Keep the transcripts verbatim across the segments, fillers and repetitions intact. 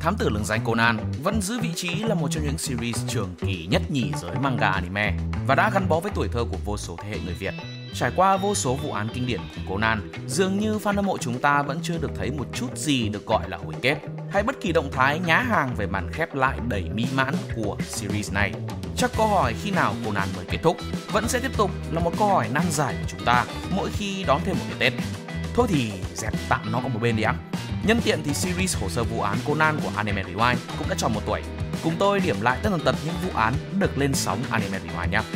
Thám tử lừng danh Conan vẫn giữ vị trí là một trong những series trường kỳ nhất nhì giới manga anime và đã gắn bó với tuổi thơ của vô số thế hệ người Việt. Trải qua vô số vụ án kinh điển của Conan, dường như fan hâm mộ chúng ta vẫn chưa được thấy một chút gì được gọi là hồi kết hay bất kỳ động thái nhá hàng về màn khép lại đầy mỹ mãn của series này. Chắc câu hỏi khi nào Conan mới kết thúc vẫn sẽ tiếp tục là một câu hỏi nan giải của chúng ta mỗi khi đón thêm một cái Tết. Thôi thì dẹp tạm nó qua một bên đi ạ. Nhân tiện thì series hồ sơ vụ án Conan của Anime Rewind cũng đã tròn một tuổi. Cùng tôi điểm lại tất tần tật những vụ án được lên sóng Anime Rewind nhé.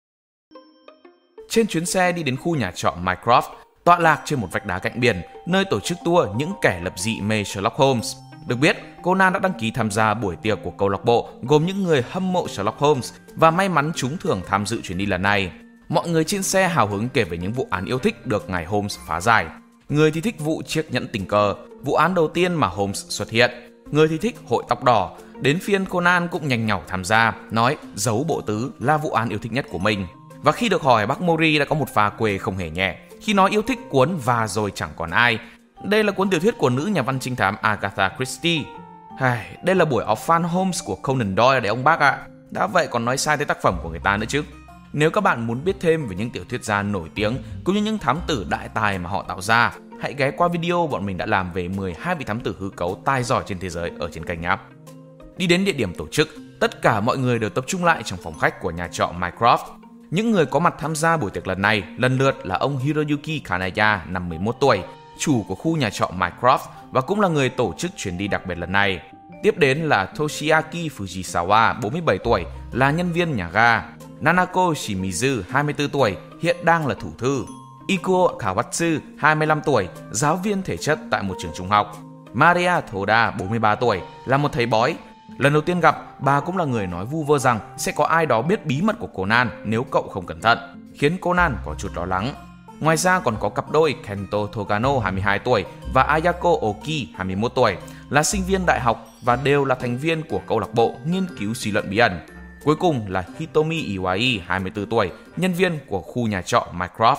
Trên chuyến xe đi đến khu nhà trọ Mycroft, tọa lạc trên một vách đá cạnh biển, nơi tổ chức tour những kẻ lập dị mê Sherlock Holmes. Được biết, Conan đã đăng ký tham gia buổi tiệc của câu lạc bộ gồm những người hâm mộ Sherlock Holmes và may mắn trúng thưởng tham dự chuyến đi lần này. Mọi người trên xe hào hứng kể về những vụ án yêu thích được ngài Holmes phá giải. Người thì thích vụ chiếc nhẫn tình cờ, vụ án đầu tiên mà Holmes xuất hiện. Người thì thích hội tóc đỏ. Đến phiên Conan cũng nhanh nhảu tham gia, nói dấu bộ tứ là vụ án yêu thích nhất của mình. Và khi được hỏi, bác Mori đã có một pha quê không hề nhẹ khi nói yêu thích cuốn Và Rồi Chẳng Còn Ai. Đây là cuốn tiểu thuyết của nữ nhà văn trinh thám Agatha Christie. Đây là buổi off fan Holmes của Conan Doyle đấy ông bác ạ. Đã vậy còn nói sai tới tác phẩm của người ta nữa chứ. Nếu các bạn muốn biết thêm về những tiểu thuyết gia nổi tiếng cũng như những thám tử đại tài mà họ tạo ra, hãy ghé qua video bọn mình đã làm về mười hai vị thám tử hư cấu tài giỏi trên thế giới ở trên kênh nhé. Đi đến địa điểm tổ chức, tất cả mọi người đều tập trung lại trong phòng khách của nhà trọ Mycroft. Những người có mặt tham gia buổi tiệc lần này lần lượt là ông Hiroyuki Kanaya, năm mười mốt tuổi, chủ của khu nhà trọ Mycroft và cũng là người tổ chức chuyến đi đặc biệt lần này. Tiếp đến là Toshiaki Fujisawa, bốn mươi bảy tuổi, là nhân viên nhà ga. Nanako Shimizu, hai mươi tư tuổi, hiện đang là thủ thư. Ikuo Kawatsu, hai mươi lăm tuổi, giáo viên thể chất tại một trường trung học. Maria Toda, bốn mươi ba tuổi, là một thầy bói. Lần đầu tiên gặp, bà cũng là người nói vu vơ rằng sẽ có ai đó biết bí mật của Conan nếu cậu không cẩn thận, khiến Conan có chút lo lắng. Ngoài ra còn có cặp đôi Kento Togano, hai mươi hai tuổi, và Ayako Oki, hai mươi mốt tuổi, là sinh viên đại học và đều là thành viên của câu lạc bộ nghiên cứu suy luận bí ẩn. Cuối cùng là Hitomi Iwai, hai mươi tư tuổi, nhân viên của khu nhà trọ Mycroft.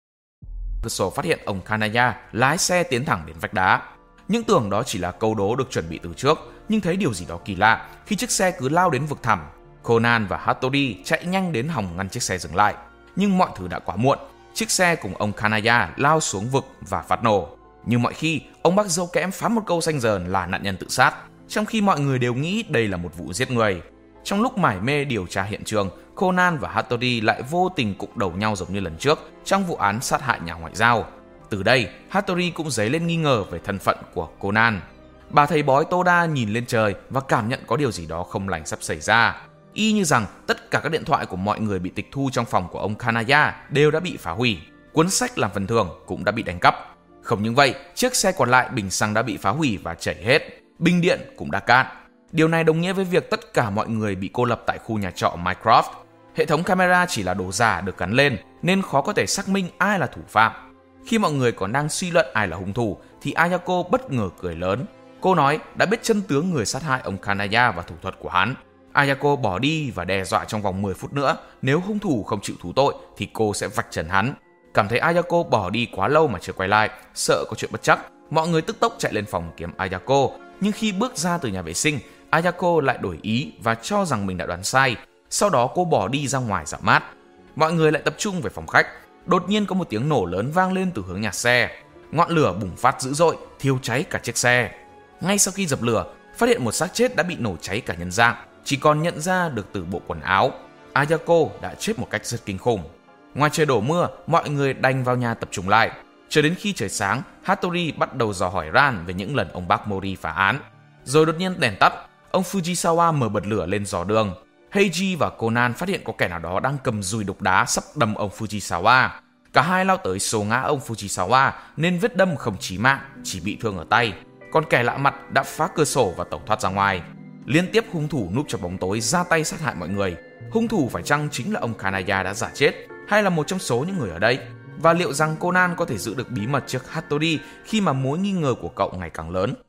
Cửa sổ phát hiện ông Kanaya lái xe tiến thẳng đến vách đá. Những tưởng đó chỉ là câu đố được chuẩn bị từ trước, nhưng thấy điều gì đó kỳ lạ khi chiếc xe cứ lao đến vực thẳm. Conan và Hattori chạy nhanh đến hòng ngăn chiếc xe dừng lại, nhưng mọi thứ đã quá muộn. Chiếc xe cùng ông Kanaya lao xuống vực và phát nổ. Như mọi khi, ông bác dâu kẽm phán một câu xanh dờn là nạn nhân tự sát, trong khi mọi người đều nghĩ đây là một vụ giết người. Trong lúc mải mê điều tra hiện trường, Conan và Hattori lại vô tình cụng đầu nhau giống như lần trước trong vụ án sát hại nhà ngoại giao. Từ đây, Hattori cũng dấy lên nghi ngờ về thân phận của Conan. Bà thầy bói Toda nhìn lên trời và cảm nhận có điều gì đó không lành sắp xảy ra. Y như rằng tất cả các điện thoại của mọi người bị tịch thu trong phòng của ông Kanaya đều đã bị phá hủy. Cuốn sách làm phần thưởng cũng đã bị đánh cắp. Không những vậy, chiếc xe còn lại bình xăng đã bị phá hủy và chảy hết. Bình điện cũng đã cạn. Điều này đồng nghĩa với việc tất cả mọi người bị cô lập tại khu nhà trọ Mycroft. Hệ thống camera chỉ là đồ giả được gắn lên nên khó có thể xác minh ai là thủ phạm. Khi mọi người còn đang suy luận ai là hung thủ thì Ayako bất ngờ cười lớn. Cô nói đã biết chân tướng người sát hại ông Kanaya và thủ thuật của hắn. Ayako bỏ đi và đe dọa trong vòng mười phút nữa nếu hung thủ không chịu thú tội thì cô sẽ vạch trần hắn. Cảm thấy Ayako bỏ đi quá lâu mà chưa quay lại, sợ có chuyện bất trắc, mọi người tức tốc chạy lên phòng kiếm Ayako. Nhưng khi bước ra từ nhà vệ sinh, Ayako lại đổi ý và cho rằng mình đã đoán sai. Sau đó cô bỏ đi ra ngoài dạo mát. Mọi người lại tập trung về phòng khách. Đột nhiên có một tiếng nổ lớn vang lên từ hướng nhà xe. Ngọn lửa bùng phát dữ dội, thiêu cháy cả chiếc xe. Ngay sau khi dập lửa, phát hiện một xác chết đã bị nổ cháy cả nhân dạng, chỉ còn nhận ra được từ bộ quần áo. Ayako đã chết một cách rất kinh khủng. Ngoài trời đổ mưa, mọi người đành vào nhà tập trung lại. Cho đến khi trời sáng, Hattori bắt đầu dò hỏi Ran về những lần ông bác Mori phá án. Rồi đột nhiên đèn tắt, ông Fujisawa mở bật lửa lên dò đường. Heiji và Conan phát hiện có kẻ nào đó đang cầm dùi đục đá sắp đâm ông Fujisawa. Cả hai lao tới xô ngã ông Fujisawa nên vết đâm không chí mạng, chỉ bị thương ở tay. Còn kẻ lạ mặt đã phá cửa sổ và tẩu thoát ra ngoài. Liên tiếp hung thủ núp trong bóng tối ra tay sát hại mọi người. Hung thủ phải chăng chính là ông Kanaya đã giả chết, hay là một trong số những người ở đây? Và liệu rằng Conan có thể giữ được bí mật trước Hattori khi mà mối nghi ngờ của cậu ngày càng lớn?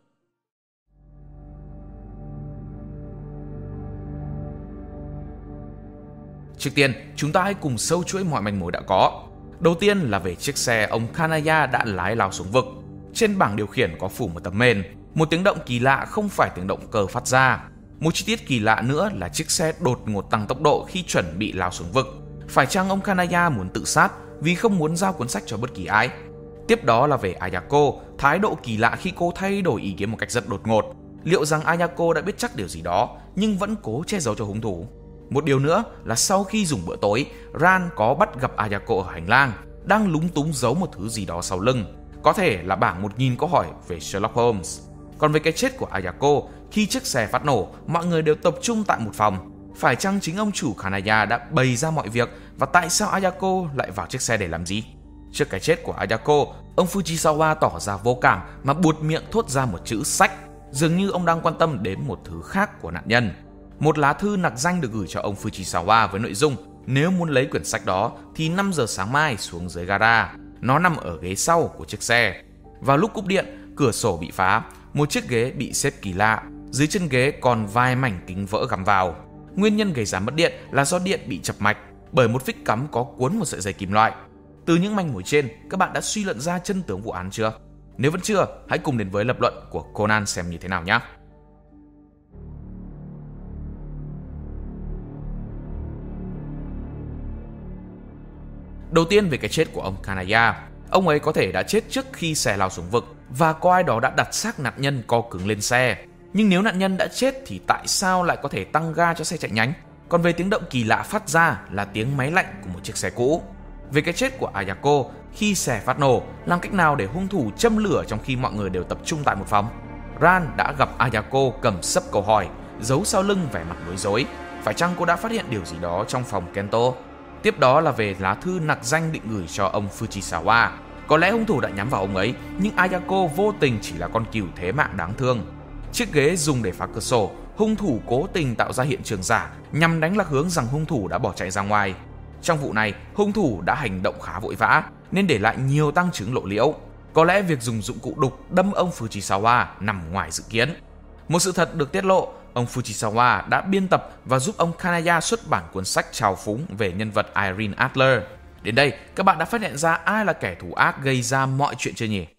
Trước tiên, chúng ta hãy cùng sâu chuỗi mọi manh mối đã có. Đầu tiên là về chiếc xe ông Kanaya đã lái lao xuống vực. Trên bảng điều khiển có phủ một tấm mền. Một tiếng động kỳ lạ không phải tiếng động cơ phát ra. Một chi tiết kỳ lạ nữa là chiếc xe đột ngột tăng tốc độ khi chuẩn bị lao xuống vực. Phải chăng ông Kanaya muốn tự sát vì không muốn giao cuốn sách cho bất kỳ ai? Tiếp đó là về Ayako, thái độ kỳ lạ khi cô thay đổi ý kiến một cách rất đột ngột. Liệu rằng Ayako đã biết chắc điều gì đó nhưng vẫn cố che giấu cho hung thủ? Một điều nữa là sau khi dùng bữa tối, Ran có bắt gặp Ayako ở hành lang, đang lúng túng giấu một thứ gì đó sau lưng. Có thể là bảng một nghìn câu hỏi về Sherlock Holmes. Còn về cái chết của Ayako, khi chiếc xe phát nổ, mọi người đều tập trung tại một phòng. Phải chăng chính ông chủ Kanaya đã bày ra mọi việc và tại sao Ayako lại vào chiếc xe để làm gì? Trước cái chết của Ayako, ông Fujisawa tỏ ra vô cảm mà buột miệng thốt ra một chữ sách. Dường như ông đang quan tâm đến một thứ khác của nạn nhân. Một lá thư nặc danh được gửi cho ông Fujisawa với nội dung nếu muốn lấy quyển sách đó thì năm giờ sáng mai xuống dưới gara. Nó nằm ở ghế sau của chiếc xe. Vào lúc cúp điện, cửa sổ bị phá, một chiếc ghế bị xếp kỳ lạ. Dưới chân ghế còn vài mảnh kính vỡ găm vào. Nguyên nhân gây ra mất điện là do điện bị chập mạch bởi một vít cắm có cuốn một sợi dây kim loại. Từ những manh mối trên, các bạn đã suy luận ra chân tướng vụ án chưa? Nếu vẫn chưa, hãy cùng đến với lập luận của Conan xem như thế nào nhé. Đầu tiên về cái chết của ông Kanaya. Ông ấy có thể đã chết trước khi xe lao xuống vực và có ai đó đã đặt xác nạn nhân co cứng lên xe. Nhưng nếu nạn nhân đã chết thì tại sao lại có thể tăng ga cho xe chạy nhanh? Còn về tiếng động kỳ lạ phát ra là tiếng máy lạnh của một chiếc xe cũ. Về cái chết của Ayako khi xe phát nổ, làm cách nào để hung thủ châm lửa trong khi mọi người đều tập trung tại một phòng? Ran đã gặp Ayako cầm sấp câu hỏi, giấu sau lưng vẻ mặt bối rối. Phải chăng cô đã phát hiện điều gì đó trong phòng Kento? Tiếp đó là về lá thư nặc danh định gửi cho ông Fujisawa. Có lẽ hung thủ đã nhắm vào ông ấy, nhưng Ayako vô tình chỉ là con cừu thế mạng đáng thương. Chiếc ghế dùng để phá cửa sổ, hung thủ cố tình tạo ra hiện trường giả nhằm đánh lạc hướng rằng hung thủ đã bỏ chạy ra ngoài. Trong vụ này, hung thủ đã hành động khá vội vã nên để lại nhiều tang chứng lộ liễu. Có lẽ việc dùng dụng cụ đục đâm ông Fujisawa nằm ngoài dự kiến. Một sự thật được tiết lộ, ông Fujisawa đã biên tập và giúp ông Kanaya xuất bản cuốn sách trào phúng về nhân vật Irene Adler. Đến đây, các bạn đã phát hiện ra ai là kẻ thù ác gây ra mọi chuyện chưa nhỉ?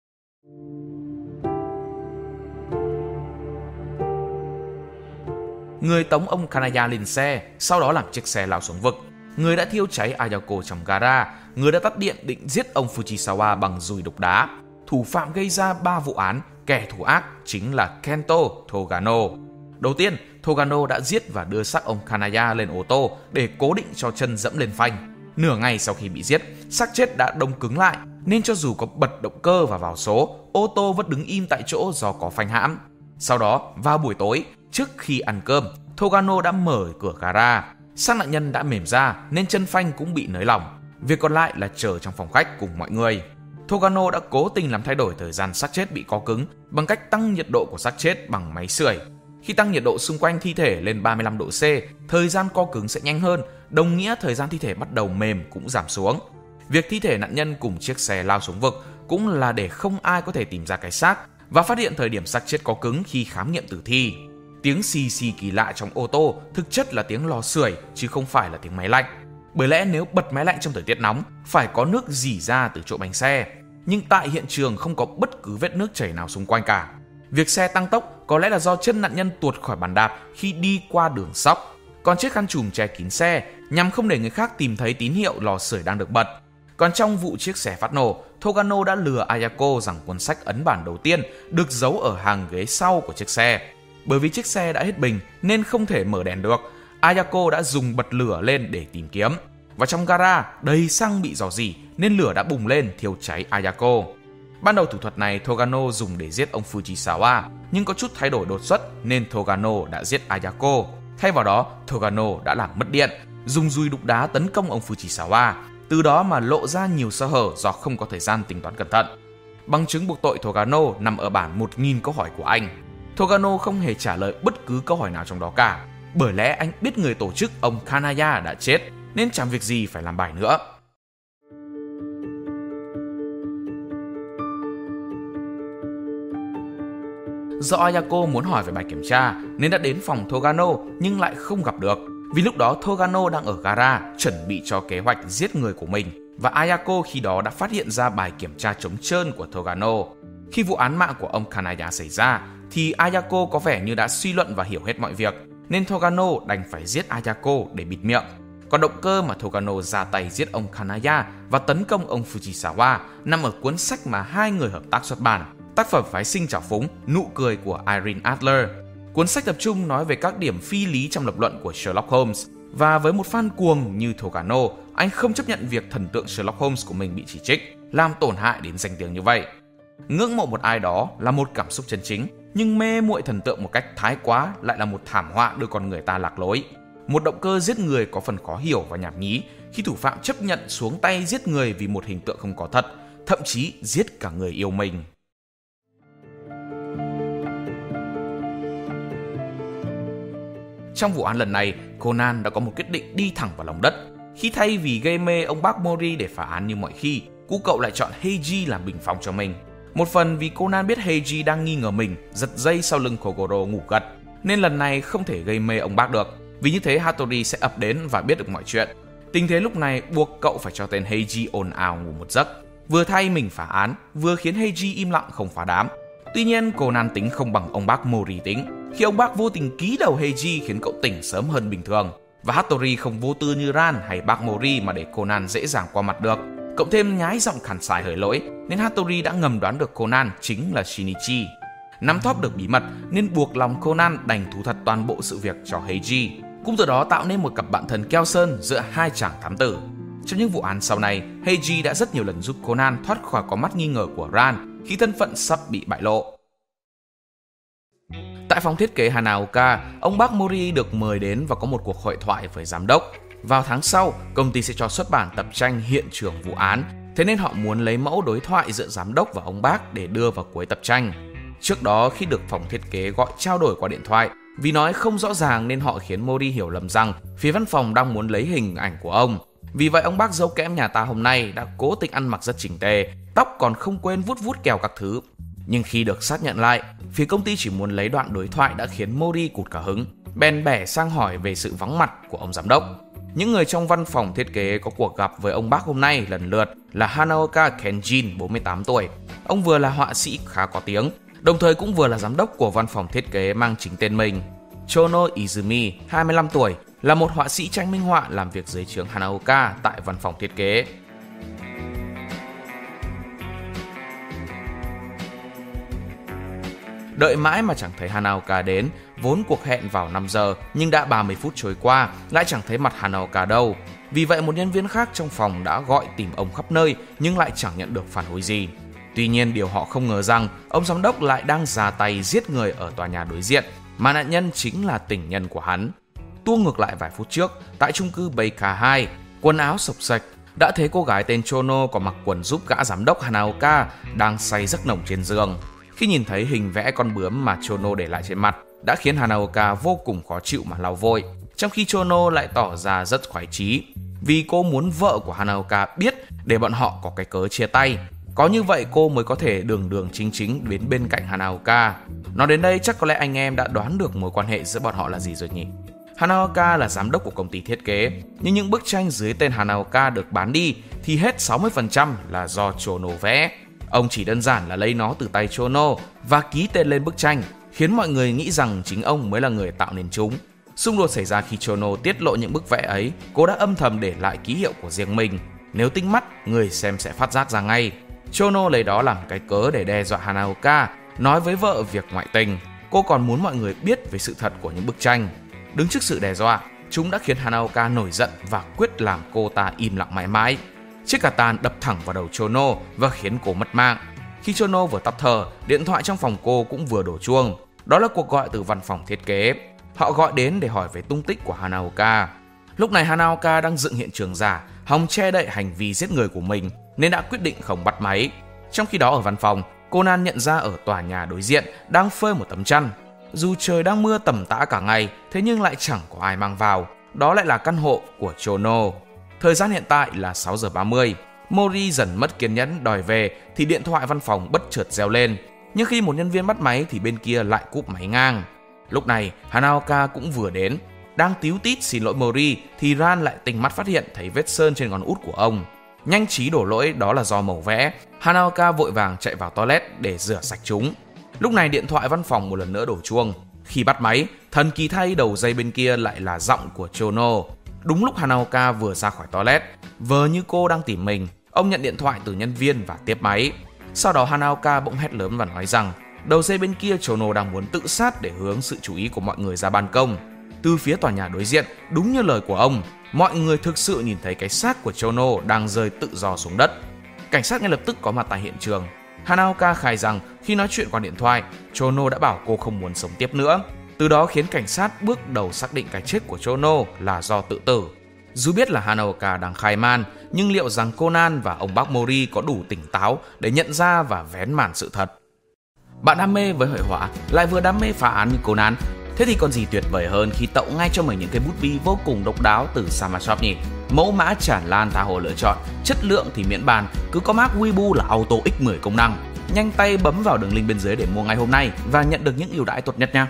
Người tống ông Kanaya lên xe, sau đó làm chiếc xe lao xuống vực. Người đã thiêu cháy Ayako trong gara. Người đã tắt điện định giết ông Fujisawa bằng dùi đục đá. Thủ phạm gây ra ba vụ án, kẻ thù ác chính là Kento Togano. Đầu tiên, Togano đã giết và đưa xác ông Kanaya lên ô tô để cố định cho chân dẫm lên phanh. Nửa ngày sau khi bị giết, xác chết đã đông cứng lại nên cho dù có bật động cơ và vào số, ô tô vẫn đứng im tại chỗ do có phanh hãm. Sau đó, vào buổi tối, trước khi ăn cơm, Togano đã mở cửa gara. Xác nạn nhân đã mềm ra nên chân phanh cũng bị nới lỏng. Việc còn lại là chờ trong phòng khách cùng mọi người. Togano đã cố tình làm thay đổi thời gian xác chết bị co cứng bằng cách tăng nhiệt độ của xác chết bằng máy sưởi. Khi tăng nhiệt độ xung quanh thi thể lên ba mươi lăm độ C, thời gian co cứng sẽ nhanh hơn, đồng nghĩa thời gian thi thể bắt đầu mềm cũng giảm xuống. Việc thi thể nạn nhân cùng chiếc xe lao xuống vực cũng là để không ai có thể tìm ra cái xác và phát hiện thời điểm xác chết co cứng khi khám nghiệm tử thi. Tiếng xì xì kỳ lạ trong ô tô thực chất là tiếng lò sưởi chứ không phải là tiếng máy lạnh. Bởi lẽ nếu bật máy lạnh trong thời tiết nóng, phải có nước rỉ ra từ chỗ bánh xe. Nhưng tại hiện trường không có bất cứ vết nước chảy nào xung quanh cả. Việc xe tăng tốc có lẽ là do chân nạn nhân tuột khỏi bàn đạp khi đi qua đường sóc. Còn chiếc khăn trùm che kín xe nhằm không để người khác tìm thấy tín hiệu lò sưởi đang được bật. Còn trong vụ chiếc xe phát nổ, Togano đã lừa Ayako rằng cuốn sách ấn bản đầu tiên được giấu ở hàng ghế sau của chiếc xe. Bởi vì chiếc xe đã hết bình nên không thể mở đèn được, Ayako đã dùng bật lửa lên để tìm kiếm. Và trong gara đầy xăng bị rò rỉ nên lửa đã bùng lên thiêu cháy Ayako. Ban đầu thủ thuật này Togano dùng để giết ông Fujisawa, nhưng có chút thay đổi đột xuất nên Togano đã giết Ayako. Thay vào đó, Togano đã làm mất điện, dùng dùi đục đá tấn công ông Fujisawa, từ đó mà lộ ra nhiều sơ hở do không có thời gian tính toán cẩn thận. Bằng chứng buộc tội Togano nằm ở bản một nghìn câu hỏi của anh. Togano không hề trả lời bất cứ câu hỏi nào trong đó cả, bởi lẽ anh biết người tổ chức ông Kanaya đã chết nên chẳng việc gì phải làm bài nữa. Do Ayako muốn hỏi về bài kiểm tra nên đã đến phòng Togano nhưng lại không gặp được, vì lúc đó Togano đang ở gara chuẩn bị cho kế hoạch giết người của mình và Ayako khi đó đã phát hiện ra bài kiểm tra trống trơn của Togano. Khi vụ án mạng của ông Kanaya xảy ra, thì Ayako có vẻ như đã suy luận và hiểu hết mọi việc, nên Togano đành phải giết Ayako để bịt miệng. Còn động cơ mà Togano ra tay giết ông Kanaya và tấn công ông Fujisawa nằm ở cuốn sách mà hai người hợp tác xuất bản, tác phẩm phái sinh trào phúng Nụ cười của Irene Adler. Cuốn sách tập trung nói về các điểm phi lý trong lập luận của Sherlock Holmes, và với một fan cuồng như Togano, anh không chấp nhận việc thần tượng Sherlock Holmes của mình bị chỉ trích, làm tổn hại đến danh tiếng như vậy. Ngưỡng mộ một ai đó là một cảm xúc chân chính, nhưng mê muội thần tượng một cách thái quá lại là một thảm họa đưa con người ta lạc lối. Một động cơ giết người có phần khó hiểu và nhảm nhí khi thủ phạm chấp nhận xuống tay giết người vì một hình tượng không có thật, thậm chí giết cả người yêu mình. Trong vụ án lần này, Conan đã có một quyết định đi thẳng vào lòng đất, khi thay vì gây mê ông bác Mori để phá án như mọi khi, cu cậu lại chọn Heiji làm bình phong cho mình. Một phần vì Conan biết Heiji đang nghi ngờ mình giật dây sau lưng Kogoro ngủ gật, nên lần này không thể gây mê ông bác được, vì như thế Hattori sẽ ập đến và biết được mọi chuyện. Tình thế lúc này buộc cậu phải cho tên Heiji ồn ào ngủ một giấc, vừa thay mình phá án, vừa khiến Heiji im lặng không phá đám. Tuy nhiên, Conan tính không bằng ông bác Mori tính, khi ông bác vô tình ký đầu Heiji khiến cậu tỉnh sớm hơn bình thường, và Hattori không vô tư như Ran hay bác Mori mà để Conan dễ dàng qua mặt được. Cộng thêm nhái giọng khàn xài hởi lỗi, nên Hattori đã ngầm đoán được Conan chính là Shinichi. Nắm thóp được bí mật nên buộc lòng Conan đành thú thật toàn bộ sự việc cho Heiji, cũng từ đó tạo nên một cặp bạn thân keo sơn giữa hai chàng thám tử. Trong những vụ án sau này, Heiji đã rất nhiều lần giúp Conan thoát khỏi có mắt nghi ngờ của Ran khi thân phận sắp bị bại lộ. Tại phòng thiết kế Hanaoka, ông bác Mori được mời đến và có một cuộc hội thoại với giám đốc. Vào tháng sau, công ty sẽ cho xuất bản tập tranh hiện trường vụ án, thế nên họ muốn lấy mẫu đối thoại giữa giám đốc và ông bác để đưa vào cuối tập tranh. Trước đó, khi được phòng thiết kế gọi trao đổi qua điện thoại, vì nói không rõ ràng nên họ khiến Mori hiểu lầm rằng phía văn phòng đang muốn lấy hình ảnh của ông. Vì vậy ông bác dâu kẽm nhà ta hôm nay đã cố tình ăn mặc rất chỉnh tề, tóc còn không quên vuốt vuốt kèo các thứ. Nhưng khi được xác nhận lại, phía công ty chỉ muốn lấy đoạn đối thoại đã khiến Mori cụt cả hứng, bèn bẻ sang hỏi về sự vắng mặt của ông giám đốc. Những người trong văn phòng thiết kế có cuộc gặp với ông bác hôm nay lần lượt là Hanaoka Kenjin, bốn mươi tám tuổi. Ông vừa là họa sĩ khá có tiếng, đồng thời cũng vừa là giám đốc của văn phòng thiết kế mang chính tên mình. Chono Izumi, hai mươi lăm tuổi, là một họa sĩ tranh minh họa làm việc dưới trướng Hanaoka tại văn phòng thiết kế. Đợi mãi mà chẳng thấy Hanaoka đến, vốn cuộc hẹn vào năm giờ nhưng đã ba mươi phút trôi qua, lại chẳng thấy mặt Hanaoka đâu. Vì vậy một nhân viên khác trong phòng đã gọi tìm ông khắp nơi nhưng lại chẳng nhận được phản hồi gì. Tuy nhiên điều họ không ngờ rằng ông giám đốc lại đang ra tay giết người ở tòa nhà đối diện, mà nạn nhân chính là tình nhân của hắn. Tua ngược lại vài phút trước, tại chung cư Beika hai, quần áo sộc sạch, đã thấy cô gái tên Chono có mặc quần giúp gã giám đốc Hanaoka đang say giấc nồng trên giường. Khi nhìn thấy hình vẽ con bướm mà Chono để lại trên mặt, đã khiến Hanaoka vô cùng khó chịu mà lau vội, trong khi Chono lại tỏ ra rất khoái chí, vì cô muốn vợ của Hanaoka biết để bọn họ có cái cớ chia tay. Có như vậy cô mới có thể đường đường chính chính đến bên cạnh Hanaoka. Nói đến đây chắc có lẽ anh em đã đoán được mối quan hệ giữa bọn họ là gì rồi nhỉ? Hanaoka là giám đốc của công ty thiết kế, nhưng những bức tranh dưới tên Hanaoka được bán đi thì hết sáu mươi phần trăm là do Chono vẽ. Ông chỉ đơn giản là lấy nó từ tay Chono và ký tên lên bức tranh, khiến mọi người nghĩ rằng chính ông mới là người tạo nên chúng. Xung đột xảy ra khi Chono tiết lộ những bức vẽ ấy, cô đã âm thầm để lại ký hiệu của riêng mình. Nếu tinh mắt, người xem sẽ phát giác ra ngay. Chono lấy đó làm cái cớ để đe dọa Hanaoka, nói với vợ việc ngoại tình. Cô còn muốn mọi người biết về sự thật của những bức tranh. Đứng trước sự đe dọa, chúng đã khiến Hanaoka nổi giận và quyết làm cô ta im lặng mãi mãi. Chiếc cà tàn đập thẳng vào đầu Chono và khiến cô mất mạng. Khi Chono vừa tắt thở, điện thoại trong phòng cô cũng vừa đổ chuông. Đó là cuộc gọi từ văn phòng thiết kế. Họ gọi đến để hỏi về tung tích của Hanaoka. Lúc này Hanaoka đang dựng hiện trường giả, hòng che đậy hành vi giết người của mình, nên đã quyết định không bắt máy. Trong khi đó ở văn phòng, Conan nhận ra ở tòa nhà đối diện đang phơi một tấm chăn. Dù trời đang mưa tầm tã cả ngày, thế nhưng lại chẳng có ai mang vào. Đó lại là căn hộ của Chono. Thời gian hiện tại là sáu giờ ba mươi. Mori dần mất kiên nhẫn đòi về thì điện thoại văn phòng bất chợt reo lên. Nhưng khi một nhân viên bắt máy thì bên kia lại cúp máy ngang. Lúc này Hanaoka cũng vừa đến. Đang tíu tít xin lỗi Mori thì Ran lại tình mắt phát hiện thấy vết sơn trên ngón út của ông. Nhanh trí đổ lỗi đó là do màu vẽ, Hanaoka vội vàng chạy vào toilet để rửa sạch chúng. Lúc này điện thoại văn phòng một lần nữa đổ chuông. Khi bắt máy, thần kỳ thay đầu dây bên kia lại là giọng của Chono. Đúng lúc Hanaoka vừa ra khỏi toilet, vờ như cô đang tìm mình, ông nhận điện thoại từ nhân viên và tiếp máy. Sau đó Hanaoka bỗng hét lớn và nói rằng đầu dây bên kia Chono đang muốn tự sát để hướng sự chú ý của mọi người ra ban công. Từ phía tòa nhà đối diện, đúng như lời của ông, mọi người thực sự nhìn thấy cái xác của Chono đang rơi tự do xuống đất. Cảnh sát ngay lập tức có mặt tại hiện trường. Hanaoka khai rằng khi nói chuyện qua điện thoại, Chono đã bảo cô không muốn sống tiếp nữa. Từ đó khiến cảnh sát bước đầu xác định cái chết của Chono là do tự tử. Dù biết là Hanaoka đang khai man, nhưng liệu rằng Conan và ông bác Mori có đủ tỉnh táo để nhận ra và vén màn sự thật? Bạn đam mê với hội họa lại vừa đam mê phá án như Conan, thế thì còn gì tuyệt vời hơn khi tậu ngay cho mình những cái bút bi vô cùng độc đáo từ Samashop nhỉ? Mẫu mã tràn lan tha hồ lựa chọn, chất lượng thì miễn bàn, cứ có mác Weibo là auto nhân mười công năng. Nhanh tay bấm vào đường link bên dưới để mua ngay hôm nay và nhận được những ưu đãi tốt nhất nha.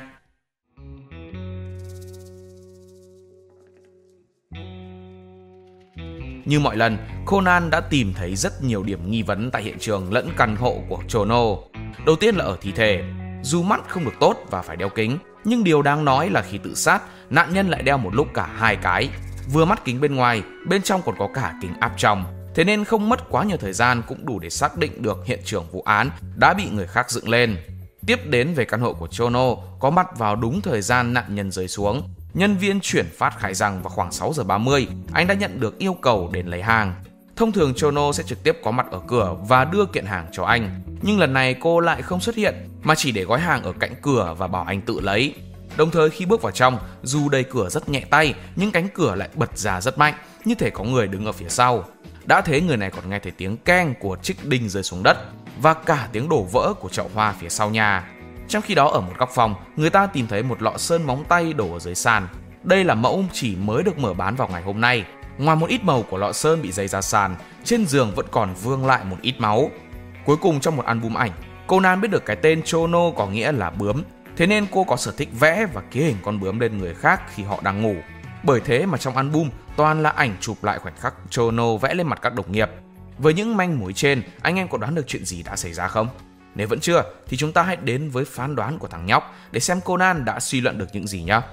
Như mọi lần, Conan đã tìm thấy rất nhiều điểm nghi vấn tại hiện trường lẫn căn hộ của Chono. Đầu tiên là ở thi thể. Dù mắt không được tốt và phải đeo kính, nhưng điều đáng nói là khi tự sát, nạn nhân lại đeo một lúc cả hai cái. Vừa mắt kính bên ngoài, bên trong còn có cả kính áp tròng. Thế nên không mất quá nhiều thời gian cũng đủ để xác định được hiện trường vụ án đã bị người khác dựng lên. Tiếp đến về căn hộ của Chono, có mặt vào đúng thời gian nạn nhân rơi xuống. Nhân viên chuyển phát khai rằng vào khoảng sáu giờ ba mươi, anh đã nhận được yêu cầu đến lấy hàng. Thông thường Chono sẽ trực tiếp có mặt ở cửa và đưa kiện hàng cho anh. Nhưng lần này cô lại không xuất hiện, mà chỉ để gói hàng ở cạnh cửa và bảo anh tự lấy. Đồng thời khi bước vào trong, dù đẩy cửa rất nhẹ tay, nhưng cánh cửa lại bật ra rất mạnh, như thể có người đứng ở phía sau. Đã thế người này còn nghe thấy tiếng keng của chiếc đinh rơi xuống đất và cả tiếng đổ vỡ của chậu hoa phía sau nhà. Trong khi đó ở một góc phòng, người ta tìm thấy một lọ sơn móng tay đổ ở dưới sàn. Đây là mẫu chỉ mới được mở bán vào ngày hôm nay. Ngoài một ít màu của lọ sơn bị dày ra sàn, trên giường vẫn còn vương lại một ít máu. Cuối cùng trong một album ảnh, Conan biết được cái tên Chono có nghĩa là bướm. Thế nên cô có sở thích vẽ và ký hình con bướm lên người khác khi họ đang ngủ. Bởi thế mà trong album toàn là ảnh chụp lại khoảnh khắc Chono vẽ lên mặt các đồng nghiệp. Với những manh mối trên, anh em có đoán được chuyện gì đã xảy ra không? Nếu vẫn chưa, thì chúng ta hãy đến với phán đoán của thằng nhóc để xem Conan đã suy luận được những gì nhé.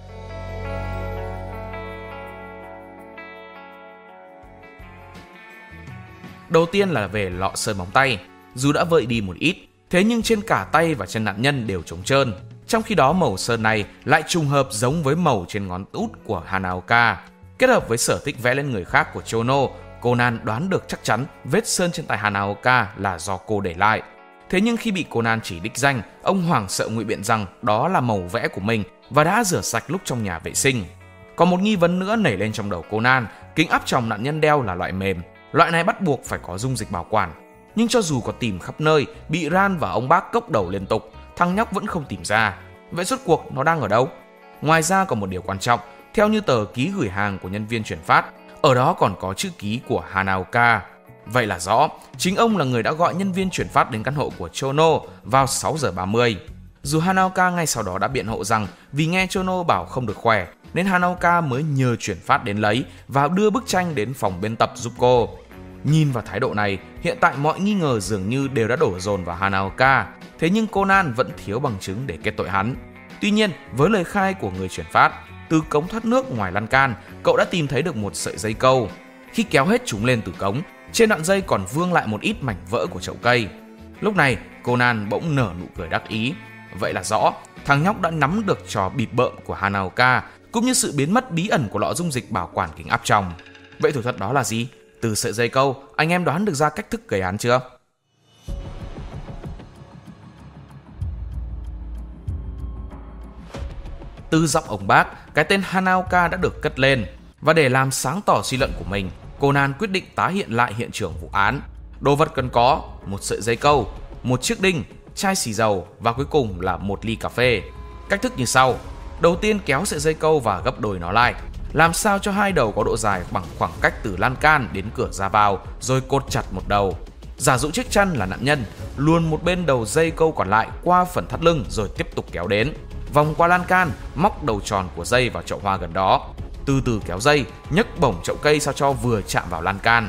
Đầu tiên là về lọ sơn móng tay. Dù đã vơi đi một ít, thế nhưng trên cả tay và chân nạn nhân đều trống trơn. Trong khi đó màu sơn này lại trùng hợp giống với màu trên ngón út của Hanaoka. Kết hợp với sở thích vẽ lên người khác của Chono, Conan đoán được chắc chắn vết sơn trên tay Hanaoka là do cô để lại. Thế nhưng khi bị Conan chỉ đích danh, ông hoảng sợ ngụy biện rằng đó là màu vẽ của mình và đã rửa sạch lúc trong nhà vệ sinh. Còn một nghi vấn nữa nảy lên trong đầu Conan, kính áp tròng nạn nhân đeo là loại mềm. Loại này bắt buộc phải có dung dịch bảo quản. Nhưng cho dù có tìm khắp nơi, bị Ran và ông bác cốc đầu liên tục, thằng nhóc vẫn không tìm ra. Vậy rốt cuộc nó đang ở đâu? Ngoài ra còn một điều quan trọng, theo như tờ ký gửi hàng của nhân viên chuyển phát, ở đó còn có chữ ký của Hanaoka. Vậy là rõ, chính ông là người đã gọi nhân viên chuyển phát đến căn hộ của Chono vào sáu giờ ba mươi. Dù Hanaoka ngay sau đó đã biện hộ rằng vì nghe Chono bảo không được khỏe, nên Hanaoka mới nhờ chuyển phát đến lấy và đưa bức tranh đến phòng biên tập giúp cô. Nhìn vào thái độ này, hiện tại mọi nghi ngờ dường như đều đã đổ dồn vào Hanaoka. Thế nhưng Conan vẫn thiếu bằng chứng để kết tội hắn. Tuy nhiên, với lời khai của người chuyển phát, từ cống thoát nước ngoài lan can, cậu đã tìm thấy được một sợi dây câu. Khi kéo hết chúng lên từ cống, trên đoạn dây còn vương lại một ít mảnh vỡ của chậu cây. Lúc này, Conan bỗng nở nụ cười đắc ý. Vậy là rõ, thằng nhóc đã nắm được trò bịp bợm của Hanaoka, cũng như sự biến mất bí ẩn của lọ dung dịch bảo quản kính áp tròng. Vậy thủ thuật đó là gì? Từ sợi dây câu, anh em đoán được ra cách thức gây án chưa? Từ giọng ông bác, cái tên Hanaoka đã được cất lên. Và để làm sáng tỏ suy luận của mình, Conan quyết định tái hiện lại hiện trường vụ án. Đồ vật cần có một sợi dây câu, một chiếc đinh, chai xì dầu và cuối cùng là một ly cà phê. Cách thức như sau. Đầu tiên kéo sợi dây câu và gấp đôi nó lại, làm sao cho hai đầu có độ dài bằng khoảng cách từ lan can đến cửa ra vào, rồi cột chặt một đầu. Giả dụ chiếc chăn là nạn nhân, luồn một bên đầu dây câu còn lại qua phần thắt lưng rồi tiếp tục kéo đến. Vòng qua lan can, móc đầu tròn của dây vào chậu hoa gần đó. Từ từ kéo dây, nhấc bổng chậu cây sao cho vừa chạm vào lan can.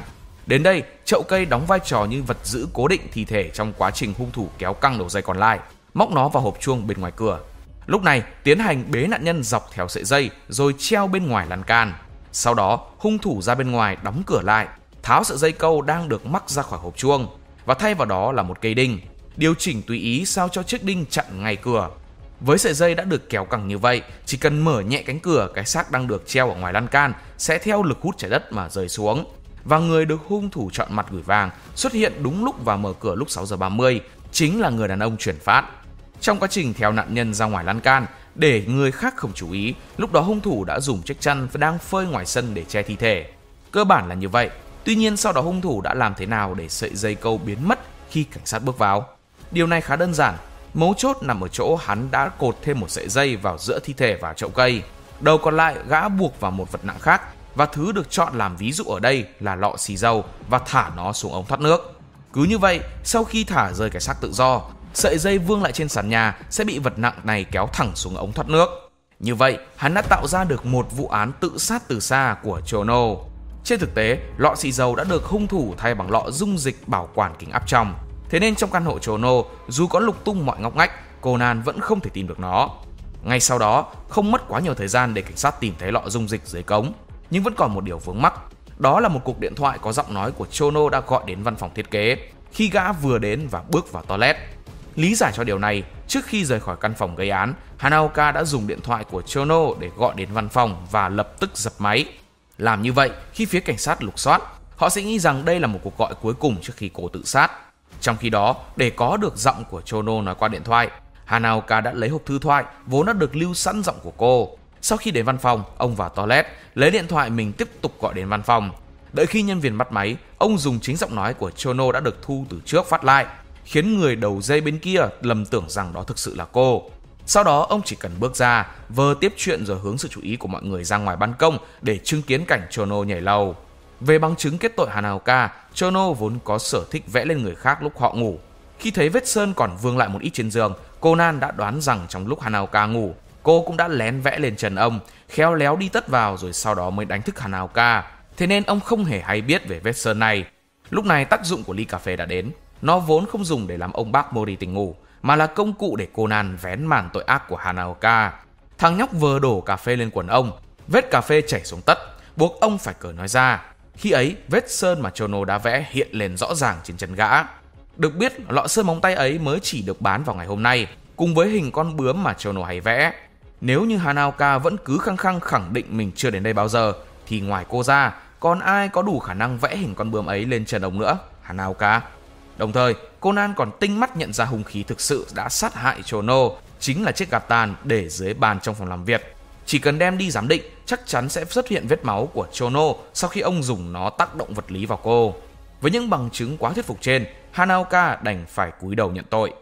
Đến đây, chậu cây đóng vai trò như vật giữ cố định thi thể trong quá trình hung thủ kéo căng đầu dây còn lại, móc nó vào hộp chuông bên ngoài cửa. Lúc này, tiến hành bế nạn nhân dọc theo sợi dây rồi treo bên ngoài lan can. Sau đó, hung thủ ra bên ngoài đóng cửa lại, tháo sợi dây câu đang được mắc ra khỏi hộp chuông và thay vào đó là một cây đinh, điều chỉnh tùy ý sao cho chiếc đinh chặn ngay cửa. Với sợi dây đã được kéo căng như vậy, chỉ cần mở nhẹ cánh cửa, cái xác đang được treo ở ngoài lan can sẽ theo lực hút trái đất mà rơi xuống. Và người được hung thủ chọn mặt gửi vàng xuất hiện đúng lúc và mở cửa lúc sáu giờ ba mươi, chính là người đàn ông chuyển phát. Trong quá trình theo nạn nhân ra ngoài lan can, để người khác không chú ý, lúc đó hung thủ đã dùng chiếc chăn đang phơi ngoài sân để che thi thể. Cơ bản là như vậy. Tuy nhiên sau đó hung thủ đã làm thế nào để sợi dây câu biến mất khi cảnh sát bước vào? Điều này khá đơn giản. Mấu chốt nằm ở chỗ hắn đã cột thêm một sợi dây vào giữa thi thể và chậu cây. Đầu còn lại gã buộc vào một vật nặng khác, và thứ được chọn làm ví dụ ở đây là lọ xì dầu và thả nó xuống ống thoát nước. Cứ như vậy, sau khi thả rơi cái xác tự do, sợi dây vương lại trên sàn nhà sẽ bị vật nặng này kéo thẳng xuống ống thoát nước. Như vậy, hắn đã tạo ra được một vụ án tự sát từ xa của Chono. Trên thực tế, lọ xì dầu đã được hung thủ thay bằng lọ dung dịch bảo quản kính áp trong. Thế nên trong căn hộ Chono, dù có lục tung mọi ngóc ngách, Conan vẫn không thể tìm được nó. Ngay sau đó, không mất quá nhiều thời gian để cảnh sát tìm thấy lọ dung dịch dưới cống. Nhưng vẫn còn một điều vướng mắc. Đó là một cuộc điện thoại có giọng nói của Chono đã gọi đến văn phòng thiết kế khi gã vừa đến và bước vào toilet. Lý giải cho điều này, trước khi rời khỏi căn phòng gây án, Hanaoka đã dùng điện thoại của Chono để gọi đến văn phòng và lập tức dập máy. Làm như vậy, khi phía cảnh sát lục soát, họ sẽ nghĩ rằng đây là một cuộc gọi cuối cùng trước khi cô tự sát. Trong khi đó, để có được giọng của Chono nói qua điện thoại, Hanaoka đã lấy hộp thư thoại vốn đã được lưu sẵn giọng của cô. Sau khi đến văn phòng, ông vào toilet, lấy điện thoại mình tiếp tục gọi đến văn phòng. Đợi khi nhân viên bắt máy, ông dùng chính giọng nói của Chono đã được thu từ trước phát lại, khiến người đầu dây bên kia lầm tưởng rằng đó thực sự là cô. Sau đó ông chỉ cần bước ra, vờ tiếp chuyện rồi hướng sự chú ý của mọi người ra ngoài ban công để chứng kiến cảnh Chono nhảy lầu. Về bằng chứng kết tội Hanaoka, Chono vốn có sở thích vẽ lên người khác lúc họ ngủ. Khi thấy vết sơn còn vương lại một ít trên giường, Conan đã đoán rằng trong lúc Hanaoka ngủ, cô cũng đã lén vẽ lên trần ông, khéo léo đi tất vào rồi sau đó mới đánh thức Hanaoka. Thế nên ông không hề hay biết về vết sơn này. Lúc này tác dụng của ly cà phê đã đến. Nó vốn không dùng để làm ông bác Mori tỉnh ngủ, mà là công cụ để Conan vén màn tội ác của Hanaoka. Thằng nhóc vừa đổ cà phê lên quần ông, vết cà phê chảy xuống tất, buộc ông phải cởi nói ra. Khi ấy, vết sơn mà Chono đã vẽ hiện lên rõ ràng trên chân gã. Được biết, lọ sơn móng tay ấy mới chỉ được bán vào ngày hôm nay, cùng với hình con bướm mà Chono hay vẽ. Nếu như Hanaoka vẫn cứ khăng khăng khẳng định mình chưa đến đây bao giờ, thì ngoài cô ra, còn ai có đủ khả năng vẽ hình con bướm ấy lên chân ông nữa? Hanaoka. Đồng thời, Conan còn tinh mắt nhận ra hung khí thực sự đã sát hại Chono chính là chiếc gạt tàn để dưới bàn trong phòng làm việc. Chỉ cần đem đi giám định, chắc chắn sẽ xuất hiện vết máu của Chono sau khi ông dùng nó tác động vật lý vào cô. Với những bằng chứng quá thuyết phục trên, Hanaoka đành phải cúi đầu nhận tội.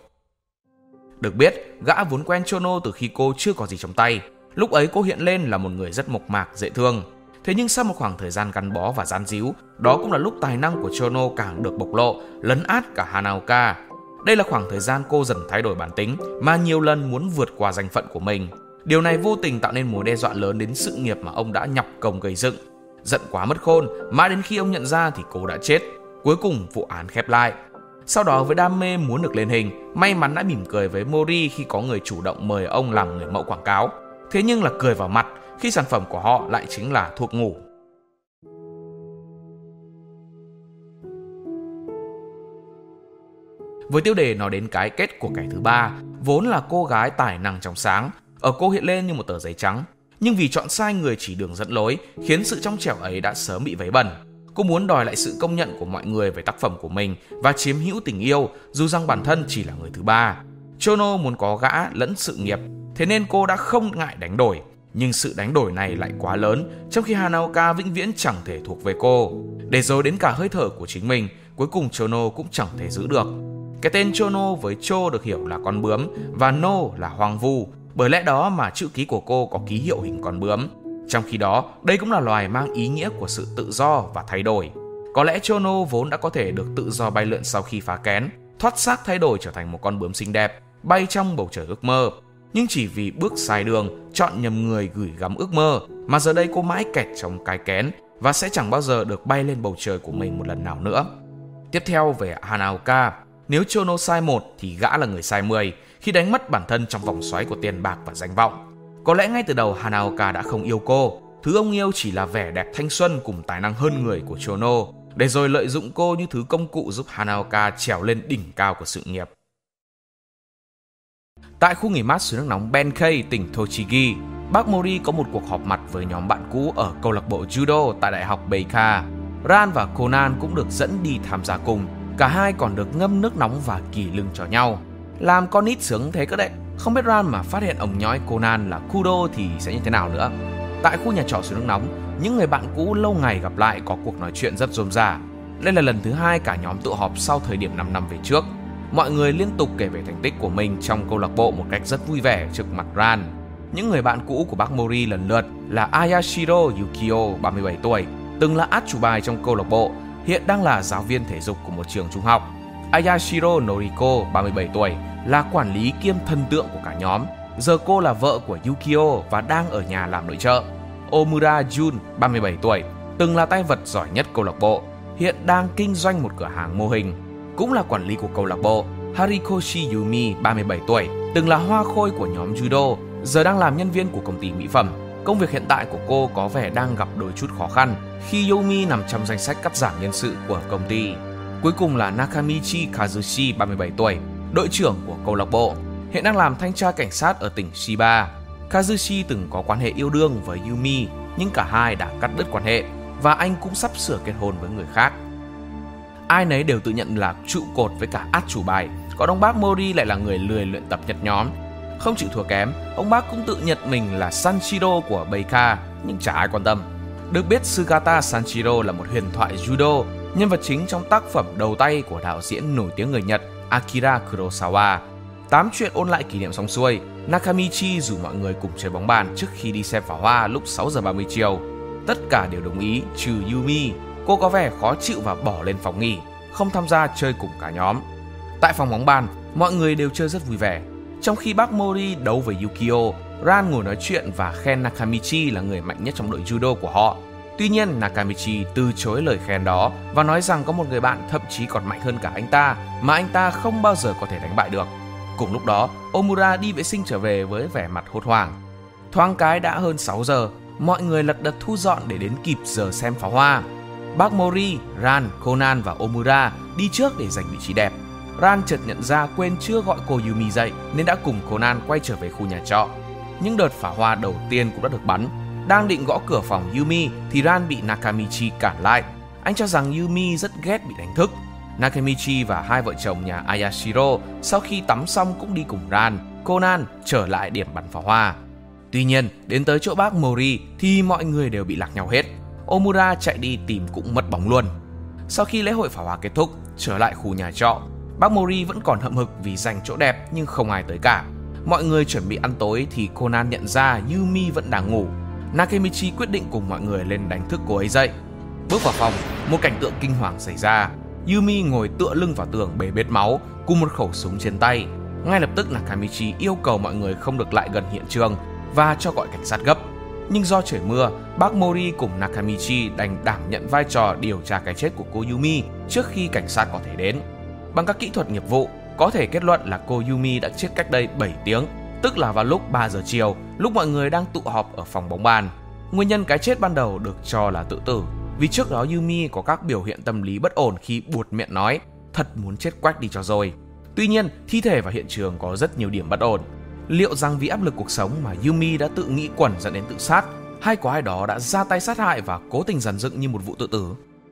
Được biết, gã vốn quen Chono từ khi cô chưa có gì trong tay. Lúc ấy cô hiện lên là một người rất mộc mạc, dễ thương. Thế nhưng sau một khoảng thời gian gắn bó và gian díu, đó cũng là lúc tài năng của Chono càng được bộc lộ, lấn át cả Hanaoka. Đây là khoảng thời gian cô dần thay đổi bản tính mà nhiều lần muốn vượt qua danh phận của mình. Điều này vô tình tạo nên mối đe dọa lớn đến sự nghiệp mà ông đã nhọc công gây dựng. Giận quá mất khôn, mãi đến khi ông nhận ra thì cô đã chết. Cuối cùng vụ án khép lại. Sau đó với đam mê muốn được lên hình, may mắn đã mỉm cười với Mori khi có người chủ động mời ông làm người mẫu quảng cáo. Thế nhưng là cười vào mặt khi sản phẩm của họ lại chính là thuốc ngủ. Với tiêu đề nói đến cái kết của kẻ thứ ba, vốn là cô gái tài năng trong sáng, ở cô hiện lên như một tờ giấy trắng. Nhưng vì chọn sai người chỉ đường dẫn lối, khiến sự trong trẻo ấy đã sớm bị vấy bẩn. Cô muốn đòi lại sự công nhận của mọi người về tác phẩm của mình và chiếm hữu tình yêu, dù rằng bản thân chỉ là người thứ ba. Chono muốn có gã lẫn sự nghiệp, thế nên cô đã không ngại đánh đổi. Nhưng sự đánh đổi này lại quá lớn, trong khi Hanaoka vĩnh viễn chẳng thể thuộc về cô. Để rồi đến cả hơi thở của chính mình, cuối cùng Chono cũng chẳng thể giữ được. Cái tên Chono với Cho được hiểu là con bướm và No là hoang vu, bởi lẽ đó mà chữ ký của cô có ký hiệu hình con bướm. Trong khi đó, đây cũng là loài mang ý nghĩa của sự tự do và thay đổi. Có lẽ Chono vốn đã có thể được tự do bay lượn sau khi phá kén, thoát xác thay đổi trở thành một con bướm xinh đẹp, bay trong bầu trời ước mơ. Nhưng chỉ vì bước sai đường, chọn nhầm người gửi gắm ước mơ, mà giờ đây cô mãi kẹt trong cái kén, và sẽ chẳng bao giờ được bay lên bầu trời của mình một lần nào nữa. Tiếp theo về Hanaoka, nếu Chono sai một thì gã là người sai mười khi đánh mất bản thân trong vòng xoáy của tiền bạc và danh vọng. Có lẽ ngay từ đầu Hanaoka đã không yêu cô, thứ ông yêu chỉ là vẻ đẹp thanh xuân cùng tài năng hơn người của Chono, để rồi lợi dụng cô như thứ công cụ giúp Hanaoka trèo lên đỉnh cao của sự nghiệp. Tại khu nghỉ mát suối nước nóng Benkei, tỉnh Tochigi, bác Mori có một cuộc họp mặt với nhóm bạn cũ ở câu lạc bộ judo tại đại học Beika. Ran và Conan cũng được dẫn đi tham gia cùng. Cả hai còn được ngâm nước nóng và kỳ lưng cho nhau. Làm con nít sướng thế cơ đấy. Không biết Ran mà phát hiện ông nhói Conan là Kudo thì sẽ như thế nào nữa. Tại khu nhà trọ suối nước nóng, những người bạn cũ lâu ngày gặp lại có cuộc nói chuyện rất rôm rả. Đây là lần thứ hai cả nhóm tụ họp sau thời điểm năm năm về trước. Mọi người liên tục kể về thành tích của mình trong câu lạc bộ một cách rất vui vẻ trước mặt Ran. Những người bạn cũ của bác Mori lần lượt là Ayashiro Yukio, ba mươi bảy tuổi, từng là át chủ bài trong câu lạc bộ, hiện đang là giáo viên thể dục của một trường trung học. Ayashiro Noriko, ba mươi bảy tuổi, là quản lý kiêm thần tượng của cả nhóm. Giờ cô là vợ của Yukio và đang ở nhà làm nội trợ. Omura Jun, ba mươi bảy tuổi, từng là tay vật giỏi nhất câu lạc bộ, hiện đang kinh doanh một cửa hàng mô hình. Cũng là quản lý của câu lạc bộ. Harikoshi Yumi, ba mươi bảy tuổi, từng là hoa khôi của nhóm judo, giờ đang làm nhân viên của công ty mỹ phẩm. Công việc hiện tại của cô có vẻ đang gặp đôi chút khó khăn khi Yumi nằm trong danh sách cắt giảm nhân sự của công ty. Cuối cùng là Nakamichi Kazushi, ba mươi bảy tuổi, đội trưởng của câu lạc bộ, hiện đang làm thanh tra cảnh sát ở tỉnh Shiba. Kazushi từng có quan hệ yêu đương với Yumi, nhưng cả hai đã cắt đứt quan hệ và anh cũng sắp sửa kết hôn với người khác. Ai nấy đều tự nhận là trụ cột với cả át chủ bài, còn ông bác Mori lại là người lười luyện tập nhặt nhóm. Không chịu thua kém, ông bác cũng tự nhận mình là Sanshiro của Beika, nhưng chả ai quan tâm. Được biết, Sugata Sanshiro là một huyền thoại judo, nhân vật chính trong tác phẩm đầu tay của đạo diễn nổi tiếng người Nhật Akira Kurosawa. Tám chuyện ôn lại kỷ niệm xong xuôi, Nakamichi rủ mọi người cùng chơi bóng bàn trước khi đi xem pháo hoa lúc sáu giờ ba mươi chiều. Tất cả đều đồng ý trừ Yumi. Cô có vẻ khó chịu và bỏ lên phòng nghỉ, không tham gia chơi cùng cả nhóm. Tại phòng bóng bàn, mọi người đều chơi rất vui vẻ. Trong khi bác Mori đấu với Yukio, Ran ngồi nói chuyện và khen Nakamichi là người mạnh nhất trong đội judo của họ. Tuy nhiên, Nakamichi từ chối lời khen đó và nói rằng có một người bạn thậm chí còn mạnh hơn cả anh ta mà anh ta không bao giờ có thể đánh bại được. Cùng lúc đó, Omura đi vệ sinh trở về với vẻ mặt hốt hoảng. Thoáng cái đã hơn sáu giờ, mọi người lật đật thu dọn để đến kịp giờ xem pháo hoa. Bác Mori, Ran, Conan và Omura đi trước để giành vị trí đẹp. Ran chợt nhận ra quên chưa gọi cô Yumi dậy nên đã cùng Conan quay trở về khu nhà trọ. Những đợt pháo hoa đầu tiên cũng đã được bắn. Đang định gõ cửa phòng Yumi thì Ran bị Nakamichi cản lại. Anh cho rằng Yumi rất ghét bị đánh thức. Nakamichi và hai vợ chồng nhà Ayashiro sau khi tắm xong cũng đi cùng Ran, Conan trở lại điểm bắn pháo hoa. Tuy nhiên, đến tới chỗ bác Mori thì mọi người đều bị lạc nhau hết. Omura chạy đi tìm cũng mất bóng luôn. Sau khi lễ hội pháo hoa kết thúc, trở lại khu nhà trọ, bác Mori vẫn còn hậm hực vì giành chỗ đẹp nhưng không ai tới cả. Mọi người chuẩn bị ăn tối thì Conan nhận ra Yumi vẫn đang ngủ. Nakamichi quyết định cùng mọi người lên đánh thức cô ấy dậy. Bước vào phòng, một cảnh tượng kinh hoàng xảy ra. Yumi ngồi tựa lưng vào tường bê bết máu cùng một khẩu súng trên tay. Ngay lập tức Nakamichi yêu cầu mọi người không được lại gần hiện trường và cho gọi cảnh sát gấp. Nhưng do trời mưa, bác Mori cùng Nakamichi đành đảm nhận vai trò điều tra cái chết của cô Yumi trước khi cảnh sát có thể đến. Bằng các kỹ thuật nghiệp vụ, có thể kết luận là cô Yumi đã chết cách đây bảy tiếng, tức là vào lúc ba giờ chiều, lúc mọi người đang tụ họp ở phòng bóng bàn. Nguyên nhân cái chết ban đầu được cho là tự tử, vì trước đó Yumi có các biểu hiện tâm lý bất ổn khi buột miệng nói thật muốn chết quách đi cho rồi. Tuy nhiên, thi thể và hiện trường có rất nhiều điểm bất ổn. Liệu rằng vì áp lực cuộc sống mà Yumi đã tự nghĩ quẩn dẫn đến tự sát, hay có ai đó đã ra tay sát hại và cố tình dàn dựng như một vụ tự tử?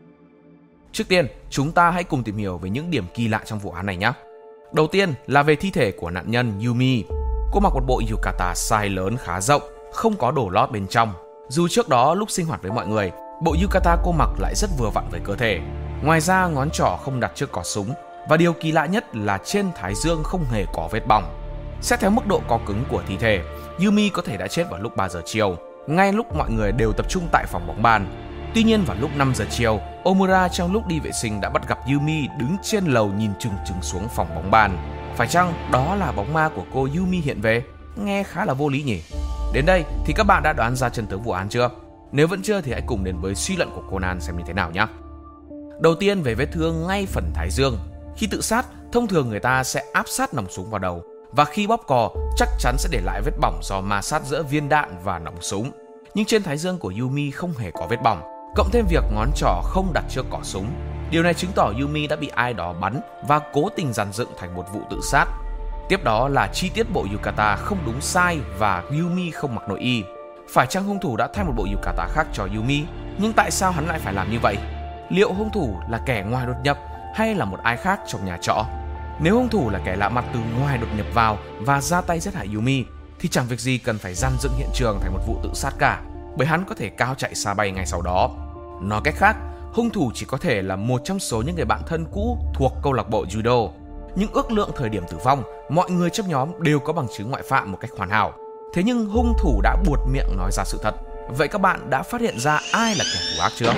Trước tiên, chúng ta hãy cùng tìm hiểu về những điểm kỳ lạ trong vụ án này nhé. Đầu tiên là về thi thể của nạn nhân Yumi. Cô mặc một bộ yukata size lớn khá rộng, không có đồ lót bên trong. Dù trước đó lúc sinh hoạt với mọi người, bộ yukata cô mặc lại rất vừa vặn với cơ thể. Ngoài ra, ngón trỏ không đặt trước cò súng, và điều kỳ lạ nhất là trên thái dương không hề có vết bỏng. Xét theo mức độ co cứng của thi thể, Yumi có thể đã chết vào lúc ba giờ chiều, ngay lúc mọi người đều tập trung tại phòng bóng bàn. Tuy nhiên vào lúc năm giờ chiều, Omura trong lúc đi vệ sinh đã bắt gặp Yumi đứng trên lầu nhìn chừng chừng xuống phòng bóng bàn. Phải chăng đó là bóng ma của cô Yumi hiện về? Nghe khá là vô lý nhỉ? Đến đây thì các bạn đã đoán ra chân tướng vụ án chưa? Nếu vẫn chưa thì hãy cùng đến với suy luận của Conan xem như thế nào nhé. Đầu tiên về vết thương ngay phần thái dương. Khi tự sát, thông thường người ta sẽ áp sát nòng súng vào đầu, và khi bóp cò chắc chắn sẽ để lại vết bỏng do ma sát giữa viên đạn và nòng súng. Nhưng trên thái dương của Yumi không hề có vết bỏng, cộng thêm việc ngón trỏ không đặt trước cò súng. Điều này chứng tỏ Yumi đã bị ai đó bắn và cố tình dàn dựng thành một vụ tự sát. Tiếp đó là chi tiết bộ yukata không đúng sai và Yumi không mặc nội y. Phải chăng hung thủ đã thay một bộ yukata khác cho Yumi? Nhưng tại sao hắn lại phải làm như vậy? Liệu hung thủ là kẻ ngoài đột nhập hay là một ai khác trong nhà trọ? Nếu hung thủ là kẻ lạ mặt từ ngoài đột nhập vào và ra tay giết hại Yumi thì chẳng việc gì cần phải dàn dựng hiện trường thành một vụ tự sát cả, bởi hắn có thể cao chạy xa bay ngay sau đó. Nói cách khác, hung thủ chỉ có thể là một trong số những người bạn thân cũ thuộc câu lạc bộ judo. Nhưng ước lượng thời điểm tử vong, mọi người trong nhóm đều có bằng chứng ngoại phạm một cách hoàn hảo. Thế nhưng hung thủ đã buột miệng nói ra sự thật. Vậy các bạn đã phát hiện ra ai là kẻ thủ ác chưa?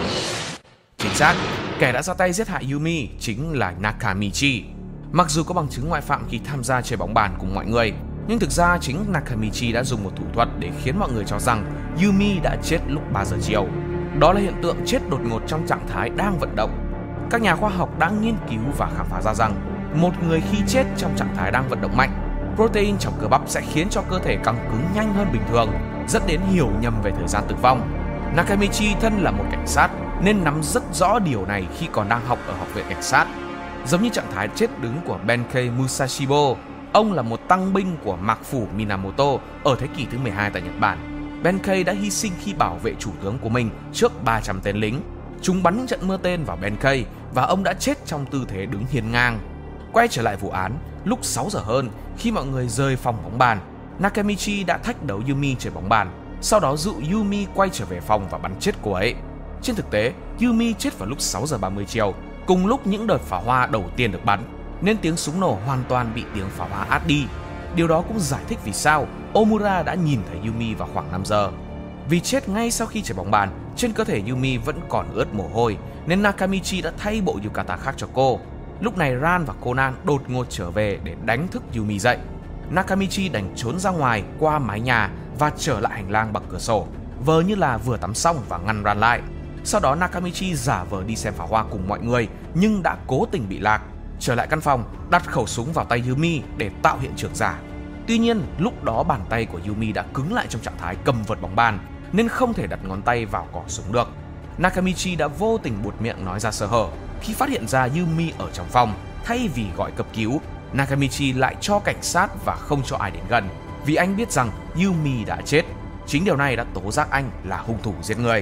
Chính xác, kẻ đã ra tay giết hại Yumi chính là Nakamichi. Mặc dù có bằng chứng ngoại phạm khi tham gia chơi bóng bàn cùng mọi người, nhưng thực ra chính Nakamichi đã dùng một thủ thuật để khiến mọi người cho rằng Yumi đã chết lúc ba giờ chiều. Đó là hiện tượng chết đột ngột trong trạng thái đang vận động. Các nhà khoa học đã nghiên cứu và khám phá ra rằng một người khi chết trong trạng thái đang vận động mạnh, protein trong cơ bắp sẽ khiến cho cơ thể căng cứng nhanh hơn bình thường, dẫn đến hiểu nhầm về thời gian tử vong. Nakamichi thân là một cảnh sát nên nắm rất rõ điều này khi còn đang học ở học viện cảnh sát. Giống như trạng thái chết đứng của Benkei Musashibo, ông là một tăng binh của mạc phủ Minamoto ở thế kỷ thứ mười hai tại Nhật Bản. Benkei đã hy sinh khi bảo vệ chủ tướng của mình trước ba trăm tên lính. Chúng bắn những trận mưa tên vào Benkei và ông đã chết trong tư thế đứng hiên ngang. Quay trở lại vụ án, lúc sáu giờ hơn, khi mọi người rời phòng bóng bàn, Nakamichi đã thách đấu Yumi chơi bóng bàn, sau đó dụ Yumi quay trở về phòng và bắn chết cô ấy. Trên thực tế, Yumi chết vào lúc sáu giờ ba mươi chiều, cùng lúc những đợt pháo hoa đầu tiên được bắn, nên tiếng súng nổ hoàn toàn bị tiếng pháo hoa át đi. Điều đó cũng giải thích vì sao Omura đã nhìn thấy Yumi vào khoảng năm giờ. Vì chết ngay sau khi chơi bóng bàn, trên cơ thể Yumi vẫn còn ướt mồ hôi, nên Nakamichi đã thay bộ yukata khác cho cô. Lúc này Ran và Conan đột ngột trở về để đánh thức Yumi dậy. Nakamichi đành trốn ra ngoài qua mái nhà và trở lại hành lang bằng cửa sổ, vờ như là vừa tắm xong và ngăn Ran lại. Sau đó Nakamichi giả vờ đi xem pháo hoa cùng mọi người nhưng đã cố tình bị lạc. Trở lại căn phòng, đặt khẩu súng vào tay Yumi để tạo hiện trường giả. Tuy nhiên, lúc đó bàn tay của Yumi đã cứng lại trong trạng thái cầm vợt bóng bàn nên không thể đặt ngón tay vào cò súng được. Nakamichi đã vô tình buột miệng nói ra sơ hở. Khi phát hiện ra Yumi ở trong phòng, thay vì gọi cấp cứu, Nakamichi lại cho cảnh sát và không cho ai đến gần, vì anh biết rằng Yumi đã chết. Chính điều này đã tố giác anh là hung thủ giết người.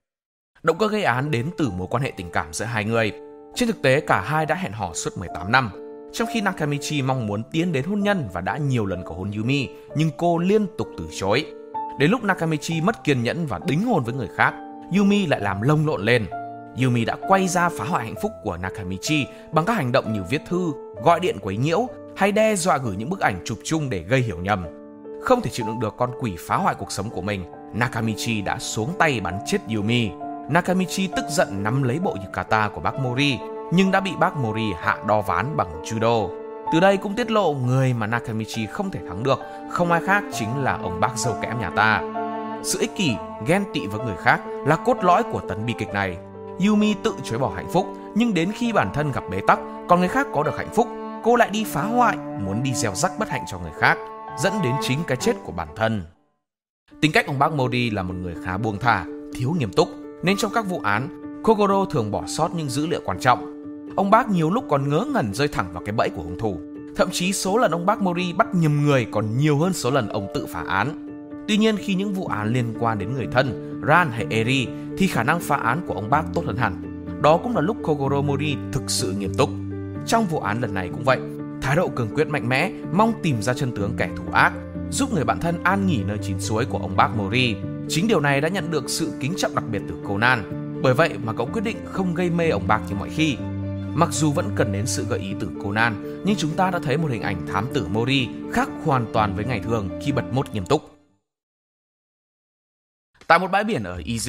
Động cơ gây án đến từ mối quan hệ tình cảm giữa hai người. Trên thực tế, cả hai đã hẹn hò suốt mười tám năm. Trong khi Nakamichi mong muốn tiến đến hôn nhân và đã nhiều lần cầu hôn Yumi, nhưng cô liên tục từ chối. Đến lúc Nakamichi mất kiên nhẫn và đính hôn với người khác, Yumi lại làm lông lộn lên. Yumi đã quay ra phá hoại hạnh phúc của Nakamichi bằng các hành động như viết thư, gọi điện quấy nhiễu hay đe dọa gửi những bức ảnh chụp chung để gây hiểu nhầm. Không thể chịu đựng được con quỷ phá hoại cuộc sống của mình, Nakamichi đã xuống tay bắn chết Yumi. Nakamichi tức giận nắm lấy bộ yukata của bác Mori, nhưng đã bị bác Mori hạ đo ván bằng judo. Từ đây cũng tiết lộ người mà Nakamichi không thể thắng được không ai khác chính là ông bác dâu kẽm nhà ta. Sự ích kỷ, ghen tị với người khác là cốt lõi của tấn bi kịch này. Yumi tự chối bỏ hạnh phúc, nhưng đến khi bản thân gặp bế tắc, còn người khác có được hạnh phúc, cô lại đi phá hoại, muốn đi gieo rắc bất hạnh cho người khác, dẫn đến chính cái chết của bản thân. Tính cách ông bác Mori là một người khá buông thả, thiếu nghiêm túc, nên trong các vụ án, Kogoro thường bỏ sót những dữ liệu quan trọng. Ông bác nhiều lúc còn ngớ ngẩn rơi thẳng vào cái bẫy của hung thủ. Thậm chí số lần ông bác Mori bắt nhầm người còn nhiều hơn số lần ông tự phá án. Tuy nhiên, khi những vụ án liên quan đến người thân, Ran hay Eri, thì khả năng phá án của ông bác tốt hơn hẳn. Đó cũng là lúc Kogoro Mori thực sự nghiêm túc. Trong vụ án lần này cũng vậy, thái độ cường quyết mạnh mẽ, mong tìm ra chân tướng kẻ thủ ác, giúp người bạn thân an nghỉ nơi chín suối của ông bác Mori. Chính điều này đã nhận được sự kính trọng đặc biệt từ Conan. Bởi vậy mà cậu quyết định không gây mê ông bác như mọi khi. Mặc dù vẫn cần đến sự gợi ý từ Conan, nhưng chúng ta đã thấy một hình ảnh thám tử Mori khác hoàn toàn với ngày thường khi bật mốt nghiêm túc. Tại một bãi biển ở Izu,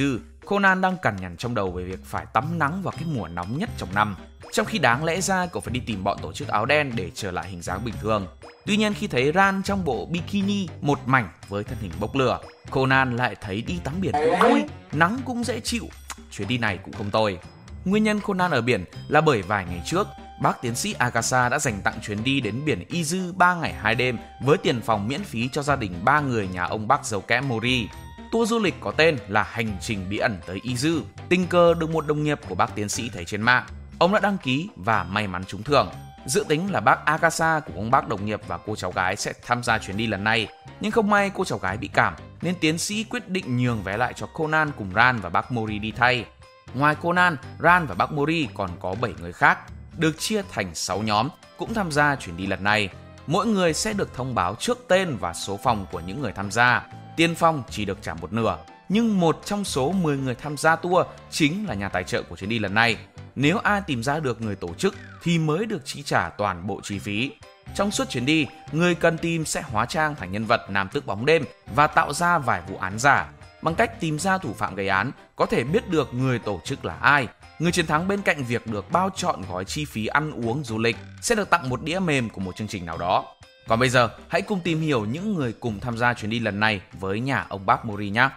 Conan đang cằn nhằn trong đầu về việc phải tắm nắng vào cái mùa nóng nhất trong năm, trong khi đáng lẽ ra cậu phải đi tìm bọn tổ chức áo đen để trở lại hình dáng bình thường. Tuy nhiên khi thấy Ran trong bộ bikini một mảnh với thân hình bốc lửa, Conan lại thấy đi tắm biển cũng vui, nắng cũng dễ chịu, chuyến đi này cũng không tồi. Nguyên nhân Conan ở biển là bởi vài ngày trước, bác tiến sĩ Akasa đã dành tặng chuyến đi đến biển Izu ba ngày hai đêm với tiền phòng miễn phí cho gia đình ba người nhà ông bác dâu kẽm Mori. Tour du lịch có tên là Hành trình bí ẩn tới Izu, tình cờ được một đồng nghiệp của bác tiến sĩ thấy trên mạng. Ông đã đăng ký và may mắn trúng thưởng. Dự tính là bác Akasa cùng ông bác đồng nghiệp và cô cháu gái sẽ tham gia chuyến đi lần này, nhưng không may cô cháu gái bị cảm nên tiến sĩ quyết định nhường vé lại cho Conan cùng Ran và bác Mori đi thay. Ngoài Conan, Ran và bác Mori còn có bảy người khác, được chia thành sáu nhóm cũng tham gia chuyến đi lần này. Mỗi người sẽ được thông báo trước tên và số phòng của những người tham gia. Tiền phòng chỉ được trả một nửa, nhưng một trong số mười người tham gia tour chính là nhà tài trợ của chuyến đi lần này. Nếu ai tìm ra được người tổ chức thì mới được chi trả toàn bộ chi phí. Trong suốt chuyến đi, người cần tìm sẽ hóa trang thành nhân vật nam tước bóng đêm và tạo ra vài vụ án giả. Bằng cách tìm ra thủ phạm gây án, có thể biết được người tổ chức là ai. Người chiến thắng bên cạnh việc được bao trọn gói chi phí ăn uống du lịch sẽ được tặng một đĩa mềm của một chương trình nào đó. Còn bây giờ, hãy cùng tìm hiểu những người cùng tham gia chuyến đi lần này với nhà ông bác Mori nhé.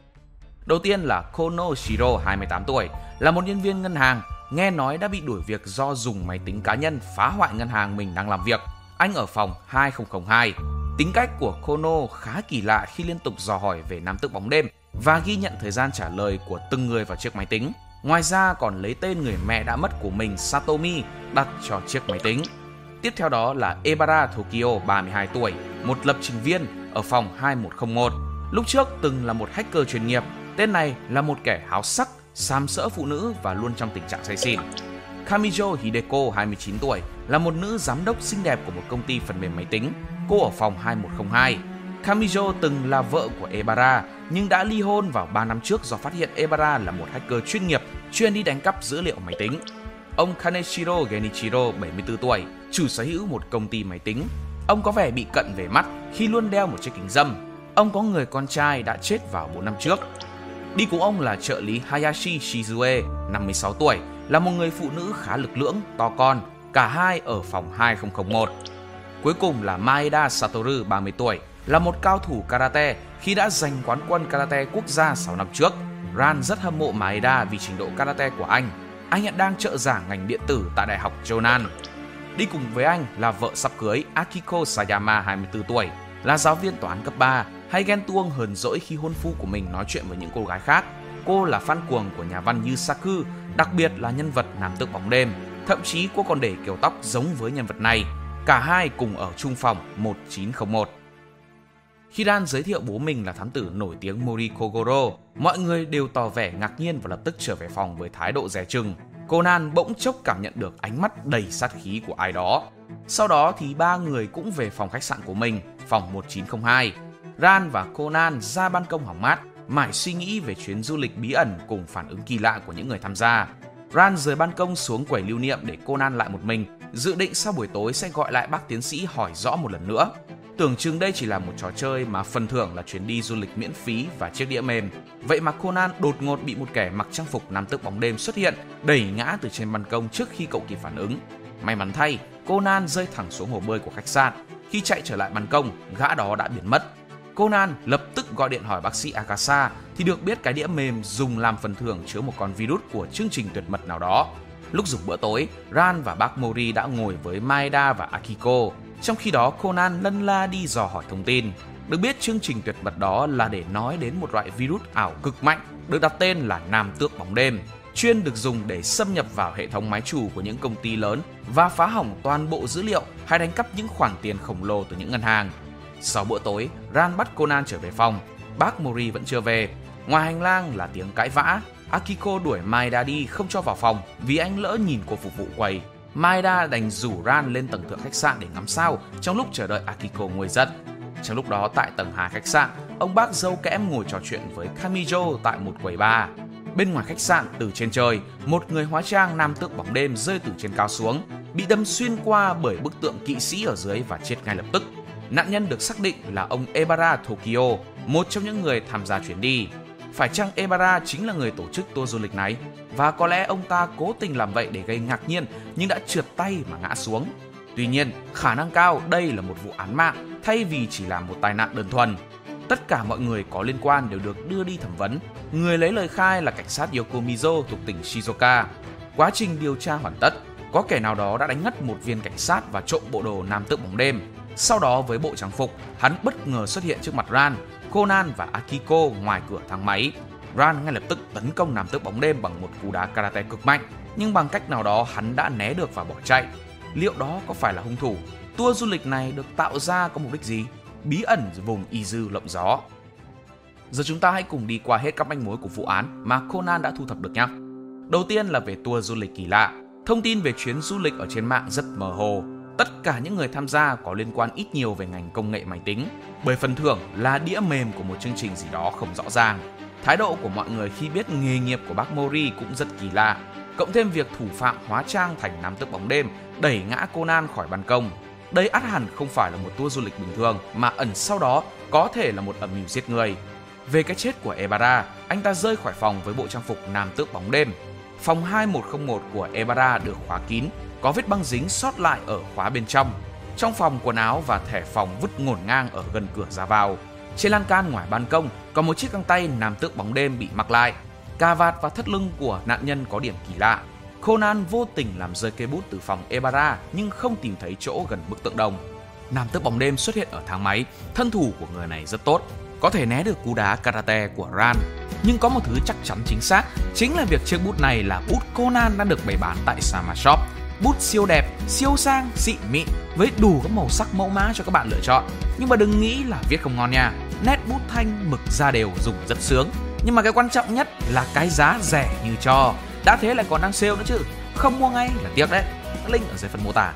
Đầu tiên là Konoshiro, hai mươi tám tuổi, là một nhân viên ngân hàng. Nghe nói đã bị đuổi việc do dùng máy tính cá nhân phá hoại ngân hàng mình đang làm việc. Anh ở phòng hai không không hai. Tính cách của Kono khá kỳ lạ khi liên tục dò hỏi về nam tước bóng đêm và ghi nhận thời gian trả lời của từng người vào chiếc máy tính. Ngoài ra còn lấy tên người mẹ đã mất của mình Satomi đặt cho chiếc máy tính. Tiếp theo đó là Ebara Tokyo, ba mươi hai tuổi, một lập trình viên ở phòng hai một không một. Lúc trước từng là một hacker chuyên nghiệp, tên này là một kẻ háo sắc, sàm sỡ phụ nữ và luôn trong tình trạng say xỉn. Kamijo Hideko, hai mươi chín tuổi, là một nữ giám đốc xinh đẹp của một công ty phần mềm máy tính. Cô ở phòng hai một không hai. Kamijo từng là vợ của Ebara nhưng đã ly hôn vào ba năm trước do phát hiện Ebara là một hacker chuyên nghiệp chuyên đi đánh cắp dữ liệu máy tính. Ông Kaneshiro Genichiro, bảy mươi tư tuổi, chủ sở hữu một công ty máy tính. Ông có vẻ bị cận về mắt khi luôn đeo một chiếc kính râm. Ông có người con trai đã chết vào bốn năm trước. Đi cùng ông là trợ lý Hayashi Shizue, năm mươi sáu tuổi, là một người phụ nữ khá lực lưỡng, to con, cả hai ở phòng hai không không một. Cuối cùng là Maeda Satoru, ba mươi tuổi, là một cao thủ karate khi đã giành quán quân karate quốc gia sáu năm trước. Ran rất hâm mộ Maeda vì trình độ karate của anh. Anh hiện đang trợ giảng ngành điện tử tại Đại học Jonan. Đi cùng với anh là vợ sắp cưới Akiko Sayama, hai mươi tư tuổi, là giáo viên toán cấp ba, hay ghen tuông hờn dỗi khi hôn phu của mình nói chuyện với những cô gái khác. Cô là fan cuồng của nhà văn Yusaku, đặc biệt là nhân vật nam tước bóng đêm. Thậm chí cô còn để kiểu tóc giống với nhân vật này. Cả hai cùng ở chung phòng một chín không một. Khi Ran giới thiệu bố mình là thám tử nổi tiếng Mori Kogoro, mọi người đều tỏ vẻ ngạc nhiên và lập tức trở về phòng với thái độ dè chừng. Conan bỗng chốc cảm nhận được ánh mắt đầy sát khí của ai đó. Sau đó thì ba người cũng về phòng khách sạn của mình, phòng một chín không hai. Ran và Conan ra ban công hóng mát, mải suy nghĩ về chuyến du lịch bí ẩn cùng phản ứng kỳ lạ của những người tham gia. Ran rời ban công xuống quầy lưu niệm để Conan lại một mình, dự định sau buổi tối sẽ gọi lại bác tiến sĩ hỏi rõ một lần nữa. Tưởng chừng đây chỉ là một trò chơi mà phần thưởng là chuyến đi du lịch miễn phí và chiếc đĩa mềm. Vậy mà Conan đột ngột bị một kẻ mặc trang phục nam tước bóng đêm xuất hiện, đẩy ngã từ trên ban công trước khi cậu kịp phản ứng. May mắn thay, Conan rơi thẳng xuống hồ bơi của khách sạn. Khi chạy trở lại ban công, gã đó đã biến mất. Conan lập tức gọi điện hỏi bác sĩ Akasa thì được biết cái đĩa mềm dùng làm phần thưởng chứa một con virus của chương trình tuyệt mật nào đó. Lúc dùng bữa tối, Ran và bác Mori đã ngồi với Maeda và Akiko. Trong khi đó, Conan lân la đi dò hỏi thông tin. Được biết chương trình tuyệt mật đó là để nói đến một loại virus ảo cực mạnh được đặt tên là nam tước bóng đêm, chuyên được dùng để xâm nhập vào hệ thống máy chủ của những công ty lớn và phá hỏng toàn bộ dữ liệu hay đánh cắp những khoản tiền khổng lồ từ những ngân hàng. Sau bữa tối, Ran bắt Conan trở về phòng. Bác Mori vẫn chưa về. Ngoài hành lang là tiếng cãi vã. Akiko đuổi Maeda đi không cho vào phòng vì anh lỡ nhìn cô phục vụ quầy. Maeda đành rủ Ran lên tầng thượng khách sạn để ngắm sao trong lúc chờ đợi Akiko nguôi giận. Trong lúc đó tại tầng hai khách sạn, ông bác dâu kẽm ngồi trò chuyện với Kamijo tại một quầy bar. Bên ngoài khách sạn, từ trên trời, một người hóa trang nam tước bóng đêm rơi từ trên cao xuống, bị đâm xuyên qua bởi bức tượng kỵ sĩ ở dưới và chết ngay lập tức. Nạn nhân được xác định là ông Ebara Tokyo, một trong những người tham gia chuyến đi. Phải chăng Ebara chính là người tổ chức tour du lịch này? Và có lẽ ông ta cố tình làm vậy để gây ngạc nhiên nhưng đã trượt tay mà ngã xuống. Tuy nhiên, khả năng cao đây là một vụ án mạng thay vì chỉ là một tai nạn đơn thuần. Tất cả mọi người có liên quan đều được đưa đi thẩm vấn. Người lấy lời khai là cảnh sát Yokomizo thuộc tỉnh Shizuoka. Quá trình điều tra hoàn tất, có kẻ nào đó đã đánh ngất một viên cảnh sát và trộm bộ đồ nam tước bóng đêm. Sau đó với bộ trang phục, hắn bất ngờ xuất hiện trước mặt Ran, Conan và Akiko ngoài cửa thang máy. Ran ngay lập tức tấn công nam tước bóng đêm bằng một cú đá karate cực mạnh, nhưng bằng cách nào đó hắn đã né được và bỏ chạy. Liệu đó có phải là hung thủ? Tour du lịch này được tạo ra có mục đích gì? Bí ẩn vùng Izu lộng gió. Giờ chúng ta hãy cùng đi qua hết các manh mối của vụ án mà Conan đã thu thập được nhé. Đầu tiên là về tour du lịch kỳ lạ. Thông tin về chuyến du lịch ở trên mạng rất mơ hồ. Tất cả những người tham gia có liên quan ít nhiều về ngành công nghệ máy tính, bởi phần thưởng là đĩa mềm của một chương trình gì đó không rõ ràng. Thái độ của mọi người khi biết nghề nghiệp của bác Mori cũng rất kỳ lạ. Cộng thêm việc thủ phạm hóa trang thành nam tước bóng đêm đẩy ngã Conan khỏi ban công. Đây ắt hẳn không phải là một tour du lịch bình thường mà ẩn sau đó có thể là một âm mưu giết người. Về cái chết của Ebara, anh ta rơi khỏi phòng với bộ trang phục nam tước bóng đêm. Phòng hai một không một của Ebara được khóa kín, có vết băng dính sót lại ở khóa bên trong. Trong phòng, quần áo và thẻ phòng vứt ngổn ngang ở gần cửa ra vào. Trên lan can ngoài ban công có một chiếc găng tay nam tước bóng đêm bị mắc lại. Cà vạt và thắt lưng của nạn nhân có điểm kỳ lạ. Conan vô tình làm rơi cây bút từ phòng Ebara nhưng không tìm thấy chỗ gần bức tượng đồng. Nam tước bóng đêm xuất hiện ở thang máy, thân thủ của người này rất tốt, có thể né được cú đá karate của Ran. Nhưng có một thứ chắc chắn chính xác, chính là việc chiếc bút này là bút Conan đang được bày bán tại Sama Shop. Bút siêu đẹp, siêu sang, xịn mịn với đủ các màu sắc mẫu mã cho các bạn lựa chọn. Nhưng mà đừng nghĩ là viết không ngon nha. Nét bút thanh, mực da đều, dùng rất sướng. Nhưng mà cái quan trọng nhất là cái giá rẻ như cho. Đã thế lại còn đang sale nữa chứ, không mua ngay là tiếc đấy. Link ở dưới phần mô tả.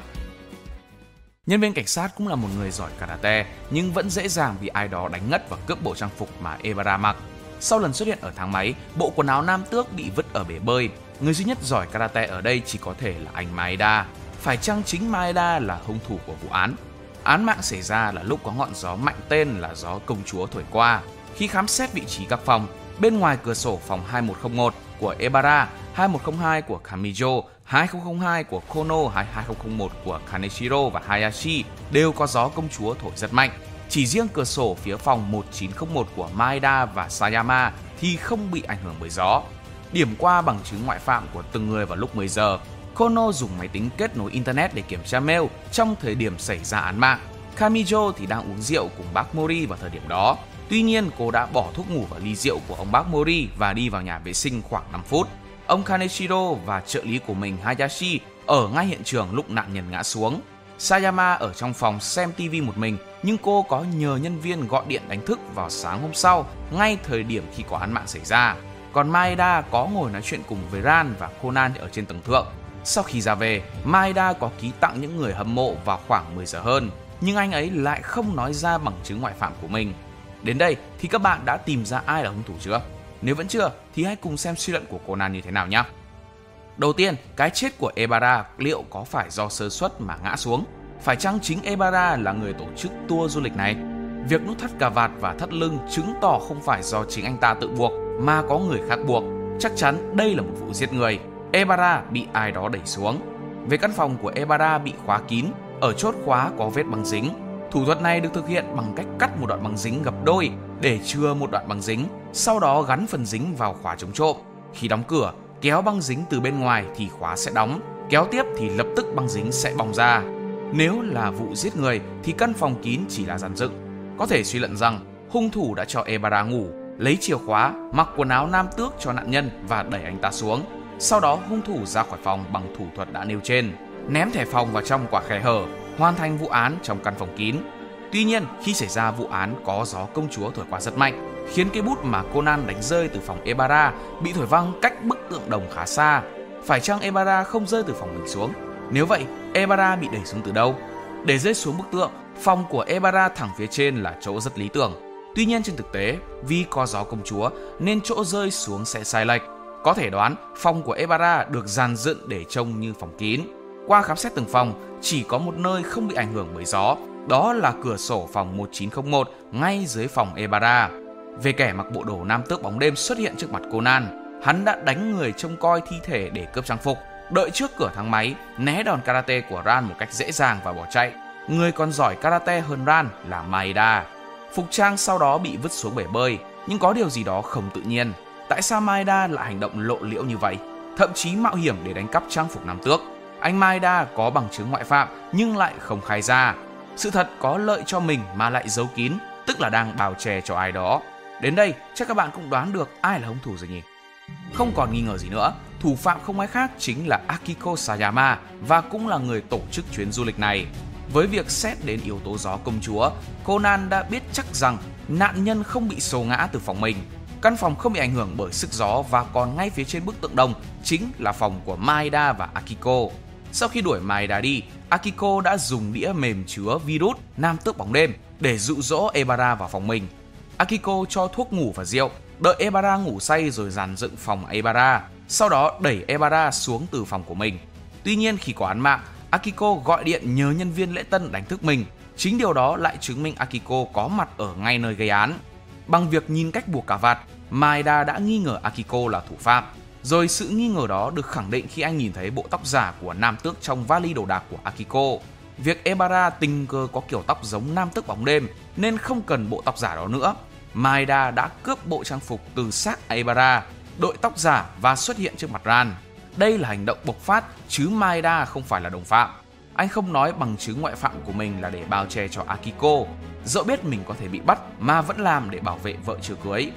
Nhân viên cảnh sát cũng là một người giỏi karate, nhưng vẫn dễ dàng bị ai đó đánh ngất và cướp bộ trang phục mà Ebara mặc. Sau lần xuất hiện ở thang máy, bộ quần áo nam tước bị vứt ở bể bơi. Người duy nhất giỏi karate ở đây chỉ có thể là anh Maeda. Phải chăng chính Maeda là hung thủ của vụ án? Án mạng xảy ra là lúc có ngọn gió mạnh tên là gió công chúa thổi qua. Khi khám xét vị trí các phòng, bên ngoài cửa sổ phòng hai một không một của Ebara, hai một không hai của Kamijo, hai không không hai của Kono, hai không không một của Kaneshiro và Hayashi đều có gió công chúa thổi rất mạnh. Chỉ riêng cửa sổ phía phòng một chín không một của Maeda và Sayama thì không bị ảnh hưởng bởi gió. Điểm qua bằng chứng ngoại phạm của từng người vào lúc mười giờ. Kono dùng máy tính kết nối internet để kiểm tra mail trong thời điểm xảy ra án mạng. Kamijo thì đang uống rượu cùng bác Mori vào thời điểm đó. Tuy nhiên, cô đã bỏ thuốc ngủ vào ly rượu của ông bác Mori và đi vào nhà vệ sinh khoảng năm phút. Ông Kaneshiro và trợ lý của mình Hayashi ở ngay hiện trường lúc nạn nhân ngã xuống. Sayama ở trong phòng xem ti vi một mình, nhưng cô có nhờ nhân viên gọi điện đánh thức vào sáng hôm sau, ngay thời điểm khi có án mạng xảy ra. Còn Maeda có ngồi nói chuyện cùng với Ran và Conan ở trên tầng thượng. Sau khi ra về, Maeda có ký tặng những người hâm mộ vào khoảng mười giờ hơn, nhưng anh ấy lại không nói ra bằng chứng ngoại phạm của mình. Đến đây thì các bạn đã tìm ra ai là hung thủ chưa? Nếu vẫn chưa thì hãy cùng xem suy luận của Conan như thế nào nhé. Đầu tiên, cái chết của Ebara liệu có phải do sơ suất mà ngã xuống? Phải chăng chính Ebara là người tổ chức tour du lịch này? Việc nút thắt cà vạt và thắt lưng chứng tỏ không phải do chính anh ta tự buộc mà có người khác buộc. Chắc chắn đây là một vụ giết người. Ebara bị ai đó đẩy xuống. Về căn phòng của Ebara bị khóa kín, ở chốt khóa có vết băng dính. Thủ thuật này được thực hiện bằng cách cắt một đoạn băng dính gập đôi để chừa một đoạn băng dính, sau đó gắn phần dính vào khóa chống trộm. Khi đóng cửa, kéo băng dính từ bên ngoài thì khóa sẽ đóng, kéo tiếp thì lập tức băng dính sẽ bong ra. Nếu là vụ giết người thì căn phòng kín chỉ là dàn dựng. Có thể suy luận rằng hung thủ đã cho Ebara ngủ, lấy chìa khóa, mặc quần áo nam tước cho nạn nhân và đẩy anh ta xuống. Sau đó hung thủ ra khỏi phòng bằng thủ thuật đã nêu trên, ném thẻ phòng vào trong quả khe hở, hoàn thành vụ án trong căn phòng kín. Tuy nhiên, khi xảy ra vụ án có gió công chúa thổi qua rất mạnh, khiến cây bút mà Conan đánh rơi từ phòng Ebara bị thổi văng cách bức tượng đồng khá xa. Phải chăng Ebara không rơi từ phòng mình xuống? Nếu vậy, Ebara bị đẩy xuống từ đâu? Để rơi xuống bức tượng, phòng của Ebara thẳng phía trên là chỗ rất lý tưởng. Tuy nhiên trên thực tế, vì có gió công chúa nên chỗ rơi xuống sẽ sai lệch. Có thể đoán phòng của Ebara được dàn dựng để trông như phòng kín. Qua khám xét từng phòng, chỉ có một nơi không bị ảnh hưởng bởi gió, đó là cửa sổ phòng một chín không một ngay dưới phòng Ebara. Về kẻ mặc bộ đồ nam tước bóng đêm xuất hiện trước mặt Conan, hắn đã đánh người trông coi thi thể để cướp trang phục, đợi trước cửa thang máy, né đòn karate của Ran một cách dễ dàng và bỏ chạy. Người còn giỏi karate hơn Ran là Maeda. Phục trang sau đó bị vứt xuống bể bơi, nhưng có điều gì đó không tự nhiên. Tại sao Maeda lại hành động lộ liễu như vậy, thậm chí mạo hiểm để đánh cắp trang phục nam tước? Anh Maeda có bằng chứng ngoại phạm nhưng lại không khai ra. Sự thật có lợi cho mình mà lại giấu kín, tức là đang bào chè cho ai đó. Đến đây chắc các bạn cũng đoán được ai là hung thủ rồi nhỉ? Không còn nghi ngờ gì nữa, thủ phạm không ai khác chính là Akiko Sayama và cũng là người tổ chức chuyến du lịch này. Với việc xét đến yếu tố gió công chúa, Conan đã biết chắc rằng nạn nhân không bị xô ngã từ phòng mình. Căn phòng không bị ảnh hưởng bởi sức gió và còn ngay phía trên bức tượng đồng chính là phòng của Maeda và Akiko. Sau khi đuổi Maeda đi, Akiko đã dùng đĩa mềm chứa virus nam tước bóng đêm để dụ dỗ Ebara vào phòng mình. Akiko cho thuốc ngủ và rượu, đợi Ebara ngủ say rồi dàn dựng phòng Ebara, sau đó đẩy Ebara xuống từ phòng của mình. Tuy nhiên khi có án mạng, Akiko gọi điện nhờ nhân viên lễ tân đánh thức mình. Chính điều đó lại chứng minh Akiko có mặt ở ngay nơi gây án. Bằng việc nhìn cách buộc cà vạt, Maeda đã nghi ngờ Akiko là thủ phạm. Rồi sự nghi ngờ đó được khẳng định khi anh nhìn thấy bộ tóc giả của nam tước trong vali đồ đạc của Akiko. Việc Ebara tình cờ có kiểu tóc giống nam tước bóng đêm nên không cần bộ tóc giả đó nữa. Maeda đã cướp bộ trang phục từ xác Ebara, đội tóc giả và xuất hiện trước mặt Ran. Đây là hành động bộc phát chứ Maeda không phải là đồng phạm. Anh không nói bằng chứng ngoại phạm của mình là để bao che cho Akiko, dẫu biết mình có thể bị bắt mà vẫn làm để bảo vệ vợ chưa cưới.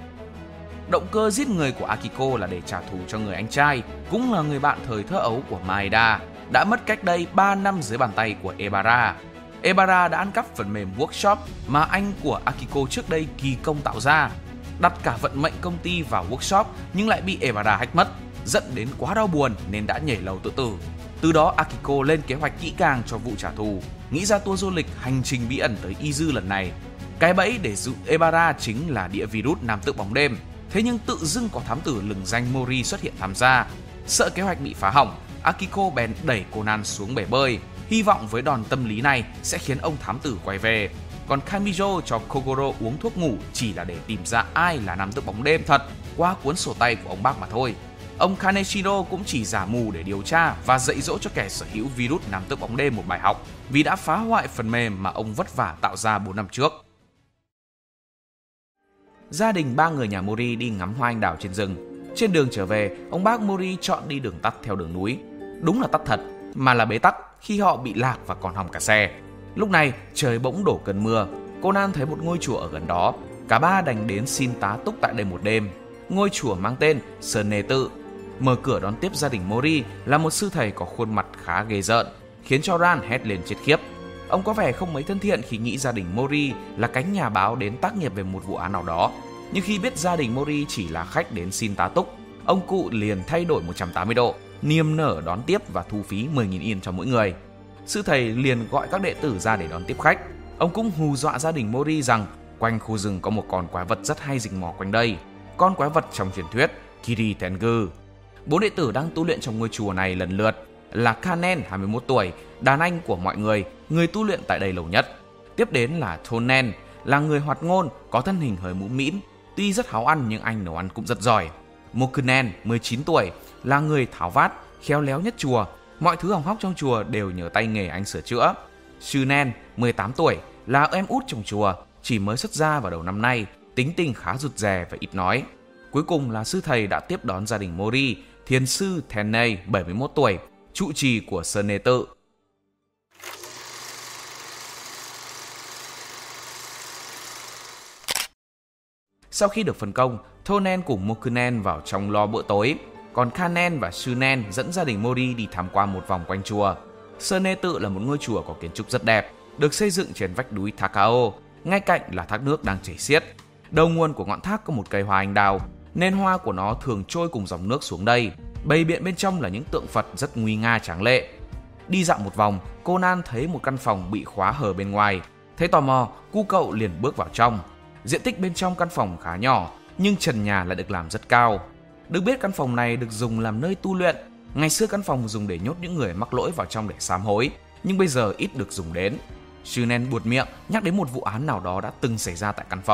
Động cơ giết người của Akiko là để trả thù cho người anh trai, cũng là người bạn thời thơ ấu của Maeda, đã mất cách đây ba năm dưới bàn tay của Ebara. Ebara đã ăn cắp phần mềm Workshop mà anh của Akiko trước đây kỳ công tạo ra, đặt cả vận mệnh công ty vào Workshop nhưng lại bị Ebara hack mất, dẫn đến quá đau buồn nên đã nhảy lầu tự tử. Từ đó Akiko lên kế hoạch kỹ càng cho vụ trả thù, nghĩ ra tour du lịch hành trình bí ẩn tới Izu lần này. Cái bẫy để dụ Ebara chính là đĩa virus nam tước bóng đêm. Thế nhưng tự dưng có thám tử lừng danh Mori xuất hiện tham gia. Sợ kế hoạch bị phá hỏng, Akiko bèn đẩy Conan xuống bể bơi, hy vọng với đòn tâm lý này sẽ khiến ông thám tử quay về. Còn Kamijo cho Kogoro uống thuốc ngủ chỉ là để tìm ra ai là nam tước bóng đêm thật qua cuốn sổ tay của ông bác mà thôi. Ông Kaneshiro cũng chỉ giả mù để điều tra và dạy dỗ cho kẻ sở hữu virus nam tước bóng đêm một bài học vì đã phá hoại phần mềm mà ông vất vả tạo ra bốn năm trước. Gia đình ba người nhà Mori đi ngắm hoa anh đào trên rừng. Trên đường trở về, ông bác Mori chọn đi đường tắt theo đường núi. Đúng là tắt thật, mà là bế tắc khi họ bị lạc và còn hỏng cả xe. Lúc này trời bỗng đổ cơn mưa. Conan thấy một ngôi chùa ở gần đó. Cả ba đành đến xin tá túc tại đây một đêm. Ngôi chùa mang tên Sơn Nê Tự. Mở cửa đón tiếp gia đình Mori là một sư thầy có khuôn mặt khá ghê rợn, khiến cho Ran hét lên chết khiếp. Ông có vẻ không mấy thân thiện khi nghĩ gia đình Mori là cánh nhà báo đến tác nghiệp về một vụ án nào đó. Nhưng khi biết gia đình Mori chỉ là khách đến xin tá túc, ông cụ liền thay đổi một trăm tám mươi độ, niềm nở đón tiếp và thu phí mười nghìn yên cho mỗi người. Sư thầy liền gọi các đệ tử ra để đón tiếp khách. Ông cũng hù dọa gia đình Mori rằng quanh khu rừng có một con quái vật rất hay rình mò quanh đây, con quái vật trong truyền thuyết Kiri Tengu. Bốn đệ tử đang tu luyện trong ngôi chùa này lần lượt là Kanen hai mươi mốt tuổi, đàn anh của mọi người, người tu luyện tại đây lâu nhất. Tiếp đến là Tonen, là người hoạt ngôn, có thân hình hơi mũm mĩm, tuy rất háo ăn nhưng anh nấu ăn cũng rất giỏi. Mokunen, mười chín tuổi, là người tháo vát, khéo léo nhất chùa, mọi thứ hỏng hóc trong chùa đều nhờ tay nghề anh sửa chữa. Shunen, mười tám tuổi, là em út trong chùa, chỉ mới xuất gia vào đầu năm nay, tính tình khá rụt rè và ít nói. Cuối cùng là sư thầy đã tiếp đón gia đình Mori, thiền sư Tennei, bảy mươi mốt tuổi, trụ trì của Sơn Nê Tự. Sau khi được phân công, Tonen cùng Mokunen vào trong lo bữa tối, còn Kanen và Shunen dẫn gia đình Mori đi tham quan một vòng quanh chùa. Sơn Nê Tự là một ngôi chùa có kiến trúc rất đẹp, được xây dựng trên vách núi Takao, ngay cạnh là thác nước đang chảy xiết. Đầu nguồn của ngọn thác có một cây hoa anh đào, nên hoa của nó thường trôi cùng dòng nước xuống đây. Bày biện bên trong là những tượng Phật rất nguy nga tráng lệ. Đi dạo một vòng, Conan thấy một căn phòng bị khóa hờ bên ngoài. Thấy tò mò, cu cậu liền bước vào trong. Diện tích bên trong căn phòng khá nhỏ, nhưng trần nhà lại được làm rất cao. Được biết căn phòng này được dùng làm nơi tu luyện. Ngày xưa căn phòng dùng để nhốt những người mắc lỗi vào trong để sám hối, nhưng bây giờ ít được dùng đến. Shunen buột miệng nhắc đến một vụ án nào đó đã từng xảy ra tại căn phòng.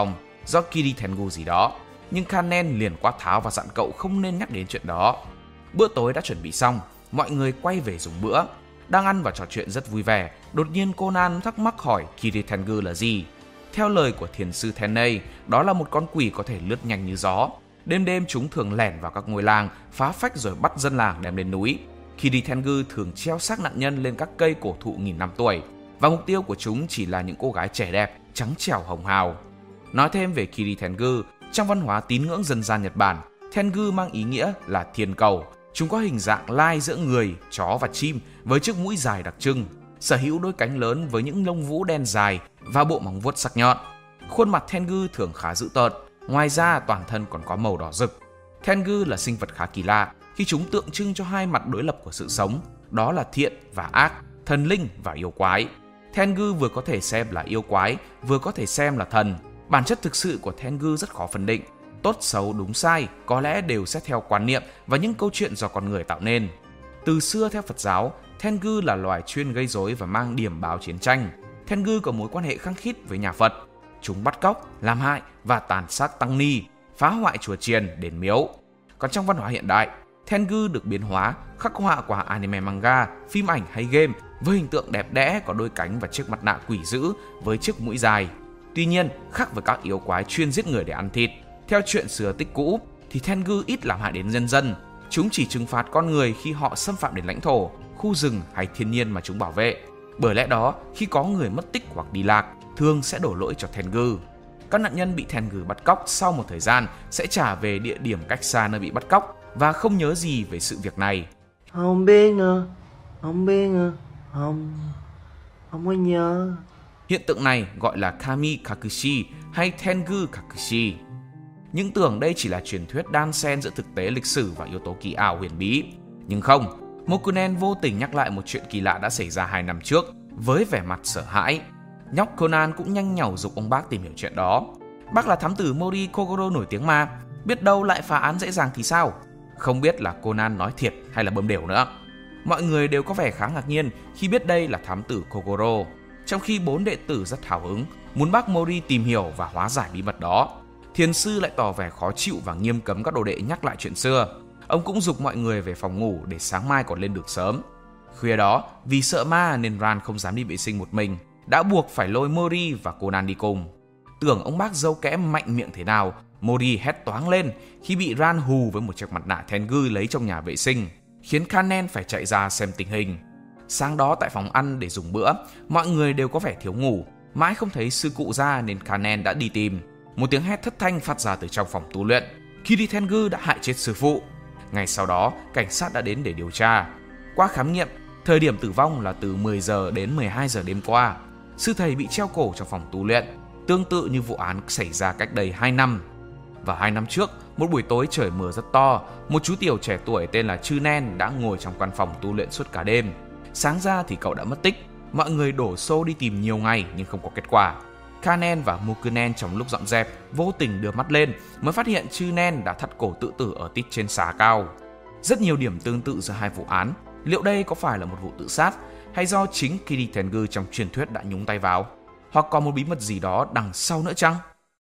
do Kiri Tengu gì đó, nhưng Kanen liền quát tháo và dặn cậu không nên nhắc đến chuyện đó. Bữa tối đã chuẩn bị xong, mọi người quay về dùng bữa. Đang ăn và trò chuyện rất vui vẻ, đột nhiên Conan thắc mắc hỏi Kiri Tengu là gì. Theo lời của thiền sư Tennei, đó là một con quỷ có thể lướt nhanh như gió. Đêm đêm chúng thường lẻn vào các ngôi làng, phá phách rồi bắt dân làng đem lên núi. Kiri Tengu thường treo xác nạn nhân lên các cây cổ thụ nghìn năm tuổi, và mục tiêu của chúng chỉ là những cô gái trẻ đẹp, trắng trẻo hồng hào. Nói thêm về Kiri Tengu, trong văn hóa tín ngưỡng dân gian Nhật Bản, Tengu mang ý nghĩa là thiên cầu. Chúng có hình dạng lai giữa người, chó và chim với chiếc mũi dài đặc trưng, sở hữu đôi cánh lớn với những lông vũ đen dài và bộ móng vuốt sắc nhọn. Khuôn mặt Tengu thường khá dữ tợn, ngoài ra toàn thân còn có màu đỏ rực. Tengu là sinh vật khá kỳ lạ khi chúng tượng trưng cho hai mặt đối lập của sự sống, đó là thiện và ác, thần linh và yêu quái. Tengu vừa có thể xem là yêu quái, vừa có thể xem là thần. Bản chất thực sự của Tengu rất khó phân định. Tốt xấu đúng sai có lẽ đều xét theo quan niệm và những câu chuyện do con người tạo nên. Từ xưa theo Phật giáo, Tengu là loài chuyên gây rối và mang điểm báo chiến tranh. Tengu có mối quan hệ khăng khít với nhà Phật. Chúng bắt cóc, làm hại và tàn sát tăng ni, phá hoại chùa chiền, đền miếu. Còn trong văn hóa hiện đại, Tengu được biến hóa, khắc họa qua anime manga, phim ảnh hay game với hình tượng đẹp đẽ có đôi cánh và chiếc mặt nạ quỷ dữ với chiếc mũi dài. Tuy nhiên, khác với các yêu quái chuyên giết người để ăn thịt, theo chuyện xưa tích cũ thì Tengu ít làm hại đến nhân dân. Chúng chỉ trừng phạt con người khi họ xâm phạm đến lãnh thổ, khu rừng hay thiên nhiên mà chúng bảo vệ. Bởi lẽ đó, khi có người mất tích hoặc đi lạc, thường sẽ đổ lỗi cho Tengu. Các nạn nhân bị Tengu bắt cóc sau một thời gian sẽ trả về địa điểm cách xa nơi bị bắt cóc và không nhớ gì về sự việc này. Không biết nữa, không biết nữa, không, không có nhớ. Hiện tượng này gọi là Kami Kakushi hay Tengu Kakushi. Những tưởng đây chỉ là truyền thuyết đan xen giữa thực tế lịch sử và yếu tố kỳ ảo huyền bí. Nhưng không, Mokunen vô tình nhắc lại một chuyện kỳ lạ đã xảy ra hai năm trước với vẻ mặt sợ hãi. Nhóc Conan cũng nhanh nhảu giục ông bác tìm hiểu chuyện đó. Bác là thám tử Mori Kogoro nổi tiếng mà, biết đâu lại phá án dễ dàng thì sao? Không biết là Conan nói thiệt hay là bơm đều nữa. Mọi người đều có vẻ khá ngạc nhiên khi biết đây là thám tử Kogoro, trong khi bốn đệ tử rất hào hứng muốn bác Mori tìm hiểu và hóa giải bí mật đó. Thiền sư lại tỏ vẻ khó chịu và nghiêm cấm các đồ đệ nhắc lại chuyện xưa. Ông cũng giục mọi người về phòng ngủ để sáng mai còn lên được sớm. Khuya đó, vì sợ ma nên Ran không dám đi vệ sinh một mình, đã buộc phải lôi Mori và Conan đi cùng. Tưởng ông bác dâu kẽm mạnh miệng thế nào, Mori hét toáng lên khi bị Ran hù với một chiếc mặt nạ Tengu lấy trong nhà vệ sinh, khiến Kanen phải chạy ra xem tình hình. Sáng đó tại phòng ăn để dùng bữa, mọi người đều có vẻ thiếu ngủ, mãi không thấy sư cụ ra nên Kanen đã đi tìm. Một tiếng hét thất thanh phát ra từ trong phòng tu luyện. Kiri Tengu đã hại chết sư phụ. Ngay sau đó, cảnh sát đã đến để điều tra. Qua khám nghiệm, thời điểm tử vong là từ mười giờ đến mười hai giờ đêm qua. Sư thầy bị treo cổ trong phòng tu luyện, tương tự như vụ án xảy ra cách đây hai năm. Vào hai năm trước, một buổi tối trời mưa rất to, một chú tiểu trẻ tuổi tên là Chư Nen đã ngồi trong căn phòng tu luyện suốt cả đêm. Sáng ra thì cậu đã mất tích. Mọi người đổ xô đi tìm nhiều ngày nhưng không có kết quả. Kanen và Mokunen trong lúc dọn dẹp vô tình đưa mắt lên mới phát hiện Chư Nen đã thắt cổ tự tử ở tít trên xà cao. Rất nhiều điểm tương tự giữa hai vụ án. Liệu đây có phải là một vụ tự sát hay do chính Kiri Tengu trong truyền thuyết đã nhúng tay vào? Hoặc còn một bí mật gì đó đằng sau nữa chăng?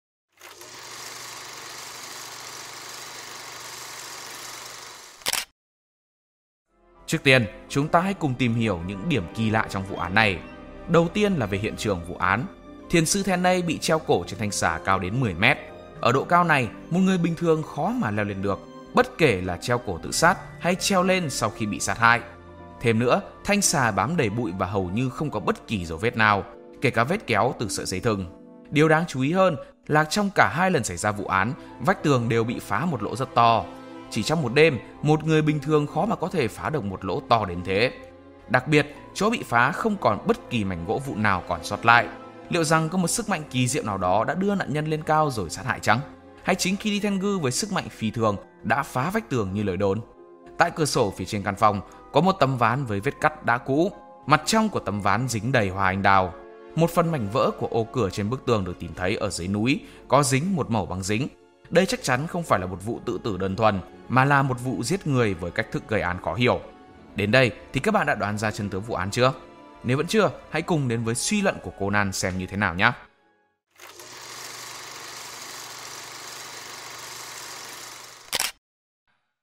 Trước tiên, chúng ta hãy cùng tìm hiểu những điểm kỳ lạ trong vụ án này. Đầu tiên là về hiện trường vụ án. Thiền sư Tennei bị treo cổ trên thanh xà cao đến mười mét. Ở độ cao này, một người bình thường khó mà leo lên được, bất kể là treo cổ tự sát hay treo lên sau khi bị sát hại. Thêm nữa, thanh xà bám đầy bụi và hầu như không có bất kỳ dấu vết nào, kể cả vết kéo từ sợi dây thừng. Điều đáng chú ý hơn là trong cả hai lần xảy ra vụ án, vách tường đều bị phá một lỗ rất to. Chỉ trong một đêm, một người bình thường khó mà có thể phá được một lỗ to đến thế. Đặc biệt, chỗ bị phá không còn bất kỳ mảnh gỗ vụn nào còn sót lại. Liệu rằng có một sức mạnh kỳ diệu nào đó đã đưa nạn nhân lên cao rồi sát hại chăng? Hay chính Kiri Tengu với sức mạnh phi thường đã phá vách tường như lời đồn? Tại cửa sổ phía trên căn phòng có một tấm ván với vết cắt đã cũ. Mặt trong của tấm ván dính đầy hoa anh đào. Một phần mảnh vỡ của ô cửa trên bức tường được tìm thấy ở dưới núi có dính một mẩu băng dính. Đây chắc chắn không phải là một vụ tự tử đơn thuần, mà là một vụ giết người với cách thức gây án khó hiểu. Đến đây thì các bạn đã đoán ra chân tướng vụ án chưa? Nếu vẫn chưa, hãy cùng đến với suy luận của Conan xem như thế nào nhé.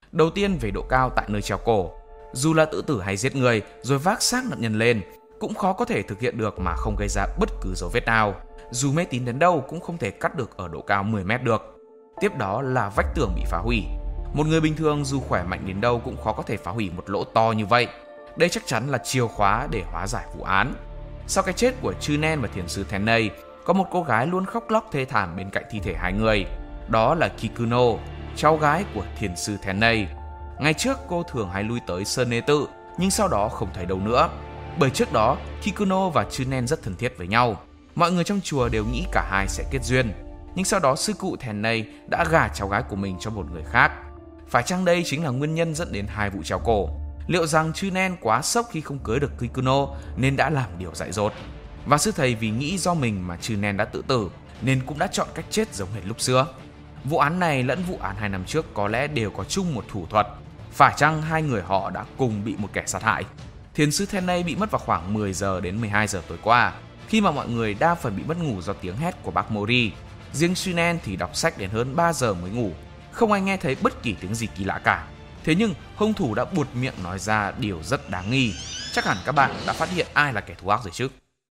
Đầu tiên về độ cao tại nơi treo cổ. Dù là tự tử hay giết người rồi vác xác nạn nhân lên, cũng khó có thể thực hiện được mà không gây ra bất cứ dấu vết nào. Dù mê tín đến đâu cũng không thể cắt được ở độ cao mười mét được. Tiếp đó là vách tường bị phá hủy. Một người bình thường dù khỏe mạnh đến đâu cũng khó có thể phá hủy một lỗ to như vậy. Đây chắc chắn là chìa khóa để hóa giải vụ án. Sau cái chết của Chunen và thiền sư Tenney, có một cô gái luôn khóc lóc thê thảm bên cạnh thi thể hai người. Đó là Kikuno, cháu gái của thiền sư Tenney. Ngày trước cô thường hay lui tới Sơn Nê Tự, nhưng sau đó không thấy đâu nữa. Bởi trước đó, Kikuno và Chunen rất thân thiết với nhau. Mọi người trong chùa đều nghĩ cả hai sẽ kết duyên. Nhưng sau đó sư cụ Tenney đã gả cháu gái của mình cho một người khác. Phải chăng đây chính là nguyên nhân dẫn đến hai vụ treo cổ? Liệu rằng Chunen quá sốc khi không cưới được Kikuno nên đã làm điều dại dột? Và sư thầy vì nghĩ do mình mà Chunen đã tự tử nên cũng đã chọn cách chết giống hệt lúc xưa. Vụ án này lẫn vụ án hai năm trước có lẽ đều có chung một thủ thuật. Phải chăng hai người họ đã cùng bị một kẻ sát hại? Thiền sư Tenney bị mất vào khoảng mười giờ đến mười hai giờ tối qua, khi mà mọi người đa phần bị mất ngủ do tiếng hét của bác Mori. Riêng Chunen thì đọc sách đến hơn ba giờ mới ngủ, không ai nghe thấy bất kỳ tiếng gì kỳ lạ cả. Thế nhưng hung thủ đã buột miệng nói ra điều rất đáng nghi. Chắc hẳn các bạn đã phát hiện ai là kẻ thù ác rồi chứ?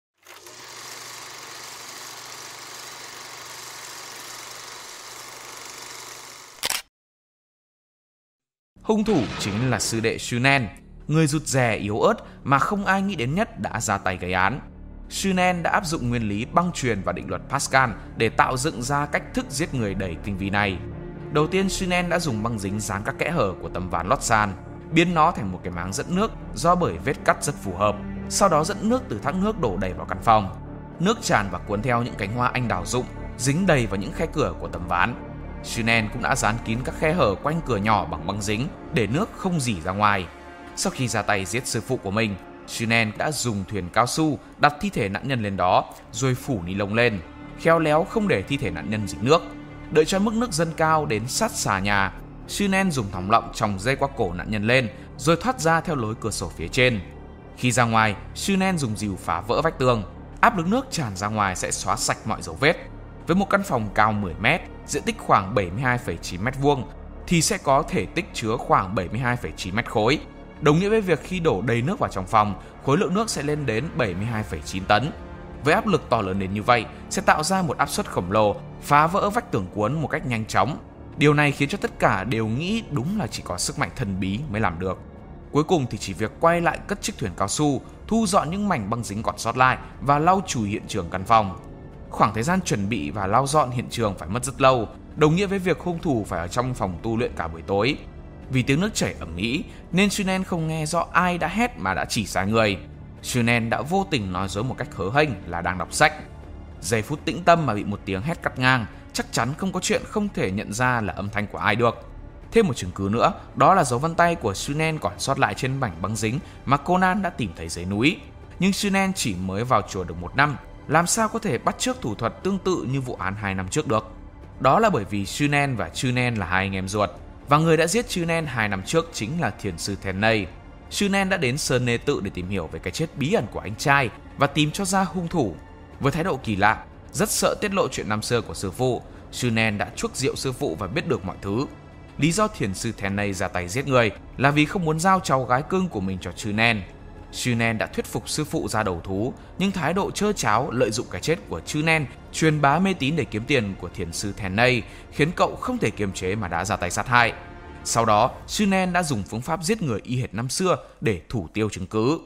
Hung thủ chính là sư đệ Chunen, người rụt rè yếu ớt mà không ai nghĩ đến nhất đã ra tay gây án. Chunen đã áp dụng nguyên lý băng chuyền và định luật Pascal để tạo dựng ra cách thức giết người đầy tinh vi này. Đầu tiên, Chunen đã dùng băng dính dán các kẽ hở của tấm ván lót sàn, biến nó thành một cái máng dẫn nước do bởi vết cắt rất phù hợp. Sau đó dẫn nước từ thác nước đổ đầy vào căn phòng. Nước tràn và cuốn theo những cánh hoa anh đào rụng, dính đầy vào những khe cửa của tấm ván. Chunen cũng đã dán kín các khe hở quanh cửa nhỏ bằng băng dính để nước không rỉ ra ngoài. Sau khi ra tay giết sư phụ của mình, Chunen đã dùng thuyền cao su đặt thi thể nạn nhân lên đó rồi phủ ni lông lên, khéo léo không để thi thể nạn nhân dính nước. Đợi cho mức nước dâng cao đến sát xà nhà, Chunen dùng thòng lọng tròng dây qua cổ nạn nhân lên rồi thoát ra theo lối cửa sổ phía trên. Khi ra ngoài, Chunen dùng dìu phá vỡ vách tường. Áp lực nước tràn ra ngoài sẽ xóa sạch mọi dấu vết. Với một căn phòng cao mười mét, diện tích khoảng bảy mươi hai phẩy chín mét vuông thì sẽ có thể tích chứa khoảng bảy mươi hai phẩy chín mét khối. Đồng nghĩa với việc khi đổ đầy nước vào trong phòng, khối lượng nước sẽ lên đến bảy mươi hai phẩy chín tấn. Với áp lực to lớn đến như vậy, sẽ tạo ra một áp suất khổng lồ, phá vỡ vách tường cuốn một cách nhanh chóng. Điều này khiến cho tất cả đều nghĩ đúng là chỉ có sức mạnh thần bí mới làm được. Cuối cùng thì chỉ việc quay lại cất chiếc thuyền cao su, thu dọn những mảnh băng dính còn sót lại và lau chùi hiện trường căn phòng. Khoảng thời gian chuẩn bị và lau dọn hiện trường phải mất rất lâu, đồng nghĩa với việc hung thủ phải ở trong phòng tu luyện cả buổi tối. Vì tiếng nước chảy ầm ĩ nên Chunen không nghe rõ ai đã hét mà đã chỉ sai người. Chunen đã vô tình nói dối một cách hớ hênh là đang đọc sách. Giây phút tĩnh tâm mà bị một tiếng hét cắt ngang, chắc chắn không có chuyện không thể nhận ra là âm thanh của ai được. Thêm một chứng cứ nữa, đó là dấu vân tay của Chunen còn sót lại trên mảnh băng dính mà Conan đã tìm thấy dưới núi. Nhưng Chunen chỉ mới vào chùa được một năm, làm sao có thể bắt chước thủ thuật tương tự như vụ án hai năm trước được? Đó là bởi vì Chunen và Chunen là hai anh em ruột, và người đã giết Chunen hai năm trước chính là thiền sư Tenney. Chunen đã đến Sơn Nê Tự để tìm hiểu về cái chết bí ẩn của anh trai và tìm cho ra hung thủ. Với thái độ kỳ lạ, rất sợ tiết lộ chuyện năm xưa của sư phụ, Chunen đã chuốc rượu sư phụ và biết được mọi thứ. Lý do thiền sư Tenney ra tay giết người là vì không muốn giao cháu gái cưng của mình cho Chunen. Chunen đã thuyết phục sư phụ ra đầu thú, nhưng thái độ trơ tráo lợi dụng cái chết của Chunen truyền bá mê tín để kiếm tiền của thiền sư Tenney khiến cậu không thể kiềm chế mà đã ra tay sát hại. Sau đó, Chunen đã dùng phương pháp giết người y hệt năm xưa để thủ tiêu chứng cứ.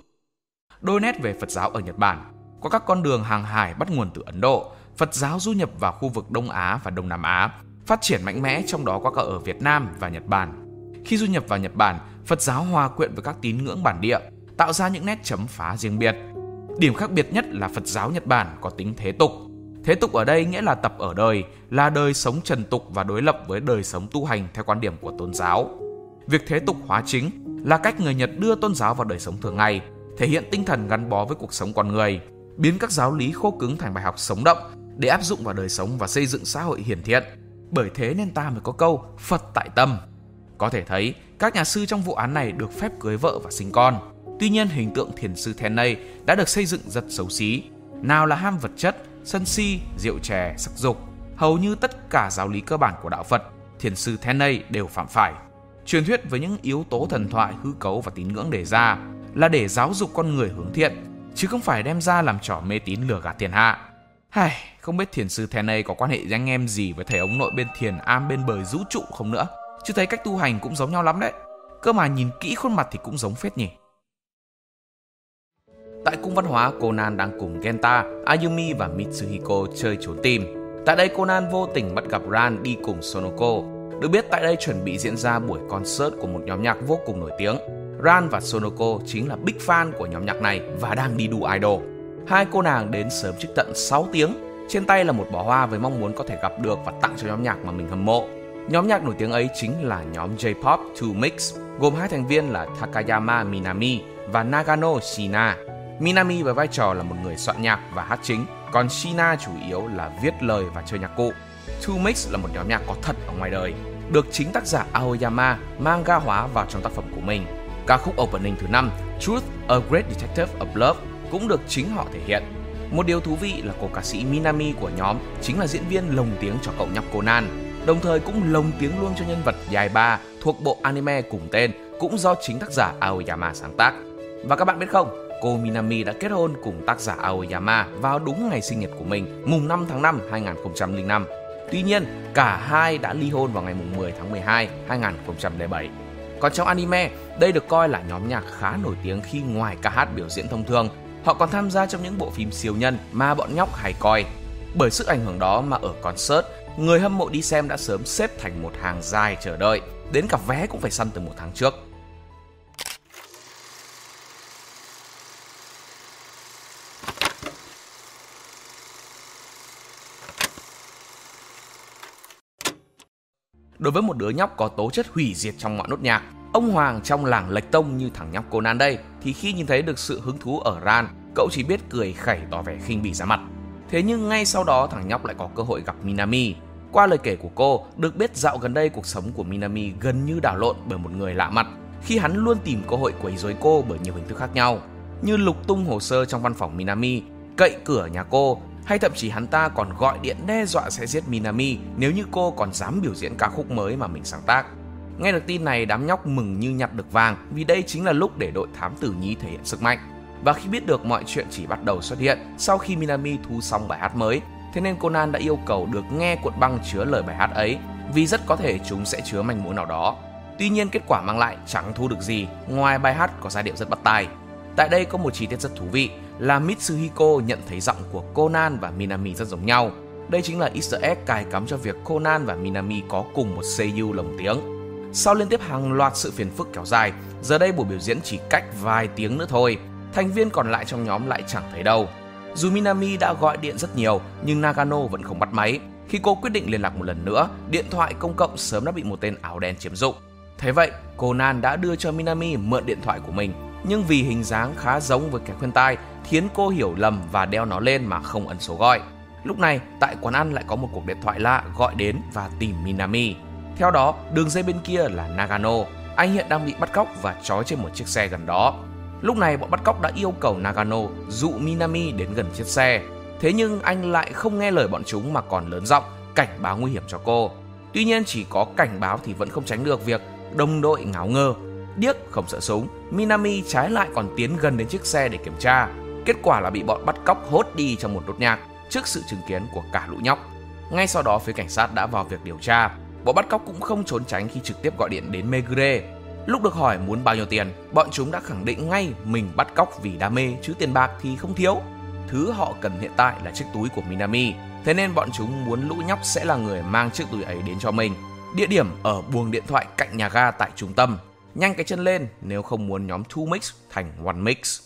Đôi nét về Phật giáo ở Nhật Bản. Có các con đường hàng hải bắt nguồn từ Ấn Độ, Phật giáo du nhập vào khu vực Đông Á và Đông Nam Á, phát triển mạnh mẽ, trong đó có cả ở Việt Nam và Nhật Bản. Khi du nhập vào Nhật Bản, Phật giáo hòa quyện với các tín ngưỡng bản địa, tạo ra những nét chấm phá riêng biệt. Điểm khác biệt nhất là Phật giáo Nhật Bản có tính thế tục. Thế tục ở đây nghĩa là tập ở đời, là đời sống trần tục và đối lập với đời sống tu hành theo quan điểm của tôn giáo. Việc thế tục hóa chính là cách người Nhật đưa tôn giáo vào đời sống thường ngày, thể hiện tinh thần gắn bó với cuộc sống con người, biến các giáo lý khô cứng thành bài học sống động để áp dụng vào đời sống và xây dựng xã hội hiển thiện. Bởi thế nên ta mới có câu Phật tại tâm. Có thể thấy, các nhà sư trong vụ án này được phép cưới vợ và sinh con. Tuy nhiên, hình tượng thiền sư Tenney đã được xây dựng rất xấu xí. Nào là ham vật chất, sân si, rượu chè, sắc dục. Hầu như tất cả giáo lý cơ bản của đạo Phật, thiền sư Tenney đều phạm phải. Truyền thuyết với những yếu tố thần thoại, hư cấu và tín ngưỡng đề ra là để giáo dục con người hướng thiện, chứ không phải đem ra làm trò mê tín lừa gạt thiên hạ. Hài, không biết thiền sư Tenney có quan hệ với anh em gì với thầy ông nội bên thiền am bên bờ vũ trụ không nữa, chứ thấy cách tu hành cũng giống nhau lắm đấy. Cơ mà nhìn kỹ khuôn mặt thì cũng giống phết nhỉ. Tại cung văn hóa, Conan đang cùng Genta, Ayumi và Mitsuhiko chơi trốn tìm. Tại đây Conan vô tình bắt gặp Ran đi cùng Sonoko. Được biết tại đây chuẩn bị diễn ra buổi concert của một nhóm nhạc vô cùng nổi tiếng. Ran và Sonoko chính là big fan của nhóm nhạc này và đang đi đu idol. Hai cô nàng đến sớm trước tận sáu tiếng. Trên tay là một bó hoa với mong muốn có thể gặp được và tặng cho nhóm nhạc mà mình hâm mộ. Nhóm nhạc nổi tiếng ấy chính là nhóm J-pop two mix, gồm hai thành viên là Takayama Minami và Nagano Shina. Minami với vai trò là một người soạn nhạc và hát chính, còn Shina chủ yếu là viết lời và chơi nhạc cụ. two mix là một nhóm nhạc có thật ở ngoài đời, được chính tác giả Aoyama manga hóa vào trong tác phẩm của mình. Ca khúc opening thứ năm, Truth, A Great Detective of Love, cũng được chính họ thể hiện. Một điều thú vị là cô ca sĩ Minami của nhóm chính là diễn viên lồng tiếng cho cậu nhóc Conan, đồng thời cũng lồng tiếng luôn cho nhân vật Yaiba thuộc bộ anime cùng tên, cũng do chính tác giả Aoyama sáng tác. Và các bạn biết không, cô Minami đã kết hôn cùng tác giả Aoyama vào đúng ngày sinh nhật của mình, mùng năm tháng năm hai nghìn không trăm lẻ năm. Tuy nhiên, cả hai đã ly hôn vào ngày mùng mười tháng mười hai hai nghìn không trăm lẻ bảy. Còn trong anime, đây được coi là nhóm nhạc khá nổi tiếng khi ngoài ca hát biểu diễn thông thường, họ còn tham gia trong những bộ phim siêu nhân mà bọn nhóc hay coi. Bởi sức ảnh hưởng đó mà ở concert, người hâm mộ đi xem đã sớm xếp thành một hàng dài chờ đợi, đến cả vé cũng phải săn từ một tháng trước. Đối với một đứa nhóc có tố chất hủy diệt trong mọi nốt nhạc, ông Hoàng trong làng lệch tông như thằng nhóc Conan đây, thì khi nhìn thấy được sự hứng thú ở Ran, cậu chỉ biết cười khẩy tỏ vẻ khinh bỉ ra mặt. Thế nhưng ngay sau đó thằng nhóc lại có cơ hội gặp Minami. Qua lời kể của cô, được biết dạo gần đây cuộc sống của Minami gần như đảo lộn bởi một người lạ mặt, khi hắn luôn tìm cơ hội quấy rối cô bởi nhiều hình thức khác nhau, như lục tung hồ sơ trong văn phòng Minami, cậy cửa nhà cô, hay thậm chí hắn ta còn gọi điện đe dọa sẽ giết Minami nếu như cô còn dám biểu diễn ca khúc mới mà mình sáng tác. Nghe được tin này, đám nhóc mừng như nhặt được vàng, vì đây chính là lúc để đội thám tử nhí thể hiện sức mạnh. Và khi biết được mọi chuyện chỉ bắt đầu xuất hiện sau khi Minami thu xong bài hát mới, thế nên Conan đã yêu cầu được nghe cuộn băng chứa lời bài hát ấy, vì rất có thể chúng sẽ chứa manh mối nào đó. Tuy nhiên kết quả mang lại chẳng thu được gì, ngoài bài hát có giai điệu rất bắt tai. Tại đây có một chi tiết rất thú vị là Mitsuhiko nhận thấy giọng của Conan và Minami rất giống nhau. Đây chính là easter egg cài cắm cho việc Conan và Minami có cùng một seiyuu lồng tiếng. Sau liên tiếp hàng loạt sự phiền phức kéo dài, giờ đây buổi biểu diễn chỉ cách vài tiếng nữa thôi. Thành viên còn lại trong nhóm lại chẳng thấy đâu. Dù Minami đã gọi điện rất nhiều, nhưng Nagano vẫn không bắt máy. Khi cô quyết định liên lạc một lần nữa, điện thoại công cộng sớm đã bị một tên áo đen chiếm dụng. Thế vậy, Conan đã đưa cho Minami mượn điện thoại của mình, nhưng vì hình dáng khá giống với cái khuyên tai, khiến cô hiểu lầm và đeo nó lên mà không ấn số gọi. Lúc này, tại quán ăn lại có một cuộc điện thoại lạ gọi đến và tìm Minami. Theo đó, đường dây bên kia là Nagano. Anh hiện đang bị bắt cóc và trói trên một chiếc xe gần đó. Lúc này, bọn bắt cóc đã yêu cầu Nagano dụ Minami đến gần chiếc xe. Thế nhưng anh lại không nghe lời bọn chúng mà còn lớn giọng cảnh báo nguy hiểm cho cô. Tuy nhiên, chỉ có cảnh báo thì vẫn không tránh được việc đồng đội ngáo ngơ. Điếc không sợ súng, Minami trái lại còn tiến gần đến chiếc xe để kiểm tra. Kết quả là bị bọn bắt cóc hốt đi trong một nốt nhạc trước sự chứng kiến của cả lũ nhóc. Ngay sau đó, phía cảnh sát đã vào việc điều tra. Bọn bắt cóc cũng không trốn tránh khi trực tiếp gọi điện đến Megure. Lúc được hỏi muốn bao nhiêu tiền, bọn chúng đã khẳng định ngay mình bắt cóc vì đam mê chứ tiền bạc thì không thiếu. Thứ họ cần hiện tại là chiếc túi của Minami. Thế nên bọn chúng muốn lũ nhóc sẽ là người mang chiếc túi ấy đến cho mình. Địa điểm ở buồng điện thoại cạnh nhà ga tại trung tâm. Nhanh cái chân lên nếu không muốn nhóm two mix thành one mix.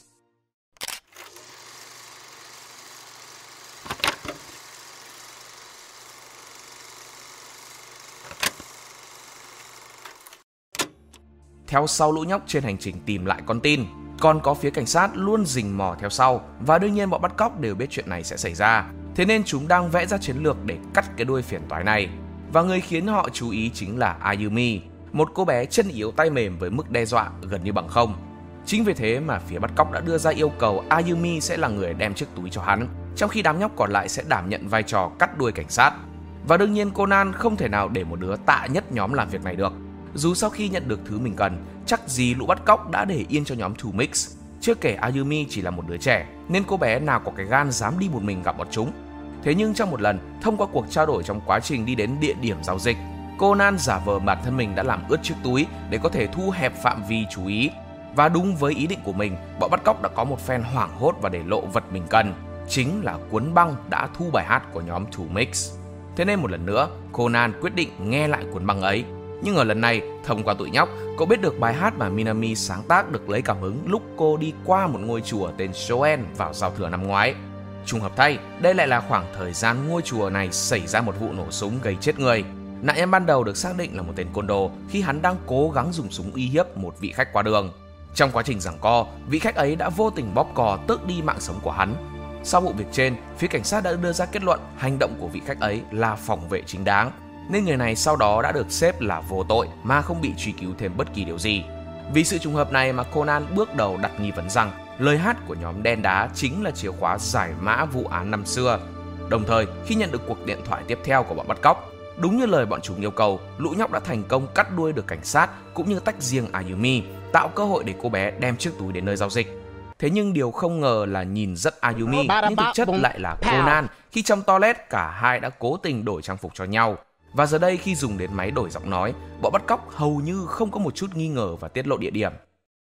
Theo sau lũ nhóc trên hành trình tìm lại con tin, còn có phía cảnh sát luôn rình mò theo sau, và đương nhiên bọn bắt cóc đều biết chuyện này sẽ xảy ra. Thế nên chúng đang vẽ ra chiến lược để cắt cái đuôi phiền toái này. Và người khiến họ chú ý chính là Ayumi, một cô bé chân yếu tay mềm với mức đe dọa gần như bằng không. Chính vì thế mà phía bắt cóc đã đưa ra yêu cầu Ayumi sẽ là người đem chiếc túi cho hắn, trong khi đám nhóc còn lại sẽ đảm nhận vai trò cắt đuôi cảnh sát. Và đương nhiên Conan không thể nào để một đứa tạ nhất nhóm làm việc này được. Dù sau khi nhận được thứ mình cần, chắc gì lũ bắt cóc đã để yên cho nhóm Two Mix. Chưa kể Ayumi chỉ là một đứa trẻ, nên cô bé nào có cái gan dám đi một mình gặp bọn chúng. Thế nhưng trong một lần, thông qua cuộc trao đổi trong quá trình đi đến địa điểm giao dịch, Conan giả vờ bản thân mình đã làm ướt chiếc túi để có thể thu hẹp phạm vi chú ý. Và đúng với ý định của mình, bọn bắt cóc đã có một phen hoảng hốt và để lộ vật mình cần, chính là cuốn băng đã thu bài hát của nhóm Two Mix. Thế nên một lần nữa, Conan quyết định nghe lại cuốn băng ấy. Nhưng ở lần này, thông qua tụi nhóc, cậu biết được bài hát mà Minami sáng tác được lấy cảm hứng lúc cô đi qua một ngôi chùa tên Shoen vào giao thừa năm ngoái. Trùng hợp thay, đây lại là khoảng thời gian ngôi chùa này xảy ra một vụ nổ súng gây chết người. Nạn nhân ban đầu được xác định là một tên côn đồ khi hắn đang cố gắng dùng súng uy hiếp một vị khách qua đường. Trong quá trình giằng co, vị khách ấy đã vô tình bóp cò tước đi mạng sống của hắn. Sau vụ việc trên, phía cảnh sát đã đưa ra kết luận hành động của vị khách ấy là phòng vệ chính đáng, nên người này sau đó đã được xếp là vô tội mà không bị truy cứu thêm bất kỳ điều gì. Vì sự trùng hợp này mà Conan bước đầu đặt nghi vấn rằng lời hát của nhóm Đen Đá chính là chìa khóa giải mã vụ án năm xưa. Đồng thời, khi nhận được cuộc điện thoại tiếp theo của bọn bắt cóc, đúng như lời bọn chúng yêu cầu, lũ nhóc đã thành công cắt đuôi được cảnh sát cũng như tách riêng Ayumi, tạo cơ hội để cô bé đem chiếc túi đến nơi giao dịch. Thế nhưng điều không ngờ là nhìn rất Ayumi nhưng thực chất lại là Conan, khi trong toilet cả hai đã cố tình đổi trang phục cho nhau. Và giờ đây khi dùng đến máy đổi giọng nói, bọn bắt cóc hầu như không có một chút nghi ngờ và tiết lộ địa điểm.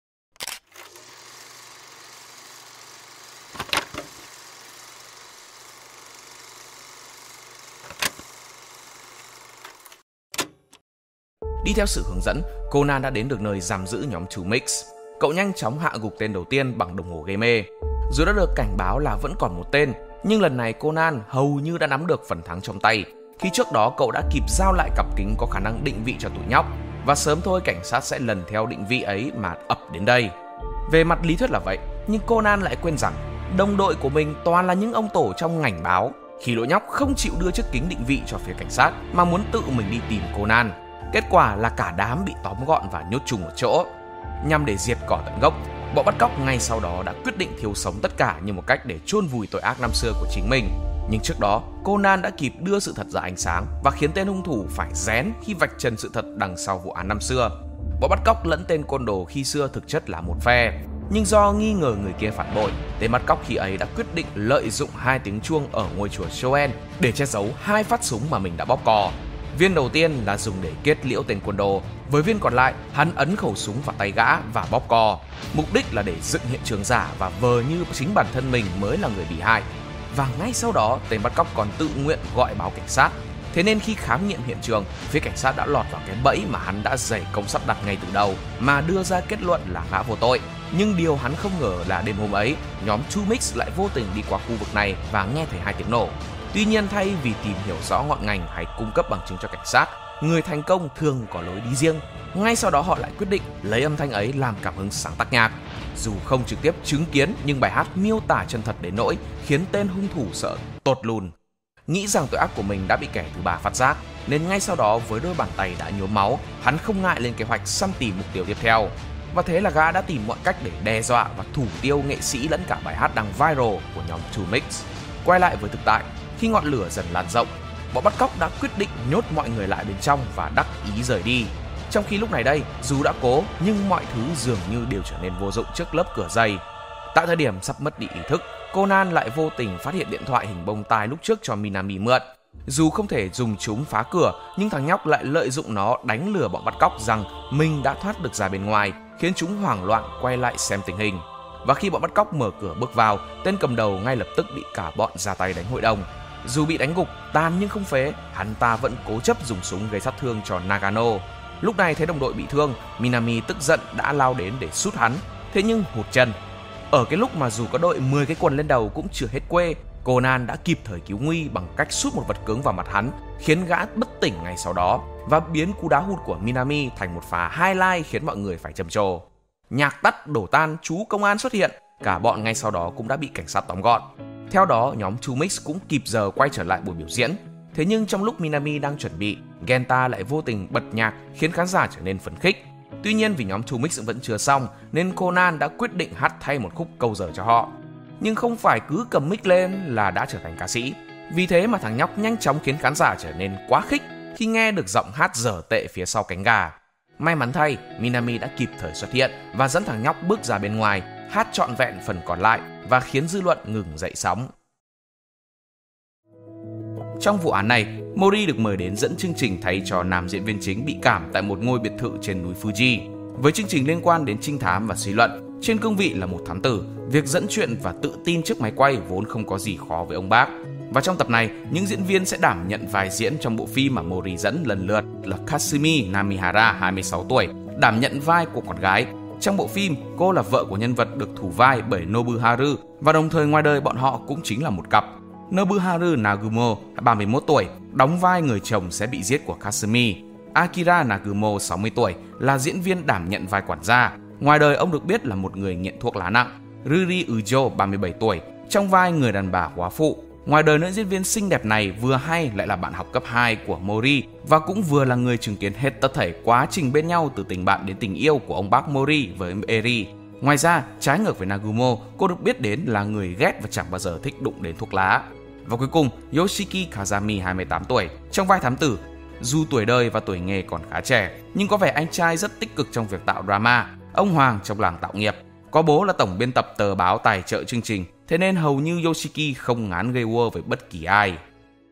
Đi theo sự hướng dẫn, Conan đã đến được nơi giam giữ nhóm Two Mix. Cậu nhanh chóng hạ gục tên đầu tiên bằng đồng hồ gây mê. Dù đã được cảnh báo là vẫn còn một tên, nhưng lần này Conan hầu như đã nắm được phần thắng trong tay, khi trước đó cậu đã kịp giao lại cặp kính có khả năng định vị cho tụi nhóc, và sớm thôi cảnh sát sẽ lần theo định vị ấy mà ập đến đây. Về mặt lý thuyết là vậy, nhưng Conan lại quên rằng đồng đội của mình toàn là những ông tổ trong ngành báo, khi lũ nhóc không chịu đưa chiếc kính định vị cho phía cảnh sát mà muốn tự mình đi tìm Conan. Kết quả là cả đám bị tóm gọn và nhốt chung một chỗ. Nhằm để diệt cỏ tận gốc, bọn bắt cóc ngay sau đó đã quyết định thiêu sống tất cả như một cách để chôn vùi tội ác năm xưa của chính mình. Nhưng trước đó, Conan đã kịp đưa sự thật ra ánh sáng và khiến tên hung thủ phải rén khi vạch trần sự thật đằng sau vụ án năm xưa. Bọn bắt cóc lẫn tên côn đồ khi xưa thực chất là một phe, nhưng do nghi ngờ người kia phản bội, tên bắt cóc khi ấy đã quyết định lợi dụng hai tiếng chuông ở ngôi chùa Shoen để che giấu hai phát súng mà mình đã bóp cò. Viên đầu tiên là dùng để kết liễu tên côn đồ, với viên còn lại hắn ấn khẩu súng vào tay gã và bóp cò. Mục đích là để dựng hiện trường giả và vờ như chính bản thân mình mới là người bị hại. Và ngay sau đó, tên bắt cóc còn tự nguyện gọi báo cảnh sát. Thế nên khi khám nghiệm hiện trường, phía cảnh sát đã lọt vào cái bẫy mà hắn đã dày công sắp đặt ngay từ đầu, mà đưa ra kết luận là gã vô tội. Nhưng điều hắn không ngờ là đêm hôm ấy, nhóm Two Mix lại vô tình đi qua khu vực này và nghe thấy hai tiếng nổ. Tuy nhiên, thay vì tìm hiểu rõ ngọn ngành hay cung cấp bằng chứng cho cảnh sát, người thành công thường có lối đi riêng. Ngay sau đó họ lại quyết định lấy âm thanh ấy làm cảm hứng sáng tác nhạc. Dù không trực tiếp chứng kiến, nhưng bài hát miêu tả chân thật đến nỗi khiến tên hung thủ sợ tột lùn. Nghĩ rằng tội ác của mình đã bị kẻ thứ ba phát giác, nên ngay sau đó với đôi bàn tay đã nhuốm máu, hắn không ngại lên kế hoạch săn tìm mục tiêu tiếp theo. Và thế là gã đã tìm mọi cách để đe dọa và thủ tiêu nghệ sĩ lẫn cả bài hát đang viral của nhóm Two Mix. Quay lại với thực tại, khi ngọn lửa dần lan rộng, bọn bắt cóc đã quyết định nhốt mọi người lại bên trong và đắc ý rời đi. Trong khi lúc này đây, dù đã cố nhưng mọi thứ dường như đều trở nên vô dụng trước lớp cửa dày. Tại thời điểm sắp mất đi ý thức, Conan lại vô tình phát hiện điện thoại hình bông tai lúc trước cho Minami mượn. Dù không thể dùng chúng phá cửa, nhưng thằng nhóc lại lợi dụng nó đánh lừa bọn bắt cóc rằng mình đã thoát được ra bên ngoài, khiến chúng hoảng loạn quay lại xem tình hình. Và khi bọn bắt cóc mở cửa bước vào, tên cầm đầu ngay lập tức bị cả bọn ra tay đánh hội đồng. Dù bị đánh gục, tàn nhưng không phế, hắn ta vẫn cố chấp dùng súng gây sát thương cho Nagano. Lúc này thấy đồng đội bị thương, Minami tức giận đã lao đến để sút hắn, thế nhưng hụt chân. Ở cái lúc mà dù có đội mười cái quần lên đầu cũng chưa hết quê, Conan đã kịp thời cứu nguy bằng cách sút một vật cứng vào mặt hắn, khiến gã bất tỉnh ngay sau đó và biến cú đá hụt của Minami thành một pha highlight khiến mọi người phải trầm trồ. Nhạc tắt đổ tan, chú công an xuất hiện, cả bọn ngay sau đó cũng đã bị cảnh sát tóm gọn. Theo đó, nhóm Two Mix cũng kịp giờ quay trở lại buổi biểu diễn. Thế nhưng trong lúc Minami đang chuẩn bị, Genta lại vô tình bật nhạc khiến khán giả trở nên phấn khích. Tuy nhiên vì nhóm Two Mix vẫn chưa xong nên Conan đã quyết định hát thay một khúc câu giờ cho họ. Nhưng không phải cứ cầm mic lên là đã trở thành ca sĩ. Vì thế mà thằng nhóc nhanh chóng khiến khán giả trở nên quá khích khi nghe được giọng hát dở tệ phía sau cánh gà. May mắn thay, Minami đã kịp thời xuất hiện và dẫn thằng nhóc bước ra bên ngoài, hát trọn vẹn phần còn lại và khiến dư luận ngừng dậy sóng. Trong vụ án này, Mori được mời đến dẫn chương trình thay cho nam diễn viên chính bị cảm tại một ngôi biệt thự trên núi Fuji. Với chương trình liên quan đến trinh thám và suy luận, trên cương vị là một thám tử, việc dẫn chuyện và tự tin trước máy quay vốn không có gì khó với ông bác. Và trong tập này, những diễn viên sẽ đảm nhận vai diễn trong bộ phim mà Mori dẫn lần lượt là Kasumi Namihara, hai mươi sáu tuổi, đảm nhận vai của con gái. Trong bộ phim, cô là vợ của nhân vật được thủ vai bởi Nobuharu và đồng thời ngoài đời bọn họ cũng chính là một cặp. Nobuharu Nagumo, ba mươi mốt tuổi, đóng vai người chồng sẽ bị giết của Kasumi. Akira Nagumo, sáu mươi tuổi, là diễn viên đảm nhận vai quản gia. Ngoài đời ông được biết là một người nghiện thuốc lá nặng. Ruri Ujo, ba mươi bảy tuổi, trong vai người đàn bà quá phụ. Ngoài đời, nữ diễn viên xinh đẹp này vừa hay lại là bạn học cấp hai của Mori và cũng vừa là người chứng kiến hết tất thảy quá trình bên nhau từ tình bạn đến tình yêu của ông bác Mori với Eri. Ngoài ra, trái ngược với Nagumo, cô được biết đến là người ghét và chẳng bao giờ thích đụng đến thuốc lá. Và cuối cùng, Yoshiki Kazami, hai mươi tám tuổi, trong vai thám tử. Dù tuổi đời và tuổi nghề còn khá trẻ, nhưng có vẻ anh trai rất tích cực trong việc tạo drama. Ông hoàng trong làng tạo nghiệp, có bố là tổng biên tập tờ báo tài trợ chương trình, thế nên hầu như Yoshiki không ngán gây quơ với bất kỳ ai.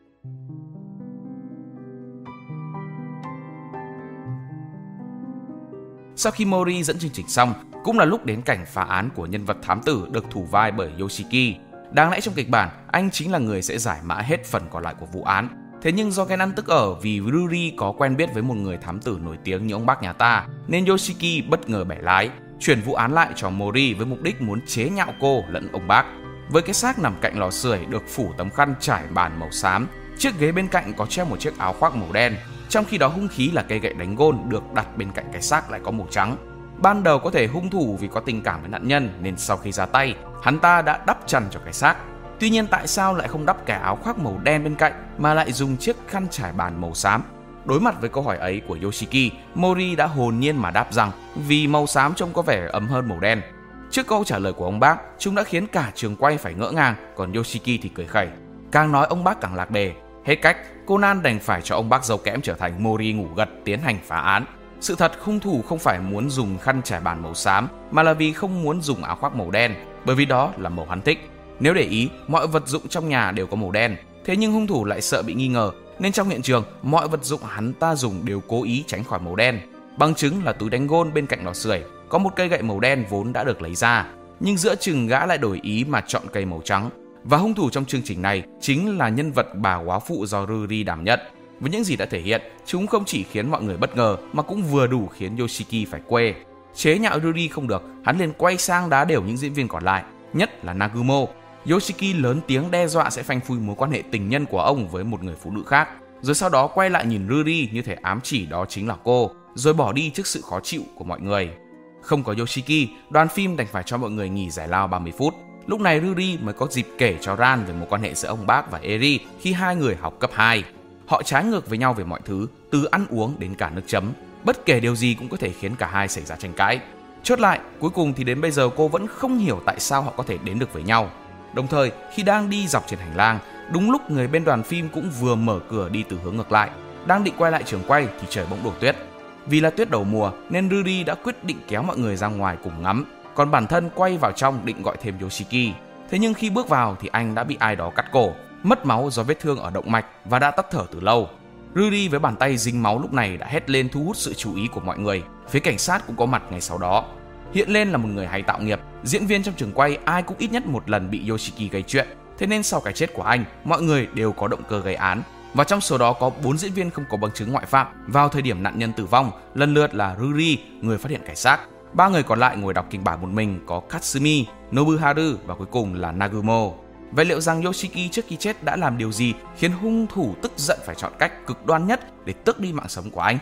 Sau khi Mori dẫn chương trình xong, cũng là lúc đến cảnh phá án của nhân vật thám tử được thủ vai bởi Yoshiki. Đáng lẽ trong kịch bản, anh chính là người sẽ giải mã hết phần còn lại của vụ án. Thế nhưng do ghen ăn tức ở vì Ruri có quen biết với một người thám tử nổi tiếng như ông bác nhà ta, nên Yoshiki bất ngờ bẻ lái, chuyển vụ án lại cho Mori với mục đích muốn chế nhạo cô lẫn ông bác. Với cái xác nằm cạnh lò sưởi được phủ tấm khăn trải bàn màu xám, chiếc ghế bên cạnh có treo một chiếc áo khoác màu đen, trong khi đó hung khí là cây gậy đánh gôn được đặt bên cạnh cái xác lại có màu trắng. Ban đầu có thể hung thủ vì có tình cảm với nạn nhân nên sau khi ra tay, hắn ta đã đắp chăn cho cái xác. Tuy nhiên tại sao lại không đắp cái áo khoác màu đen bên cạnh mà lại dùng chiếc khăn trải bàn màu xám? Đối mặt với câu hỏi ấy của Yoshiki, Mori đã hồn nhiên mà đáp rằng vì màu xám trông có vẻ ấm hơn màu đen. Trước câu trả lời của ông bác, chúng đã khiến cả trường quay phải ngỡ ngàng, còn Yoshiki thì cười khẩy. Càng nói ông bác càng lạc đề. Hết cách, Conan đành phải cho ông bác dâu kẽm trở thành Mori ngủ gật tiến hành phá án. Sự thật, hung thủ không phải muốn dùng khăn trải bàn màu xám mà là vì không muốn dùng áo khoác màu đen, bởi vì đó là màu hắn thích. Nếu để ý, mọi vật dụng trong nhà đều có màu đen, thế nhưng hung thủ lại sợ bị nghi ngờ, nên trong hiện trường, mọi vật dụng hắn ta dùng đều cố ý tránh khỏi màu đen. Bằng chứng là túi đánh gôn bên cạnh lò sưởi có một cây gậy màu đen vốn đã được lấy ra, nhưng giữa chừng gã lại đổi ý mà chọn cây màu trắng. Và hung thủ trong chương trình này chính là nhân vật bà góa phụ do Ruri đảm nhận. Với những gì đã thể hiện, chúng không chỉ khiến mọi người bất ngờ mà cũng vừa đủ khiến Yoshiki phải quê. Chế nhạo Ruri không được, hắn liền quay sang đá đều những diễn viên còn lại, nhất là Nagumo. Yoshiki lớn tiếng đe dọa sẽ phanh phui mối quan hệ tình nhân của ông với một người phụ nữ khác, rồi sau đó quay lại nhìn Ruri như thể ám chỉ đó chính là cô, rồi bỏ đi trước sự khó chịu của mọi người. Không có Yoshiki, đoàn phim đành phải cho mọi người nghỉ giải lao ba mươi phút. Lúc này Ruri mới có dịp kể cho Ran về mối quan hệ giữa ông bác và Eri khi hai người học cấp hai. Họ trái ngược với nhau về mọi thứ, từ ăn uống đến cả nước chấm. Bất kể điều gì cũng có thể khiến cả hai xảy ra tranh cãi. Chốt lại, cuối cùng thì đến bây giờ cô vẫn không hiểu tại sao họ có thể đến được với nhau. Đồng thời, khi đang đi dọc trên hành lang, đúng lúc người bên đoàn phim cũng vừa mở cửa đi từ hướng ngược lại. Đang định quay lại trường quay thì trời bỗng đổ tuyết. Vì là tuyết đầu mùa nên Ruri đã quyết định kéo mọi người ra ngoài cùng ngắm, còn bản thân quay vào trong định gọi thêm Yoshiki. Thế nhưng khi bước vào thì anh đã bị ai đó cắt cổ, mất máu do vết thương ở động mạch và đã tắt thở từ lâu. Ruri với bàn tay dính máu lúc này đã hét lên thu hút sự chú ý của mọi người. Phía cảnh sát cũng có mặt ngay sau đó. Hiện lên là một người hay tạo nghiệp, diễn viên trong trường quay ai cũng ít nhất một lần bị Yoshiki gây chuyện. Thế nên sau cái chết của anh, mọi người đều có động cơ gây án. Và trong số đó có bốn diễn viên không có bằng chứng ngoại phạm vào thời điểm nạn nhân tử vong, lần lượt là Ruri, người phát hiện cái xác. Ba người còn lại ngồi đọc kịch bản một mình có Katsumi, Nobuharu và cuối cùng là Nagumo. Vậy liệu rằng Yoshiki trước khi chết đã làm điều gì khiến hung thủ tức giận phải chọn cách cực đoan nhất để tước đi mạng sống của anh?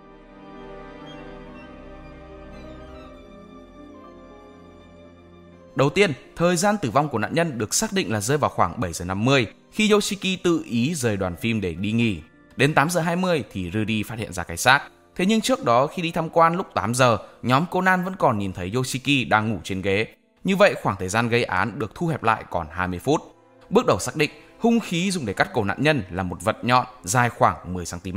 Đầu tiên, thời gian tử vong của nạn nhân được xác định là rơi vào khoảng bảy giờ năm mươi khi Yoshiki tự ý rời đoàn phim để đi nghỉ. Đến tám giờ hai mươi thì Ruri phát hiện ra cái xác. Thế nhưng trước đó khi đi tham quan lúc tám giờ, nhóm Conan vẫn còn nhìn thấy Yoshiki đang ngủ trên ghế. Như vậy khoảng thời gian gây án được thu hẹp lại còn hai mươi phút. Bước đầu xác định, hung khí dùng để cắt cổ nạn nhân là một vật nhọn dài khoảng mười xăng ti mét.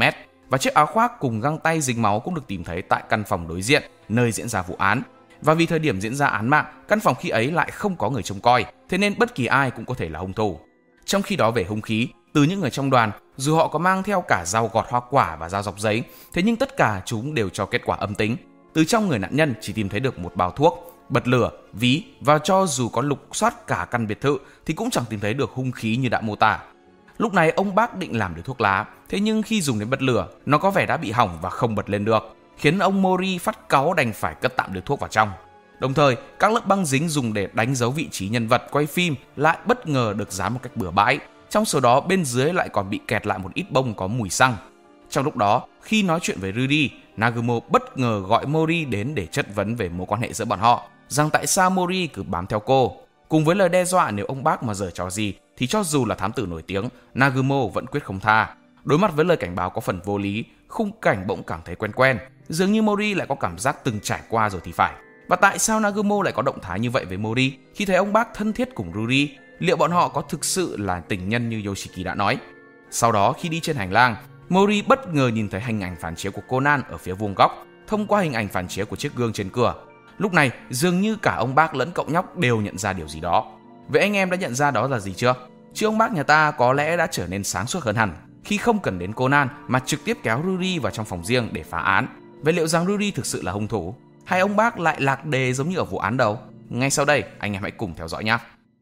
và chiếc áo khoác cùng găng tay dính máu cũng được tìm thấy tại căn phòng đối diện nơi diễn ra vụ án. Và vì thời điểm diễn ra án mạng, căn phòng khi ấy lại không có người trông coi, thế nên bất kỳ ai cũng có thể là hung thủ. Trong khi đó về hung khí, từ những người trong đoàn, dù họ có mang theo cả dao gọt hoa quả và dao dọc giấy, thế nhưng tất cả chúng đều cho kết quả âm tính. Từ trong người nạn nhân chỉ tìm thấy được một bao thuốc, bật lửa, ví, và cho dù có lục soát cả căn biệt thự thì cũng chẳng tìm thấy được hung khí như đã mô tả. Lúc này ông bác định làm được thuốc lá, thế nhưng khi dùng đến bật lửa, nó có vẻ đã bị hỏng và không bật lên được, khiến ông Mori phát cáu đành phải cất tạm điếu thuốc vào trong. Đồng thời, các lớp băng dính dùng để đánh dấu vị trí nhân vật quay phim lại bất ngờ được dán một cách bừa bãi. Trong số đó bên dưới lại còn bị kẹt lại một ít bông có mùi xăng. Trong lúc đó, khi nói chuyện với Rudy, Nagumo bất ngờ gọi Mori đến để chất vấn về mối quan hệ giữa bọn họ, rằng tại sao Mori cứ bám theo cô. Cùng với lời đe dọa nếu ông bác mà giở trò gì thì cho dù là thám tử nổi tiếng, Nagumo vẫn quyết không tha. Đối mặt với lời cảnh báo có phần vô lý, khung cảnh bỗng cảm thấy quen quen, dường như Mori lại có cảm giác từng trải qua rồi thì phải. Và tại sao Nagumo lại có động thái như vậy với Mori khi thấy ông bác thân thiết cùng Rudy? Liệu bọn họ có thực sự là tình nhân như Yoshiki đã nói? Sau đó khi đi trên hành lang, Mori bất ngờ nhìn thấy hình ảnh phản chiếu của Conan ở phía vuông góc thông qua hình ảnh phản chiếu của chiếc gương trên cửa. Lúc này dường như cả ông bác lẫn cậu nhóc đều nhận ra điều gì đó. Vậy anh em đã nhận ra đó là gì chưa? Chứ ông bác nhà ta có lẽ đã trở nên sáng suốt hơn hẳn khi không cần đến Conan mà trực tiếp kéo Rudy vào trong phòng riêng để phá án. Vậy liệu rằng Rudy thực sự là hung thủ? Hay ông bác lại lạc đề giống như ở vụ án đầu? Ngay sau đây, anh em hãy cùng theo dõi nhé.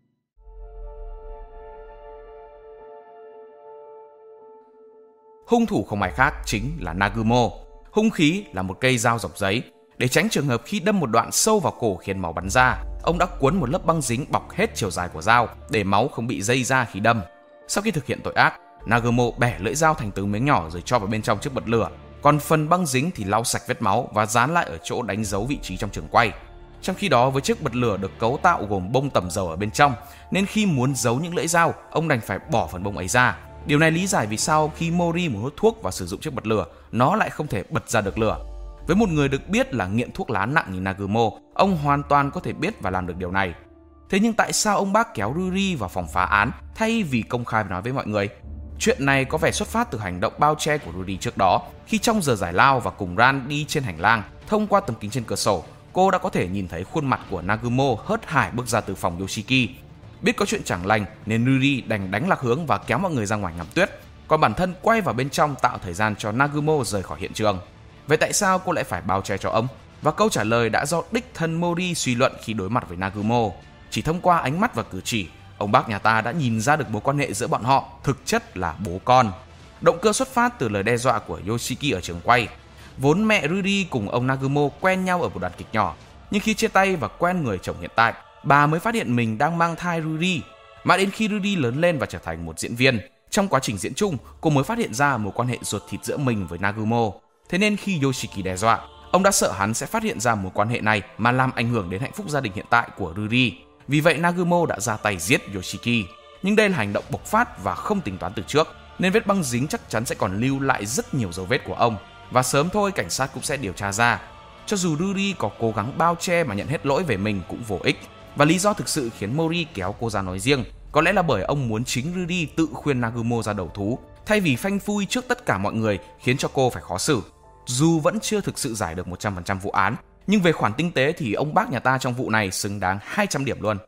Hung thủ không ai khác chính là Nagumo. Hung khí là một cây dao dọc giấy. Để tránh trường hợp khi đâm một đoạn sâu vào cổ khiến máu bắn ra, ông đã cuốn một lớp băng dính bọc hết chiều dài của dao để máu không bị dây ra khi đâm. Sau khi thực hiện tội ác, Nagumo bẻ lưỡi dao thành từng miếng nhỏ rồi cho vào bên trong chiếc bật lửa. Còn phần băng dính thì lau sạch vết máu và dán lại ở chỗ đánh dấu vị trí trong trường quay. Trong khi đó, với chiếc bật lửa được cấu tạo gồm bông tẩm dầu ở bên trong, nên khi muốn giấu những lưỡi dao, ông đành phải bỏ phần bông ấy ra. Điều này lý giải vì sao khi Mori muốn hút thuốc và sử dụng chiếc bật lửa, nó lại không thể bật ra được lửa. Với một người được biết là nghiện thuốc lá nặng như Nagumo, ông hoàn toàn có thể biết và làm được điều này. Thế nhưng tại sao ông bác kéo Rudy vào phòng phá án thay vì công khai nói với mọi người? Chuyện này có vẻ xuất phát từ hành động bao che của Rudy trước đó, khi trong giờ giải lao và cùng Ran đi trên hành lang, thông qua tấm kính trên cửa sổ, cô đã có thể nhìn thấy khuôn mặt của Nagumo hớt hải bước ra từ phòng Yoshiki. Biết có chuyện chẳng lành nên Rudy đành đánh lạc hướng và kéo mọi người ra ngoài ngắm tuyết, còn bản thân quay vào bên trong tạo thời gian cho Nagumo rời khỏi hiện trường. Vậy tại sao cô lại phải bao che cho ông? Và câu trả lời đã do đích thân Mori suy luận khi đối mặt với Nagumo. Chỉ thông qua ánh mắt và cử chỉ, ông bác nhà ta đã nhìn ra được mối quan hệ giữa bọn họ thực chất là bố con. Động cơ xuất phát từ lời đe dọa của Yoshiki ở trường quay. Vốn mẹ Rudy cùng ông Nagumo quen nhau ở một đoàn kịch nhỏ, nhưng khi chia tay và quen người chồng hiện tại, bà mới phát hiện mình đang mang thai Rudy. Mãi đến khi Rudy lớn lên và trở thành một diễn viên, trong quá trình diễn chung, cô mới phát hiện ra mối quan hệ ruột thịt giữa mình với Nagumo. Thế nên khi Yoshiki đe dọa, ông đã sợ hắn sẽ phát hiện ra mối quan hệ này mà làm ảnh hưởng đến hạnh phúc gia đình hiện tại của Rudy. Vì vậy Nagumo đã ra tay giết Yoshiki. Nhưng đây là hành động bộc phát và không tính toán từ trước, nên vết băng dính chắc chắn sẽ còn lưu lại rất nhiều dấu vết của ông. Và sớm thôi cảnh sát cũng sẽ điều tra ra. Cho dù Rudy có cố gắng bao che mà nhận hết lỗi về mình cũng vô ích. Và lý do thực sự khiến Mori kéo cô ra nói riêng có lẽ là bởi ông muốn chính Rudy tự khuyên Nagumo ra đầu thú, thay vì phanh phui trước tất cả mọi người khiến cho cô phải khó xử. Dù vẫn chưa thực sự giải được một trăm phần trăm vụ án, nhưng về khoản tinh tế thì ông bác nhà ta trong vụ này xứng đáng hai trăm điểm luôn.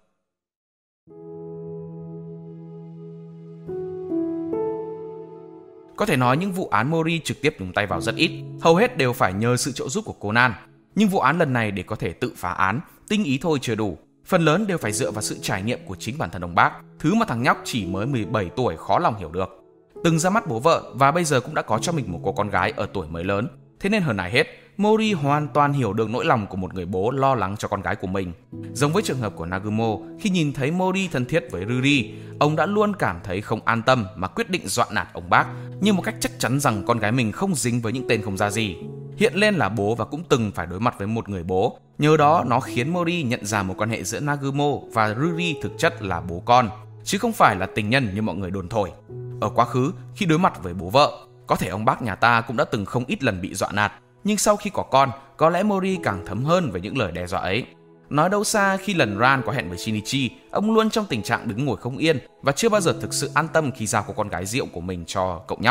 Có thể nói những vụ án Mori trực tiếp nhúng tay vào rất ít, hầu hết đều phải nhờ sự trợ giúp của Conan. Nhưng vụ án lần này để có thể tự phá án, tinh ý thôi chưa đủ. Phần lớn đều phải dựa vào sự trải nghiệm của chính bản thân ông bác, thứ mà thằng nhóc chỉ mới mười bảy tuổi khó lòng hiểu được. Từng ra mắt bố vợ và bây giờ cũng đã có cho mình một cô con gái ở tuổi mới lớn. Thế nên hơn ai hết, Mori hoàn toàn hiểu được nỗi lòng của một người bố lo lắng cho con gái của mình. Giống với trường hợp của Nagumo, khi nhìn thấy Mori thân thiết với Rudy, ông đã luôn cảm thấy không an tâm mà quyết định dọa nạt ông bác, như một cách chắc chắn rằng con gái mình không dính với những tên không ra gì. Hiện lên là bố và cũng từng phải đối mặt với một người bố, nhờ đó nó khiến Mori nhận ra mối quan hệ giữa Nagumo và Rudy thực chất là bố con, chứ không phải là tình nhân như mọi người đồn thổi. Ở quá khứ, khi đối mặt với bố vợ, có thể ông bác nhà ta cũng đã từng không ít lần bị dọa nạt, nhưng sau khi có con, có lẽ Mori càng thấm hơn với những lời đe dọa ấy. Nói đâu xa, khi lần Ran có hẹn với Shinichi, ông luôn trong tình trạng đứng ngồi không yên và chưa bao giờ thực sự an tâm khi giao cô con gái rượu của mình cho cậu nhóc.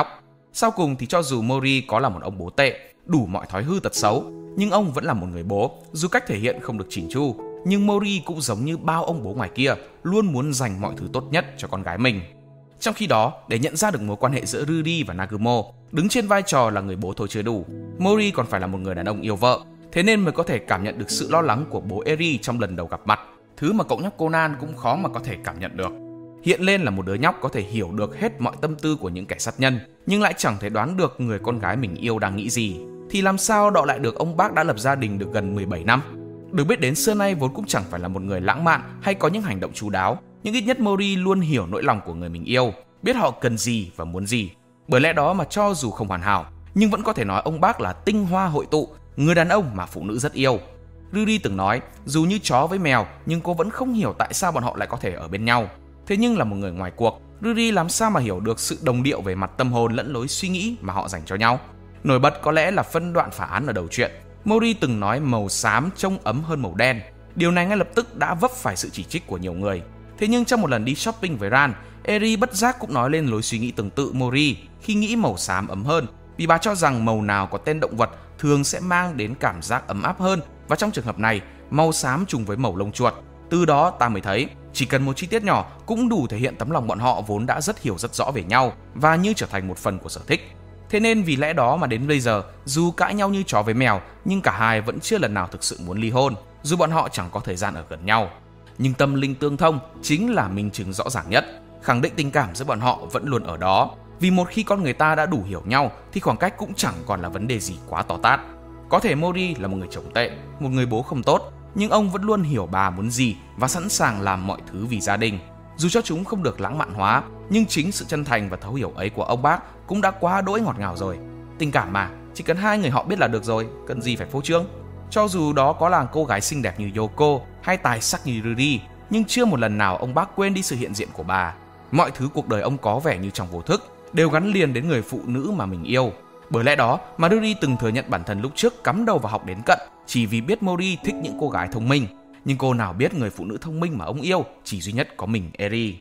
Sau cùng thì cho dù Mori có là một ông bố tệ, đủ mọi thói hư tật xấu, nhưng ông vẫn là một người bố, dù cách thể hiện không được chỉn chu. Nhưng Mori cũng giống như bao ông bố ngoài kia, luôn muốn dành mọi thứ tốt nhất cho con gái mình. Trong khi đó, để nhận ra được mối quan hệ giữa Rudy và Nagumo, đứng trên vai trò là người bố thôi chưa đủ, Mori còn phải là một người đàn ông yêu vợ, thế nên mới có thể cảm nhận được sự lo lắng của bố Eri trong lần đầu gặp mặt, thứ mà cậu nhóc Conan cũng khó mà có thể cảm nhận được. Hiện lên là một đứa nhóc có thể hiểu được hết mọi tâm tư của những kẻ sát nhân, nhưng lại chẳng thể đoán được người con gái mình yêu đang nghĩ gì, thì làm sao đọ lại được ông bác đã lập gia đình được gần mười bảy năm. Được biết đến xưa nay vốn cũng chẳng phải là một người lãng mạn hay có những hành động chu đáo, nhưng ít nhất Mori luôn hiểu nỗi lòng của người mình yêu, biết họ cần gì và muốn gì. Bởi lẽ đó mà cho dù không hoàn hảo, nhưng vẫn có thể nói ông bác là tinh hoa hội tụ, người đàn ông mà phụ nữ rất yêu. Rudy từng nói, dù như chó với mèo, nhưng cô vẫn không hiểu tại sao bọn họ lại có thể ở bên nhau. Thế nhưng là một người ngoài cuộc, Rudy làm sao mà hiểu được sự đồng điệu về mặt tâm hồn lẫn lối suy nghĩ mà họ dành cho nhau. Nổi bật có lẽ là phân đoạn phá án ở đầu truyện. Mori từng nói màu xám trông ấm hơn màu đen. Điều này ngay lập tức đã vấp phải sự chỉ trích của nhiều người. Thế nhưng trong một lần đi shopping với Ran, Eri bất giác cũng nói lên lối suy nghĩ tương tự Mori khi nghĩ màu xám ấm hơn, vì bà cho rằng màu nào có tên động vật thường sẽ mang đến cảm giác ấm áp hơn, và trong trường hợp này, màu xám trùng với màu lông chuột. Từ đó ta mới thấy, chỉ cần một chi tiết nhỏ cũng đủ thể hiện tấm lòng bọn họ vốn đã rất hiểu rất rõ về nhau và như trở thành một phần của sở thích. Thế nên vì lẽ đó mà đến bây giờ, dù cãi nhau như chó với mèo, nhưng cả hai vẫn chưa lần nào thực sự muốn ly hôn, dù bọn họ chẳng có thời gian ở gần nhau. Nhưng tâm linh tương thông chính là minh chứng rõ ràng nhất, khẳng định tình cảm giữa bọn họ vẫn luôn ở đó. Vì một khi con người ta đã đủ hiểu nhau thì khoảng cách cũng chẳng còn là vấn đề gì quá to tát. Có thể Mori là một người chồng tệ, một người bố không tốt, nhưng ông vẫn luôn hiểu bà muốn gì và sẵn sàng làm mọi thứ vì gia đình. Dù cho chúng không được lãng mạn hóa, nhưng chính sự chân thành và thấu hiểu ấy của ông bác cũng đã quá đỗi ngọt ngào rồi. Tình cảm mà, chỉ cần hai người họ biết là được rồi, cần gì phải phô trương. Cho dù đó có là cô gái xinh đẹp như Yoko hay tài sắc như Rudy, nhưng chưa một lần nào ông bác quên đi sự hiện diện của bà. Mọi thứ cuộc đời ông có vẻ như trong vô thức đều gắn liền đến người phụ nữ mà mình yêu. Bởi lẽ đó mà Rudy từng thừa nhận bản thân lúc trước cắm đầu vào học đến cận chỉ vì biết Mori thích những cô gái thông minh. Nhưng cô nào biết người phụ nữ thông minh mà ông yêu chỉ duy nhất có mình Eri.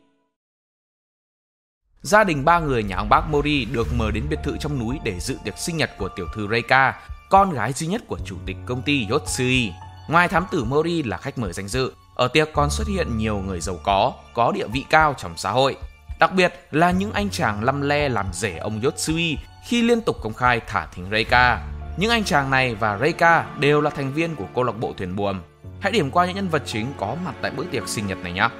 Gia đình ba người nhà ông bác Mori được mời đến biệt thự trong núi để dự tiệc sinh nhật của tiểu thư Reika, con gái duy nhất của chủ tịch công ty Yotsui. Ngoài thám tử Mori là khách mời danh dự, ở tiệc còn xuất hiện nhiều người giàu có, có địa vị cao trong xã hội. Đặc biệt là những anh chàng lăm le làm rể ông Yotsui khi liên tục công khai thả thính Reika. Những anh chàng này và Reika đều là thành viên của câu lạc bộ thuyền buồm. Hãy điểm qua những nhân vật chính có mặt tại bữa tiệc sinh nhật này nhé.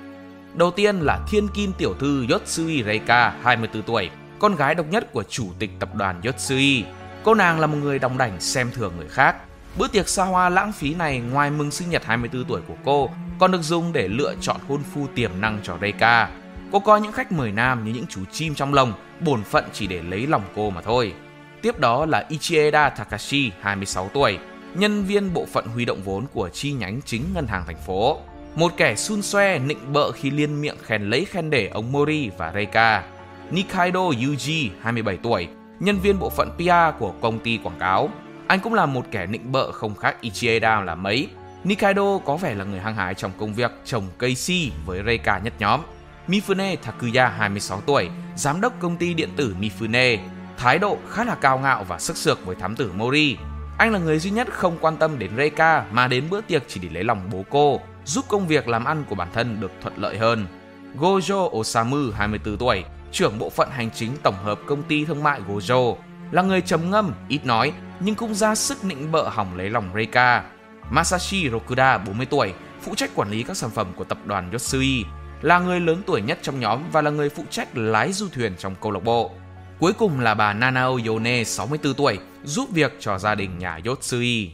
Đầu tiên là thiên kim tiểu thư Yotsui Reika, hai mươi tư tuổi, con gái độc nhất của chủ tịch tập đoàn Yotsui. Cô nàng là một người đòng đảnh xem thường người khác. Bữa tiệc xa hoa lãng phí này ngoài mừng sinh nhật hai mươi tư tuổi của cô, còn được dùng để lựa chọn hôn phu tiềm năng cho Reika. Cô coi những khách mời nam như những chú chim trong lồng, bổn phận chỉ để lấy lòng cô mà thôi. Tiếp đó là Ichieda Takashi, hai mươi sáu tuổi, nhân viên bộ phận huy động vốn của chi nhánh chính ngân hàng thành phố. Một kẻ xun xoe nịnh bợ khi liên miệng khen lấy khen để ông Mori và Reika. Nikaido Yuji, hai mươi bảy tuổi, nhân viên bộ phận pê e của công ty quảng cáo. Anh cũng là một kẻ nịnh bợ không khác Ichieda là mấy. Nikaido có vẻ là người hăng hái trong công việc trồng cây si với Reika nhất nhóm. Mifune Takuya, hai mươi sáu tuổi, giám đốc công ty điện tử Mifune, thái độ khá là cao ngạo và sức sược với thám tử Mori. Anh là người duy nhất không quan tâm đến Reika mà đến bữa tiệc chỉ để lấy lòng bố cô, giúp công việc làm ăn của bản thân được thuận lợi hơn. Gojo Osamu, hai mươi tư tuổi, trưởng bộ phận hành chính tổng hợp công ty thương mại Gojo, là người trầm ngâm, ít nói nhưng cũng ra sức nịnh bợ hỏng lấy lòng Reika. Masashi Rokuda, bốn mươi tuổi, phụ trách quản lý các sản phẩm của tập đoàn Yotsui, là người lớn tuổi nhất trong nhóm và là người phụ trách lái du thuyền trong câu lạc bộ. Cuối cùng là bà Nanao Yone, sáu mươi tư tuổi, giúp việc cho gia đình nhà Yotsui.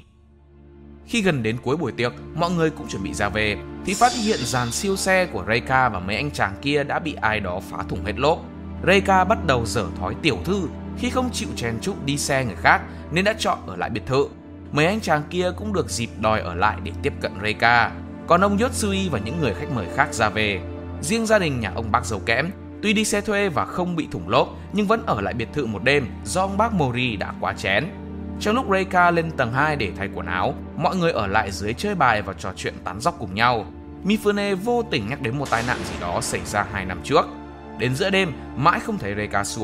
Khi gần đến cuối buổi tiệc, mọi người cũng chuẩn bị ra về, thì phát hiện dàn siêu xe của Reika và mấy anh chàng kia đã bị ai đó phá thủng hết lốp. Reika bắt đầu dở thói tiểu thư khi không chịu chen chúc đi xe người khác nên đã chọn ở lại biệt thự. Mấy anh chàng kia cũng được dịp đòi ở lại để tiếp cận Reika. Còn ông Yotsui và những người khách mời khác ra về. Riêng gia đình nhà ông bác giàu kẽm, tuy đi xe thuê và không bị thủng lốp nhưng vẫn ở lại biệt thự một đêm do ông bác Mori đã quá chén. Trong lúc Reika lên tầng hai để thay quần áo, mọi người ở lại dưới chơi bài và trò chuyện tán dóc cùng nhau. Mifune vô tình nhắc đến một tai nạn gì đó xảy ra hai năm trước. Đến giữa đêm, mãi không thấy Reika xuống,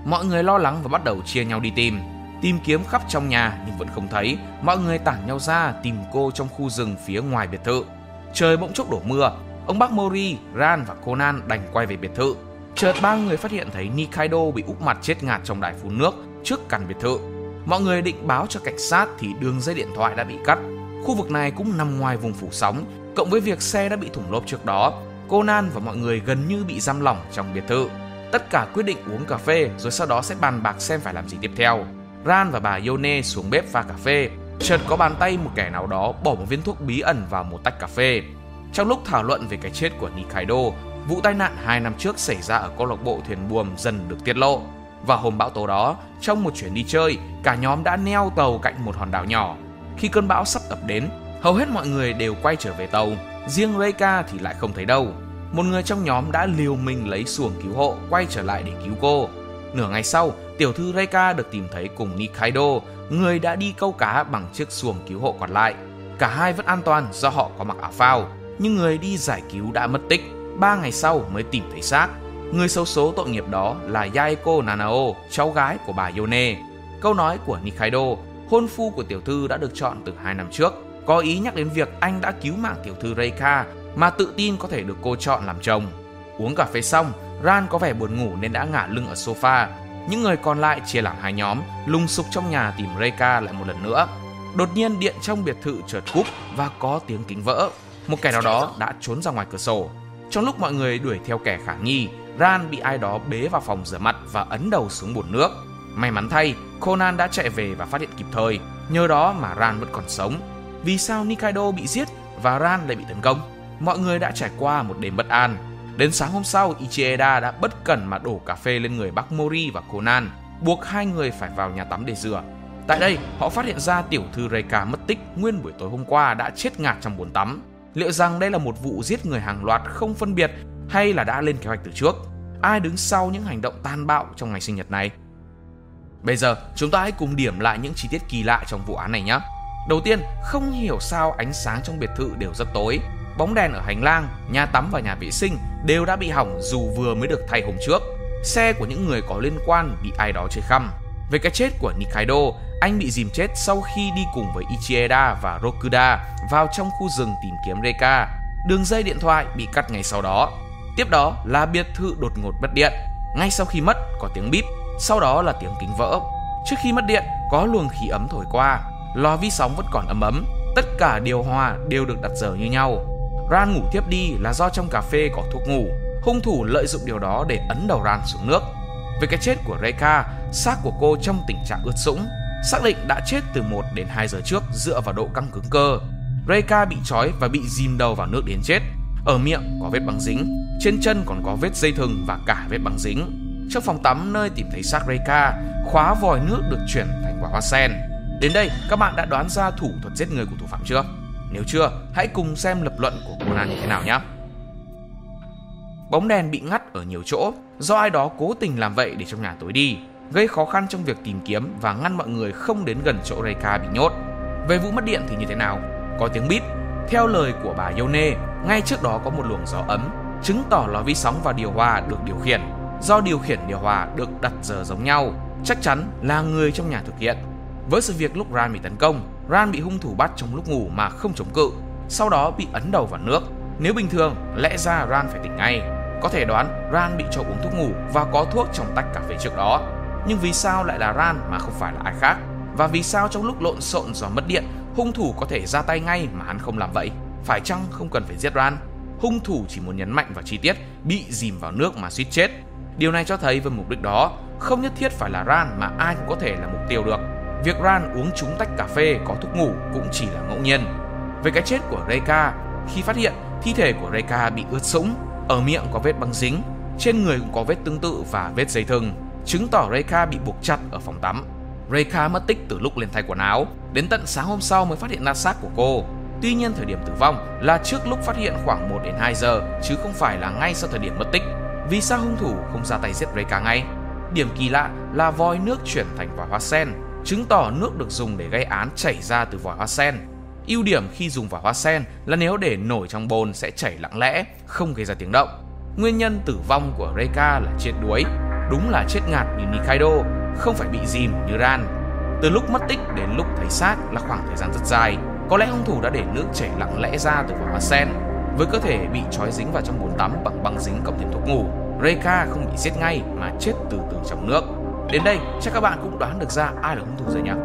Mọi người lo lắng và bắt đầu chia nhau đi tìm. Tìm kiếm khắp trong nhà nhưng vẫn không thấy. Mọi người tản nhau ra tìm cô trong khu rừng phía ngoài biệt thự. Trời bỗng chốc đổ mưa. Ông bác Mori, Ran và Conan đành quay về biệt thự. Chợt ba người phát hiện thấy Nikaido bị úp mặt chết ngạt trong đài phun nước trước căn biệt thự. Mọi người định báo cho cảnh sát thì đường dây điện thoại đã bị cắt. Khu vực này cũng nằm ngoài vùng phủ sóng, cộng với việc xe đã bị thủng lốp trước đó, Conan và mọi người gần như bị giam lỏng trong biệt thự. Tất cả quyết định uống cà phê rồi sau đó sẽ bàn bạc xem phải làm gì tiếp theo. Ran và bà Yone xuống bếp pha cà phê. Chợt có bàn tay một kẻ nào đó bỏ một viên thuốc bí ẩn vào một tách cà phê. Trong lúc thảo luận về cái chết của Nikaido, vụ tai nạn hai năm trước xảy ra ở câu lạc bộ thuyền buồm dần được tiết lộ. Và hôm bão tố đó, trong một chuyến đi chơi, cả nhóm đã neo tàu cạnh một hòn đảo nhỏ. Khi cơn bão sắp ập đến, hầu hết mọi người đều quay trở về tàu, riêng Reika thì lại không thấy đâu. Một người trong nhóm đã liều mình lấy xuồng cứu hộ quay trở lại để cứu cô. Nửa ngày sau, tiểu thư Reika được tìm thấy cùng Nikaido, người đã đi câu cá bằng chiếc xuồng cứu hộ còn lại. Cả hai vẫn an toàn do họ có mặc áo phao, nhưng người đi giải cứu đã mất tích. Ba ngày sau mới tìm thấy xác. Người xấu số tội nghiệp đó là Yaeko Nanao, cháu gái của bà Yone. Câu nói của Nikaido, hôn phu của tiểu thư đã được chọn từ hai năm trước, có ý nhắc đến việc anh đã cứu mạng tiểu thư Reika mà tự tin có thể được cô chọn làm chồng. Uống cà phê xong, Ran có vẻ buồn ngủ nên đã ngả lưng ở sofa. Những người còn lại chia làm hai nhóm, lùng sục trong nhà tìm Reika lại một lần nữa. Đột nhiên điện trong biệt thự chợt cúp và có tiếng kính vỡ. Một kẻ nào đó đã trốn ra ngoài cửa sổ. Trong lúc mọi người đuổi theo kẻ khả nghi, Ran bị ai đó bế vào phòng rửa mặt và ấn đầu xuống bồn nước. May mắn thay, Conan đã chạy về và phát hiện kịp thời, nhờ đó mà Ran vẫn còn sống. Vì sao Nikaido bị giết và Ran lại bị tấn công? Mọi người đã trải qua một đêm bất an. Đến sáng hôm sau, Ichieda đã bất cẩn mà đổ cà phê lên người bác Mori và Conan, buộc hai người phải vào nhà tắm để rửa. Tại đây, họ phát hiện ra tiểu thư Reika mất tích nguyên buổi tối hôm qua đã chết ngạt trong bồn tắm. Liệu rằng đây là một vụ giết người hàng loạt không phân biệt hay là đã lên kế hoạch từ trước? Ai đứng sau những hành động tàn bạo trong ngày sinh nhật này? Bây giờ, chúng ta hãy cùng điểm lại những chi tiết kỳ lạ trong vụ án này nhé. Đầu tiên, không hiểu sao ánh sáng trong biệt thự đều rất tối. Bóng đèn ở hành lang, nhà tắm và nhà vệ sinh đều đã bị hỏng dù vừa mới được thay hôm trước. Xe của những người có liên quan bị ai đó chơi khăm. Về cái chết của Nikaido, anh bị dìm chết sau khi đi cùng với Ichieda và Rokuda vào trong khu rừng tìm kiếm Reika. Đường dây điện thoại bị cắt ngay sau đó. Tiếp đó là biệt thự đột ngột mất điện. Ngay sau khi mất có tiếng bíp, sau đó là tiếng kính vỡ. Trước khi mất điện có luồng khí ấm thổi qua, lò vi sóng vẫn còn ấm ấm, tất cả điều hòa đều được đặt giờ như nhau. Ran ngủ tiếp đi là do trong cà phê có thuốc ngủ. Hung thủ lợi dụng điều đó để ấn đầu Ran xuống nước. Về cái chết của Reika, xác của cô trong tình trạng ướt sũng, xác định đã chết từ một đến hai giờ trước dựa vào độ căng cứng cơ. Reika bị trói và bị dìm đầu vào nước đến chết. Ở miệng có vết băng dính, trên chân còn có vết dây thừng và cả vết băng dính. Trong phòng tắm nơi tìm thấy xác Reika, khóa vòi nước được chuyển thành quả hoa sen. Đến đây, các bạn đã đoán ra thủ thuật giết người của thủ phạm chưa? Nếu chưa, hãy cùng xem lập luận của Conan như thế nào nhé. Bóng đèn bị ngắt ở nhiều chỗ do ai đó cố tình làm vậy để trong nhà tối đi, gây khó khăn trong việc tìm kiếm và ngăn mọi người không đến gần chỗ Reika bị nhốt. Về vụ mất điện thì như thế nào? Có tiếng bíp. Theo lời của bà Yone, ngay trước đó có một luồng gió ấm, chứng tỏ lò vi sóng và điều hòa được điều khiển. Do điều khiển điều hòa được đặt giờ giống nhau, chắc chắn là người trong nhà thực hiện. Với sự việc lúc Ran bị tấn công, Ran bị hung thủ bắt trong lúc ngủ mà không chống cự, sau đó bị ấn đầu vào nước. Nếu bình thường, lẽ ra Ran phải tỉnh ngay. Có thể đoán Ran bị cho uống thuốc ngủ và có thuốc trong tách cà phê trước đó. Nhưng vì sao lại là Ran mà không phải là ai khác? Và vì sao trong lúc lộn xộn do mất điện, hung thủ có thể ra tay ngay mà hắn không làm vậy? Phải chăng không cần phải giết Ran? Hung thủ chỉ muốn nhấn mạnh vào chi tiết bị dìm vào nước mà suýt chết. Điều này cho thấy với mục đích đó, không nhất thiết phải là Ran mà ai cũng có thể là mục tiêu được. Việc Ran uống trúng tách cà phê có thuốc ngủ cũng chỉ là ngẫu nhiên. Về cái chết của Reika, khi phát hiện, thi thể của Reika bị ướt sũng, ở miệng có vết băng dính, trên người cũng có vết tương tự và vết dây thừng, chứng tỏ Reika bị buộc chặt ở phòng tắm. Reika mất tích từ lúc lên thay quần áo, đến tận sáng hôm sau mới phát hiện ra xác của cô. Tuy nhiên thời điểm tử vong là trước lúc phát hiện khoảng một đến hai giờ, chứ không phải là ngay sau thời điểm mất tích. Vì sao hung thủ không ra tay giết Reika ngay? Điểm kỳ lạ là vòi nước chuyển thành vòi hoa sen, chứng tỏ nước được dùng để gây án chảy ra từ vòi hoa sen. Ưu điểm khi dùng vòi hoa sen là nếu để nổi trong bồn sẽ chảy lặng lẽ, không gây ra tiếng động. Nguyên nhân tử vong của Reika là chết đuối. đúng là chết ngạt như Nikaido, không phải bị dìm như Ran. Từ lúc mất tích đến lúc thấy xác là khoảng thời gian rất dài. Có lẽ hung thủ đã để nước chảy lặng lẽ ra từ vỏ hoa sen. Với cơ thể bị trói dính vào trong bồn tắm bằng băng dính cộng thêm thuốc ngủ, Reika không bị giết ngay mà chết từ từ trong nước. Đến đây chắc các bạn cũng đoán được ra ai là hung thủ rồi nhỉ?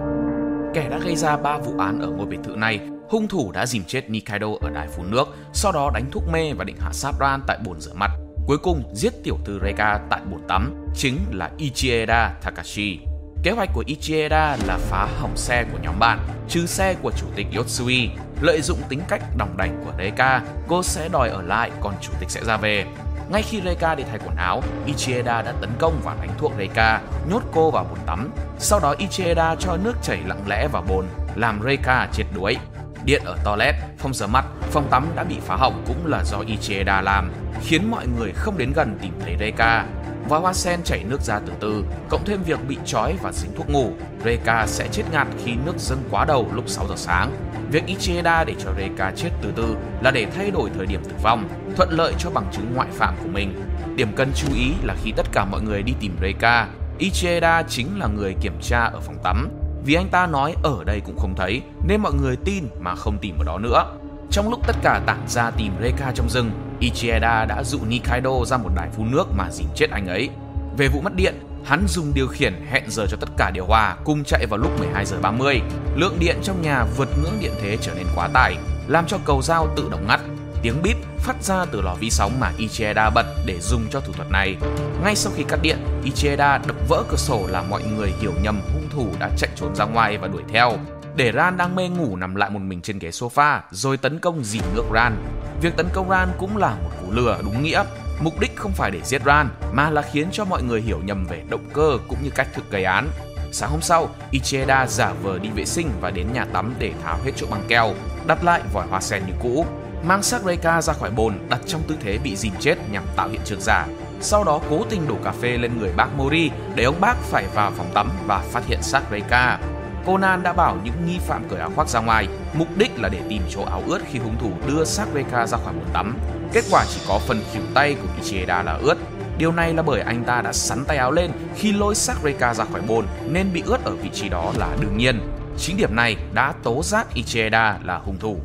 Kẻ đã gây ra ba vụ án ở ngôi biệt thự này, hung thủ đã dìm chết Nikaido ở đài phun nước, sau đó đánh thuốc mê và định hạ sát Ran tại bồn rửa mặt. Cuối cùng giết tiểu thư Reika tại bồn tắm, chính là Ichieda Takashi. Kế hoạch của Ichieda là phá hỏng xe của nhóm bạn, trừ xe của chủ tịch Yotsui. Lợi dụng tính cách đòng đảnh của Reika, cô sẽ đòi ở lại còn chủ tịch sẽ ra về. Ngay khi Reika đi thay quần áo, Ichieda đã tấn công và đánh thuốc Reika, nhốt cô vào bồn tắm. Sau đó Ichieda cho nước chảy lặng lẽ vào bồn, làm Reika chết đuối. Điện ở toilet, phòng rửa mặt, phòng tắm đã bị phá hỏng cũng là do Ichieda làm, khiến mọi người không đến gần tìm thấy Reika. Vòi hoa sen chảy nước ra từ từ, cộng thêm việc bị trói và dính thuốc ngủ, Reika sẽ chết ngạt khi nước dâng quá đầu lúc sáu giờ sáng. Việc Ichieda để cho Reika chết từ từ là để thay đổi thời điểm tử vong, thuận lợi cho bằng chứng ngoại phạm của mình. Điểm cần chú ý là khi tất cả mọi người đi tìm Reika, Ichieda chính là người kiểm tra ở phòng tắm. Vì anh ta nói ở đây cũng không thấy, nên mọi người tin mà không tìm ở đó nữa. Trong lúc tất cả tản ra tìm Reika trong rừng, Ichieda đã dụ Nikaido ra một đài phun nước mà dìm chết anh ấy. Về vụ mất điện, hắn dùng điều khiển hẹn giờ cho tất cả điều hòa cùng chạy vào lúc mười hai giờ ba mươi. Lượng điện trong nhà vượt ngưỡng điện thế trở nên quá tải, làm cho cầu dao tự động ngắt. Tiếng bíp phát ra từ lò vi sóng mà Ichieda bật để dùng cho thủ thuật này. Ngay sau khi cắt điện, Ichieda đập vỡ cửa sổ làm mọi người hiểu nhầm hung thủ đã chạy trốn ra ngoài và đuổi theo. Để Ran đang mê ngủ nằm lại một mình trên ghế sofa rồi tấn công dìm ngược Ran. Việc tấn công Ran cũng là một cú lừa đúng nghĩa. Mục đích không phải để giết Ran mà là khiến cho mọi người hiểu nhầm về động cơ cũng như cách thức gây án. Sáng hôm sau, Ichieda giả vờ đi vệ sinh và đến nhà tắm để tháo hết chỗ băng keo, đặt lại vòi hoa sen như cũ, mang xác Reika ra khỏi bồn đặt trong tư thế bị dìm chết nhằm tạo hiện trường giả. Sau đó cố tình đổ cà phê lên người bác Mori để ông bác phải vào phòng tắm và phát hiện xác Reika. Conan đã bảo những nghi phạm cởi áo khoác ra ngoài, mục đích là để tìm chỗ áo ướt khi hung thủ đưa xác Reika ra khỏi bồn tắm. Kết quả chỉ có phần khuỷu tay của Ichieda là ướt. Điều này là bởi anh ta đã sắn tay áo lên khi lôi xác Reika ra khỏi bồn nên bị ướt ở vị trí đó là đương nhiên. Chính điểm này đã tố giác Ichieda là hung thủ.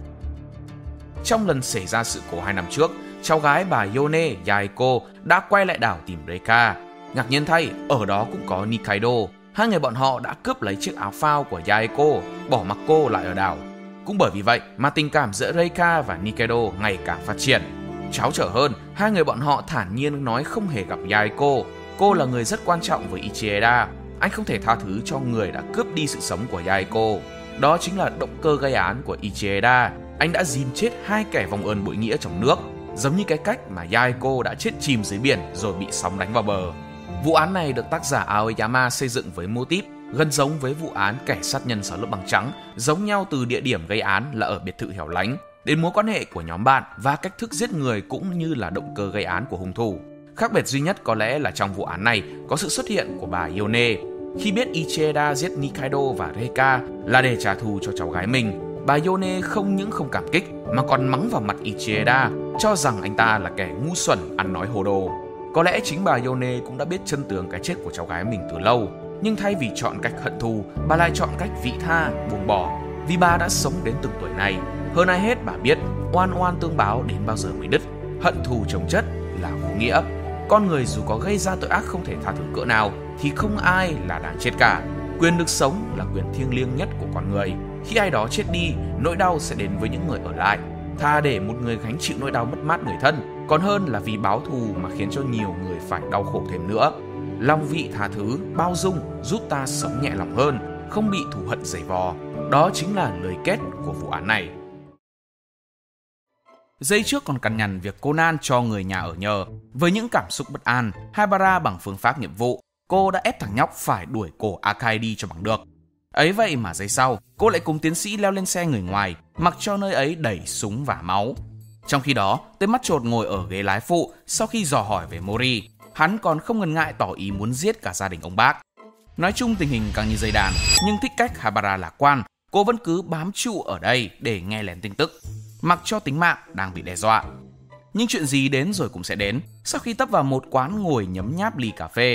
Trong lần xảy ra sự cố hai năm trước, cháu gái bà Yone Yaeko đã quay lại đảo tìm Reika. Ngạc nhiên thay, ở đó cũng có Nikaido. Hai người bọn họ đã cướp lấy chiếc áo phao của Yaeko, bỏ mặc cô lại ở đảo. Cũng bởi vì vậy mà tình cảm giữa Reika và Nikaido ngày càng phát triển. Tráo trở hơn, hai người bọn họ thản nhiên nói không hề gặp Yaeko. Cô là người rất quan trọng với Ichieda. Anh không thể tha thứ cho người đã cướp đi sự sống của Yaeko. Đó chính là động cơ gây án của Ichieda. Anh đã dìm chết hai kẻ vong ơn bội nghĩa trong nước, giống như cái cách mà Yaeko đã chết chìm dưới biển rồi bị sóng đánh vào bờ. Vụ án này được tác giả Aoyama xây dựng với mô típ gần giống với vụ án kẻ sát nhân sáu lớp bằng trắng, giống nhau từ địa điểm gây án là ở biệt thự hẻo lánh, đến mối quan hệ của nhóm bạn và cách thức giết người cũng như là động cơ gây án của hung thủ. Khác biệt duy nhất có lẽ là trong vụ án này có sự xuất hiện của bà Yone. Khi biết Ichieda giết Nikaido và Reika là để trả thù cho cháu gái mình, bà Yone không những không cảm kích mà còn mắng vào mặt Ichieda, cho rằng anh ta là kẻ ngu xuẩn ăn nói hồ đồ. Có lẽ chính bà Yone cũng đã biết chân tướng cái chết của cháu gái mình từ lâu, nhưng thay vì chọn cách hận thù, bà lại chọn cách vị tha, buông bỏ. Vì bà đã sống đến từng tuổi này, hơn ai hết bà biết oan oan tương báo đến bao giờ mới đứt. Hận thù chồng chất là vô nghĩa. Con người dù có gây ra tội ác không thể tha thứ cỡ nào thì không ai là đáng chết cả. Quyền được sống là quyền thiêng liêng nhất của con người. Khi ai đó chết đi, nỗi đau sẽ đến với những người ở lại. Thà để một người gánh chịu nỗi đau mất mát người thân, còn hơn là vì báo thù mà khiến cho nhiều người phải đau khổ thêm nữa. Lòng vị tha thứ, bao dung giúp ta sống nhẹ lòng hơn, không bị thù hận giày vò. Đó chính là lời kết của vụ án này. Giây trước còn cằn nhằn việc Conan cho người nhà ở nhờ. Với những cảm xúc bất an, Habara bằng phương pháp nghiệp vụ, cô đã ép thằng nhóc phải đuổi cổ Akai đi cho bằng được. Ấy vậy mà giây sau, cô lại cùng tiến sĩ leo lên xe người ngoài, mặc cho nơi ấy đầy súng và máu. Trong khi đó, tên mắt chột ngồi ở ghế lái phụ sau khi dò hỏi về Mori. Hắn còn không ngần ngại tỏ ý muốn giết cả gia đình ông bác. Nói chung tình hình càng như dây đàn, nhưng thích cách Habara lạc quan, cô vẫn cứ bám trụ ở đây để nghe lén tin tức, mặc cho tính mạng đang bị đe dọa. Nhưng chuyện gì đến rồi cũng sẽ đến. Sau khi tấp vào một quán ngồi nhấm nháp ly cà phê,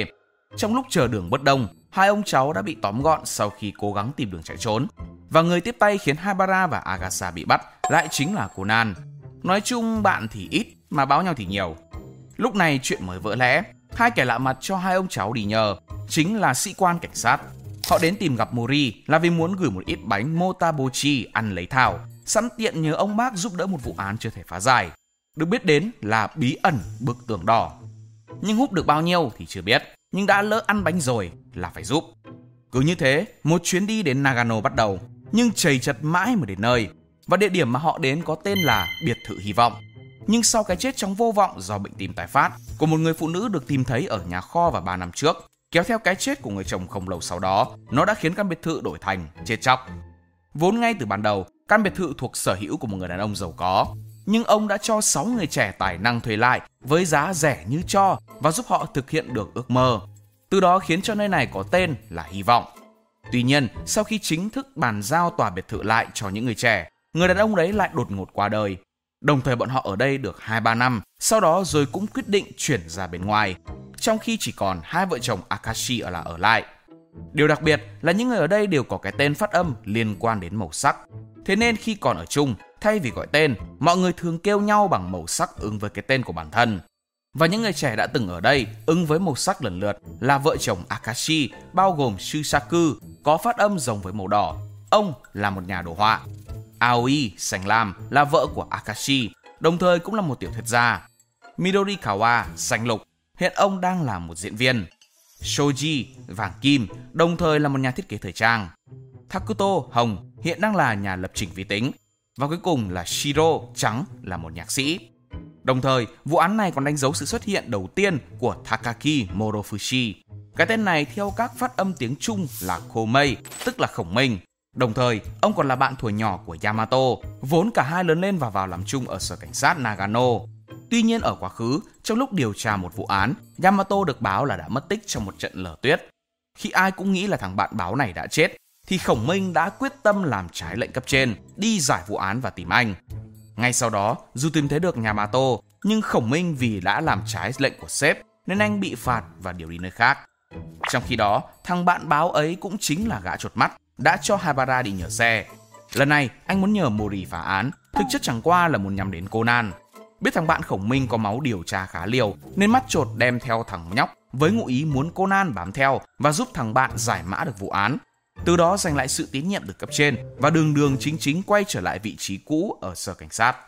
Trong lúc chờ đường bất đông, hai ông cháu đã bị tóm gọn sau khi cố gắng tìm đường chạy trốn. Và người tiếp tay khiến Haibara và Agatha bị bắt lại chính là Conan. Nói chung bạn thì ít mà báo nhau thì nhiều. Lúc này chuyện mới vỡ lẽ. Hai kẻ lạ mặt cho hai ông cháu đi nhờ chính là sĩ quan cảnh sát. Họ đến tìm gặp Mori là vì muốn gửi một ít bánh motabochi ăn lấy thảo, sẵn tiện nhờ ông bác giúp đỡ một vụ án chưa thể phá giải, được biết đến là bí ẩn bức tường đỏ. Nhưng húp được bao nhiêu thì chưa biết, nhưng đã lỡ ăn bánh rồi là phải giúp. Cứ như thế, một chuyến đi đến Nagano bắt đầu, nhưng chầy chật mãi mới đến nơi. Và địa điểm mà họ đến có tên là biệt thự hy vọng. Nhưng sau cái chết trong vô vọng do bệnh tim tái phát của một người phụ nữ được tìm thấy ở nhà kho vào ba năm trước, kéo theo cái chết của người chồng không lâu sau đó, nó đã khiến căn biệt thự đổi thành chết chóc. Vốn ngay từ ban đầu, căn biệt thự thuộc sở hữu của một người đàn ông giàu có, nhưng ông đã cho sáu người trẻ tài năng thuê lại với giá rẻ như cho và giúp họ thực hiện được ước mơ. Từ đó khiến cho nơi này có tên là Hy vọng. Tuy nhiên, sau khi chính thức bàn giao tòa biệt thự lại cho những người trẻ, người đàn ông đấy lại đột ngột qua đời. Đồng thời bọn họ ở đây được hai ba năm, sau đó rồi cũng quyết định chuyển ra bên ngoài, trong khi chỉ còn hai vợ chồng Akashi ở là ở lại. Điều đặc biệt là những người ở đây đều có cái tên phát âm liên quan đến màu sắc. Thế nên khi còn ở chung, thay vì gọi tên, mọi người thường kêu nhau bằng màu sắc ứng với cái tên của bản thân. Và những người trẻ đã từng ở đây ứng với màu sắc lần lượt là vợ chồng Akashi, bao gồm Shusaku, có phát âm giống với màu đỏ. Ông là một nhà đồ họa. Aoi, xanh lam, là vợ của Akashi, đồng thời cũng là một tiểu thuyết gia. Midorikawa, xanh lục, hiện ông đang là một diễn viên. Shoji, vàng kim, đồng thời là một nhà thiết kế thời trang. Takuto, hồng, hiện đang là nhà lập trình vi tính. Và cuối cùng là Shiro, trắng, là một nhạc sĩ. Đồng thời, vụ án này còn đánh dấu sự xuất hiện đầu tiên của Takaki Morofushi. Cái tên này theo các phát âm tiếng Trung là Komei, tức là khổng minh. Đồng thời, ông còn là bạn thuở nhỏ của Yamato, vốn cả hai lớn lên và vào làm chung ở sở cảnh sát Nagano. Tuy nhiên ở quá khứ, trong lúc điều tra một vụ án, Yamato được báo là đã mất tích trong một trận lở tuyết. Khi ai cũng nghĩ là thằng bạn báo này đã chết, thì khổng minh đã quyết tâm làm trái lệnh cấp trên, đi giải vụ án và tìm anh. Ngay sau đó, dù tìm thấy được Yamato, nhưng khổng minh vì đã làm trái lệnh của sếp, nên anh bị phạt và điều đi nơi khác. Trong khi đó, thằng bạn báo ấy cũng chính là gã chột mắt, đã cho Haibara đi nhờ xe. Lần này, anh muốn nhờ Mori phá án, thực chất chẳng qua là muốn nhắm đến Conan. Biết thằng bạn khổng minh có máu điều tra khá liều, nên mắt chột đem theo thằng nhóc với ngụ ý muốn Conan bám theo và giúp thằng bạn giải mã được vụ án. Từ đó giành lại sự tín nhiệm từ cấp trên và đường đường chính chính quay trở lại vị trí cũ ở sở cảnh sát.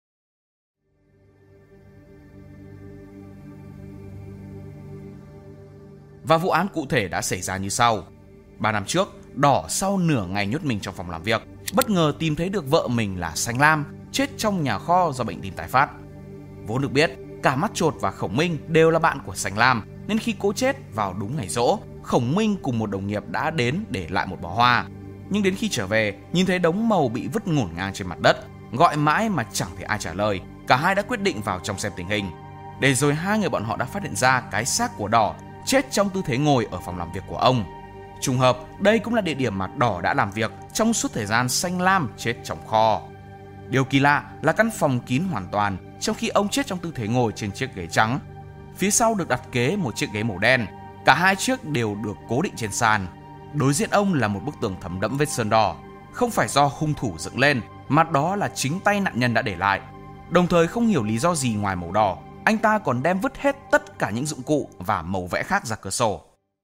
Và vụ án cụ thể đã xảy ra như sau. Ba năm trước, Đỏ sau nửa ngày nhốt mình trong phòng làm việc, bất ngờ tìm thấy được vợ mình là Xanh Lam, chết trong nhà kho do bệnh tim tái phát. Vốn được biết, cả mắt chột và khổng minh đều là bạn của Xanh Lam, nên khi cô chết vào đúng ngày giỗ, khổng minh cùng một đồng nghiệp đã đến để lại một bó hoa. Nhưng đến khi trở về, nhìn thấy đống màu bị vứt ngổn ngang trên mặt đất, gọi mãi mà chẳng thấy ai trả lời, cả hai đã quyết định vào trong xem tình hình. Để rồi hai người bọn họ đã phát hiện ra cái xác của Đỏ chết trong tư thế ngồi ở phòng làm việc của ông. Trùng hợp, đây cũng là địa điểm mà Đỏ đã làm việc trong suốt thời gian Xanh Lam chết trong kho. Điều kỳ lạ là căn phòng kín hoàn toàn, trong khi ông chết trong tư thế ngồi trên chiếc ghế trắng. Phía sau được đặt kế một chiếc ghế màu đen, cả hai chiếc đều được cố định trên sàn. Đối diện ông là một bức tường thấm đẫm vết sơn đỏ, không phải do hung thủ dựng lên, mà đó là chính tay nạn nhân đã để lại. Đồng thời không hiểu lý do gì ngoài màu đỏ, anh ta còn đem vứt hết tất cả những dụng cụ và màu vẽ khác ra cửa sổ.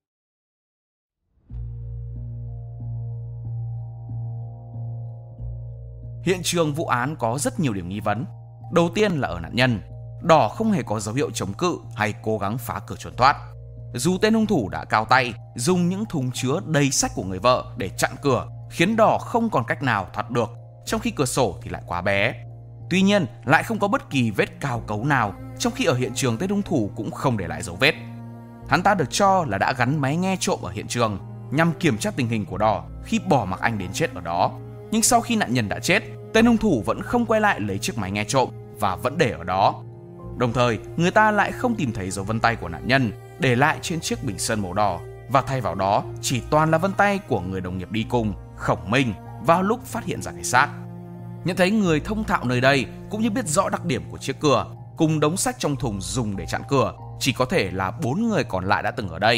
Hiện trường vụ án có rất nhiều điểm nghi vấn. Đầu tiên là ở nạn nhân. Đỏ không hề có dấu hiệu chống cự hay cố gắng phá cửa trốn thoát. Dù tên hung thủ đã cao tay, dùng những thùng chứa đầy sách của người vợ để chặn cửa, khiến Đỏ không còn cách nào thoát được, trong khi cửa sổ thì lại quá bé. Tuy nhiên, lại không có bất kỳ vết cào cấu nào, trong khi ở hiện trường tên hung thủ cũng không để lại dấu vết. Hắn ta được cho là đã gắn máy nghe trộm ở hiện trường, nhằm kiểm tra tình hình của Đỏ khi bỏ mặc anh đến chết ở đó. Nhưng sau khi nạn nhân đã chết, tên hung thủ vẫn không quay lại lấy chiếc máy nghe trộm và vẫn để ở đó. Đồng thời, người ta lại không tìm thấy dấu vân tay của nạn nhân để lại trên chiếc bình sơn màu đỏ, và thay vào đó chỉ toàn là vân tay của người đồng nghiệp đi cùng, Khổng Minh, vào lúc phát hiện ra cái xác. Nhận thấy người thông thạo nơi đây cũng như biết rõ đặc điểm của chiếc cửa cùng đống sách trong thùng dùng để chặn cửa, chỉ có thể là bốn người còn lại đã từng ở đây.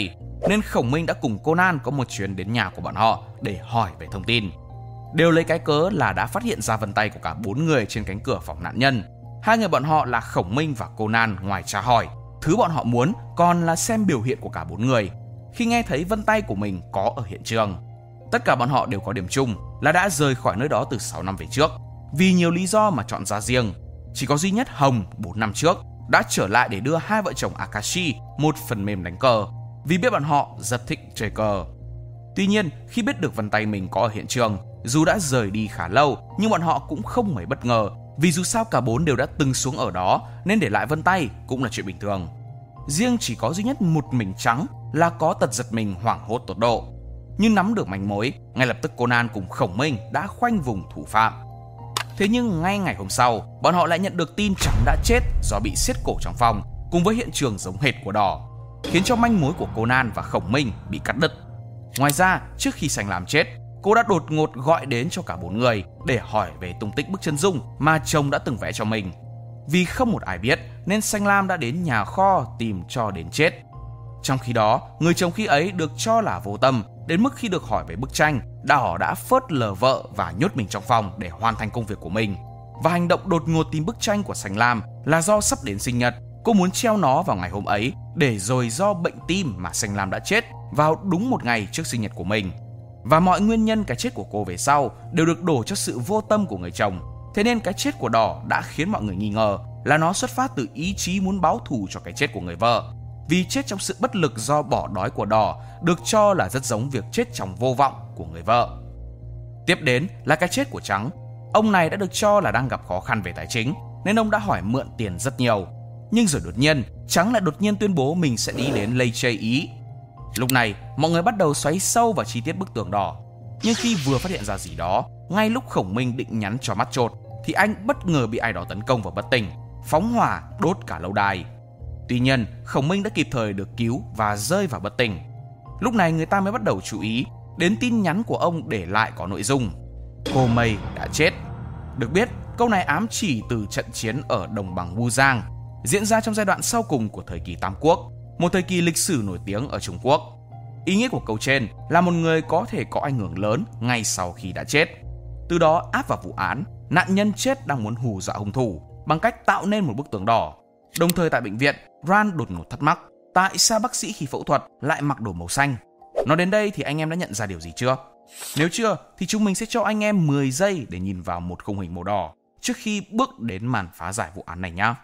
nên Khổng Minh đã cùng Conan có một chuyến đến nhà của bọn họ để hỏi về thông tin. Đều lấy cái cớ là đã phát hiện ra vân tay của cả bốn người trên cánh cửa phòng nạn nhân. Hai người bọn họ là Khổng Minh và Conan ngoài tra hỏi, thứ bọn họ muốn còn là xem biểu hiện của cả bốn người khi nghe thấy vân tay của mình có ở hiện trường. Tất cả bọn họ đều có điểm chung là đã rời khỏi nơi đó từ sáu năm về trước, vì nhiều lý do mà chọn ra riêng. Chỉ có duy nhất Hồng bốn năm trước đã trở lại để đưa hai vợ chồng Akashi một phần mềm đánh cờ, vì biết bọn họ rất thích chơi cờ. Tuy nhiên, khi biết được vân tay mình có ở hiện trường, dù đã rời đi khá lâu nhưng bọn họ cũng không mấy bất ngờ, vì dù sao cả bốn đều đã từng xuống ở đó nên để lại vân tay cũng là chuyện bình thường. Riêng chỉ có duy nhất một mình Trắng là có tật giật mình hoảng hốt tột độ. Nhưng nắm được manh mối, ngay lập tức Conan cùng Khổng Minh đã khoanh vùng thủ phạm. Thế nhưng ngay ngày hôm sau, bọn họ lại nhận được tin Trắng đã chết do bị siết cổ trong phòng, cùng với hiện trường giống hệt của Đỏ, khiến cho manh mối của Conan và Khổng Minh bị cắt đứt. Ngoài ra, trước khi Sành Lam chết, cô đã đột ngột gọi đến cho cả bốn người để hỏi về tung tích bức chân dung mà chồng đã từng vẽ cho mình. Vì không một ai biết nên Sành Lam đã đến nhà kho tìm cho đến chết. Trong khi đó, người chồng khi ấy được cho là vô tâm, đến mức khi được hỏi về bức tranh, Đỏ đã phớt lờ vợ và nhốt mình trong phòng để hoàn thành công việc của mình. Và hành động đột ngột tìm bức tranh của Sành Lam là do sắp đến sinh nhật, cô muốn treo nó vào ngày hôm ấy, để rồi do bệnh tim mà Sành Lam đã chết vào đúng một ngày trước sinh nhật của mình. Và mọi nguyên nhân cái chết của cô về sau đều được đổ cho sự vô tâm của người chồng. Thế nên cái chết của Đỏ đã khiến mọi người nghi ngờ là nó xuất phát từ ý chí muốn báo thù cho cái chết của người vợ. Vì chết trong sự bất lực do bỏ đói của Đỏ được cho là rất giống việc chết trong vô vọng của người vợ. Tiếp đến là cái chết của Trắng. Ông này đã được cho là đang gặp khó khăn về tài chính nên ông đã hỏi mượn tiền rất nhiều. Nhưng rồi đột nhiên, Trắng lại đột nhiên tuyên bố mình sẽ đi đến Lê Chây Ý. Lúc này, mọi người bắt đầu xoáy sâu vào chi tiết bức tường Đỏ. Nhưng khi vừa phát hiện ra gì đó, ngay lúc Khổng Minh định nhắn cho mắt chột, thì anh bất ngờ bị ai đó tấn công và bất tỉnh, phóng hỏa đốt cả lâu đài. Tuy nhiên, Khổng Minh đã kịp thời được cứu và rơi vào bất tỉnh. Lúc này người ta mới bắt đầu chú ý đến tin nhắn của ông để lại có nội dung: cô Mây đã chết. Được biết, câu này ám chỉ từ trận chiến ở đồng bằng Wu Giang, diễn ra trong giai đoạn sau cùng của thời kỳ Tam Quốc, một thời kỳ lịch sử nổi tiếng ở Trung Quốc. Ý nghĩa của câu trên là một người có thể có ảnh hưởng lớn ngay sau khi đã chết. Từ đó áp vào vụ án, nạn nhân chết đang muốn hù dọa hung thủ bằng cách tạo nên một bức tường đỏ. Đồng thời tại bệnh viện, Ran đột ngột thắc mắc tại sao bác sĩ khi phẫu thuật lại mặc đồ màu xanh. Nói đến đây thì anh em đã nhận ra điều gì chưa? Nếu chưa thì chúng mình sẽ cho anh em mười giây để nhìn vào một khung hình màu đỏ trước khi bước đến màn phá giải vụ án này nhé.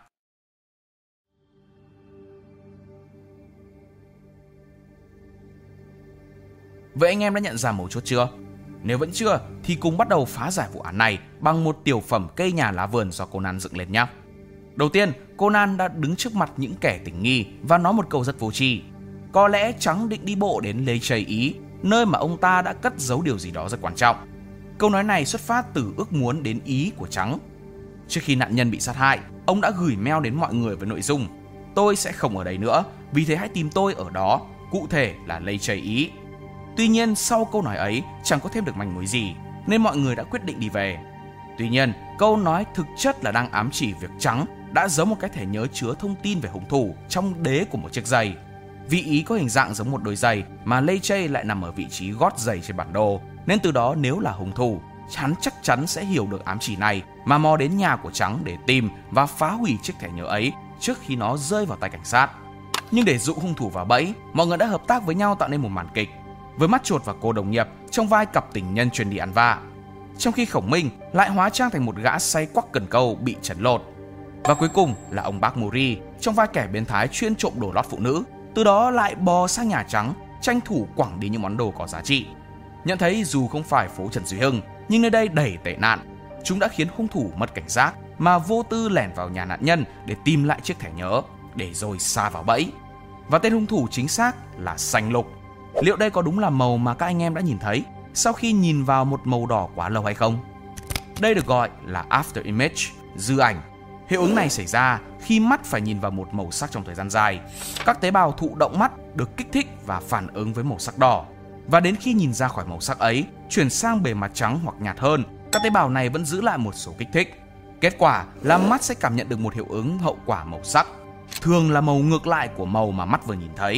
Vậy anh em đã nhận ra mấu chốt chưa? Nếu vẫn chưa thì cùng bắt đầu phá giải vụ án này bằng một tiểu phẩm cây nhà lá vườn do Conan dựng lên nhé. Đầu tiên, Conan đã đứng trước mặt những kẻ tình nghi và nói một câu rất vô tri. Có lẽ Trắng định đi bộ đến Lê Chây Ý, nơi mà ông ta đã cất giấu điều gì đó rất quan trọng. Câu nói này xuất phát từ ước muốn đến Ý của Trắng. Trước khi nạn nhân bị sát hại, ông đã gửi mail đến mọi người với nội dung: tôi sẽ không ở đây nữa, vì thế hãy tìm tôi ở đó, cụ thể là Lê Chây Ý. Tuy nhiên sau câu nói ấy chẳng có thêm được manh mối gì, nên mọi người đã quyết định đi về. Tuy nhiên, câu nói thực chất là đang ám chỉ việc Trắng đã giấu một cái thẻ nhớ chứa thông tin về hung thủ trong đế của một chiếc giày. Vị ý có hình dạng giống một đôi giày mà Lê Chây lại nằm ở vị trí gót giày trên bản đồ, nên từ đó nếu là hung thủ, hắn chắc chắn sẽ hiểu được ám chỉ này mà mò đến nhà của Trắng để tìm và phá hủy chiếc thẻ nhớ ấy trước khi nó rơi vào tay cảnh sát. Nhưng để dụ hung thủ vào bẫy, mọi người đã hợp tác với nhau tạo nên một màn kịch, với mắt chột và cô đồng nghiệp trong vai cặp tình nhân chuyên đi ăn vạ, trong khi Khổng Minh lại hóa trang thành một gã say quắc cần câu bị chấn lột. Và cuối cùng là ông bác Muri trong vai kẻ biến thái chuyên trộm đồ lót phụ nữ, từ đó lại bò sang nhà Trắng tranh thủ quẳng đi những món đồ có giá trị. Nhận thấy dù không phải phố Trần Duy Hưng nhưng nơi đây đầy tệ nạn, chúng đã khiến hung thủ mất cảnh giác mà vô tư lẻn vào nhà nạn nhân để tìm lại chiếc thẻ nhớ, để rồi sa vào bẫy. Và tên hung thủ chính xác là Xanh Lục. Liệu đây có đúng là màu mà các anh em đã nhìn thấy sau khi nhìn vào một màu đỏ quá lâu hay không? Đây được gọi là after image, dư ảnh. Hiệu ứng này xảy ra khi mắt phải nhìn vào một màu sắc trong thời gian dài. Các tế bào thụ động mắt được kích thích và phản ứng với màu sắc đỏ. Và đến khi nhìn ra khỏi màu sắc ấy, chuyển sang bề mặt trắng hoặc nhạt hơn, các tế bào này vẫn giữ lại một số kích thích. Kết quả là mắt sẽ cảm nhận được một hiệu ứng hậu quả màu sắc, thường là màu ngược lại của màu mà mắt vừa nhìn thấy.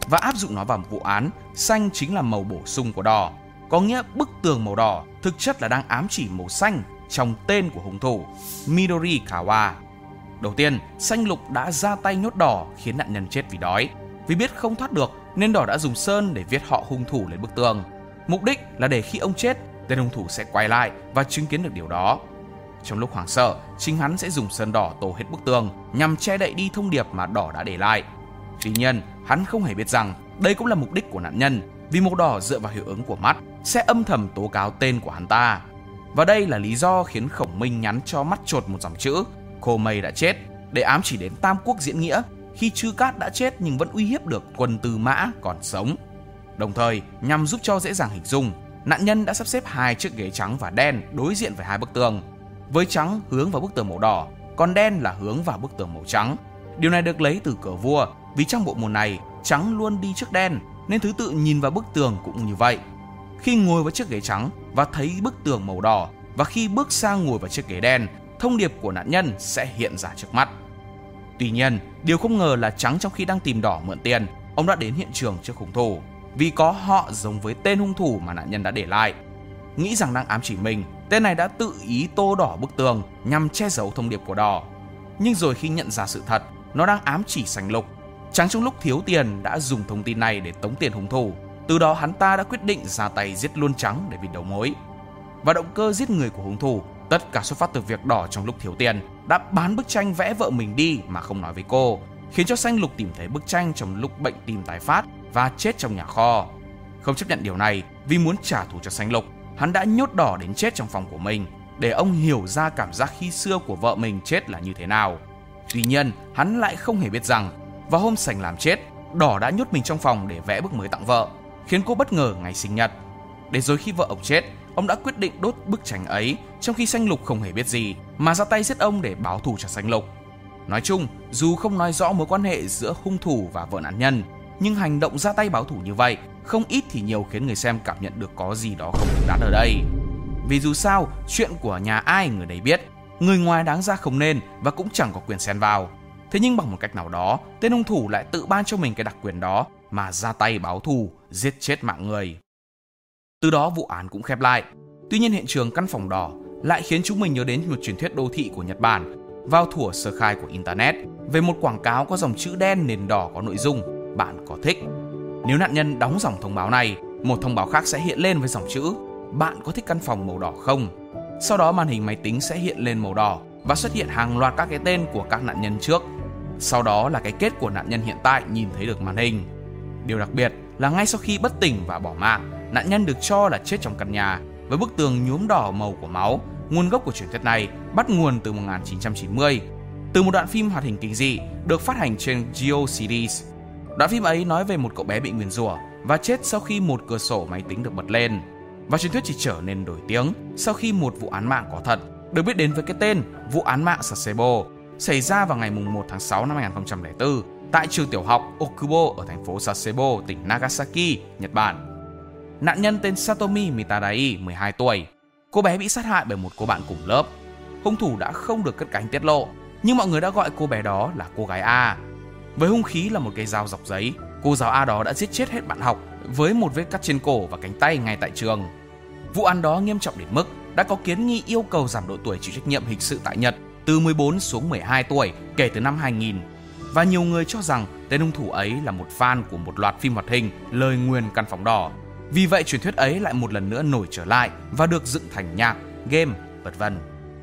và áp dụng nó vào vụ án, xanh chính là màu bổ sung của đỏ. Có nghĩa bức tường màu đỏ thực chất là đang ám chỉ màu xanh trong tên của hung thủ, Midori Kawa. Đầu tiên, xanh lục đã ra tay nhốt đỏ khiến nạn nhân chết vì đói. Vì biết không thoát được nên đỏ đã dùng sơn để viết họ hung thủ lên bức tường. Mục đích là để khi ông chết, tên hung thủ sẽ quay lại và chứng kiến được điều đó. Trong lúc hoảng sợ, chính hắn sẽ dùng sơn đỏ tô hết bức tường nhằm che đậy đi thông điệp mà đỏ đã để lại. Tuy nhiên, hắn không hề biết rằng đây cũng là mục đích của nạn nhân, vì màu đỏ dựa vào hiệu ứng của mắt sẽ âm thầm tố cáo tên của hắn ta. Và đây là lý do khiến Khổng Minh nhắn cho mắt chột một dòng chữ Cô Mây đã chết để ám chỉ đến Tam Quốc diễn nghĩa khi Trư Cát đã chết nhưng vẫn uy hiếp được quân Tư Mã còn sống. Đồng thời, nhằm giúp cho dễ dàng hình dung, nạn nhân đã sắp xếp hai chiếc ghế trắng và đen đối diện với hai bức tường, với trắng hướng vào bức tường màu đỏ, còn đen là hướng vào bức tường màu trắng. Điều này được lấy từ cờ vua, vì trong bộ môn này trắng luôn đi trước đen nên thứ tự nhìn vào bức tường cũng như vậy. Khi ngồi vào chiếc ghế trắng và thấy bức tường màu đỏ, và khi bước sang ngồi vào chiếc ghế đen, thông điệp của nạn nhân sẽ hiện ra trước mắt. Tuy nhiên, điều không ngờ là trắng trong khi đang tìm đỏ mượn tiền, ông đã đến hiện trường trước hung thủ, vì có họ giống với tên hung thủ mà nạn nhân đã để lại. Nghĩ rằng đang ám chỉ mình, tên này đã tự ý tô đỏ bức tường nhằm che giấu thông điệp của đỏ. Nhưng rồi khi nhận ra sự thật, nó đang ám chỉ xanh lục. Trắng trong lúc thiếu tiền đã dùng thông tin này để tống tiền hung thủ. Từ đó hắn ta đã quyết định ra tay giết luôn trắng để bịt đầu mối. Và động cơ giết người của hung thủ tất cả xuất phát từ việc đỏ trong lúc thiếu tiền đã bán bức tranh vẽ vợ mình đi mà không nói với cô, khiến cho xanh lục tìm thấy bức tranh trong lúc bệnh tim tái phát và chết trong nhà kho. Không chấp nhận điều này, vì muốn trả thù cho xanh lục, hắn đã nhốt đỏ đến chết trong phòng của mình để ông hiểu ra cảm giác khi xưa của vợ mình chết là như thế nào. Tuy nhiên, hắn lại không hề biết rằng vào hôm Sành làm chết, đỏ đã nhốt mình trong phòng để vẽ bức mới tặng vợ, khiến cô bất ngờ ngày sinh nhật. Để rồi khi vợ ông chết, ông đã quyết định đốt bức tranh ấy, trong khi xanh lục không hề biết gì mà ra tay giết ông để báo thù cho xanh lục. Nói chung, dù không nói rõ mối quan hệ giữa hung thủ và vợ nạn nhân, nhưng hành động ra tay báo thù như vậy không ít thì nhiều khiến người xem cảm nhận được có gì đó không đúng đắn ở đây. Vì dù sao, chuyện của nhà ai người đấy biết, người ngoài đáng ra không nên và cũng chẳng có quyền xen vào. Thế nhưng bằng một cách nào đó, tên hung thủ lại tự ban cho mình cái đặc quyền đó mà ra tay báo thù, giết chết mạng người. Từ đó vụ án cũng khép lại. Tuy nhiên hiện trường căn phòng đỏ lại khiến chúng mình nhớ đến một truyền thuyết đô thị của Nhật Bản vào thuở sơ khai của Internet về một quảng cáo có dòng chữ đen nền đỏ có nội dung "Bạn có thích?". Nếu nạn nhân đóng dòng thông báo này, một thông báo khác sẽ hiện lên với dòng chữ "Bạn có thích căn phòng màu đỏ không?". Sau đó màn hình máy tính sẽ hiện lên màu đỏ và xuất hiện hàng loạt các cái tên của các nạn nhân trước. Sau đó là cái kết của nạn nhân hiện tại nhìn thấy được màn hình. Điều đặc biệt là ngay sau khi bất tỉnh và bỏ mạng, nạn nhân được cho là chết trong căn nhà với bức tường nhuốm đỏ màu của máu. Nguồn gốc của truyền thuyết này bắt nguồn từ một nghìn chín trăm chín mươi, từ một đoạn phim hoạt hình kinh dị được phát hành trên GeoCities. Đoạn phim ấy nói về một cậu bé bị nguyền rủa và chết sau khi một cửa sổ máy tính được bật lên. Và truyền thuyết chỉ trở nên nổi tiếng sau khi một vụ án mạng có thật, được biết đến với cái tên vụ án mạng Sasebo, xảy ra vào ngày một tháng sáu năm hai nghìn không trăm lẻ bốn tại trường tiểu học Okubo ở thành phố Sasebo, tỉnh Nagasaki, Nhật Bản. Nạn nhân tên Satomi Mitadai, mười hai tuổi. Cô bé bị sát hại bởi một cô bạn cùng lớp. Hung thủ đã không được cất cánh tiết lộ, nhưng mọi người đã gọi cô bé đó là cô gái A. Với hung khí là một cây dao dọc giấy, cô giáo A đó đã giết chết hết bạn học với một vết cắt trên cổ và cánh tay ngay tại trường. Vụ án đó nghiêm trọng đến mức đã có kiến nghị yêu cầu giảm độ tuổi chịu trách nhiệm hình sự tại Nhật từ mười bốn xuống mười hai tuổi kể từ năm hai nghìn. Và nhiều người cho rằng tên hung thủ ấy là một fan của một loạt phim hoạt hình Lời nguyền căn phòng đỏ. Vì vậy truyền thuyết ấy lại một lần nữa nổi trở lại và được dựng thành nhạc, game, vân vân.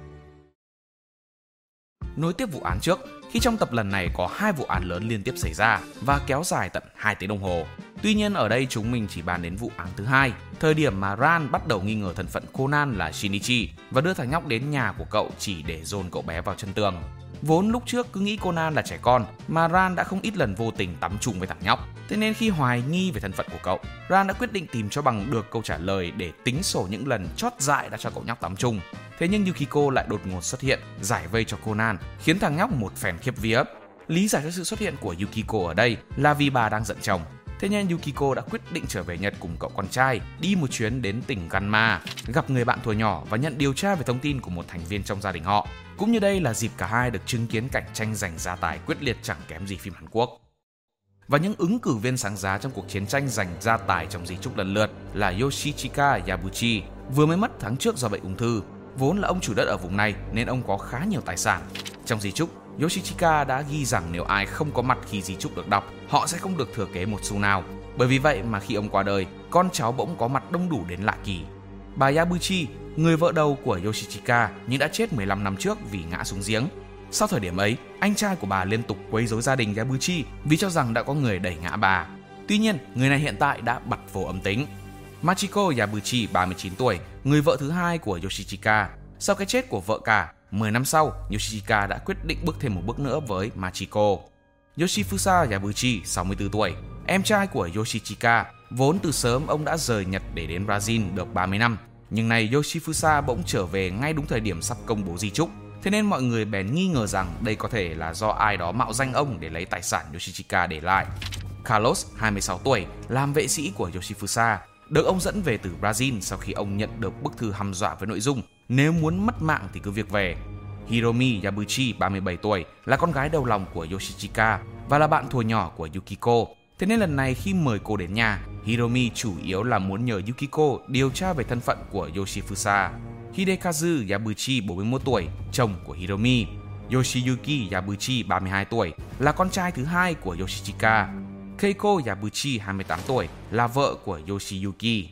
Nối tiếp vụ án trước, khi trong tập lần này có hai vụ án lớn liên tiếp xảy ra và kéo dài tận hai tiếng đồng hồ. Tuy nhiên ở đây chúng mình chỉ bàn đến vụ án thứ hai, thời điểm mà Ran bắt đầu nghi ngờ thân phận Conan là Shinichi và đưa thằng nhóc đến nhà của cậu chỉ để dồn cậu bé vào chân tường. Vốn lúc trước cứ nghĩ Conan là trẻ con, mà Ran đã không ít lần vô tình tắm chung với thằng nhóc. Thế nên khi hoài nghi về thân phận của cậu, Ran đã quyết định tìm cho bằng được câu trả lời để tính sổ những lần chót dại đã cho cậu nhóc tắm chung. Thế nhưng Yukiko lại đột ngột xuất hiện, giải vây cho Conan, khiến thằng nhóc một phen khiếp vía. Lý giải cho sự xuất hiện của Yukiko ở đây là vì bà đang giận chồng. Thế nên Yukiko đã quyết định trở về Nhật cùng cậu con trai, đi một chuyến đến tỉnh Ganma, gặp người bạn thuở nhỏ và nhận điều tra về thông tin của một thành viên trong gia đình họ. Cũng như đây là dịp cả hai được chứng kiến cảnh tranh giành gia tài quyết liệt chẳng kém gì phim Hàn Quốc. Và những ứng cử viên sáng giá trong cuộc chiến tranh giành gia tài trong di chúc lần lượt là Yoshichika Yabuchi, vừa mới mất tháng trước do bệnh ung thư. Vốn là ông chủ đất ở vùng này nên ông có khá nhiều tài sản. Trong di chúc, Yoshichika đã ghi rằng nếu ai không có mặt khi di chúc được đọc, họ sẽ không được thừa kế một xu nào. Bởi vì vậy mà khi ông qua đời, con cháu bỗng có mặt đông đủ đến lạ kỳ. Bà Yabuchi, người vợ đầu của Yoshichika nhưng đã chết mười lăm năm trước vì ngã xuống giếng. Sau thời điểm ấy, anh trai của bà liên tục quấy rối gia đình Yabuchi vì cho rằng đã có người đẩy ngã bà. Tuy nhiên, người này hiện tại đã bặt vô âm tính. Machiko Yabuchi, ba mươi chín tuổi, người vợ thứ hai của Yoshichika. Sau cái chết của vợ cả, mười năm sau, Yoshichika đã quyết định bước thêm một bước nữa với Machiko. Yoshifusa Yabuchi, sáu mươi tư tuổi, em trai của Yoshichika. Vốn từ sớm ông đã rời Nhật để đến Brazil được ba mươi năm. Nhưng nay Yoshifusa bỗng trở về ngay đúng thời điểm sắp công bố di chúc. Thế nên mọi người bèn nghi ngờ rằng đây có thể là do ai đó mạo danh ông để lấy tài sản Yoshichika để lại. Carlos, hai mươi sáu tuổi, làm vệ sĩ của Yoshifusa, được ông dẫn về từ Brazil sau khi ông nhận được bức thư hăm dọa với nội dung nếu muốn mất mạng thì cứ việc về. Hiromi Yabuchi, ba mươi bảy tuổi, là con gái đầu lòng của Yoshichika và là bạn thuở nhỏ của Yukiko. Thế nên lần này khi mời cô đến nhà, Hiromi chủ yếu là muốn nhờ Yukiko điều tra về thân phận của Yoshifusa. Hidekazu Yabuchi, bốn mươi mốt tuổi, chồng của Hiromi. Yoshiyuki Yabuchi, ba mươi hai tuổi, là con trai thứ hai của Yoshichika. Keiko Yabuchi, hai mươi tám tuổi, là vợ của Yoshiyuki.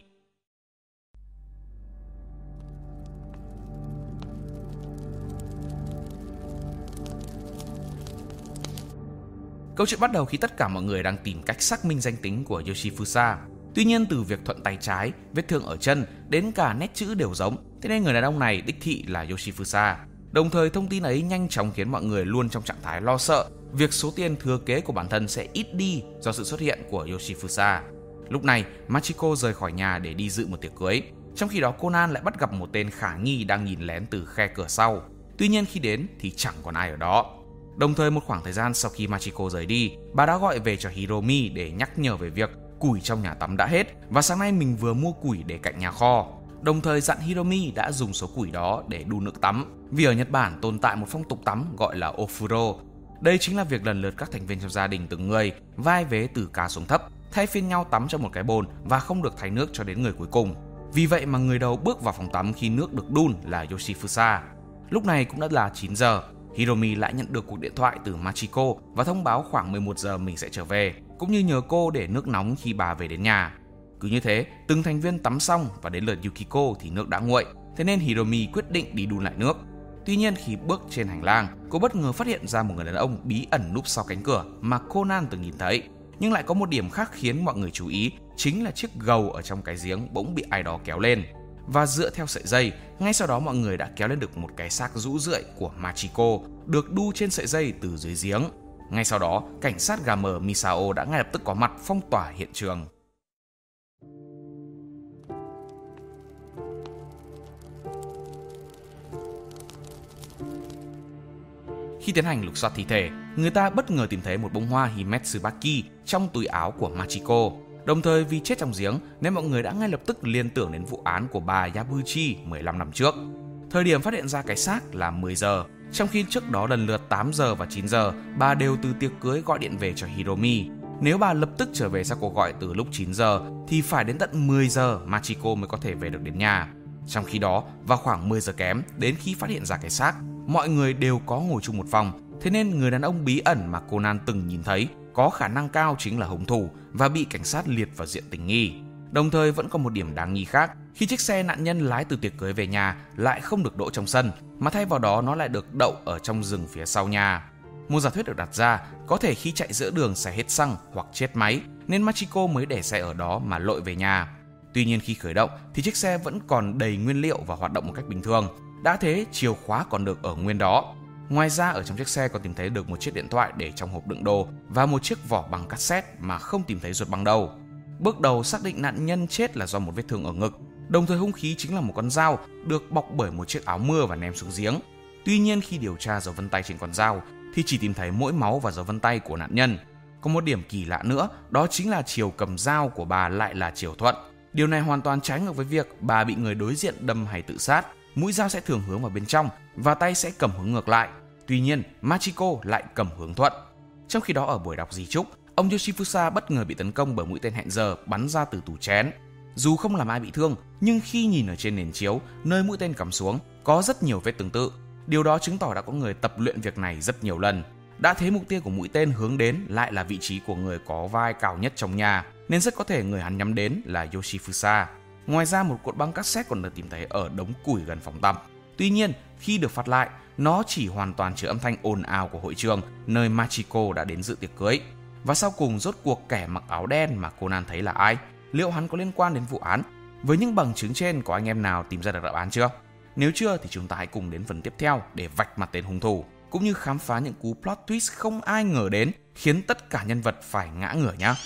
Câu chuyện bắt đầu khi tất cả mọi người đang tìm cách xác minh danh tính của Yoshifusa. Tuy nhiên từ việc thuận tay trái, vết thương ở chân đến cả nét chữ đều giống, thế nên người đàn ông này đích thị là Yoshifusa. Đồng thời thông tin ấy nhanh chóng khiến mọi người luôn trong trạng thái lo sợ việc số tiền thừa kế của bản thân sẽ ít đi do sự xuất hiện của Yoshifusa. Lúc này, Machiko rời khỏi nhà để đi dự một tiệc cưới. Trong khi đó Conan lại bắt gặp một tên khả nghi đang nhìn lén từ khe cửa sau. Tuy nhiên khi đến thì chẳng còn ai ở đó. Đồng thời một khoảng thời gian sau khi Machiko rời đi, bà đã gọi về cho Hiromi để nhắc nhở về việc củi trong nhà tắm đã hết và sáng nay mình vừa mua củi để cạnh nhà kho. Đồng thời dặn Hiromi đã dùng số củi đó để đun nước tắm, vì ở Nhật Bản tồn tại một phong tục tắm gọi là ofuro. Đây chính là việc lần lượt các thành viên trong gia đình từng người vai vế từ cao xuống thấp, thay phiên nhau tắm trong một cái bồn và không được thay nước cho đến người cuối cùng. Vì vậy mà người đầu bước vào phòng tắm khi nước được đun là Yoshifusa. Lúc này cũng đã là chín giờ. Hiromi lại nhận được cuộc điện thoại từ Machiko và thông báo khoảng mười một giờ mình sẽ trở về, cũng như nhờ cô để nước nóng khi bà về đến nhà. Cứ như thế, từng thành viên tắm xong và đến lượt Yukiko thì nước đã nguội, thế nên Hiromi quyết định đi đun lại nước. Tuy nhiên khi bước trên hành lang, cô bất ngờ phát hiện ra một người đàn ông bí ẩn núp sau cánh cửa mà Conan từng nhìn thấy. Nhưng lại có một điểm khác khiến mọi người chú ý, chính là chiếc gầu ở trong cái giếng bỗng bị ai đó kéo lên. Và dựa theo sợi dây, ngay sau đó mọi người đã kéo lên được một cái xác rũ rượi của Machiko, được đu trên sợi dây từ dưới giếng. Ngay sau đó, cảnh sát gà mờ Misao đã ngay lập tức có mặt phong tỏa hiện trường. Khi tiến hành lục soát thi thể, người ta bất ngờ tìm thấy một bông hoa Himetsubaki trong túi áo của Machiko. Đồng thời vì chết trong giếng nên mọi người đã ngay lập tức liên tưởng đến vụ án của bà Yabuchi mười lăm năm trước. Thời điểm phát hiện ra cái xác là mười giờ, trong khi trước đó lần lượt tám giờ và chín giờ bà đều từ tiệc cưới gọi điện về cho Hiromi. Nếu bà lập tức trở về sau cuộc gọi từ lúc chín giờ thì phải đến tận mười giờ Machiko mới có thể về được đến nhà. Trong khi đó, vào khoảng mười giờ kém, đến khi phát hiện ra cái xác, mọi người đều có ngồi chung một phòng, thế nên người đàn ông bí ẩn mà Conan từng nhìn thấy có khả năng cao chính là hung thủ và bị cảnh sát liệt vào diện tình nghi. Đồng thời vẫn có một điểm đáng nghi khác, khi chiếc xe nạn nhân lái từ tiệc cưới về nhà lại không được đỗ trong sân, mà thay vào đó nó lại được đậu ở trong rừng phía sau nhà. Một giả thuyết được đặt ra, có thể khi chạy giữa đường xe hết xăng hoặc chết máy, nên Machiko mới để xe ở đó mà lội về nhà. Tuy nhiên khi khởi động thì chiếc xe vẫn còn đầy nguyên liệu và hoạt động một cách bình thường. Đã thế, chìa khóa còn được ở nguyên đó. Ngoài ra ở trong chiếc xe còn tìm thấy được một chiếc điện thoại để trong hộp đựng đồ và một chiếc vỏ bằng cassette mà không tìm thấy ruột bằng đâu. Bước đầu xác định nạn nhân chết là do một vết thương ở ngực. Đồng thời hung khí chính là một con dao được bọc bởi một chiếc áo mưa và ném xuống giếng. Tuy nhiên khi điều tra dấu vân tay trên con dao thì chỉ tìm thấy mỗi máu và dấu vân tay của nạn nhân. Có một điểm kỳ lạ nữa, đó chính là chiều cầm dao của bà lại là chiều thuận. Điều này hoàn toàn trái ngược với việc bà bị người đối diện đâm hay tự sát. Mũi dao sẽ thường hướng vào bên trong và tay sẽ cầm hướng ngược lại. Tuy nhiên, Machiko lại cầm hướng thuận. Trong khi đó ở buổi đọc di chúc, ông Yoshifusa bất ngờ bị tấn công bởi mũi tên hẹn giờ bắn ra từ tủ chén. Dù không làm ai bị thương, nhưng khi nhìn ở trên nền chiếu, nơi mũi tên cắm xuống, có rất nhiều vết tương tự. Điều đó chứng tỏ đã có người tập luyện việc này rất nhiều lần. Đã thế mục tiêu của mũi tên hướng đến lại là vị trí của người có vai cao nhất trong nhà, nên rất có thể người hắn nhắm đến là Yoshifusa. Ngoài ra, một cuộn băng cassette còn được tìm thấy ở đống củi gần phòng tắm. Tuy nhiên, khi được phát lại, nó chỉ hoàn toàn chứa âm thanh ồn ào của hội trường nơi Machiko đã đến dự tiệc cưới. Và sau cùng, rốt cuộc kẻ mặc áo đen mà Conan thấy là ai? Liệu hắn có liên quan đến vụ án? Với những bằng chứng trên, có anh em nào tìm ra được đáp án chưa? Nếu chưa thì chúng ta hãy cùng đến phần tiếp theo để vạch mặt tên hung thủ, cũng như khám phá những cú plot twist không ai ngờ đến, khiến tất cả nhân vật phải ngã ngửa nhé.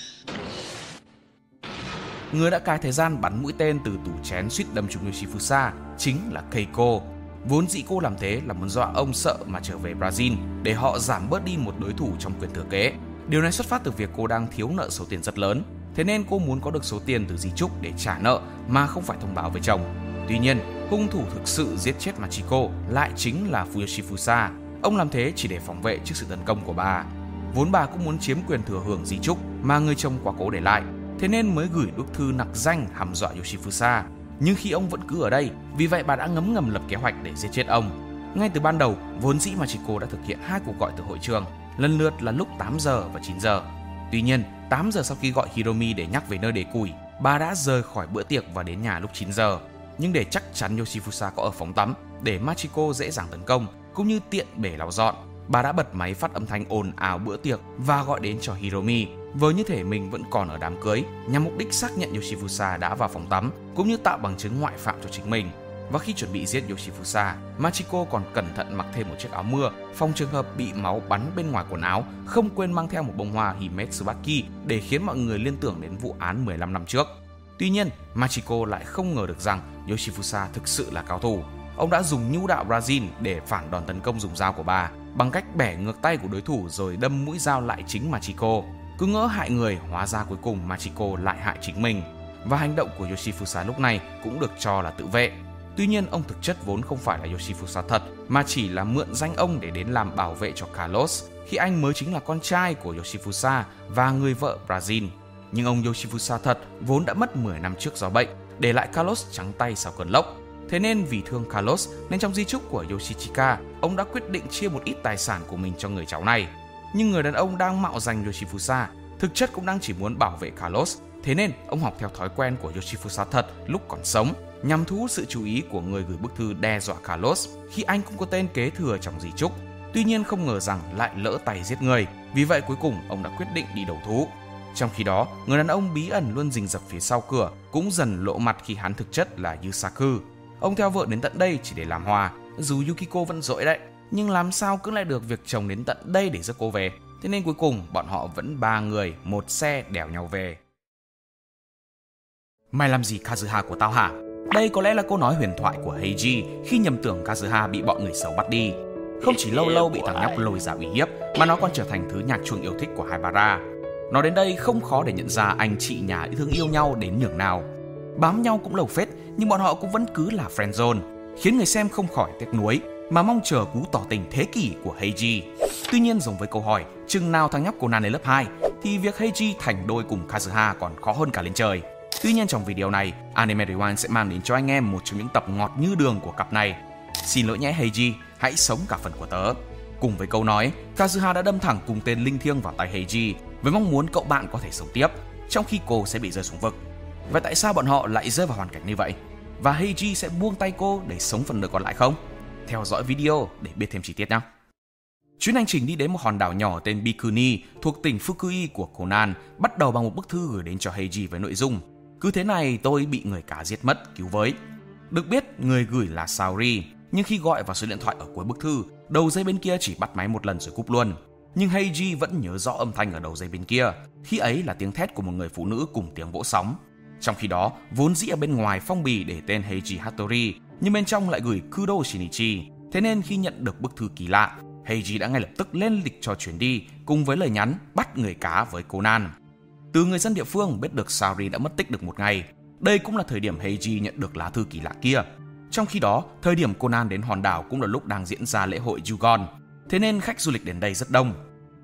Người đã cai thời gian bắn mũi tên từ tủ chén suýt đâm trúng Yoshifusa chính là Keiko. Vốn dĩ cô làm thế là muốn dọa ông sợ mà trở về Brazil để họ giảm bớt đi một đối thủ trong quyền thừa kế. Điều này xuất phát từ việc cô đang thiếu nợ số tiền rất lớn, thế nên cô muốn có được số tiền từ di chúc để trả nợ mà không phải thông báo với chồng. Tuy nhiên, hung thủ thực sự giết chết Machiko lại chính là Yoshifusa. Ông làm thế chỉ để phòng vệ trước sự tấn công của bà. Vốn bà cũng muốn chiếm quyền thừa hưởng di chúc mà người chồng quá cố để lại, thế nên mới gửi bức thư nặc danh hăm dọa Yoshifusa. Nhưng khi ông vẫn cứ ở đây, vì vậy bà đã ngấm ngầm lập kế hoạch để giết chết ông. Ngay từ ban đầu, vốn dĩ Machiko đã thực hiện hai cuộc gọi từ hội trường, lần lượt là lúc tám giờ và chín giờ. Tuy nhiên, tám giờ sau khi gọi Hiromi để nhắc về nơi để củi, bà đã rời khỏi bữa tiệc và đến nhà lúc chín giờ. Nhưng để chắc chắn Yoshifusa có ở phòng tắm để Machiko dễ dàng tấn công, cũng như tiện bể lau dọn, bà đã bật máy phát âm thanh ồn ào bữa tiệc và gọi đến cho Hiromi, với như thể mình vẫn còn ở đám cưới, nhằm mục đích xác nhận Yoshifusa đã vào phòng tắm, cũng như tạo bằng chứng ngoại phạm cho chính mình. Và khi chuẩn bị giết Yoshifusa, Machiko còn cẩn thận mặc thêm một chiếc áo mưa, phòng trường hợp bị máu bắn bên ngoài quần áo, không quên mang theo một bông hoa Himetsubaki để khiến mọi người liên tưởng đến vụ án mười lăm năm trước. Tuy nhiên, Machiko lại không ngờ được rằng Yoshifusa thực sự là cao thủ. Ông đã dùng nhu đạo Brazil để phản đòn tấn công dùng dao của bà, bằng cách bẻ ngược tay của đối thủ rồi đâm mũi dao lại chính Machiko. Cứ ngỡ hại người, hóa ra cuối cùng Machiko lại hại chính mình. Và hành động của Yoshifusa lúc này cũng được cho là tự vệ. Tuy nhiên, ông thực chất vốn không phải là Yoshifusa thật, mà chỉ là mượn danh ông để đến làm bảo vệ cho Carlos, khi anh mới chính là con trai của Yoshifusa và người vợ Brazil. Nhưng ông Yoshifusa thật vốn đã mất mười năm trước do bệnh, để lại Carlos trắng tay sau cơn lốc. Thế nên vì thương Carlos nên trong di chúc của Yoshichika, ông đã quyết định chia một ít tài sản của mình cho người cháu này. Nhưng người đàn ông đang mạo danh Yoshifusa thực chất cũng đang chỉ muốn bảo vệ Carlos. Thế nên ông học theo thói quen của Yoshifusa thật lúc còn sống, nhằm thu hút sự chú ý của người gửi bức thư đe dọa Carlos khi anh cũng có tên kế thừa trong di chúc. Tuy nhiên không ngờ rằng lại lỡ tay giết người, vì vậy cuối cùng ông đã quyết định đi đầu thú. Trong khi đó, người đàn ông bí ẩn luôn rình rập phía sau cửa cũng dần lộ mặt khi hắn thực chất là Yusaku. Ông theo vợ đến tận đây chỉ để làm hòa, dù Yukiko vẫn dỗi đấy, nhưng làm sao cứ lại được việc chồng đến tận đây để rước cô về. Thế nên cuối cùng bọn họ vẫn ba người, một xe đèo nhau về. Mày làm gì Kazuha của tao hả? Đây có lẽ là câu nói huyền thoại của Heiji khi nhầm tưởng Kazuha bị bọn người xấu bắt đi. Không chỉ lâu lâu bị thằng nhóc lôi ra uy hiếp, mà nó còn trở thành thứ nhạc chuông yêu thích của Haibara. Nói đến đây không khó để nhận ra anh chị nhà thương yêu nhau đến nhường nào. Bám nhau cũng lâu phết, nhưng bọn họ cũng vẫn cứ là friendzone, khiến người xem không khỏi tiếc nuối mà mong chờ cú tỏ tình thế kỷ của Heiji. Tuy nhiên, giống với câu hỏi chừng nào thằng nhóc Conan lên lớp hai, thì việc Heiji thành đôi cùng Kazuha còn khó hơn cả lên trời. Tuy nhiên, trong video này, Anime Rewind sẽ mang đến cho anh em một trong những tập ngọt như đường của cặp này. Xin lỗi nhé Heiji, hãy sống cả phần của tớ. Cùng với câu nói, Kazuha đã đâm thẳng cùng tên linh thiêng vào tay Heiji với mong muốn cậu bạn có thể sống tiếp, trong khi cô sẽ bị rơi xuống vực. Vậy tại sao bọn họ lại rơi vào hoàn cảnh như vậy? Và Heiji sẽ buông tay cô để sống phần đời còn lại không? Theo dõi video để biết thêm chi tiết nhé. Chuyến hành trình đi đến một hòn đảo nhỏ tên Bikuni thuộc tỉnh Fukui của Conan bắt đầu bằng một bức thư gửi đến cho Heiji với nội dung: cứ thế này tôi bị người cá giết mất, cứu với. Được biết người gửi là Saori, nhưng khi gọi vào số điện thoại ở cuối bức thư, đầu dây bên kia chỉ bắt máy một lần rồi cúp luôn. Nhưng Heiji vẫn nhớ rõ âm thanh ở đầu dây bên kia, khi ấy là tiếng thét của một người phụ nữ cùng tiếng vỗ sóng. Trong khi đó, vốn dĩ ở bên ngoài phong bì để tên Heiji Hattori, nhưng bên trong lại gửi Kudo Shinichi. Thế nên khi nhận được bức thư kỳ lạ, Heiji đã ngay lập tức lên lịch cho chuyến đi cùng với lời nhắn bắt người cá với Conan. Từ người dân địa phương biết được Saori đã mất tích được một ngày. Đây cũng là thời điểm Heiji nhận được lá thư kỳ lạ kia. Trong khi đó, thời điểm Conan đến hòn đảo cũng là lúc đang diễn ra lễ hội Yugon. Thế nên khách du lịch đến đây rất đông.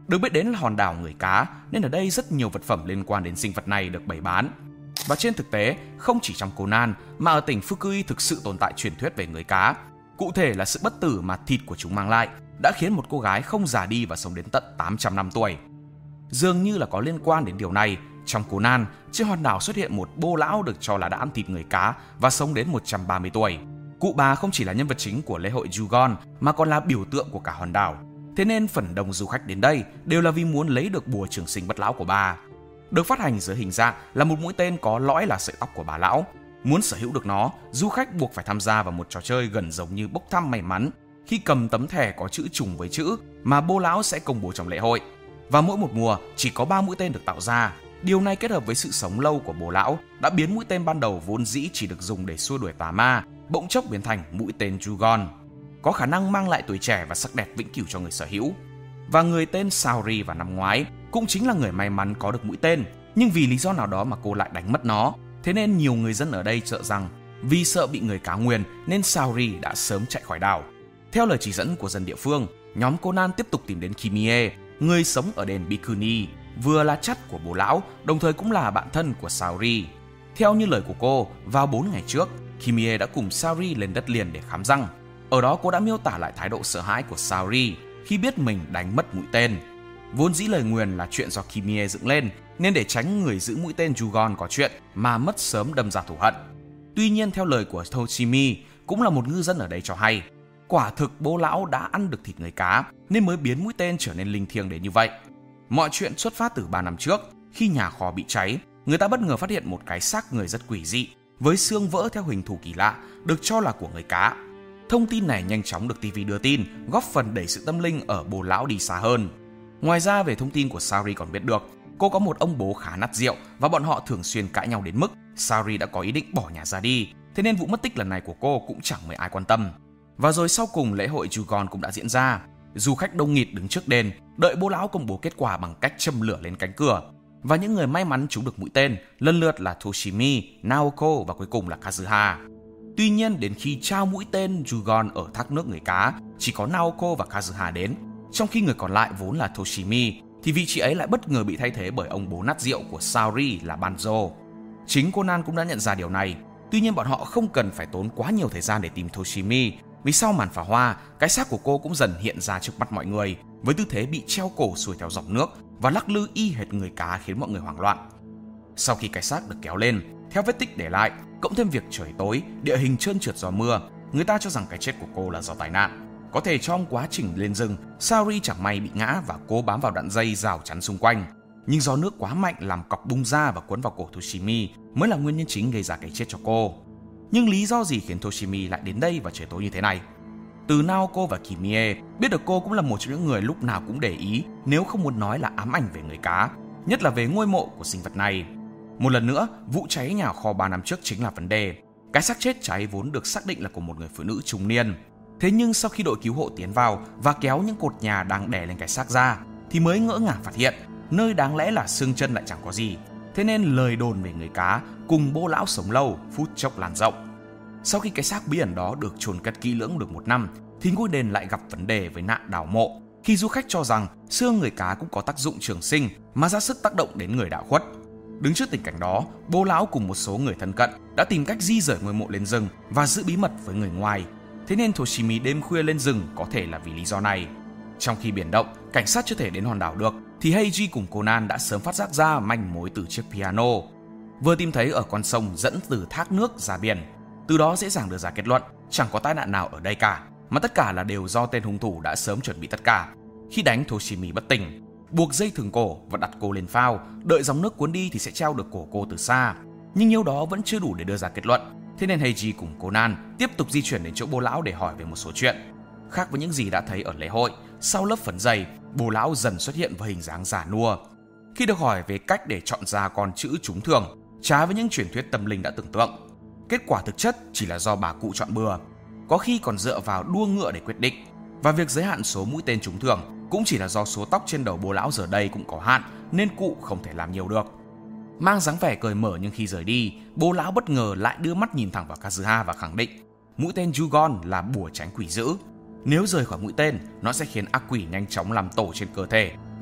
Được biết đến là hòn đảo người cá nên ở đây rất nhiều vật phẩm liên quan đến sinh vật này được bày bán. Và trên thực tế, không chỉ trong Conan mà ở tỉnh Fukui thực sự tồn tại truyền thuyết về người cá. Cụ thể là sự bất tử mà thịt của chúng mang lại đã khiến một cô gái không già đi và sống đến tận tám trăm năm tuổi. Dường như là có liên quan đến điều này, trong Conan, trên hòn đảo xuất hiện một bô lão được cho là đã ăn thịt người cá và sống đến một trăm ba mươi tuổi. Cụ bà không chỉ là nhân vật chính của lễ hội Jugon mà còn là biểu tượng của cả hòn đảo. Thế nên phần đông du khách đến đây đều là vì muốn lấy được bùa trường sinh bất lão của bà. Được phát hành dưới hình dạng là một mũi tên có lõi là sợi tóc của bà lão. Muốn sở hữu được nó, du khách buộc phải tham gia vào một trò chơi gần giống như bốc thăm may mắn, khi cầm tấm thẻ có chữ trùng với chữ mà bô lão sẽ công bố trong lễ hội. Và mỗi một mùa chỉ có ba mũi tên được tạo ra. Điều này kết hợp với sự sống lâu của bồ lão đã biến mũi tên ban đầu vốn dĩ chỉ được dùng để xua đuổi tà ma bỗng chốc biến thành mũi tên Jugon, có khả năng mang lại tuổi trẻ và sắc đẹp vĩnh cửu cho người sở hữu. Và người tên Saori vào năm ngoái cũng chính là người may mắn có được mũi tên, nhưng vì lý do nào đó mà cô lại đánh mất nó. Thế nên nhiều người dân ở đây sợ rằng vì sợ bị người cá nguyền nên Saori đã sớm chạy khỏi đảo. Theo lời chỉ dẫn của dân địa phương, nhóm Conan tiếp tục tìm đến Kimie, người sống ở đền Bikuni, vừa là chắt của bố lão, đồng thời cũng là bạn thân của Saori. Theo như lời của cô, vào bốn ngày trước, Kimie đã cùng Saori lên đất liền để khám răng. Ở đó cô đã miêu tả lại thái độ sợ hãi của Saori khi biết mình đánh mất mũi tên. Vốn dĩ lời nguyền là chuyện do Kimie dựng lên, nên để tránh người giữ mũi tên Jugon có chuyện mà mất sớm đâm ra thù hận. Tuy nhiên theo lời của Toshimi, cũng là một ngư dân ở đây cho hay, quả thực bố lão đã ăn được thịt người cá nên mới biến mũi tên trở nên linh thiêng đến như vậy. Mọi chuyện xuất phát từ ba năm trước, khi nhà kho bị cháy, người ta bất ngờ phát hiện một cái xác người rất quỷ dị, với xương vỡ theo hình thù kỳ lạ, được cho là của người cá. Thông tin này nhanh chóng được ti vi đưa tin, góp phần đẩy sự tâm linh ở bồ lão đi xa hơn. Ngoài ra về thông tin của Saori còn biết được, cô có một ông bố khá nát rượu và bọn họ thường xuyên cãi nhau đến mức Saori đã có ý định bỏ nhà ra đi, thế nên vụ mất tích lần này của cô cũng chẳng mấy ai quan tâm. Và rồi sau cùng lễ hội Jugon cũng đã diễn ra. Du khách đông nghịt đứng trước đền, đợi bố lão công bố kết quả bằng cách châm lửa lên cánh cửa. Và những người may mắn trúng được mũi tên lần lượt là Toshimi, Naoko và cuối cùng là Kazuha. Tuy nhiên đến khi trao mũi tên Jugon ở thác nước người cá, chỉ có Naoko và Kazuha đến, trong khi người còn lại vốn là Toshimi, thì vị trí ấy lại bất ngờ bị thay thế bởi ông bố nát rượu của Saori là Banzo. Chính Conan cũng đã nhận ra điều này, tuy nhiên bọn họ không cần phải tốn quá nhiều thời gian để tìm Toshimi, vì sau màn pháo hoa, cái xác của cô cũng dần hiện ra trước mắt mọi người, với tư thế bị treo cổ xuôi theo dòng nước và lắc lư y hệt người cá khiến mọi người hoảng loạn. Sau khi cái xác được kéo lên, theo vết tích để lại, cộng thêm việc trời tối, địa hình trơn trượt do mưa, người ta cho rằng cái chết của cô là do tai nạn. Có thể trong quá trình lên rừng, Saori chẳng may bị ngã và cố bám vào đoạn dây rào chắn xung quanh. Nhưng do nước quá mạnh làm cọc bung ra và cuốn vào cổ Toshimi mới là nguyên nhân chính gây ra cái chết cho cô. Nhưng lý do gì khiến Toshimi lại đến đây vào trời tối như thế này? Từ Naoko và Kimie biết được cô cũng là một trong những người lúc nào cũng để ý, nếu không muốn nói là ám ảnh về người cá, nhất là về ngôi mộ của sinh vật này. Một lần nữa, vụ cháy nhà kho ba năm trước chính là vấn đề. Cái xác chết cháy vốn được xác định là của một người phụ nữ trung niên. Thế nhưng sau khi đội cứu hộ tiến vào và kéo những cột nhà đang đè lên cái xác ra, thì mới ngỡ ngàng phát hiện nơi đáng lẽ là xương chân lại chẳng có gì. Thế nên lời đồn về người cá cùng bố lão sống lâu phút chốc lan rộng. Sau khi cái xác bí ẩn đó được chôn cất kỹ lưỡng được một năm, thì ngôi đền lại gặp vấn đề với nạn đào mộ, khi du khách cho rằng xương người cá cũng có tác dụng trường sinh mà ra sức tác động đến người đã khuất. Đứng trước tình cảnh đó, bố lão cùng một số người thân cận đã tìm cách di rời ngôi mộ lên rừng và giữ bí mật với người ngoài. Thế nên Toshimi đêm khuya lên rừng có thể là vì lý do này. Trong khi biển động, cảnh sát chưa thể đến hòn đảo được, thì Heiji cùng Conan đã sớm phát giác ra manh mối từ chiếc piano, vừa tìm thấy ở con sông dẫn từ thác nước ra biển. Từ đó dễ dàng đưa ra kết luận chẳng có tai nạn nào ở đây cả, mà tất cả là đều do tên hung thủ đã sớm chuẩn bị tất cả. Khi đánh Toshimi bất tỉnh, buộc dây thừng cổ và đặt cô lên phao, đợi dòng nước cuốn đi thì sẽ treo được cổ cô từ xa. Nhưng nhiêu đó vẫn chưa đủ để đưa ra kết luận. Thế nên Heiji cùng Conan tiếp tục di chuyển đến chỗ bố lão để hỏi về một số chuyện. Khác với những gì đã thấy ở lễ hội, sau lớp phấn dày, bố lão dần xuất hiện với hình dáng già nua. Khi được hỏi về cách để chọn ra con chữ trúng thường, trái với những truyền thuyết tâm linh đã tưởng tượng, kết quả thực chất chỉ là do bà cụ chọn bừa, có khi còn dựa vào đua ngựa để quyết định. Và việc giới hạn số mũi tên trúng thường cũng chỉ là do số tóc trên đầu bố lão giờ đây cũng có hạn, nên cụ không thể làm nhiều được. Mang dáng vẻ cởi mở nhưng khi rời đi, bố lão bất ngờ lại đưa mắt nhìn thẳng vào Kazuha và khẳng định mũi tên Jugon là bùa tránh quỷ dữ. Nếu rời khỏi mũi tên, nó sẽ khiến ác quỷ nhanh chóng làm tổ trên cơ thể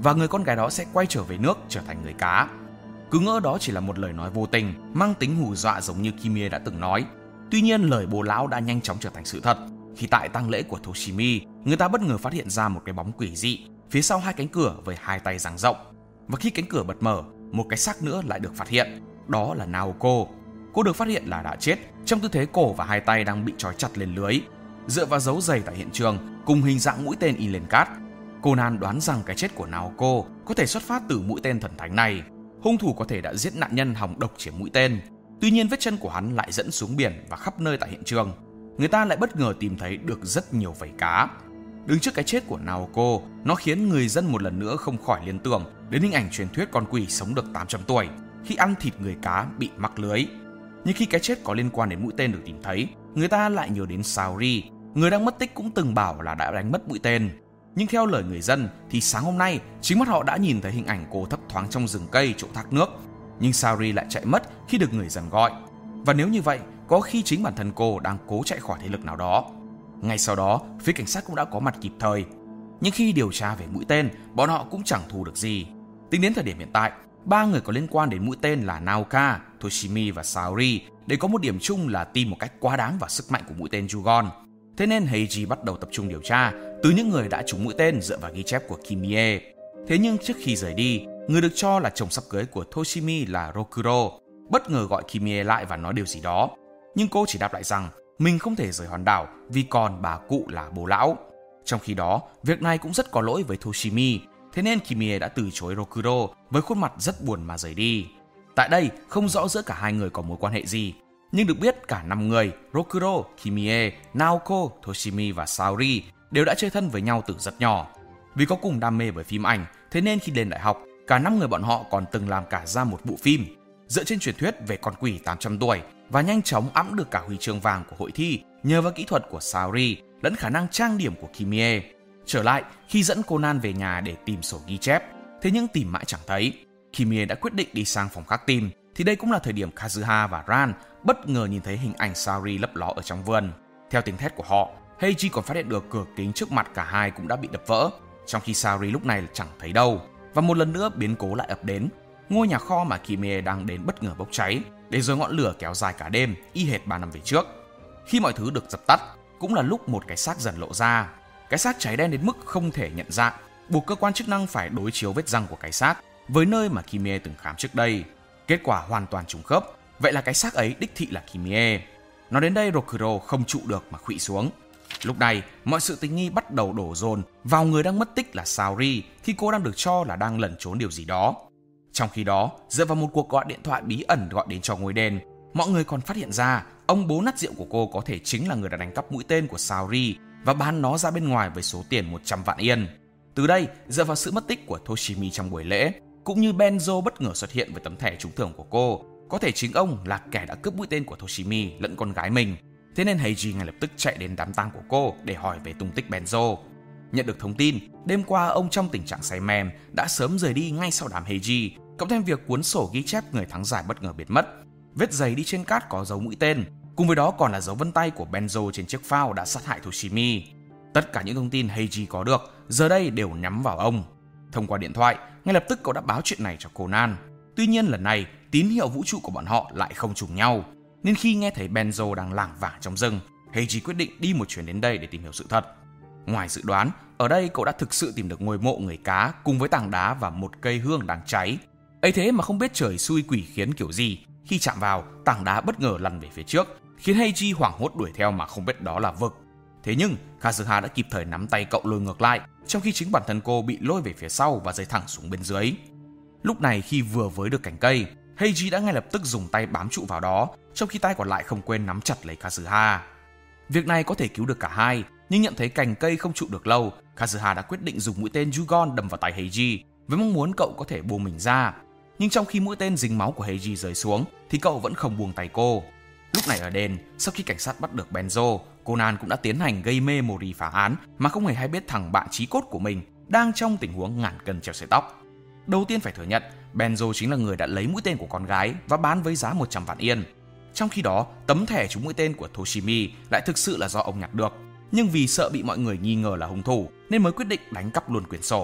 và người con gái đó sẽ quay trở về nước trở thành người cá. Cứ ngỡ đó chỉ là một lời nói vô tình, mang tính hù dọa giống như Kimie đã từng nói. Tuy nhiên lời bố lão đã nhanh chóng trở thành sự thật, khi tại tang lễ của Toshimi, người ta bất ngờ phát hiện ra một cái bóng quỷ dị phía sau hai cánh cửa với hai tay dang rộng. Và khi cánh cửa bật mở, một cái xác nữa lại được phát hiện, đó là Naoko. Cô được phát hiện là đã chết trong tư thế cổ và hai tay đang bị trói chặt lên lưới. Dựa vào dấu giày tại hiện trường cùng hình dạng mũi tên in lên cát, Conan đoán rằng cái chết của Naoko có thể xuất phát từ mũi tên thần thánh này. Hung thủ có thể đã giết nạn nhân hòng độc chĩa mũi tên. Tuy nhiên vết chân của hắn lại dẫn xuống biển và khắp nơi tại hiện trường. Người ta lại bất ngờ tìm thấy được rất nhiều vảy cá. Đứng trước cái chết của Naoko, nó khiến người dân một lần nữa không khỏi liên tưởng đến hình ảnh truyền thuyết con quỷ sống được tám trăm tuổi khi ăn thịt người cá bị mắc lưới. Nhưng khi cái chết có liên quan đến mũi tên được tìm thấy, người ta lại nhớ đến Saori, người đang mất tích cũng từng bảo là đã đánh mất mũi tên. Nhưng theo lời người dân thì sáng hôm nay chính mắt họ đã nhìn thấy hình ảnh cô thấp thoáng trong rừng cây chỗ thác nước. Nhưng Saori lại chạy mất khi được người dân gọi. Và nếu như vậy, có khi chính bản thân cô đang cố chạy khỏi thế lực nào đó. Ngay sau đó, phía cảnh sát cũng đã có mặt kịp thời. Nhưng khi điều tra về mũi tên, bọn họ cũng chẳng thu được gì. Tính đến thời điểm hiện tại, ba người có liên quan đến mũi tên là Naoka, Toshimi và Saori đều có một điểm chung là tin một cách quá đáng vào sức mạnh của mũi tên Jugon. Thế nên Heiji bắt đầu tập trung điều tra từ những người đã trúng mũi tên dựa vào ghi chép của Kimie. Thế nhưng trước khi rời đi, người được cho là chồng sắp cưới của Toshimi là Rokuro bất ngờ gọi Kimie lại và nói điều gì đó. Nhưng cô chỉ đáp lại rằng mình không thể rời hòn đảo vì còn bà cụ là bố lão. Trong khi đó, việc này cũng rất có lỗi với Toshimi. Thế nên Kimie đã từ chối Rokuro với khuôn mặt rất buồn mà rời đi. Tại đây, không rõ giữa cả hai người có mối quan hệ gì. Nhưng được biết cả năm người, Rokuro, Kimie, Naoko, Toshimi và Saori đều đã chơi thân với nhau từ rất nhỏ. Vì có cùng đam mê với phim ảnh, thế nên khi lên đại học, cả năm người bọn họ còn từng làm cả ra một bộ phim dựa trên truyền thuyết về con quỷ tám trăm tuổi và nhanh chóng ẵm được cả huy chương vàng của hội thi nhờ vào kỹ thuật của Saori lẫn khả năng trang điểm của Kimie. Trở lại, khi dẫn Conan về nhà để tìm sổ ghi chép, thế nhưng tìm mãi chẳng thấy, Kimie đã quyết định đi sang phòng khác tìm. Thì đây cũng là thời điểm Kazuha và Ran bất ngờ nhìn thấy hình ảnh Saori lấp ló ở trong vườn. Theo tiếng thét của họ, Heiji còn phát hiện được cửa kính trước mặt cả hai cũng đã bị đập vỡ, trong khi Saori lúc này chẳng thấy đâu. Và một lần nữa biến cố lại ập đến. Ngôi nhà kho mà Kimie đang đến bất ngờ bốc cháy, để rồi ngọn lửa kéo dài cả đêm, y hệt ba năm về trước. Khi mọi thứ được dập tắt, cũng là lúc một cái xác dần lộ ra. Cái xác cháy đen đến mức không thể nhận dạng, buộc cơ quan chức năng phải đối chiếu vết răng của cái xác với nơi mà Kimie từng khám trước đây. Kết quả hoàn toàn trùng khớp, vậy là cái xác ấy đích thị là Kimie. Nói đến đây, Rokuro không trụ được mà khuỵu xuống. Lúc này, mọi sự tình nghi bắt đầu đổ dồn vào người đang mất tích là Saori khi cô đang được cho là đang lẩn trốn điều gì đó. Trong khi đó, dựa vào một cuộc gọi điện thoại bí ẩn gọi đến cho ngôi đền, mọi người còn phát hiện ra ông bố nát rượu của cô có thể chính là người đã đánh cắp mũi tên của Saori và bán nó ra bên ngoài với số tiền một trăm vạn yên. Từ đây, dựa vào sự mất tích của Toshimi trong buổi lễ, cũng như Benzo bất ngờ xuất hiện với tấm thẻ trúng thưởng của cô, có thể chính ông là kẻ đã cướp mũi tên của Toshimi lẫn con gái mình. Thế nên Heiji ngay lập tức chạy đến đám tang của cô để hỏi về tung tích Benzo. Nhận được thông tin, đêm qua ông trong tình trạng say mềm đã sớm rời đi ngay sau đám Heiji, cộng thêm việc cuốn sổ ghi chép người thắng giải bất ngờ biến mất. Vết giày đi trên cát có dấu mũi tên, cùng với đó còn là dấu vân tay của Benzo trên chiếc phao đã sát hại Toshimi. Tất cả những thông tin Heiji có được giờ đây đều nhắm vào ông. Thông qua điện thoại, ngay lập tức cậu đã báo chuyện này cho Conan. Tuy nhiên lần này, tín hiệu vũ trụ của bọn họ lại không trùng nhau. Nên khi nghe thấy Benzo đang lảng vảng trong rừng, Heiji quyết định đi một chuyến đến đây để tìm hiểu sự thật. Ngoài dự đoán, ở đây cậu đã thực sự tìm được ngôi mộ người cá cùng với tảng đá và một cây hương đang cháy. Ấy thế mà không biết trời xui quỷ khiến kiểu gì, khi chạm vào, tảng đá bất ngờ lăn về phía trước, khiến Heiji hoảng hốt đuổi theo mà không biết đó là vực. Thế nhưng, Kazuha đã kịp thời nắm tay cậu lôi ngược lại, trong khi chính bản thân cô bị lôi về phía sau và rơi thẳng xuống bên dưới. Lúc này khi vừa với được cành cây, Heiji đã ngay lập tức dùng tay bám trụ vào đó, trong khi tay còn lại không quên nắm chặt lấy Kazuha. Việc này có thể cứu được cả hai, nhưng nhận thấy cành cây không trụ được lâu, Kazuha đã quyết định dùng mũi tên Jugon đâm vào tay Heiji với mong muốn cậu có thể buông mình ra. Nhưng trong khi mũi tên dính máu của Heiji rơi xuống thì cậu vẫn không buông tay cô. Lúc này ở đền, sau khi cảnh sát bắt được Benzo, Conan cũng đã tiến hành gây mê Mori phá án mà không hề hay biết thằng bạn chí cốt của mình đang trong tình huống ngàn cân treo sợi tóc. Đầu tiên phải thừa nhận, Benzo chính là người đã lấy mũi tên của con gái và bán với giá một trăm vạn yên. Trong khi đó, tấm thẻ trúng mũi tên của Toshimi lại thực sự là do ông nhặt được, nhưng vì sợ bị mọi người nghi ngờ là hung thủ nên mới quyết định đánh cắp luôn quyển sổ.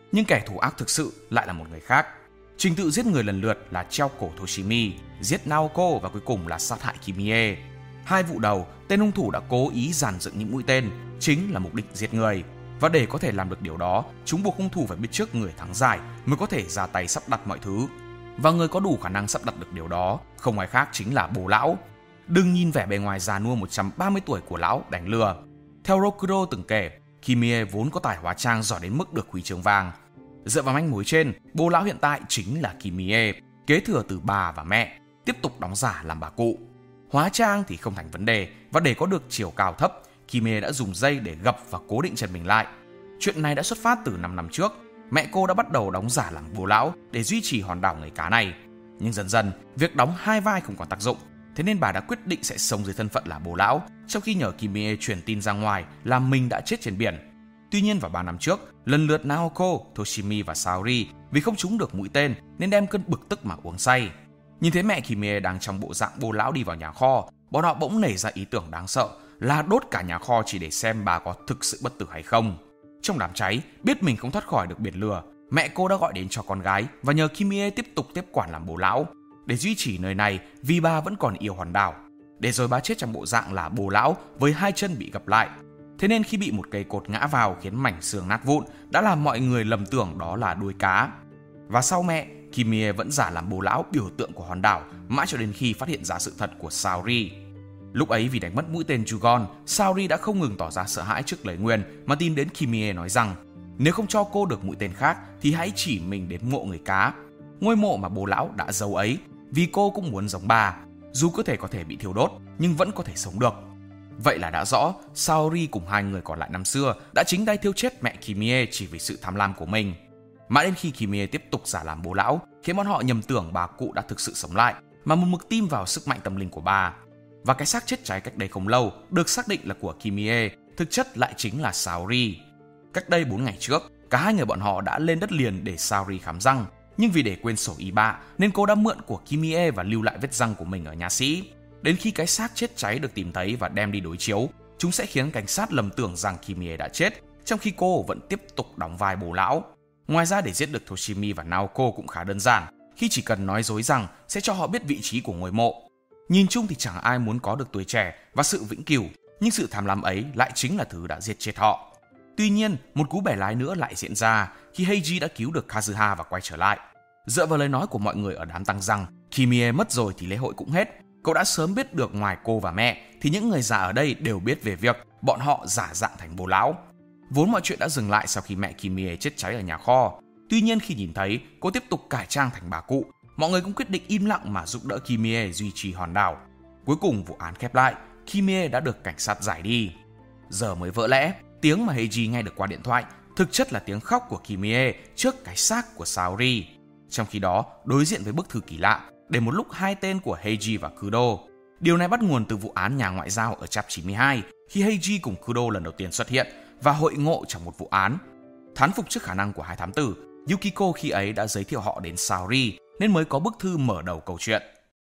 Nhưng kẻ thủ ác thực sự lại là một người khác. Trình tự giết người lần lượt là treo cổ Toshimi, giết Naoko và cuối cùng là sát hại Kimie. Hai vụ đầu, tên hung thủ đã cố ý dàn dựng những mũi tên, chính là mục đích giết người. Và để có thể làm được điều đó, chúng buộc hung thủ phải biết trước người thắng giải mới có thể ra tay sắp đặt mọi thứ. Và người có đủ khả năng sắp đặt được điều đó không ai khác chính là bố lão. Đừng nhìn vẻ bề ngoài già nua một trăm ba mươi tuổi của lão đánh lừa. Theo Rokudo từng kể, Kimie vốn có tài hóa trang giỏi đến mức được huy chương vàng. Dựa vào manh mối trên, bố lão hiện tại chính là Kimie, kế thừa từ bà và mẹ, tiếp tục đóng giả làm bà cụ. Hóa trang thì không thành vấn đề, và để có được chiều cao thấp, Kimie đã dùng dây để gập và cố định chân mình lại. Chuyện này đã xuất phát từ năm năm trước. Mẹ cô đã bắt đầu đóng giả làm bố lão để duy trì hòn đảo người cá này. Nhưng dần dần, việc đóng hai vai không còn tác dụng, thế nên bà đã quyết định sẽ sống dưới thân phận là bố lão, trong khi nhờ Kimie truyền tin ra ngoài là mình đã chết trên biển. Tuy nhiên vào ba năm trước, lần lượt Naoko, Toshimi và Saori vì không trúng được mũi tên nên đem cơn bực tức mà uống say. Nhìn thấy mẹ Kimie đang trong bộ dạng bố lão đi vào nhà kho, bọn họ bỗng nảy ra ý tưởng đáng sợ là đốt cả nhà kho chỉ để xem bà có thực sự bất tử hay không. Trong đám cháy, biết mình không thoát khỏi được biển lửa, mẹ cô đã gọi đến cho con gái và nhờ Kimie tiếp tục tiếp quản làm bố lão để duy trì nơi này vì bà vẫn còn yêu hòn đảo. Để rồi bà chết trong bộ dạng là bố lão với hai chân bị gập lại. Thế nên khi bị một cây cột ngã vào khiến mảnh xương nát vụn đã làm mọi người lầm tưởng đó là đuôi cá. Và sau mẹ, Kimie vẫn giả làm bố lão biểu tượng của hòn đảo mãi cho đến khi phát hiện ra sự thật của Saori. Lúc ấy vì đánh mất mũi tên Jugon, Saori đã không ngừng tỏ ra sợ hãi trước lời nguyền mà tìm đến Kimie nói rằng nếu không cho cô được mũi tên khác thì hãy chỉ mình đến mộ người cá, ngôi mộ mà bố lão đã giấu ấy, vì cô cũng muốn giống bà, dù cơ thể có thể bị thiêu đốt nhưng vẫn có thể sống được. Vậy là đã rõ, Saori cùng hai người còn lại năm xưa đã chính tay thiêu chết mẹ Kimie chỉ vì sự tham lam của mình. Mãi đến khi Kimie tiếp tục giả làm bố lão, khiến bọn họ nhầm tưởng bà cụ đã thực sự sống lại, mà một mực tin vào sức mạnh tâm linh của bà. Và cái xác chết cháy cách đây không lâu, được xác định là của Kimie, thực chất lại chính là Saori. Cách đây bốn ngày trước, cả hai người bọn họ đã lên đất liền để Saori khám răng, nhưng vì để quên sổ y bạ nên cô đã mượn của Kimie và lưu lại vết răng của mình ở nhà sĩ. Đến khi cái xác chết cháy được tìm thấy và đem đi đối chiếu, chúng sẽ khiến cảnh sát lầm tưởng rằng Kimie đã chết, trong khi cô vẫn tiếp tục đóng vai bố lão. Ngoài ra để giết được Toshimi và Naoko cũng khá đơn giản, khi chỉ cần nói dối rằng sẽ cho họ biết vị trí của ngôi mộ. Nhìn chung thì chẳng ai muốn có được tuổi trẻ và sự vĩnh cửu, nhưng sự tham lam ấy lại chính là thứ đã giết chết họ. Tuy nhiên, một cú bẻ lái nữa lại diễn ra khi Heiji đã cứu được Kazuha và quay trở lại. Dựa vào lời nói của mọi người ở đám tang rằng Kimie mất rồi thì lễ hội cũng hết, cậu đã sớm biết được ngoài cô và mẹ thì những người già ở đây đều biết về việc bọn họ giả dạng thành bố lão. Vốn mọi chuyện đã dừng lại sau khi mẹ Kimie chết cháy ở nhà kho. Tuy nhiên khi nhìn thấy cô tiếp tục cải trang thành bà cụ, mọi người cũng quyết định im lặng mà giúp đỡ Kimie duy trì hòn đảo. Cuối cùng vụ án khép lại, Kimie đã được cảnh sát giải đi. Giờ mới vỡ lẽ, tiếng mà Heiji nghe được qua điện thoại thực chất là tiếng khóc của Kimie trước cái xác của Saori. Trong khi đó, đối diện với bức thư kỳ lạ, để một lúc hai tên của Heiji và Kudo. Điều này bắt nguồn từ vụ án nhà ngoại giao ở chapter chín mươi hai, khi Heiji cùng Kudo lần đầu tiên xuất hiện và hội ngộ trong một vụ án. Thán phục trước khả năng của hai thám tử, Yukiko khi ấy đã giới thiệu họ đến Saori, nên mới có bức thư mở đầu câu chuyện.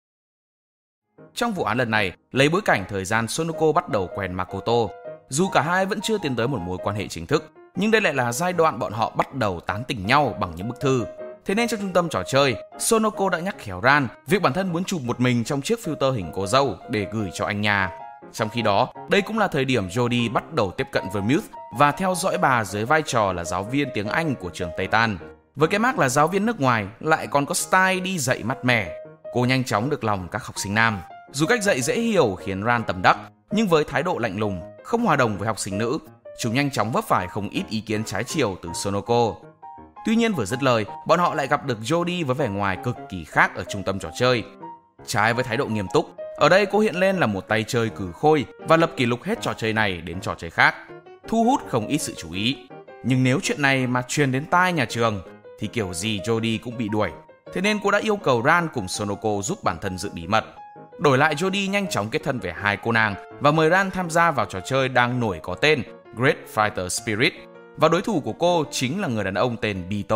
Trong vụ án lần này, lấy bối cảnh thời gian Sonoko bắt đầu quen Makoto. Dù cả hai vẫn chưa tiến tới một mối quan hệ chính thức, nhưng đây lại là giai đoạn bọn họ bắt đầu tán tỉnh nhau bằng những bức thư. Thế nên trong trung tâm trò chơi, Sonoko đã nhắc khéo Ran việc bản thân muốn chụp một mình trong chiếc filter hình cô dâu để gửi cho anh nhà. Trong khi đó, đây cũng là thời điểm Jody bắt đầu tiếp cận Vermouth và theo dõi bà dưới vai trò là giáo viên tiếng Anh của trường Tây Tan. Với cái mác là giáo viên nước ngoài, lại còn có style đi dạy mát mẻ, cô nhanh chóng được lòng các học sinh nam. Dù cách dạy dễ hiểu khiến Ran tầm đắc, nhưng với thái độ lạnh lùng, không hòa đồng với học sinh nữ, chúng nhanh chóng vấp phải không ít ý kiến trái chiều từ Sonoko. Tuy nhiên vừa dứt lời, bọn họ lại gặp được Jody với vẻ ngoài cực kỳ khác ở trung tâm trò chơi. Trái với thái độ nghiêm túc, ở đây cô hiện lên là một tay chơi cừ khôi và lập kỷ lục hết trò chơi này đến trò chơi khác, thu hút không ít sự chú ý. Nhưng nếu chuyện này mà truyền đến tai nhà trường thì kiểu gì Jody cũng bị đuổi. Thế nên cô đã yêu cầu Ran cùng Sonoko giúp bản thân giữ bí mật. Đổi lại, Jody nhanh chóng kết thân với hai cô nàng và mời Ran tham gia vào trò chơi đang nổi có tên Great Fighter Spirit. Và đối thủ của cô chính là người đàn ông tên Bito.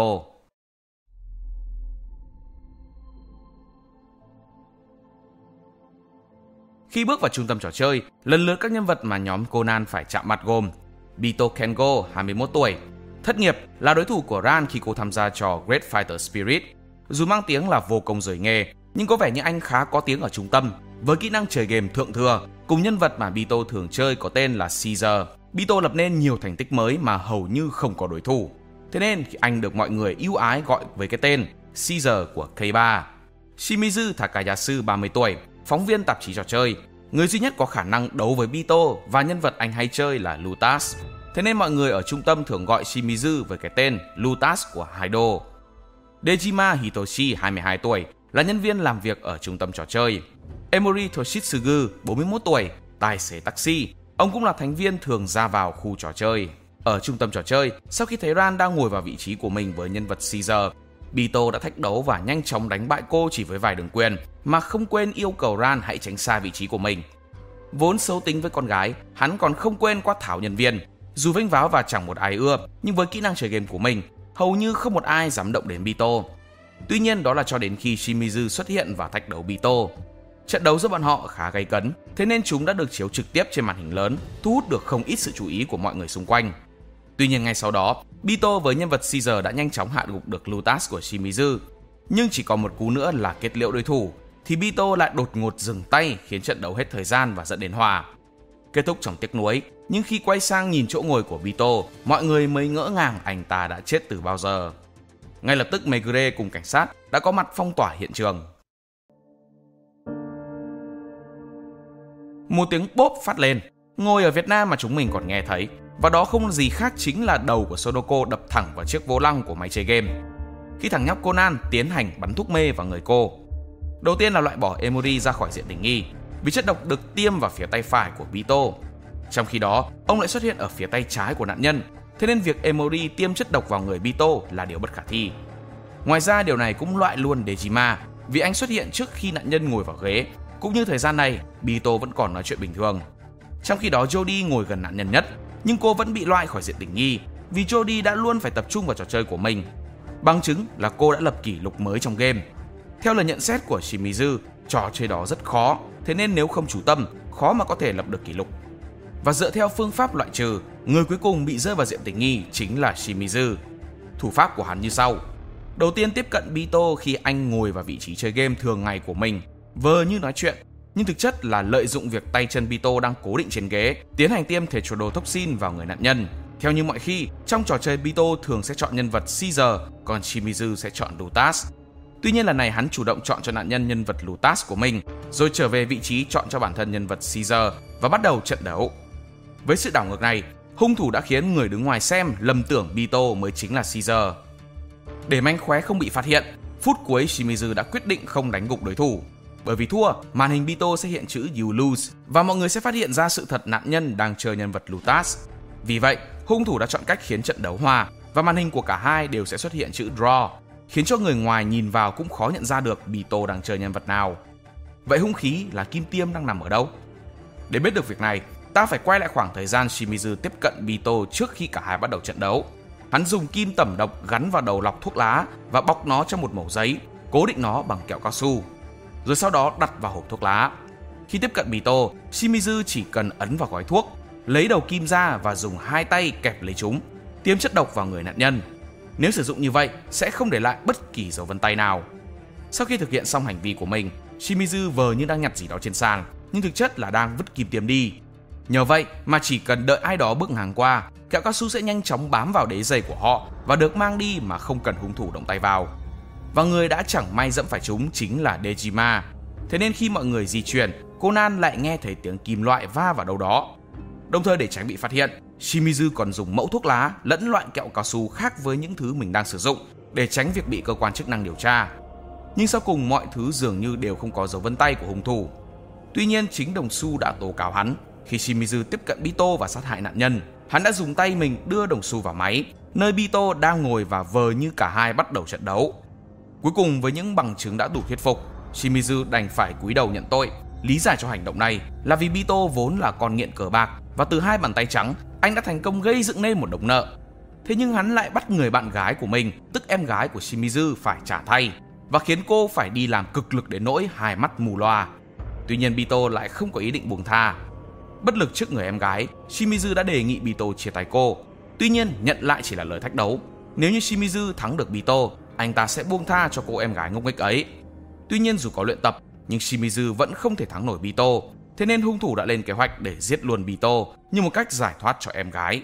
Khi bước vào trung tâm trò chơi, lần lượt các nhân vật mà nhóm Conan phải chạm mặt gồm Bito Kengo, hai mươi mốt tuổi, Thất nghiệp là đối thủ của Ran khi cô tham gia trò Great Fighter Spirit. Dù mang tiếng là vô công rời nghề, nhưng có vẻ như anh khá có tiếng ở trung tâm. Với kỹ năng chơi game thượng thừa, cùng nhân vật mà Bito thường chơi có tên là Caesar, Bito lập nên nhiều thành tích mới mà hầu như không có đối thủ. Thế nên anh được mọi người ưu ái gọi với cái tên Caesar của K ba. Shimizu Takayasu, ba mươi tuổi, phóng viên tạp chí trò chơi, người duy nhất có khả năng đấu với Bito và nhân vật anh hay chơi là Lutas. Thế nên mọi người ở trung tâm thường gọi Shimizu với cái tên Lutas của Haido. Dejima Hitoshi, hai mươi hai tuổi, là nhân viên làm việc ở trung tâm trò chơi. Emori Toshitsugu, bốn mươi mốt tuổi, tài xế taxi. Ông cũng là thành viên thường ra vào khu trò chơi. Ở trung tâm trò chơi, sau khi thấy Ran đang ngồi vào vị trí của mình với nhân vật Caesar, Bito đã thách đấu và nhanh chóng đánh bại cô chỉ với vài đường quyền, mà không quên yêu cầu Ran hãy tránh xa vị trí của mình. Vốn xấu tính với con gái, hắn còn không quên quát tháo nhân viên. Dù vênh váo và chẳng một ai ưa, nhưng với kỹ năng chơi game của mình, hầu như không một ai dám động đến Bito. Tuy nhiên đó là cho đến khi Shimizu xuất hiện và thách đấu Bito. Trận đấu giữa bọn họ khá gay cấn, thế nên chúng đã được chiếu trực tiếp trên màn hình lớn, thu hút được không ít sự chú ý của mọi người xung quanh. Tuy nhiên ngay sau đó, Bito với nhân vật Caesar đã nhanh chóng hạ gục được Lutas của Shimizu. Nhưng chỉ còn một cú nữa là kết liễu đối thủ, thì Bito lại đột ngột dừng tay khiến trận đấu hết thời gian và dẫn đến hòa. Kết thúc trong tiếc nuối, nhưng khi quay sang nhìn chỗ ngồi của Bito, mọi người mới ngỡ ngàng anh ta đã chết từ bao giờ. Ngay lập tức Megure cùng cảnh sát đã có mặt phong tỏa hiện trường. Một tiếng bốp phát lên, ngồi ở Việt Nam mà chúng mình còn nghe thấy, và đó không gì khác chính là đầu của Sodoko đập thẳng vào chiếc vô lăng của máy chơi game, khi thằng nhóc Conan tiến hành bắn thuốc mê vào người cô. Đầu tiên là loại bỏ Emori ra khỏi diện tình nghi, vì chất độc được tiêm vào phía tay phải của Bito. Trong khi đó, ông lại xuất hiện ở phía tay trái của nạn nhân, thế nên việc Emori tiêm chất độc vào người Bito là điều bất khả thi. Ngoài ra, điều này cũng loại luôn Dejima, vì anh xuất hiện trước khi nạn nhân ngồi vào ghế. Cũng như thời gian này, Bito vẫn còn nói chuyện bình thường. Trong khi đó, Jody ngồi gần nạn nhân nhất, nhưng cô vẫn bị loại khỏi diện tình nghi, vì Jody đã luôn phải tập trung vào trò chơi của mình. Bằng chứng là cô đã lập kỷ lục mới trong game. Theo lời nhận xét của Shimizu, trò chơi đó rất khó, thế nên nếu không chú tâm, khó mà có thể lập được kỷ lục. Và dựa theo phương pháp loại trừ, người cuối cùng bị rơi vào diện tình nghi chính là Shimizu. Thủ pháp của hắn như sau. Đầu tiên tiếp cận Bito khi anh ngồi vào vị trí chơi game thường ngày của mình, vờ như nói chuyện, nhưng thực chất là lợi dụng việc tay chân Bito đang cố định trên ghế, tiến hành tiêm tetrodotoxin vào người nạn nhân. Theo như mọi khi, trong trò chơi Bito thường sẽ chọn nhân vật Caesar, còn Shimizu sẽ chọn Lutas. Tuy nhiên lần này hắn chủ động chọn cho nạn nhân nhân vật Lutas của mình, rồi trở về vị trí chọn cho bản thân nhân vật Caesar và bắt đầu trận đấu. Với sự đảo ngược này, hung thủ đã khiến người đứng ngoài xem lầm tưởng Bito mới chính là Caesar. Để mánh khóe không bị phát hiện, phút cuối Shimizu đã quyết định không đánh gục đối thủ. Bởi vì thua, màn hình Bito sẽ hiện chữ You Lose và mọi người sẽ phát hiện ra sự thật nạn nhân đang chơi nhân vật Lutas. Vì vậy, hung thủ đã chọn cách khiến trận đấu hòa và màn hình của cả hai đều sẽ xuất hiện chữ Draw, khiến cho người ngoài nhìn vào cũng khó nhận ra được Bito đang chơi nhân vật nào. Vậy hung khí là kim tiêm đang nằm ở đâu? Để biết được việc này, ta phải quay lại khoảng thời gian Shimizu tiếp cận Bito trước khi cả hai bắt đầu trận đấu. Hắn dùng kim tẩm độc gắn vào đầu lọc thuốc lá và bọc nó trong một mẩu giấy, cố định nó bằng kẹo cao su, rồi sau đó đặt vào hộp thuốc lá. Khi tiếp cận Bito, Shimizu chỉ cần ấn vào gói thuốc, lấy đầu kim ra và dùng hai tay kẹp lấy chúng, tiêm chất độc vào người nạn nhân. Nếu sử dụng như vậy, sẽ không để lại bất kỳ dấu vân tay nào. Sau khi thực hiện xong hành vi của mình, Shimizu vờ như đang nhặt gì đó trên sàn, nhưng thực chất là đang vứt kim tiêm đi. Nhờ vậy mà chỉ cần đợi ai đó bước ngang qua, kẹo cao su sẽ nhanh chóng bám vào đế giày của họ và được mang đi mà không cần hung thủ động tay vào. Và người đã chẳng may dẫm phải chúng chính là Dejima. Thế nên khi mọi người di chuyển, Conan lại nghe thấy tiếng kim loại va vào đâu đó. Đồng thời để tránh bị phát hiện, Shimizu còn dùng mẫu thuốc lá lẫn loại kẹo cao su khác với những thứ mình đang sử dụng để tránh việc bị cơ quan chức năng điều tra. Nhưng sau cùng mọi thứ dường như đều không có dấu vân tay của hung thủ. Tuy nhiên chính đồng xu đã tố cáo hắn. Khi Shimizu tiếp cận Bito và sát hại nạn nhân, hắn đã dùng tay mình đưa đồng xu vào máy, nơi Bito đang ngồi và vờ như cả hai bắt đầu trận đấu. Cuối cùng với những bằng chứng đã đủ thuyết phục, Shimizu đành phải cúi đầu nhận tội. Lý giải cho hành động này là vì Bito vốn là con nghiện cờ bạc và từ hai bàn tay trắng, anh đã thành công gây dựng nên một đống nợ. Thế nhưng hắn lại bắt người bạn gái của mình, tức em gái của Shimizu, phải trả thay và khiến cô phải đi làm cực lực đến nỗi hai mắt mù loa. Tuy nhiên Bito lại không có ý định buông tha. Bất lực trước người em gái, Shimizu đã đề nghị Bito chia tay cô. Tuy nhiên, nhận lại chỉ là lời thách đấu. Nếu như Shimizu thắng được Bito, anh ta sẽ buông tha cho cô em gái ngốc nghếch ấy. Tuy nhiên dù có luyện tập, nhưng Shimizu vẫn không thể thắng nổi Bito. Thế nên hung thủ đã lên kế hoạch để giết luôn Bito như một cách giải thoát cho em gái.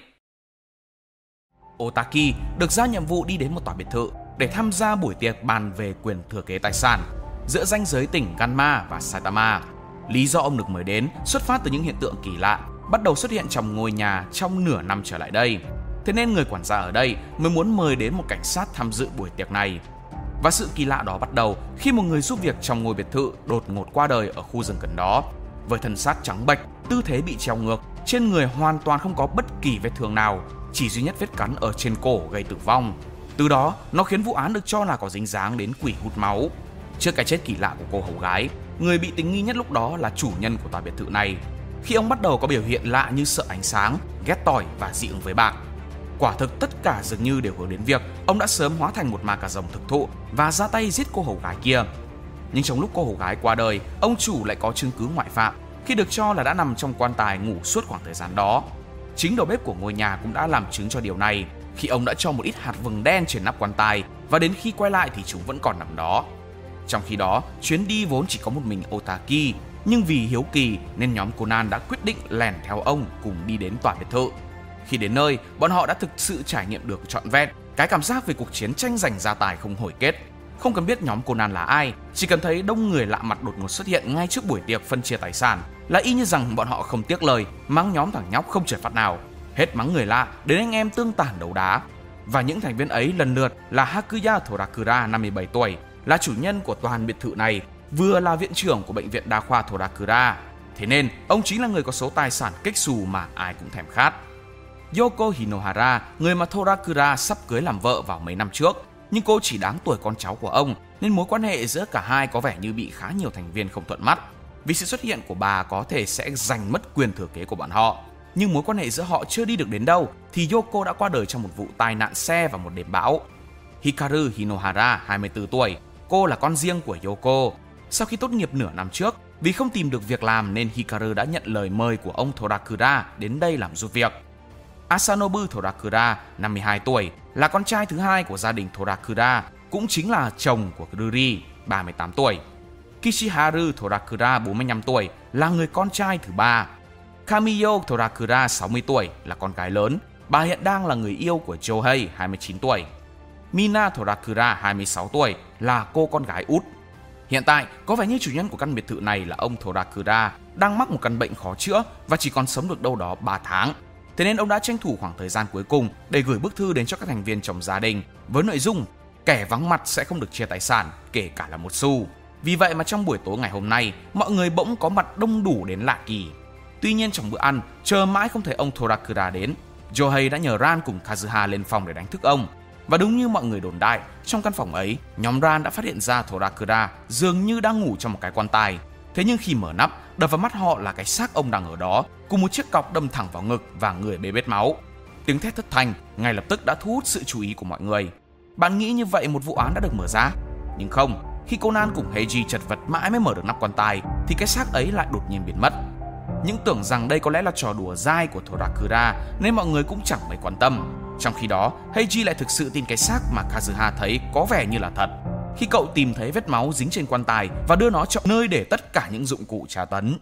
Otaki được giao nhiệm vụ đi đến một tòa biệt thự để tham gia buổi tiệc bàn về quyền thừa kế tài sản giữa ranh giới tỉnh Ganma và Saitama. Lý do ông được mời đến xuất phát từ những hiện tượng kỳ lạ bắt đầu xuất hiện trong ngôi nhà trong nửa năm trở lại đây. Thế nên người quản gia ở đây mới muốn mời đến một cảnh sát tham dự buổi tiệc này. Và sự kỳ lạ đó bắt đầu khi một người giúp việc trong ngôi biệt thự đột ngột qua đời ở khu rừng gần đó. Với thân xác trắng bệch, tư thế bị treo ngược, trên người hoàn toàn không có bất kỳ vết thương nào, chỉ duy nhất vết cắn ở trên cổ gây tử vong. Từ đó, nó khiến vụ án được cho là có dính dáng đến quỷ hút máu. Trước cái chết kỳ lạ của cô hầu gái, người bị tình nghi nhất lúc đó là chủ nhân của tòa biệt thự này. Khi ông bắt đầu có biểu hiện lạ như sợ ánh sáng, ghét tỏi và dị ứng với bạc. Quả thực tất cả dường như đều hướng đến việc ông đã sớm hóa thành một ma cà rồng thực thụ và ra tay giết cô hầu gái kia. Nhưng trong lúc cô hầu gái qua đời, ông chủ lại có chứng cứ ngoại phạm khi được cho là đã nằm trong quan tài ngủ suốt khoảng thời gian đó. Chính đầu bếp của ngôi nhà cũng đã làm chứng cho điều này khi ông đã cho một ít hạt vừng đen trên nắp quan tài và đến khi quay lại thì chúng vẫn còn nằm đó. Trong khi đó, chuyến đi vốn chỉ có một mình Otaki, nhưng vì hiếu kỳ nên nhóm Conan đã quyết định lẻn theo ông cùng đi đến tòa biệt thự. Khi đến nơi, bọn họ đã thực sự trải nghiệm được trọn vẹn cái cảm giác về cuộc chiến tranh giành gia tài không hồi kết. Không cần biết nhóm Conan là ai, chỉ cần thấy đông người lạ mặt đột ngột xuất hiện ngay trước buổi tiệc phân chia tài sản là y như rằng bọn họ không tiếc lời mắng nhóm thằng nhóc không trượt phát nào. Hết mắng người lạ đến anh em tương tàn đấu đá. Và những thành viên ấy lần lượt là Hakuya Torakura năm mươi bảy tuổi, là chủ nhân của toàn biệt thự này, vừa là viện trưởng của bệnh viện đa khoa Torakura. Thế nên ông chính là người có số tài sản kếch xù mà ai cũng thèm khát. Yoko Hinohara, người mà Torakura sắp cưới làm vợ vào mấy năm trước, nhưng cô chỉ đáng tuổi con cháu của ông nên mối quan hệ giữa cả hai có vẻ như bị khá nhiều thành viên không thuận mắt. Vì sự xuất hiện của bà có thể sẽ giành mất quyền thừa kế của bọn họ. Nhưng mối quan hệ giữa họ chưa đi được đến đâu thì Yoko đã qua đời trong một vụ tai nạn xe vào một đêm bão. Hikaru Hinohara, hai mươi tư tuổi, cô là con riêng của Yoko. Sau khi tốt nghiệp nửa năm trước, vì không tìm được việc làm nên Hikaru đã nhận lời mời của ông Torakura đến đây làm giúp việc. Asanobu Torakura, năm mươi hai tuổi, là con trai thứ hai của gia đình Torakura, cũng chính là chồng của Ruri, ba mươi tám tuổi. Kishiharu Torakura, bốn mươi lăm tuổi, là người con trai thứ ba. Kamiyo Torakura, sáu mươi tuổi, là con gái lớn. Bà hiện đang là người yêu của Johei, hai mươi chín tuổi. Mina Torakura, hai mươi sáu tuổi, là cô con gái út. Hiện tại, có vẻ như chủ nhân của căn biệt thự này là ông Torakura đang mắc một căn bệnh khó chữa và chỉ còn sống được đâu đó ba tháng. Thế nên ông đã tranh thủ khoảng thời gian cuối cùng để gửi bức thư đến cho các thành viên trong gia đình với nội dung kẻ vắng mặt sẽ không được chia tài sản, kể cả là một xu. Vì vậy mà trong buổi tối ngày hôm nay, mọi người bỗng có mặt đông đủ đến lạ kỳ. Tuy nhiên trong bữa ăn, chờ mãi không thấy ông Torakura đến, Johei đã nhờ Ran cùng Kazuha lên phòng để đánh thức ông. Và đúng như mọi người đồn đại, trong căn phòng ấy, nhóm Ran đã phát hiện ra Torakura dường như đang ngủ trong một cái quan tài. Thế nhưng khi mở nắp, đập vào mắt họ là cái xác ông đang ở đó, cùng một chiếc cọc đâm thẳng vào ngực và người bê bết máu. Tiếng thét thất thanh ngay lập tức đã thu hút sự chú ý của mọi người. Bạn nghĩ như vậy một vụ án đã được mở ra? Nhưng không, khi Conan cùng Heiji chật vật mãi mới mở được nắp quan tài, thì cái xác ấy lại đột nhiên biến mất. Những tưởng rằng đây có lẽ là trò đùa dai của Torakura nên mọi người cũng chẳng mấy quan tâm. Trong khi đó, Heiji lại thực sự tin cái xác mà Kazuha thấy có vẻ như là thật. Khi cậu tìm thấy vết máu dính trên quan tài và đưa nó cho nơi để tất cả những dụng cụ tra tấn.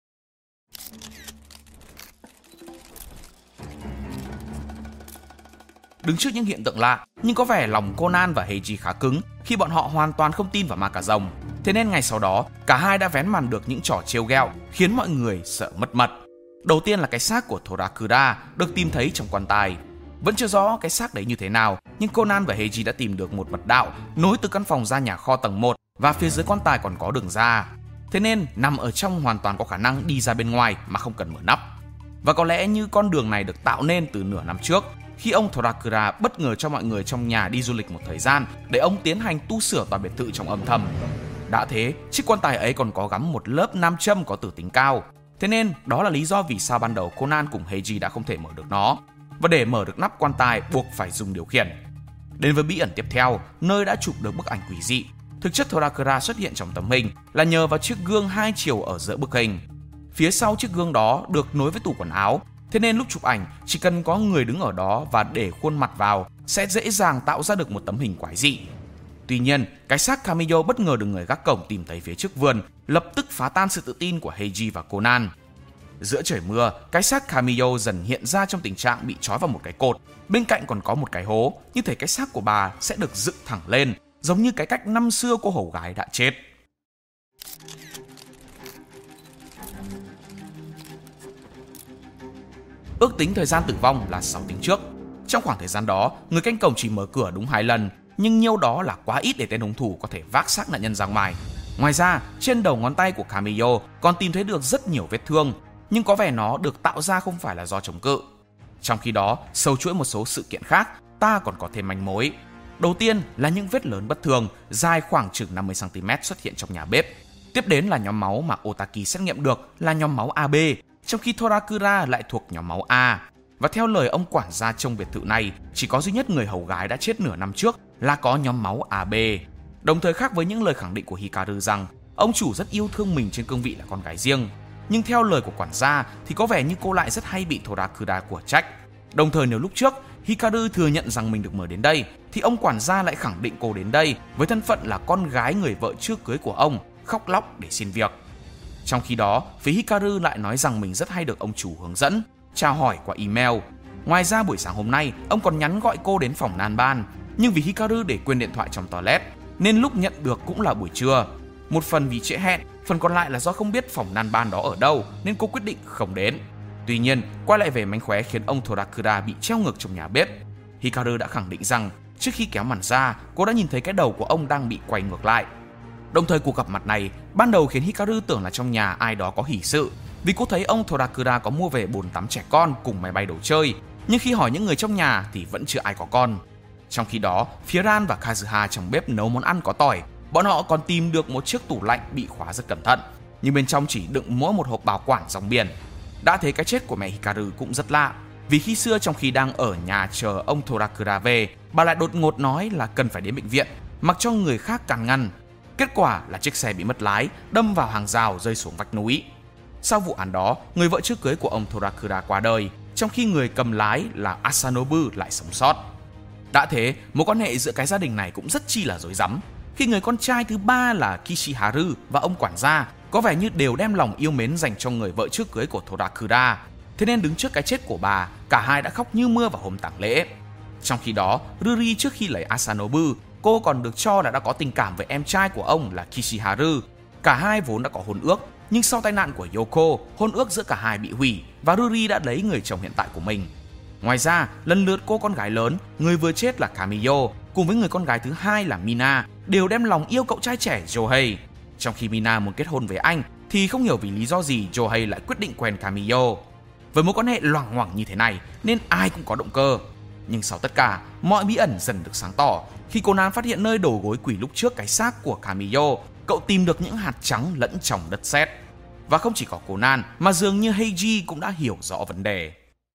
Đứng trước những hiện tượng lạ, nhưng có vẻ lòng Conan và Heiji khá cứng khi bọn họ hoàn toàn không tin vào ma cà rồng. Thế nên ngày sau đó, cả hai đã vén màn được những trò trêu ghẹo khiến mọi người sợ mất mật. Đầu tiên là cái xác của Torakura được tìm thấy trong quan tài. Vẫn chưa rõ cái xác đấy như thế nào, nhưng Conan và Heiji đã tìm được một mật đạo nối từ căn phòng ra nhà kho tầng một và phía dưới quan tài còn có đường ra. Thế nên nằm ở trong hoàn toàn có khả năng đi ra bên ngoài mà không cần mở nắp. Và có lẽ như con đường này được tạo nên từ nửa năm trước, khi ông Torakura bất ngờ cho mọi người trong nhà đi du lịch một thời gian để ông tiến hành tu sửa tòa biệt thự trong âm thầm. Đã thế, chiếc quan tài ấy còn có gắm một lớp nam châm có tử tính cao. Thế nên đó là lý do vì sao ban đầu Conan cùng Heiji đã không thể mở được nó. Và để mở được nắp quan tài buộc phải dùng điều khiển. Đến với bí ẩn tiếp theo, nơi đã chụp được bức ảnh quỷ dị. Thực chất Torakura xuất hiện trong tấm hình là nhờ vào chiếc gương hai chiều ở giữa bức hình. Phía sau chiếc gương đó được nối với tủ quần áo Thế nên lúc chụp ảnh, chỉ cần có người đứng ở đó và để khuôn mặt vào sẽ dễ dàng tạo ra được một tấm hình quái dị. Tuy nhiên, cái xác Kamiyo bất ngờ được người gác cổng tìm thấy phía trước vườn, lập tức phá tan sự tự tin của Heiji và Conan. Giữa trời mưa, cái xác Kamiyo dần hiện ra trong tình trạng bị trói vào một cái cột. Bên cạnh còn có một cái hố, như thể cái xác của bà sẽ được dựng thẳng lên, giống như cái cách năm xưa cô hầu gái đã chết. Ước tính thời gian tử vong là sáu tiếng trước. Trong khoảng thời gian đó, người canh cổng chỉ mở cửa đúng hai lần, nhưng nhiêu đó là quá ít để tên hung thủ có thể vác xác nạn nhân ra ngoài. Ngoài ra, trên đầu ngón tay của Kamiyo còn tìm thấy được rất nhiều vết thương, nhưng có vẻ nó được tạo ra không phải là do chống cự. Trong khi đó, sâu chuỗi một số sự kiện khác, ta còn có thêm manh mối. Đầu tiên là những vết lớn bất thường, dài khoảng chừng năm mươi xăng ti mét xuất hiện trong nhà bếp. Tiếp đến là nhóm máu mà Otaki xét nghiệm được là nhóm máu a bê, trong khi Torakura lại thuộc nhóm máu A. Và theo lời ông quản gia trong biệt thự này, chỉ có duy nhất người hầu gái đã chết nửa năm trước là có nhóm máu a bê. Đồng thời khác với những lời khẳng định của Hikaru rằng ông chủ rất yêu thương mình trên cương vị là con gái riêng. Nhưng theo lời của quản gia thì có vẻ như cô lại rất hay bị Torakura của trách. Đồng thời nếu lúc trước Hikaru thừa nhận rằng mình được mời đến đây, thì ông quản gia lại khẳng định cô đến đây với thân phận là con gái người vợ trước cưới của ông, khóc lóc để xin việc. Trong khi đó, phía Hikaru lại nói rằng mình rất hay được ông chủ hướng dẫn, chào hỏi qua email. Ngoài ra buổi sáng hôm nay, ông còn nhắn gọi cô đến phòng nan ban, nhưng vì Hikaru để quên điện thoại trong toilet, nên lúc nhận được cũng là buổi trưa. Một phần vì trễ hẹn, phần còn lại là do không biết phòng nan ban đó ở đâu, nên cô quyết định không đến. Tuy nhiên, quay lại về mánh khóe khiến ông Torakura bị treo ngược trong nhà bếp. Hikaru đã khẳng định rằng trước khi kéo màn ra, cô đã nhìn thấy cái đầu của ông đang bị quay ngược lại. Đồng thời cuộc gặp mặt này ban đầu khiến Hikaru tưởng là trong nhà ai đó có hỷ sự, vì cô thấy ông Torakura có mua về bồn tắm trẻ con cùng máy bay đồ chơi, nhưng khi hỏi những người trong nhà thì vẫn chưa ai có con. Trong khi đó, phía Ran và Kazuha trong bếp nấu món ăn có tỏi, bọn họ còn tìm được một chiếc tủ lạnh bị khóa rất cẩn thận, nhưng bên trong chỉ đựng mỗi một hộp bảo quản rong biển. Đã thấy cái chết của mẹ Hikaru cũng rất lạ, vì khi xưa trong khi đang ở nhà chờ ông Torakura về, bà lại đột ngột nói là cần phải đến bệnh viện, mặc cho người khác can ngăn. Kết quả là chiếc xe bị mất lái, đâm vào hàng rào rơi xuống vách núi. Sau vụ án đó, người vợ trước cưới của ông Torakura qua đời, trong khi người cầm lái là Asanobu lại sống sót. Đã thế, mối quan hệ giữa cái gia đình này cũng rất chi là rối rắm, khi người con trai thứ ba là Kishiharu và ông quản gia có vẻ như đều đem lòng yêu mến dành cho người vợ trước cưới của Torakura. Thế nên đứng trước cái chết của bà, cả hai đã khóc như mưa vào hôm tang lễ. Trong khi đó, Ruri trước khi lấy Asanobu, cô còn được cho là đã có tình cảm với em trai của ông là Kishiharu. Cả hai vốn đã có hôn ước, nhưng sau tai nạn của Yoko, hôn ước giữa cả hai bị hủy và Ruri đã lấy người chồng hiện tại của mình. Ngoài ra, lần lượt cô con gái lớn, người vừa chết là Kamiyo, cùng với người con gái thứ hai là Mina, đều đem lòng yêu cậu trai trẻ Johei. Trong khi Mina muốn kết hôn với anh, thì không hiểu vì lý do gì Johei lại quyết định quen Kamiyo. Với mối quan hệ loằng ngoằng như thế này, nên ai cũng có động cơ. Nhưng sau tất cả, mọi bí ẩn dần được sáng tỏ khi Conan phát hiện nơi đổ gối quỷ lúc trước cái xác của Kamiyo, cậu tìm được những hạt trắng lẫn trong đất sét. Và không chỉ có Conan, mà dường như Heiji cũng đã hiểu rõ vấn đề.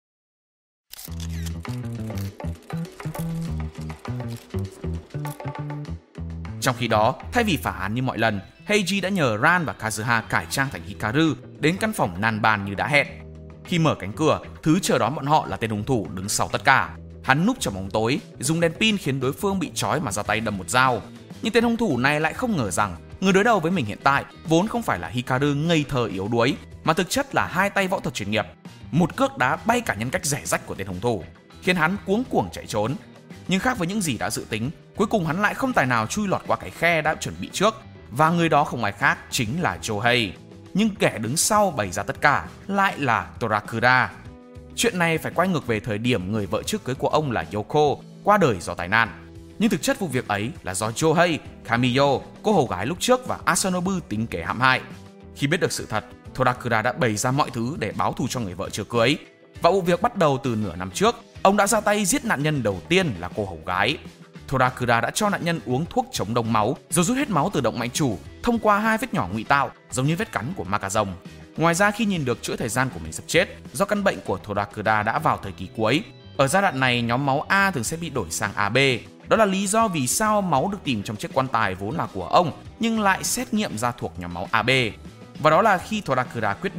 Trong khi đó, thay vì phá án như mọi lần, Heiji đã nhờ Ran và Kazuha cải trang thành Hikaru đến căn phòng nan ban như đã hẹn. Khi mở cánh cửa, thứ chờ đón bọn họ là tên hung thủ đứng sau tất cả. Hắn núp trong bóng tối, dùng đèn pin khiến đối phương bị trói mà ra tay đâm một dao. Nhưng tên hung thủ này lại không ngờ rằng người đối đầu với mình hiện tại vốn không phải là Hikaru ngây thơ yếu đuối, mà thực chất là hai tay võ thuật chuyên nghiệp. Một cước đá bay cả nhân cách rẻ rách của tên hung thủ, khiến hắn cuống cuồng chạy trốn. Nhưng khác với những gì đã dự tính, cuối cùng hắn lại không tài nào chui lọt qua cái khe đã chuẩn bị trước, và người đó không ai khác chính là Johei. Nhưng kẻ đứng sau bày ra tất cả lại là Torakura. Chuyện này phải quay ngược về thời điểm người vợ trước cưới của ông là Yoko qua đời do tai nạn. Nhưng thực chất vụ việc ấy là do Johei, Kamiyo, cô hầu gái lúc trước và Asanobu tính kế hãm hại. Khi biết được sự thật, Torakura đã bày ra mọi thứ để báo thù cho người vợ chưa cưới. Và vụ việc bắt đầu từ nửa năm trước, ông đã ra tay giết nạn nhân đầu tiên là cô hầu gái. Torakura đã cho nạn nhân uống thuốc chống đông máu rồi rút hết máu từ động mạch chủ thông qua hai vết nhỏ ngụy tạo giống như vết cắn của ma cà rồng. Ngoài ra, khi nhìn được chuỗi thời gian của mình sắp chết do căn bệnh của Torakura đã vào thời kỳ cuối, ở giai đoạn này nhóm máu A thường sẽ bị đổi sang a bê. Đó là lý do vì sao máu được tìm trong chiếc quan tài vốn là của ông nhưng lại xét nghiệm ra thuộc nhóm máu a bê. Và đó là khi Torakura quyết định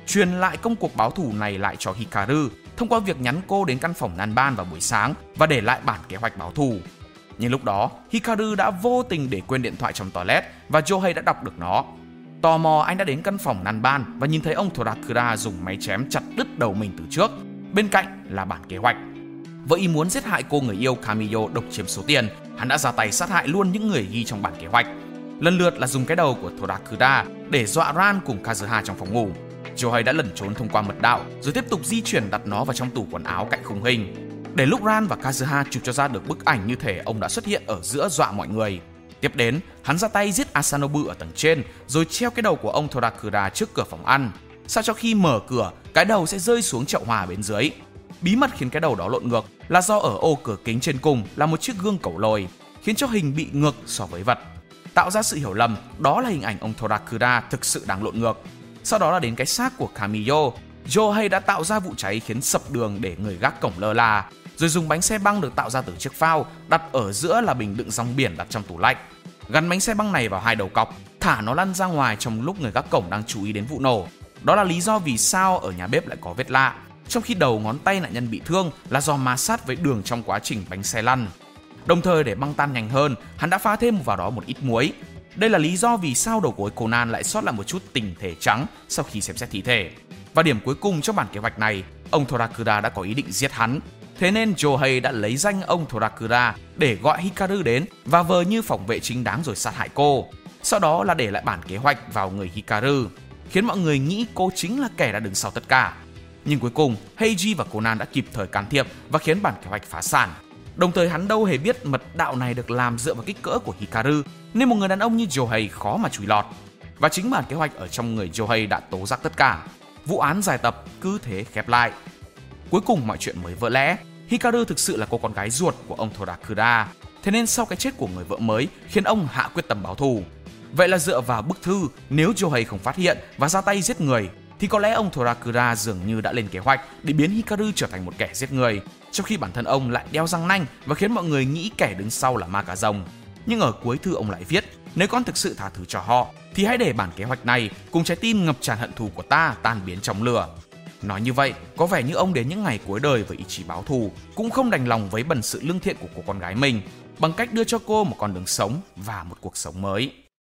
truyền lại công cuộc báo thù này lại cho Hikaru thông qua việc nhắn cô đến căn phòng Nanban vào buổi sáng và để lại bản kế hoạch báo thù. Nhưng lúc đó, Hikaru đã vô tình để quên điện thoại trong toilet và Yohei đã đọc được nó. Tò mò, anh đã đến căn phòng Nanban và nhìn thấy ông Torakura dùng máy chém chặt đứt đầu mình từ trước. Bên cạnh là bản kế hoạch. Với ý muốn giết hại cô người yêu Kamiyo độc chiếm số tiền, hắn đã ra tay sát hại luôn những người ghi trong bản kế hoạch. Lần lượt là dùng cái đầu của Torakura để dọa Ran cùng Kazuha trong phòng ngủ. Yohei đã lẩn trốn thông qua mật đạo rồi tiếp tục di chuyển đặt nó vào trong tủ quần áo cạnh khung hình. Để lúc Ran và Kazuha chụp cho ra được bức ảnh như thể ông đã xuất hiện ở giữa dọa mọi người. Tiếp đến, hắn ra tay giết Asanobu ở tầng trên rồi treo cái đầu của ông Torakura trước cửa phòng ăn. Sao cho khi mở cửa, cái đầu sẽ rơi xuống chậu hòa bên dưới. Bí mật khiến cái đầu đó lộn ngược là do ở ô cửa kính trên cùng là một chiếc gương cẩu lồi, khiến cho hình bị ngược so với vật, tạo ra sự hiểu lầm đó là hình ảnh ông Torakura thực sự đang lộn ngược. Sau đó là đến cái xác của Kamiyo. Yohei đã tạo ra vụ cháy khiến sập đường để người gác cổng lơ là, rồi dùng bánh xe băng được tạo ra từ chiếc phao đặt ở giữa là bình đựng rong biển đặt trong tủ lạnh. Gắn bánh xe băng này vào hai đầu cọc, thả nó lăn ra ngoài trong lúc người gác cổng đang chú ý đến vụ nổ. Đó là lý do vì sao ở nhà bếp lại có vết lạ, trong khi đầu ngón tay nạn nhân bị thương là do ma sát với đường trong quá trình bánh xe lăn. Đồng thời để băng tan nhanh hơn, hắn đã pha thêm vào đó một ít muối. Đây là lý do vì sao đầu gối Conan lại sót lại một chút tinh thể trắng sau khi xem xét thi thể. Và điểm cuối cùng trong bản kế hoạch này, ông Torakura đã có ý định giết hắn. Thế nên Yohei đã lấy danh ông Torakura để gọi Hikaru đến và vờ như phòng vệ chính đáng rồi sát hại cô. Sau đó là để lại bản kế hoạch vào người Hikaru, khiến mọi người nghĩ cô chính là kẻ đã đứng sau tất cả. Nhưng cuối cùng, Heiji và Conan đã kịp thời can thiệp và khiến bản kế hoạch phá sản. Đồng thời hắn đâu hề biết mật đạo này được làm dựa vào kích cỡ của Hikaru, nên một người đàn ông như Yohei khó mà chui lọt. Và chính bản kế hoạch ở trong người Yohei đã tố giác tất cả. Vụ án dài tập cứ thế khép lại. Cuối cùng mọi chuyện mới vỡ lẽ. Hikaru thực sự là cô con gái ruột của ông Torakura. Thế nên sau cái chết của người vợ mới khiến ông hạ quyết tâm báo thù. Vậy là dựa vào bức thư, nếu Yohei không phát hiện và ra tay giết người, thì có lẽ ông Torakura dường như đã lên kế hoạch để biến Hikaru trở thành một kẻ giết người, trong khi bản thân ông lại đeo răng nanh và khiến mọi người nghĩ kẻ đứng sau là ma cà rồng. Nhưng ở cuối thư ông lại viết, nếu con thực sự tha thứ cho họ, thì hãy để bản kế hoạch này cùng trái tim ngập tràn hận thù của ta tan biến trong lửa. Nói như vậy, có vẻ như ông đến những ngày cuối đời với ý chí báo thù, cũng không đành lòng với bần sự lương thiện của cô con gái mình, bằng cách đưa cho cô một con đường sống và một cuộc sống mới.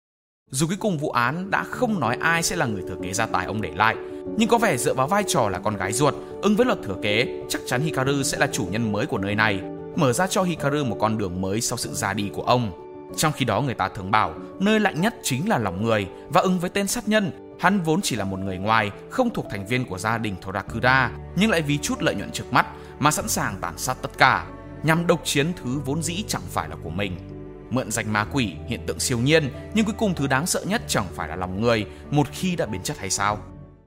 Dù cuối cùng vụ án đã không nói ai sẽ là người thừa kế gia tài ông để lại, nhưng có vẻ dựa vào vai trò là con gái ruột, ứng với luật thừa kế, chắc chắn Hikaru sẽ là chủ nhân mới của nơi này, mở ra cho Hikaru một con đường mới sau sự ra đi của ông. Trong khi đó người ta thường bảo, nơi lạnh nhất chính là lòng người, và ứng với tên sát nhân, hắn vốn chỉ là một người ngoài, không thuộc thành viên của gia đình Torakura, nhưng lại vì chút lợi nhuận trước mắt mà sẵn sàng tàn sát tất cả, nhằm độc chiếm thứ vốn dĩ chẳng phải là của mình. Mượn danh ma quỷ, hiện tượng siêu nhiên, nhưng cuối cùng thứ đáng sợ nhất chẳng phải là lòng người, một khi đã biến chất hay sao?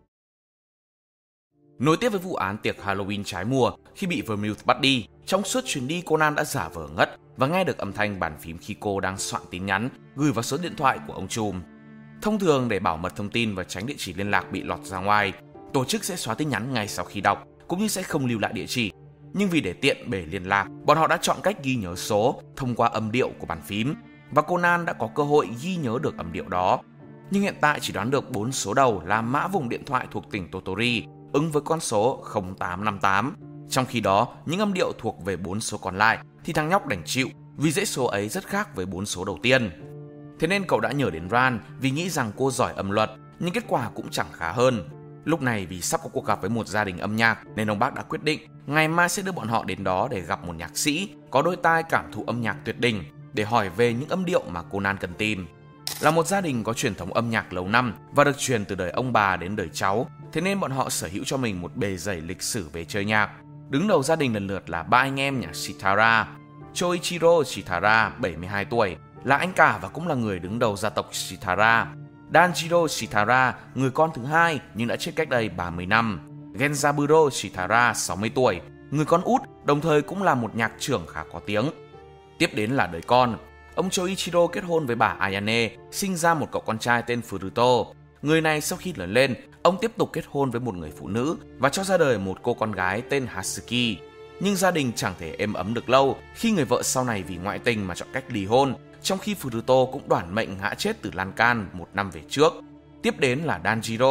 Nối tiếp với vụ án tiệc Halloween trái mùa, khi bị Vermouth bắt đi, trong suốt chuyến đi Conan đã giả vờ ngất và nghe được âm thanh bàn phím khi cô đang soạn tin nhắn gửi vào số điện thoại của ông trùm. Thông thường để bảo mật thông tin và tránh địa chỉ liên lạc bị lọt ra ngoài, tổ chức sẽ xóa tin nhắn ngay sau khi đọc, cũng như sẽ không lưu lại địa chỉ. Nhưng vì để tiện bề liên lạc, bọn họ đã chọn cách ghi nhớ số thông qua âm điệu của bàn phím, và Conan đã có cơ hội ghi nhớ được âm điệu đó. Nhưng hiện tại chỉ đoán được bốn số đầu là mã vùng điện thoại thuộc tỉnh Totori, ứng với con số không tám năm tám. Trong khi đó, những âm điệu thuộc về bốn số còn lại thì thằng nhóc đành chịu, vì dãy số ấy rất khác với bốn số đầu tiên. Thế nên cậu đã nhờ đến Ran vì nghĩ rằng cô giỏi âm luật, nhưng kết quả cũng chẳng khá hơn. Lúc này vì sắp có cuộc gặp với một gia đình âm nhạc nên ông bác đã quyết định ngày mai sẽ đưa bọn họ đến đó để gặp một nhạc sĩ có đôi tai cảm thụ âm nhạc tuyệt đỉnh để hỏi về những âm điệu mà Conan cần tìm. Là một gia đình có truyền thống âm nhạc lâu năm và được truyền từ đời ông bà đến đời cháu, thế nên bọn họ sở hữu cho mình một bề dày lịch sử về chơi nhạc. Đứng đầu gia đình lần lượt là ba anh em nhà Shitara. Choichiro Shitara, bảy mươi hai tuổi, là anh cả và cũng là người đứng đầu gia tộc Shitara. Danjiro Shitara, người con thứ hai nhưng đã chết cách đây ba mươi năm. Genzaburo Shitara, sáu mươi tuổi, người con út, đồng thời cũng là một nhạc trưởng khá có tiếng. Tiếp đến là đời con. Ông Choichiro kết hôn với bà Ayane, sinh ra một cậu con trai tên Furuto. Người này sau khi lớn lên, ông tiếp tục kết hôn với một người phụ nữ và cho ra đời một cô con gái tên Hatsuki. Nhưng gia đình chẳng thể êm ấm được lâu khi người vợ sau này vì ngoại tình mà chọn cách ly hôn, trong khi Furuto cũng đoản mệnh ngã chết từ lan can một năm về trước. Tiếp đến là Danjiro.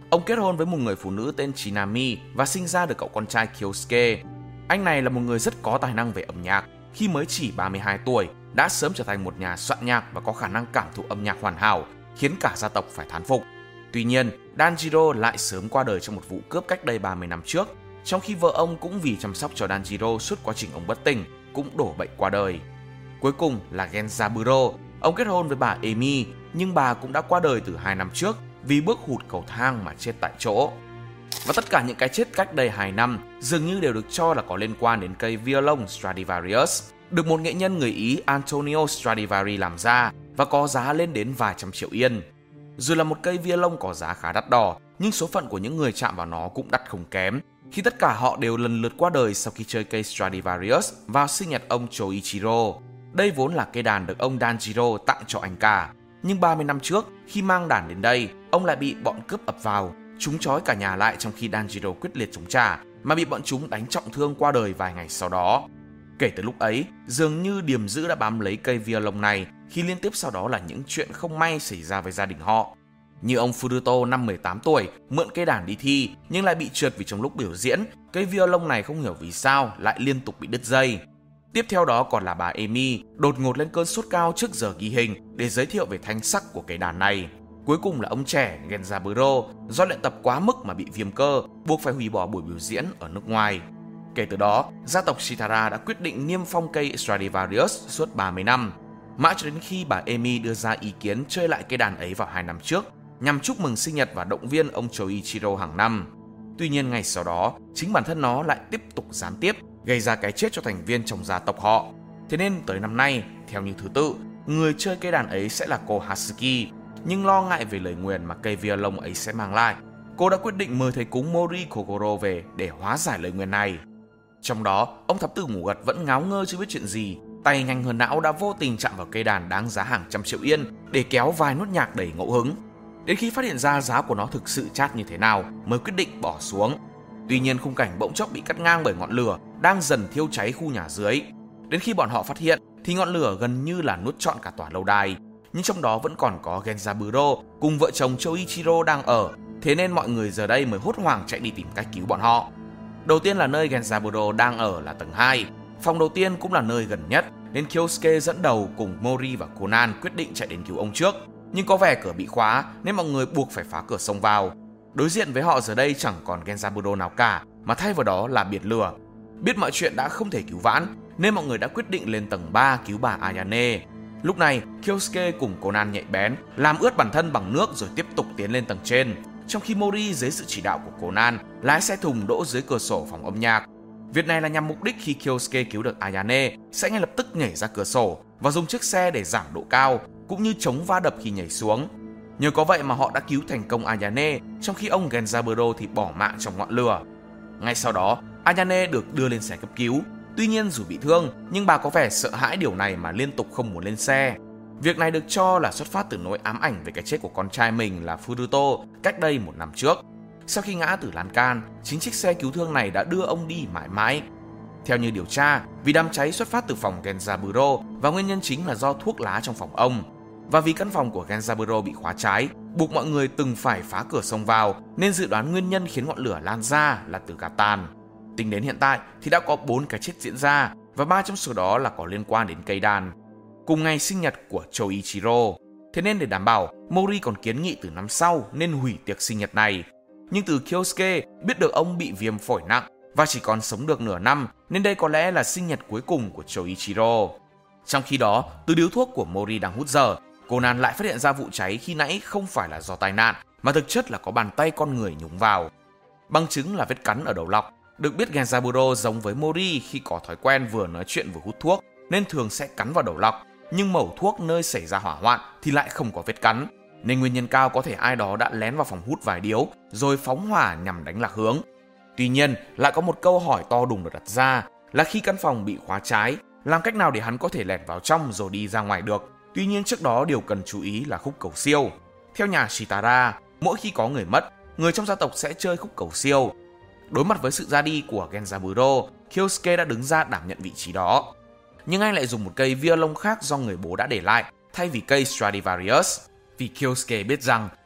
Ông kết hôn với một người phụ nữ tên Chinami và sinh ra được cậu con trai Kyosuke. Anh này là một người rất có tài năng về âm nhạc. Khi mới chỉ ba mươi hai tuổi, đã sớm trở thành một nhà soạn nhạc và có khả năng cảm thụ âm nhạc hoàn hảo, khiến cả gia tộc phải thán phục. Tuy nhiên, Danjiro lại sớm qua đời trong một vụ cướp cách đây ba mươi năm trước, trong khi vợ ông cũng vì chăm sóc cho Danjiro suốt quá trình ông bất tỉnh, cũng đổ bệnh qua đời. Cuối cùng là Genzaburo. Ông kết hôn với bà Emi, nhưng bà cũng đã qua đời từ hai năm trước vì bước hụt cầu thang mà chết tại chỗ. Và tất cả những cái chết cách đây hai năm dường như đều được cho là có liên quan đến cây violon Stradivarius, được một nghệ nhân người Ý Antonio Stradivari làm ra và có giá lên đến vài trăm triệu yên. Dù là một cây violon có giá khá đắt đỏ, nhưng số phận của những người chạm vào nó cũng đắt không kém, khi tất cả họ đều lần lượt qua đời sau khi chơi cây Stradivarius vào sinh nhật ông Choichiro. Đây vốn là cây đàn được ông Danjiro tặng cho anh cả. Nhưng ba mươi năm trước, khi mang đàn đến đây, ông lại bị bọn cướp ập vào. Chúng trói cả nhà lại trong khi Danjiro quyết liệt chống trả, mà bị bọn chúng đánh trọng thương qua đời vài ngày sau đó. Kể từ lúc ấy, dường như điềm dữ đã bám lấy cây violon này, khi liên tiếp sau đó là những chuyện không may xảy ra với gia đình họ. Như ông Furuto năm mười tám tuổi, mượn cây đàn đi thi, nhưng lại bị trượt vì trong lúc biểu diễn, cây violon này không hiểu vì sao lại liên tục bị đứt dây. Tiếp theo đó còn là bà Emi, đột ngột lên cơn sốt cao trước giờ ghi hình để giới thiệu về thanh sắc của cây đàn này. Cuối cùng là ông trẻ Genzaburo, do luyện tập quá mức mà bị viêm cơ, buộc phải hủy bỏ buổi biểu diễn ở nước ngoài. Kể từ đó, gia tộc Shitara đã quyết định niêm phong cây Stradivarius suốt ba mươi năm, mãi cho đến khi bà Emi đưa ra ý kiến chơi lại cây đàn ấy vào hai năm trước, nhằm chúc mừng sinh nhật và động viên ông Choichiro hàng năm. Tuy nhiên ngày sau đó, chính bản thân nó lại tiếp tục gián tiếp, gây ra cái chết cho thành viên trong gia tộc họ. Thế nên tới năm nay, theo như thứ tự, người chơi cây đàn ấy sẽ là cô Hatsuki. Nhưng lo ngại về lời nguyền mà cây violon ấy sẽ mang lại, cô đã quyết định mời thầy cúng Mori Kogoro về để hóa giải lời nguyền này. Trong đó, ông thám tử ngủ gật vẫn ngáo ngơ chưa biết chuyện gì, tay nhanh hơn não đã vô tình chạm vào cây đàn đáng giá hàng trăm triệu yên để kéo vài nốt nhạc đầy ngẫu hứng. Đến khi phát hiện ra giá của nó thực sự chát như thế nào mới quyết định bỏ xuống. Tuy nhiên khung cảnh bỗng chốc bị cắt ngang bởi ngọn lửa đang dần thiêu cháy khu nhà dưới. Đến khi bọn họ phát hiện thì ngọn lửa gần như là nuốt trọn cả tòa lâu đài. Nhưng trong đó vẫn còn có Genzaburo cùng vợ chồng Choichiro đang ở, thế nên mọi người giờ đây mới hốt hoảng chạy đi tìm cách cứu bọn họ. Đầu tiên là nơi Genzaburo đang ở là tầng hai, phòng đầu tiên cũng là nơi gần nhất, nên Kyosuke dẫn đầu cùng Mori và Conan quyết định chạy đến cứu ông trước. Nhưng có vẻ cửa bị khóa nên mọi người buộc phải phá cửa xông vào. Đối diện với họ giờ đây chẳng còn Genzaburo nào cả, mà thay vào đó là biển lửa. Biết mọi chuyện đã không thể cứu vãn nên mọi người đã quyết định lên tầng ba cứu bà Ayane. Lúc này, Kyosuke cùng Conan nhạy bén làm ướt bản thân bằng nước rồi tiếp tục tiến lên tầng trên, trong khi Mori dưới sự chỉ đạo của Conan lái xe thùng đỗ dưới cửa sổ phòng âm nhạc. Việc này là nhằm mục đích khi Kyosuke cứu được Ayane sẽ ngay lập tức nhảy ra cửa sổ và dùng chiếc xe để giảm độ cao, cũng như chống va đập khi nhảy xuống. Nhờ có vậy mà họ đã cứu thành công Ayane, trong khi ông Genzaburo thì bỏ mạng trong ngọn lửa. Ngay sau đó, Ayane được đưa lên xe cấp cứu. Tuy nhiên dù bị thương, nhưng bà có vẻ sợ hãi điều này mà liên tục không muốn lên xe. Việc này được cho là xuất phát từ nỗi ám ảnh về cái chết của con trai mình là Furuto cách đây một năm trước. Sau khi ngã từ lan can, chính chiếc xe cứu thương này đã đưa ông đi mãi mãi. Theo như điều tra, vì đám cháy xuất phát từ phòng Genzaburo và nguyên nhân chính là do thuốc lá trong phòng ông. Và vì căn phòng của Genzaburo bị khóa trái, buộc mọi người từng phải phá cửa xông vào, nên dự đoán nguyên nhân khiến ngọn lửa lan ra là từ gạt tàn. Tính đến hiện tại thì đã có bốn cái chết diễn ra, và ba trong số đó là có liên quan đến cây đàn. Cùng ngày sinh nhật của Choichiro. Thế nên để đảm bảo, Mori còn kiến nghị từ năm sau nên hủy tiệc sinh nhật này. Nhưng từ Kyosuke biết được ông bị viêm phổi nặng và chỉ còn sống được nửa năm, nên đây có lẽ là sinh nhật cuối cùng của Choichiro. Trong khi đó, từ điếu thuốc của Mori đang hút dở, Conan lại phát hiện ra vụ cháy khi nãy không phải là do tai nạn, mà thực chất là có bàn tay con người nhúng vào. Bằng chứng là vết cắn ở đầu lọc. Được biết Genzaburo giống với Mori khi có thói quen vừa nói chuyện vừa hút thuốc, nên thường sẽ cắn vào đầu lọc. Nhưng mẩu thuốc nơi xảy ra hỏa hoạn thì lại không có vết cắn, nên nguyên nhân cao có thể ai đó đã lén vào phòng hút vài điếu rồi phóng hỏa nhằm đánh lạc hướng. Tuy nhiên, lại có một câu hỏi to đùng được đặt ra là khi căn phòng bị khóa trái, làm cách nào để hắn có thể lẻn vào trong rồi đi ra ngoài được. Tuy nhiên trước đó điều cần chú ý là khúc cầu siêu. Theo nhà Shitara, mỗi khi có người mất, người trong gia tộc sẽ chơi khúc cầu siêu. Đối mặt với sự ra đi của Genzaburo, Kyosuke đã đứng ra đảm nhận vị trí đó. Nhưng anh lại dùng một cây violon khác do người bố đã để lại thay vì cây Stradivarius, vì Kyosuke biết rằng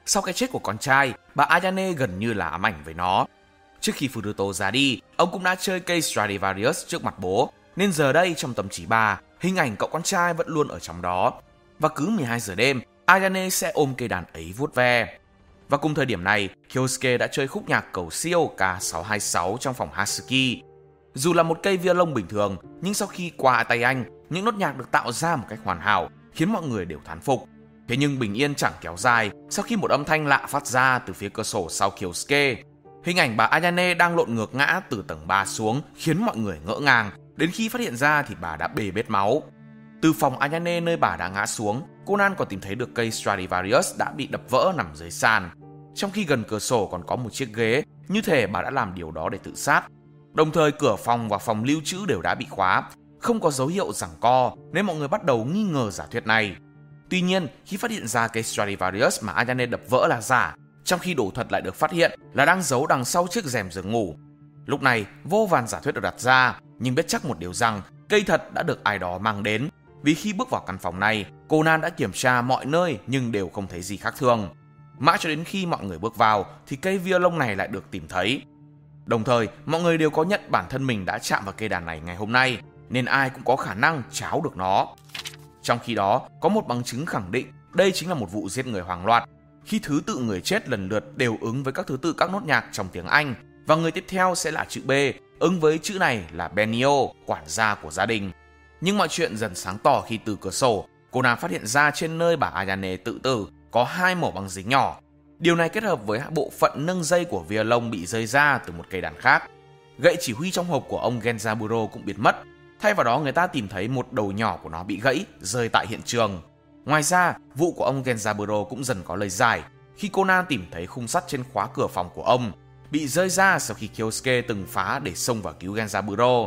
Sau cái chết của con trai, bà Ayane gần như là ám ảnh với nó. Trước khi Furuto ra đi, ông cũng đã chơi cây Stradivarius trước mặt bố, nên giờ đây trong tâm trí bà, hình ảnh cậu con trai vẫn luôn ở trong đó. Và cứ mười hai giờ đêm, Ayane sẽ ôm cây đàn ấy vuốt ve. Và cùng thời điểm này, Kyosuke đã chơi khúc nhạc cầu siêu K sáu hai sáu trong phòng Hatsuki. Dù là một cây violon bình thường, nhưng sau khi qua tay anh, những nốt nhạc được tạo ra một cách hoàn hảo, khiến mọi người đều thán phục. Thế nhưng bình yên chẳng kéo dài sau khi một âm thanh lạ phát ra từ phía cửa sổ sau Kyosuke. Hình ảnh bà Ayane đang lộn ngược ngã từ tầng ba xuống khiến mọi người ngỡ ngàng, đến khi phát hiện ra thì bà đã bê bết máu. Từ phòng Ayane nơi bà đã ngã xuống, Conan còn tìm thấy được cây Stradivarius đã bị đập vỡ nằm dưới sàn. Trong khi gần cửa sổ còn có một chiếc ghế, như thể bà đã làm điều đó để tự sát. Đồng thời cửa phòng và phòng lưu trữ đều đã bị khóa, không có dấu hiệu giằng co nên mọi người bắt đầu nghi ngờ giả thuyết này. Tuy nhiên, khi phát hiện ra cây Stradivarius mà Ayane đập vỡ là giả, trong khi đồ thật lại được phát hiện là đang giấu đằng sau chiếc rèm giường ngủ. Lúc này, vô vàn giả thuyết được đặt ra, nhưng biết chắc một điều rằng cây thật đã được ai đó mang đến. Vì khi bước vào căn phòng này, Conan đã kiểm tra mọi nơi nhưng đều không thấy gì khác thường. Mãi cho đến khi mọi người bước vào thì cây violon này lại được tìm thấy. Đồng thời, mọi người đều có nhận bản thân mình đã chạm vào cây đàn này ngày hôm nay, nên ai cũng có khả năng tráo được nó. Trong khi đó, có một bằng chứng khẳng định đây chính là một vụ giết người hoảng loạn, khi thứ tự người chết lần lượt đều ứng với các thứ tự các nốt nhạc trong tiếng Anh, và người tiếp theo sẽ là chữ B, ứng với chữ này là Benio, quản gia của gia đình. Nhưng mọi chuyện dần sáng tỏ khi từ cửa sổ, Conan phát hiện ra trên nơi bà Ayane tự tử có hai mẩu băng dính nhỏ. Điều này kết hợp với bộ phận nâng dây của violon bị rơi ra từ một cây đàn khác. Gậy chỉ huy trong hộp của ông Genzaburo cũng biến mất. Thay vào đó người ta tìm thấy một đầu nhỏ của nó bị gãy, rơi tại hiện trường. Ngoài ra, vụ của ông Genzaburo cũng dần có lời giải khi Conan tìm thấy khung sắt trên khóa cửa phòng của ông, bị rơi ra sau khi Kyosuke từng phá để xông vào cứu Genzaburo.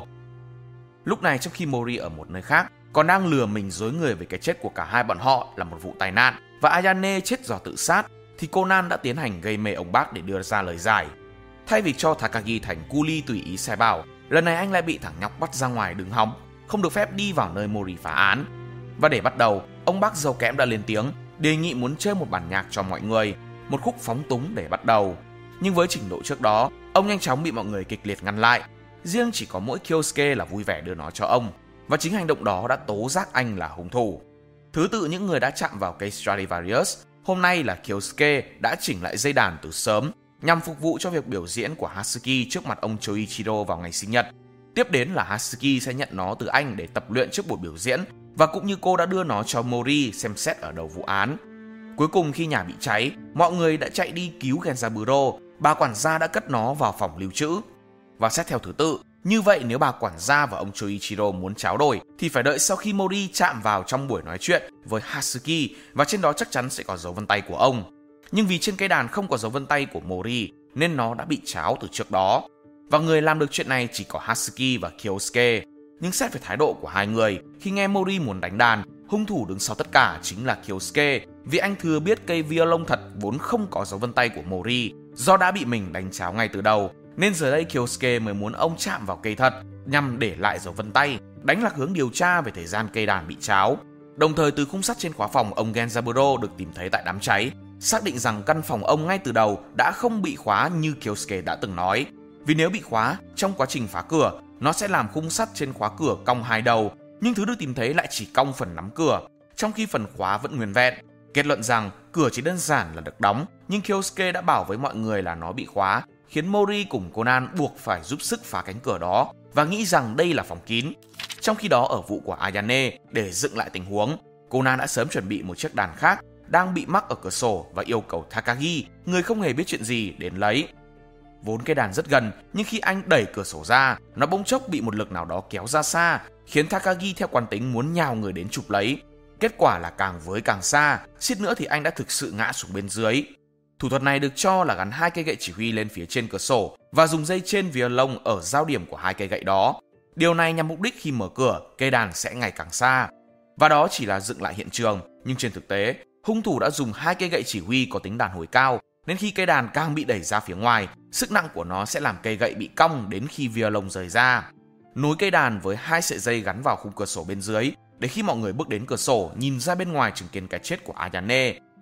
Lúc này trong khi Mori ở một nơi khác còn đang lừa mình dối người về cái chết của cả hai bọn họ là một vụ tai nạn và Ayane chết do tự sát, thì Conan đã tiến hành gây mê ông bác để đưa ra lời giải. Thay vì cho Takagi thành cu li tùy ý sai bảo, lần này anh lại bị thằng nhóc bắt ra ngoài đứng hóng, không được phép đi vào nơi Mori phá án. Và để bắt đầu, ông bác dâu kẽm đã lên tiếng đề nghị muốn chơi một bản nhạc cho mọi người, một khúc phóng túng để bắt đầu. Nhưng với trình độ trước đó, ông nhanh chóng bị mọi người kịch liệt ngăn lại. Riêng chỉ có mỗi Kyosuke là vui vẻ đưa nó cho ông, và chính hành động đó đã tố giác anh là hung thủ. Thứ tự những người đã chạm vào cây Stradivarius hôm nay là Kyosuke đã chỉnh lại dây đàn từ sớm nhằm phục vụ cho việc biểu diễn của Hatsuki trước mặt ông Choichiro vào ngày sinh nhật. Tiếp đến là Hatsuki sẽ nhận nó từ anh để tập luyện trước buổi biểu diễn, và cũng như cô đã đưa nó cho Mori xem xét ở đầu vụ án. Cuối cùng khi nhà bị cháy, mọi người đã chạy đi cứu Genzaburo, bà quản gia đã cất nó vào phòng lưu trữ. Và xét theo thứ tự, như vậy nếu bà quản gia và ông Choichiro muốn tráo đổi thì phải đợi sau khi Mori chạm vào trong buổi nói chuyện với Hatsuki, và trên đó chắc chắn sẽ có dấu vân tay của ông. Nhưng vì trên cây đàn không có dấu vân tay của Mori nên nó đã bị tráo từ trước đó. Và người làm được chuyện này chỉ có Hatsuki và Kyosuke. Nhưng xét về thái độ của hai người, khi nghe Mori muốn đánh đàn, hung thủ đứng sau tất cả chính là Kyosuke, vì anh thừa biết cây violon thật vốn không có dấu vân tay của Mori, do đã bị mình đánh tráo ngay từ đầu, nên giờ đây Kyosuke mới muốn ông chạm vào cây thật nhằm để lại dấu vân tay, đánh lạc hướng điều tra về thời gian cây đàn bị tráo. Đồng thời từ khung sắt trên khóa phòng ông Genzaburo được tìm thấy tại đám cháy, xác định rằng căn phòng ông ngay từ đầu đã không bị khóa như Kyosuke đã từng nói. Vì nếu bị khóa, trong quá trình phá cửa, nó sẽ làm khung sắt trên khóa cửa cong hai đầu, nhưng thứ được tìm thấy lại chỉ cong phần nắm cửa, trong khi phần khóa vẫn nguyên vẹn. Kết luận rằng cửa chỉ đơn giản là được đóng, nhưng Kyosuke đã bảo với mọi người là nó bị khóa, khiến Mori cùng Conan buộc phải giúp sức phá cánh cửa đó và nghĩ rằng đây là phòng kín. Trong khi đó ở vụ của Ayane, để dựng lại tình huống, Conan đã sớm chuẩn bị một chiếc đàn khác đang bị mắc ở cửa sổ và yêu cầu Takagi, người không hề biết chuyện gì, đến lấy. Vốn cây đàn rất gần, nhưng khi anh đẩy cửa sổ ra, nó bỗng chốc bị một lực nào đó kéo ra xa, khiến Takagi theo quán tính muốn nhào người đến chụp lấy. Kết quả là càng với càng xa, suýt nữa thì anh đã thực sự ngã xuống bên dưới. Thủ thuật này được cho là gắn hai cây gậy chỉ huy lên phía trên cửa sổ và dùng dây trên violon ở giao điểm của hai cây gậy đó. Điều này nhằm mục đích khi mở cửa, cây đàn sẽ ngày càng xa. Và đó chỉ là dựng lại hiện trường, nhưng trên thực tế, hung thủ đã dùng hai cây gậy chỉ huy có tính đàn hồi cao, nên khi cây đàn càng bị đẩy ra phía ngoài, sức nặng của nó sẽ làm cây gậy bị cong đến khi violon rời ra. Nối cây đàn với hai sợi dây gắn vào khung cửa sổ bên dưới, để khi mọi người bước đến cửa sổ nhìn ra bên ngoài chứng kiến cái chết của Ayane,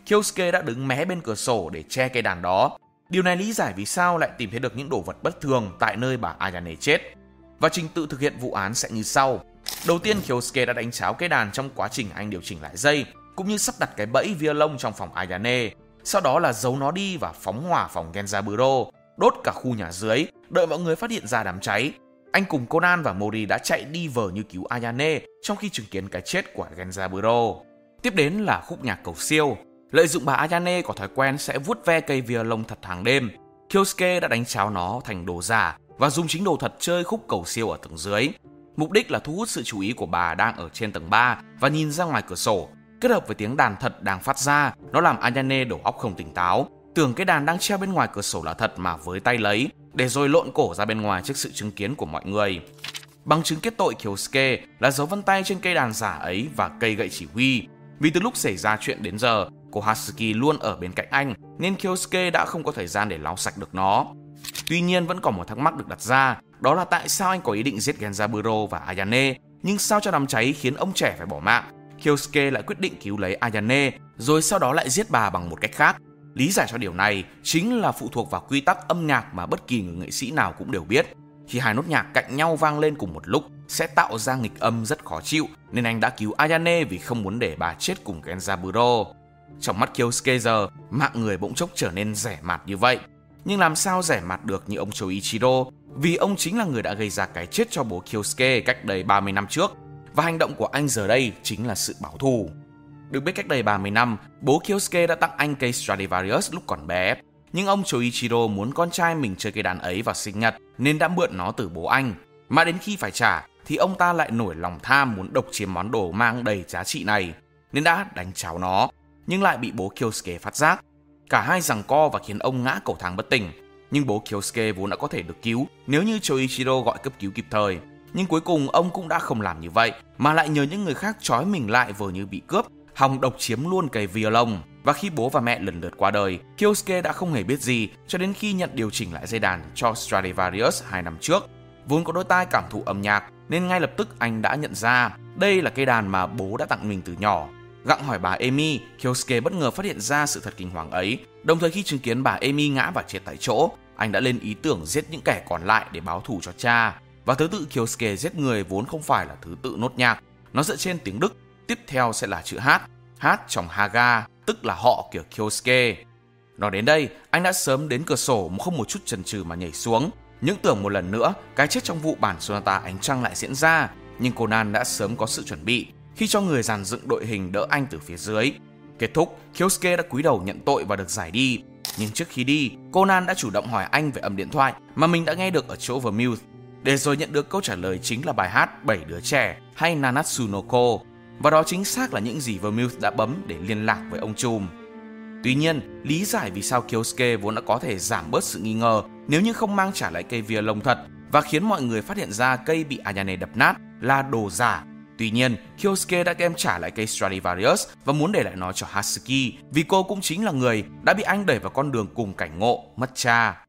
Kyosuke đã đứng mé bên cửa sổ để che cây đàn đó. Điều này lý giải vì sao lại tìm thấy được những đồ vật bất thường tại nơi bà Ayane chết. Và trình tự thực hiện vụ án sẽ như sau. Đầu tiên, Kyosuke đã đánh tráo cây đàn trong quá trình anh điều chỉnh lại dây, cũng như sắp đặt cái bẫy violon trong phòng Ayane. Sau đó là giấu nó đi và phóng hỏa phòng Genzaburo, đốt cả khu nhà dưới, đợi mọi người phát hiện ra đám cháy. Anh cùng Conan và Mori đã chạy đi vờ như cứu Ayane trong khi chứng kiến cái chết của Genzaburo. Tiếp đến là khúc nhạc cầu siêu. Lợi dụng bà Ayane có thói quen sẽ vuốt ve cây violon thật hàng đêm, Kyosuke đã đánh tráo nó thành đồ giả và dùng chính đồ thật chơi khúc cầu siêu ở tầng dưới. Mục đích là thu hút sự chú ý của bà đang ở trên tầng ba và nhìn ra ngoài cửa sổ. Kết hợp với tiếng đàn thật đang phát ra, nó làm Ayane đầu óc không tỉnh táo, tưởng cái đàn đang treo bên ngoài cửa sổ là thật mà với tay lấy, để rồi lộn cổ ra bên ngoài trước sự chứng kiến của mọi người. Bằng chứng kết tội Kyosuke là dấu vân tay trên cây đàn giả ấy và cây gậy chỉ huy. Vì từ lúc xảy ra chuyện đến giờ, cô Hatsuki luôn ở bên cạnh anh, nên Kyosuke đã không có thời gian để lau sạch được nó. Tuy nhiên vẫn còn một thắc mắc được đặt ra, đó là tại sao anh có ý định giết Genzaburo và Ayane, nhưng sao cho đám cháy khiến ông trẻ phải bỏ mạng, Kyosuke lại quyết định cứu lấy Ayane, rồi sau đó lại giết bà bằng một cách khác. Lý giải cho điều này chính là phụ thuộc vào quy tắc âm nhạc mà bất kỳ người nghệ sĩ nào cũng đều biết. Khi hai nốt nhạc cạnh nhau vang lên cùng một lúc sẽ tạo ra nghịch âm rất khó chịu, nên anh đã cứu Ayane vì không muốn để bà chết cùng Genzaburo. Trong mắt Kyosuke giờ, mạng người bỗng chốc trở nên rẻ mạt như vậy. Nhưng làm sao rẻ mạt được như ông Choichiro, vì ông chính là người đã gây ra cái chết cho bố Kyosuke cách đây ba mươi năm trước, và hành động của anh giờ đây chính là sự báo thù. Được biết cách đây ba mươi năm, bố Kyosuke đã tặng anh cây Stradivarius lúc còn bé, nhưng ông Choichiro muốn con trai mình chơi cây đàn ấy vào sinh nhật nên đã mượn nó từ bố anh. Mà đến khi phải trả thì ông ta lại nổi lòng tham muốn độc chiếm món đồ mang đầy giá trị này, nên đã đánh tráo nó, nhưng lại bị bố Kyosuke phát giác. Cả hai giằng co và khiến ông ngã cầu thang bất tỉnh. Nhưng bố Kyosuke vốn đã có thể được cứu nếu như Choichiro gọi cấp cứu kịp thời. Nhưng cuối cùng ông cũng đã không làm như vậy, mà lại nhờ những người khác trói mình lại vờ như bị cướp, hòng độc chiếm luôn cây violon. Và khi bố và mẹ lần lượt qua đời, Kyosuke đã không hề biết gì cho đến khi nhận điều chỉnh lại dây đàn cho Stradivarius hai năm trước. Vốn có đôi tai cảm thụ âm nhạc nên ngay lập tức anh đã nhận ra đây là cây đàn mà bố đã tặng mình từ nhỏ. Gặng hỏi bà Emi, Kyosuke bất ngờ phát hiện ra sự thật kinh hoàng ấy. Đồng thời khi chứng kiến bà Emi ngã và chết tại chỗ, anh đã lên ý tưởng giết những kẻ còn lại để báo thù cho cha. Và thứ tự Kyosuke giết người vốn không phải là thứ tự nốt nhạc, nó dựa trên tiếng Đức. Tiếp theo sẽ là chữ hát, hát trong Haga, tức là họ kiểu Kyosuke. Nói đến đây, anh đã sớm đến cửa sổ không một chút chần chừ mà nhảy xuống, những tưởng một lần nữa cái chết trong vụ bản Sonata Ánh Trăng lại diễn ra. Nhưng Conan đã sớm có sự chuẩn bị khi cho người dàn dựng đội hình đỡ anh từ phía dưới. Kết thúc, Kyosuke đã cúi đầu nhận tội và được giải đi. Nhưng trước khi đi, Conan đã chủ động hỏi anh về âm điện thoại mà mình đã nghe được ở chỗ Vermouth, để rồi nhận được câu trả lời chính là bài hát Bảy Đứa Trẻ hay Nanatsu no Ko. Và đó chính xác là những gì Vermouth đã bấm để liên lạc với ông trùm. Tuy nhiên, lý giải vì sao Kyosuke vốn đã có thể giảm bớt sự nghi ngờ nếu như không mang trả lại cây violon thật và khiến mọi người phát hiện ra cây bị Ayane đập nát là đồ giả. Tuy nhiên, Kyosuke đã đem trả lại cây Stradivarius và muốn để lại nó cho Hatsuki vì cô cũng chính là người đã bị anh đẩy vào con đường cùng cảnh ngộ mất cha.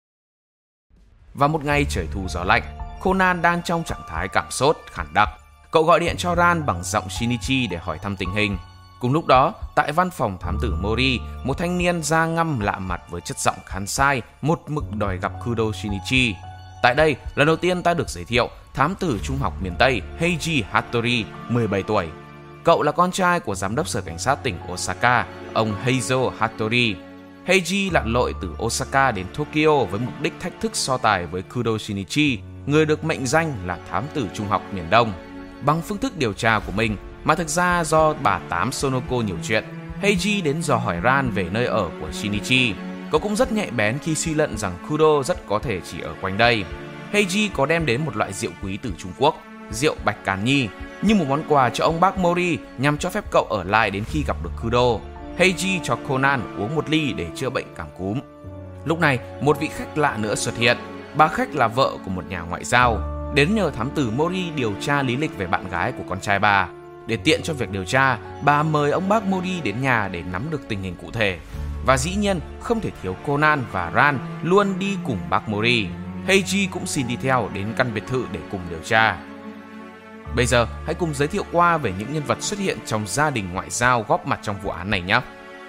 Vào một ngày trời thu gió lạnh, Conan đang trong trạng thái cảm sốt, khản đặc. Cậu gọi điện cho Ran bằng giọng Shinichi để hỏi thăm tình hình. Cùng lúc đó, tại văn phòng thám tử Mori, một thanh niên da ngăm lạ mặt với chất giọng Kansai một mực đòi gặp Kudo Shinichi. Tại đây, lần đầu tiên ta được giới thiệu thám tử trung học miền Tây Heiji Hattori, mười bảy tuổi. Cậu là con trai của giám đốc sở cảnh sát tỉnh Osaka, ông Heizo Hattori. Heiji lặn lội từ Osaka đến Tokyo với mục đích thách thức so tài với Kudo Shinichi, người được mệnh danh là thám tử trung học miền Đông. Bằng phương thức điều tra của mình, mà thực ra do bà Tám Sonoko nhiều chuyện, Heiji đến dò hỏi Ran về nơi ở của Shinichi. Cậu cũng rất nhạy bén khi suy luận rằng Kudo rất có thể chỉ ở quanh đây. Heiji có đem đến một loại rượu quý từ Trung Quốc, rượu Bạch Càn Nhi, như một món quà cho ông bác Mori nhằm cho phép cậu ở lại đến khi gặp được Kudo. Heiji cho Conan uống một ly để chữa bệnh cảm cúm. Lúc này, một vị khách lạ nữa xuất hiện. Bà khách là vợ của một nhà ngoại giao, đến nhờ thám tử Mori điều tra lý lịch về bạn gái của con trai bà. Để tiện cho việc điều tra, bà mời ông bác Mori đến nhà để nắm được tình hình cụ thể. Và dĩ nhiên, không thể thiếu Conan và Ran luôn đi cùng bác Mori. Heiji cũng xin đi theo đến căn biệt thự để cùng điều tra. Bây giờ, hãy cùng giới thiệu qua về những nhân vật xuất hiện trong gia đình ngoại giao góp mặt trong vụ án này nhé.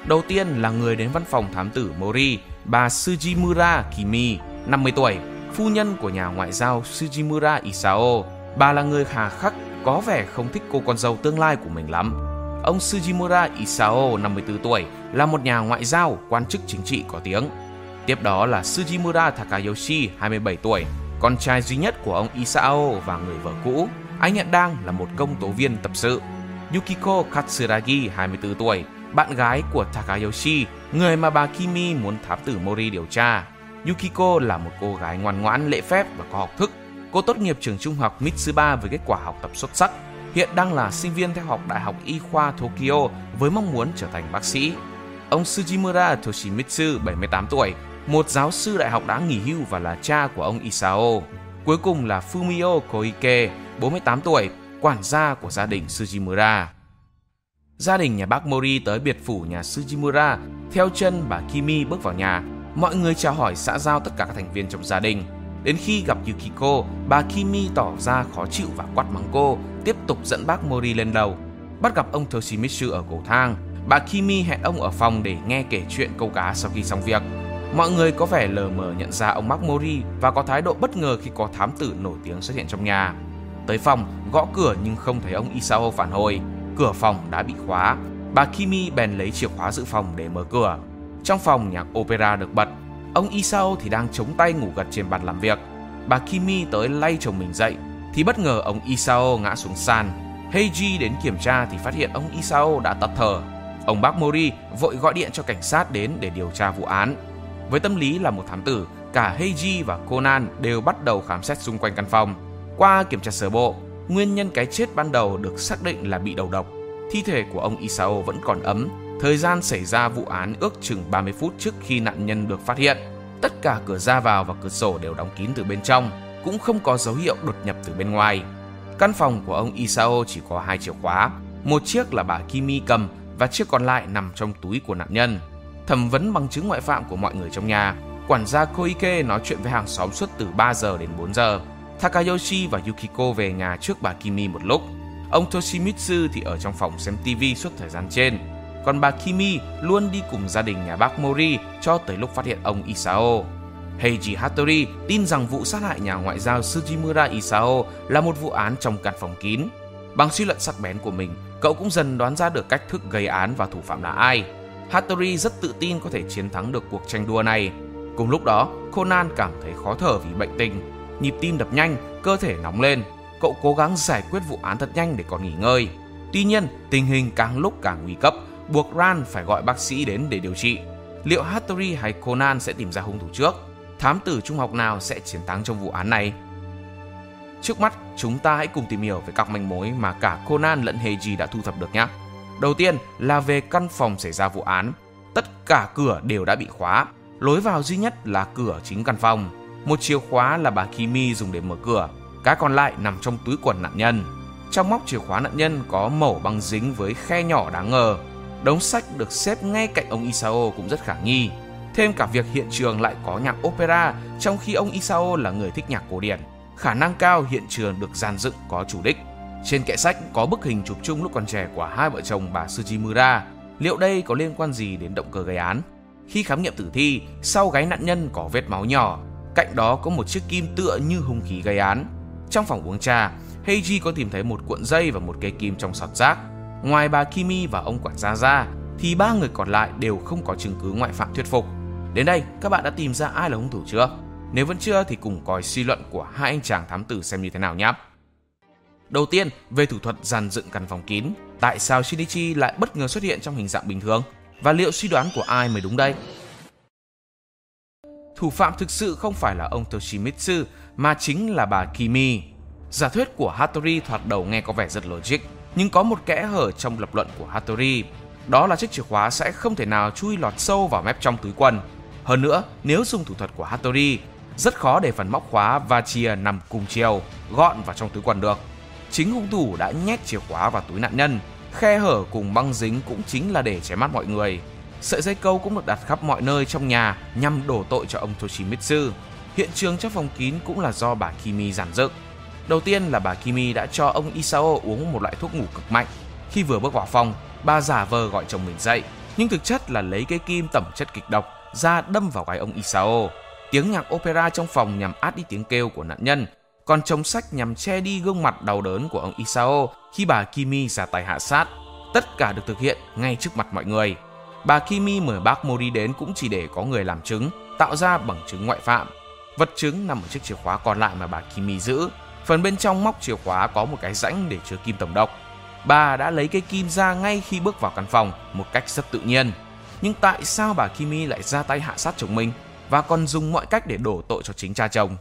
Đầu tiên là người đến văn phòng thám tử Mori, bà Sugimura Kimi, năm mươi tuổi, phu nhân của nhà ngoại giao Sugimura Isao. Bà là người hà khắc, có vẻ không thích cô con dâu tương lai của mình lắm. Ông Sugimura Isao, năm mươi tư tuổi, là một nhà ngoại giao, quan chức chính trị có tiếng. Tiếp đó là Sugimura Takayoshi, hai mươi bảy tuổi, con trai duy nhất của ông Isao và người vợ cũ. Anh hiện đang là một công tố viên tập sự. Yukiko Katsuragi, hai mươi tư tuổi, bạn gái của Takayoshi, người mà bà Kimi muốn thám tử Mori điều tra. Yukiko là một cô gái ngoan ngoãn, lễ phép và có học thức. Cô tốt nghiệp trường trung học Mitsuba với kết quả học tập xuất sắc. Hiện đang là sinh viên theo học Đại học Y khoa Tokyo với mong muốn trở thành bác sĩ. Ông Sugimura Toshimitsu, bảy mươi tám tuổi, một giáo sư đại học đã nghỉ hưu và là cha của ông Isao. Cuối cùng là Fumio Koike, bốn mươi tám tuổi, quản gia của gia đình Sugimura. Gia đình nhà bác Mori tới biệt phủ nhà Sugimura, theo chân bà Kimi bước vào nhà. Mọi người chào hỏi xã giao tất cả các thành viên trong gia đình. Đến khi gặp Yukiko, bà Kimi tỏ ra khó chịu và quát mắng cô, tiếp tục dẫn bác Mori lên lầu. Bắt gặp ông Toshimitsu ở cầu thang, bà Kimi hẹn ông ở phòng để nghe kể chuyện câu cá sau khi xong việc. Mọi người có vẻ lờ mờ nhận ra ông bác Mori và có thái độ bất ngờ khi có thám tử nổi tiếng xuất hiện trong nhà. Tới phòng, gõ cửa nhưng không thấy ông Isao phản hồi. Cửa phòng đã bị khóa. Bà Kimi bèn lấy chìa khóa dự phòng để mở cửa. Trong phòng, nhạc opera được bật. Ông Isao thì đang chống tay ngủ gật trên bàn làm việc. Bà Kimi tới lay chồng mình dậy thì bất ngờ ông Isao ngã xuống sàn. Heiji đến kiểm tra thì phát hiện ông Isao đã tắt thở. Ông bác Mori vội gọi điện cho cảnh sát đến để điều tra vụ án. Với tâm lý là một thám tử, cả Heiji và Conan đều bắt đầu khám xét xung quanh căn phòng. Qua kiểm tra sơ bộ, nguyên nhân cái chết ban đầu được xác định là bị đầu độc. Thi thể của ông Isao vẫn còn ấm. Thời gian xảy ra vụ án ước chừng ba mươi phút trước khi nạn nhân được phát hiện. Tất cả cửa ra vào và cửa sổ đều đóng kín từ bên trong, cũng không có dấu hiệu đột nhập từ bên ngoài. Căn phòng của ông Isao chỉ có hai chìa khóa, một chiếc là bà Kimi cầm và chiếc còn lại nằm trong túi của nạn nhân. Thẩm vấn bằng chứng ngoại phạm của mọi người trong nhà, quản gia Koike nói chuyện với hàng xóm suốt từ ba giờ đến bốn giờ. Takayoshi và Yukiko về nhà trước bà Kimi một lúc. Ông Toshimitsu thì ở trong phòng xem tivi suốt thời gian trên. Còn bà Kimi luôn đi cùng gia đình nhà bác Mori cho tới lúc phát hiện ông Isao. Heiji Hattori tin rằng vụ sát hại nhà ngoại giao Sugimura Isao là một vụ án trong căn phòng kín. Bằng suy luận sắc bén của mình, cậu cũng dần đoán ra được cách thức gây án và thủ phạm là ai. Hattori rất tự tin có thể chiến thắng được cuộc tranh đua này. Cùng lúc đó, Conan cảm thấy khó thở vì bệnh tình, nhịp tim đập nhanh, cơ thể nóng lên. Cậu cố gắng giải quyết vụ án thật nhanh để còn nghỉ ngơi. Tuy nhiên, tình hình càng lúc càng nguy cấp, buộc Ran phải gọi bác sĩ đến để điều trị. Liệu Hattori hay Conan sẽ tìm ra hung thủ trước? Thám tử trung học nào sẽ chiến thắng trong vụ án này? Trước mắt, chúng ta hãy cùng tìm hiểu về các manh mối mà cả Conan lẫn Heiji đã thu thập được nhé. Đầu tiên là về căn phòng xảy ra vụ án. Tất cả cửa đều đã bị khóa. Lối vào duy nhất là cửa chính căn phòng. Một chìa khóa là bà Kimi dùng để mở cửa. Cái còn lại nằm trong túi quần nạn nhân. Trong móc chìa khóa nạn nhân có mẩu băng dính với khe nhỏ đáng ngờ. Đống sách được xếp ngay cạnh ông Isao cũng rất khả nghi. Thêm cả việc hiện trường lại có nhạc opera, trong khi ông Isao là người thích nhạc cổ điển. Khả năng cao hiện trường được dàn dựng có chủ đích. Trên kệ sách có bức hình chụp chung lúc còn trẻ của hai vợ chồng bà Sugimura. Liệu đây có liên quan gì đến động cơ gây án? Khi khám nghiệm tử thi, sau gáy nạn nhân có vết máu nhỏ. Cạnh đó có một chiếc kim tựa như hung khí gây án. Trong phòng uống trà, Heiji có tìm thấy một cuộn dây và một cây kim trong sọt rác. Ngoài bà Kimi và ông quản gia ra, thì ba người còn lại đều không có chứng cứ ngoại phạm thuyết phục. Đến đây, các bạn đã tìm ra ai là hung thủ chưa? Nếu vẫn chưa thì cùng coi suy luận của hai anh chàng thám tử xem như thế nào nhé. Đầu tiên, về thủ thuật dàn dựng căn phòng kín. Tại sao Shinichi lại bất ngờ xuất hiện trong hình dạng bình thường? Và liệu suy đoán của ai mới đúng đây? Thủ phạm thực sự không phải là ông Toshimitsu mà chính là bà Kimi. Giả thuyết của Hattori thoạt đầu nghe có vẻ rất logic, nhưng có một kẽ hở trong lập luận của Hattori. Đó là chiếc chìa khóa sẽ không thể nào chui lọt sâu vào mép trong túi quần. Hơn nữa, nếu dùng thủ thuật của Hattori, rất khó để phần móc khóa và chìa nằm cùng chiều, gọn vào trong túi quần được. Chính hung thủ đã nhét chìa khóa vào túi nạn nhân. Khe hở cùng băng dính cũng chính là để che mắt mọi người. Sợi dây câu cũng được đặt khắp mọi nơi trong nhà nhằm đổ tội cho ông Toshimitsu. Hiện trường trong phòng kín cũng là do bà Kimi dàn dựng. Đầu tiên là bà Kimi đã cho ông Isao uống một loại thuốc ngủ cực mạnh. Khi vừa bước vào phòng, bà giả vờ gọi chồng mình dậy. nhưng thực chất là lấy cây kim tẩm chất kịch độc ra đâm vào gáy ông Isao. Tiếng nhạc opera trong phòng nhằm át đi tiếng kêu của nạn nhân, còn chồng sách nhằm che đi gương mặt đau đớn của ông Isao khi bà Kimi ra tay hạ sát. Tất cả được thực hiện ngay trước mặt mọi người. Bà Kimi mời bác Mori đến cũng chỉ để có người làm chứng, tạo ra bằng chứng ngoại phạm. Vật chứng nằm ở chiếc chìa khóa còn lại mà bà Kimi giữ. Phần bên trong móc chìa khóa có một cái rãnh để chứa kim tổng độc. Bà đã lấy cây kim ra ngay khi bước vào căn phòng một cách rất tự nhiên. Nhưng tại sao bà Kimi lại ra tay hạ sát chồng mình và còn dùng mọi cách để đổ tội cho chính cha chồng?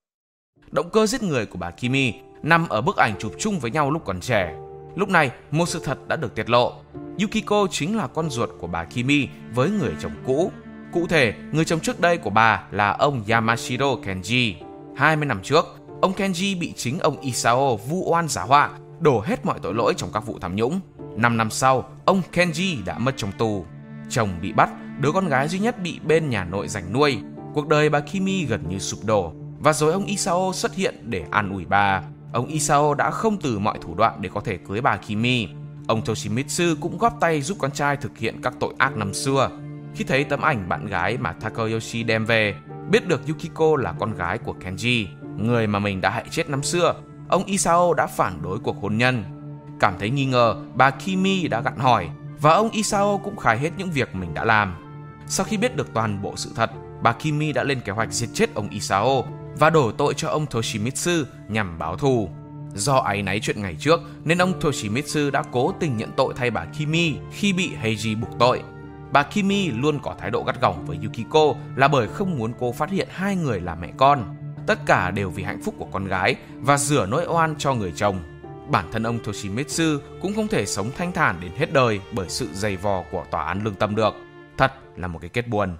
Động cơ giết người của bà Kimi nằm ở bức ảnh chụp chung với nhau lúc còn trẻ. Lúc này, một sự thật đã được tiết lộ. Yukiko chính là con ruột của bà Kimi với người chồng cũ. Cụ thể, người chồng trước đây của bà là ông Yamashiro Kenji. hai mươi năm trước, ông Kenji bị chính ông Isao vu oan giả họa, đổ hết mọi tội lỗi trong các vụ tham nhũng. năm năm sau, ông Kenji đã mất trong tù. Chồng bị bắt, đứa con gái duy nhất bị bên nhà nội giành nuôi. Cuộc đời bà Kimi gần như sụp đổ. Và rồi ông Isao xuất hiện để an ủi bà. Ông Isao đã không từ mọi thủ đoạn để có thể cưới bà Kimi. Ông Toshimitsu cũng góp tay giúp con trai thực hiện các tội ác năm xưa. Khi thấy tấm ảnh bạn gái mà Takayoshi đem về, biết được Yukiko là con gái của Kenji, người mà mình đã hại chết năm xưa, ông Isao đã phản đối cuộc hôn nhân. Cảm thấy nghi ngờ, bà Kimi đã gặng hỏi và ông Isao cũng khai hết những việc mình đã làm. Sau khi biết được toàn bộ sự thật, bà Kimi đã lên kế hoạch giết chết ông Isao và đổ tội cho ông Toshimitsu nhằm báo thù. Do áy náy chuyện ngày trước nên ông Toshimitsu đã cố tình nhận tội thay bà Kimi khi bị Heiji buộc tội. Bà Kimi luôn có thái độ gắt gỏng với Yukiko là bởi không muốn cô phát hiện hai người là mẹ con. Tất cả đều vì hạnh phúc của con gái và rửa nỗi oan cho người chồng. Bản thân ông Toshimitsu cũng không thể sống thanh thản đến hết đời bởi sự dày vò của tòa án lương tâm được. Thật là một cái kết buồn.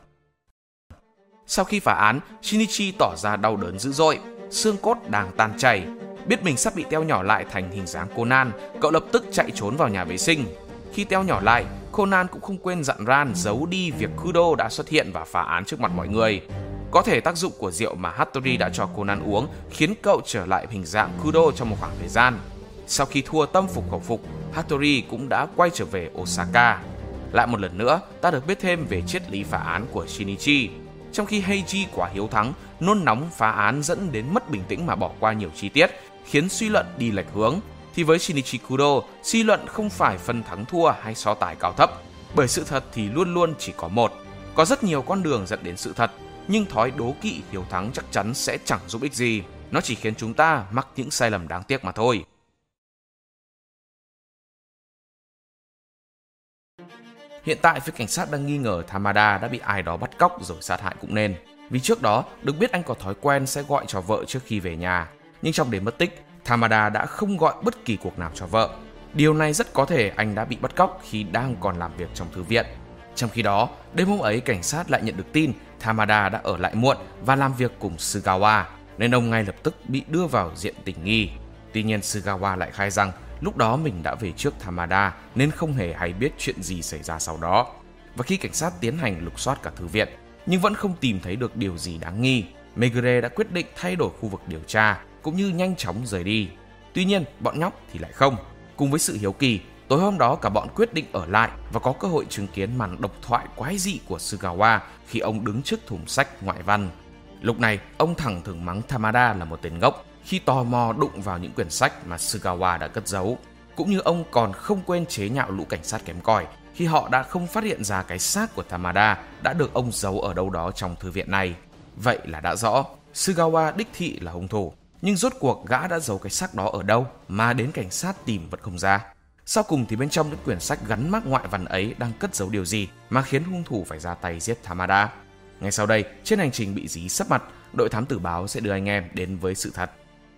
Sau khi phá án, Shinichi tỏ ra đau đớn dữ dội, xương cốt đang tan chảy. Biết mình sắp bị teo nhỏ lại thành hình dáng Conan, cậu lập tức chạy trốn vào nhà vệ sinh. Khi teo nhỏ lại, Conan cũng không quên dặn Ran giấu đi việc Kudo đã xuất hiện và phá án trước mặt mọi người. Có thể tác dụng của rượu mà Hattori đã cho Conan uống khiến cậu trở lại hình dạng Kudo trong một khoảng thời gian. Sau khi thua tâm phục khẩu phục, Hattori cũng đã quay trở về Osaka. Lại một lần nữa, ta được biết thêm về triết lý phá án của Shinichi. Trong khi Heiji quá hiếu thắng, nôn nóng phá án dẫn đến mất bình tĩnh mà bỏ qua nhiều chi tiết, khiến suy luận đi lệch hướng, thì với Shinichi Kudo, suy luận không phải phân thắng thua hay so tài cao thấp, bởi sự thật thì luôn luôn chỉ có một. Có rất nhiều con đường dẫn đến sự thật, nhưng thói đố kỵ hiếu thắng chắc chắn sẽ chẳng giúp ích gì. Nó chỉ khiến chúng ta mắc những sai lầm đáng tiếc mà thôi. Hiện tại phía cảnh sát đang nghi ngờ Tamada đã bị ai đó bắt cóc rồi sát hại cũng nên. Vì trước đó, được biết anh có thói quen sẽ gọi cho vợ trước khi về nhà. Nhưng trong đêm mất tích, Tamada đã không gọi bất kỳ cuộc nào cho vợ. Điều này rất có thể anh đã bị bắt cóc khi đang còn làm việc trong thư viện. Trong khi đó, đêm hôm ấy cảnh sát lại nhận được tin Tamada đã ở lại muộn và làm việc cùng Sugawa, nên ông ngay lập tức bị đưa vào diện tình nghi. Tuy nhiên Sugawa lại khai rằng lúc đó mình đã về trước Tamada nên không hề hay biết chuyện gì xảy ra sau đó. Và khi cảnh sát tiến hành lục soát cả thư viện nhưng vẫn không tìm thấy được điều gì đáng nghi, Megure đã quyết định thay đổi khu vực điều tra cũng như nhanh chóng rời đi. Tuy nhiên bọn nhóc thì lại không. Cùng với sự hiếu kỳ, tối hôm đó cả bọn quyết định ở lại và có cơ hội chứng kiến màn độc thoại quái dị của Sugawa khi ông đứng trước thùng sách ngoại văn. Lúc này ông thẳng thừng mắng Tamada là một tên ngốc khi tò mò đụng vào những quyển sách mà Sugawa đã cất giấu. Cũng như ông còn không quên chế nhạo lũ cảnh sát kém cỏi khi họ đã không phát hiện ra cái xác của Tamada đã được ông giấu ở đâu đó trong thư viện này. Vậy là đã rõ, Sugawa đích thị là hung thủ. Nhưng rốt cuộc gã đã giấu cái xác đó ở đâu mà đến cảnh sát tìm vẫn không ra. Sau cùng thì bên trong những quyển sách gắn mác ngoại văn ấy đang cất giấu điều gì mà khiến hung thủ phải ra tay giết Tamada. Ngay sau đây, trên hành trình bị dí sấp mặt, đội thám tử báo sẽ đưa anh em đến với sự thật.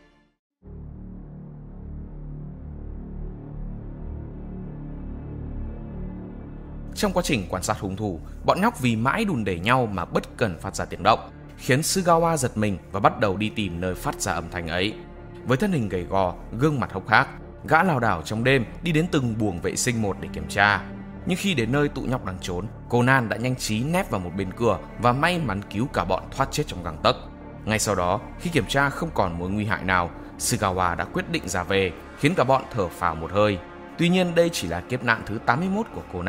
Trong quá trình quan sát hung thủ, bọn nhóc vì mãi đùn đẩy nhau mà bất cần phát ra tiếng động, khiến Sugawa giật mình và bắt đầu đi tìm nơi phát ra âm thanh ấy. Với thân hình gầy gò, gương mặt hốc hác, gã lảo đảo trong đêm đi đến từng buồng vệ sinh một để kiểm tra. Nhưng khi đến nơi tụi nhóc đang trốn, Conan đã nhanh trí nép vào một bên cửa và may mắn cứu cả bọn thoát chết trong gang tấc. Ngay sau đó, khi kiểm tra không còn mối nguy hại nào, Sugawa đã quyết định ra về, khiến cả bọn thở phào một hơi. Tuy nhiên đây chỉ là kiếp nạn thứ tám mươi mốt của Conan,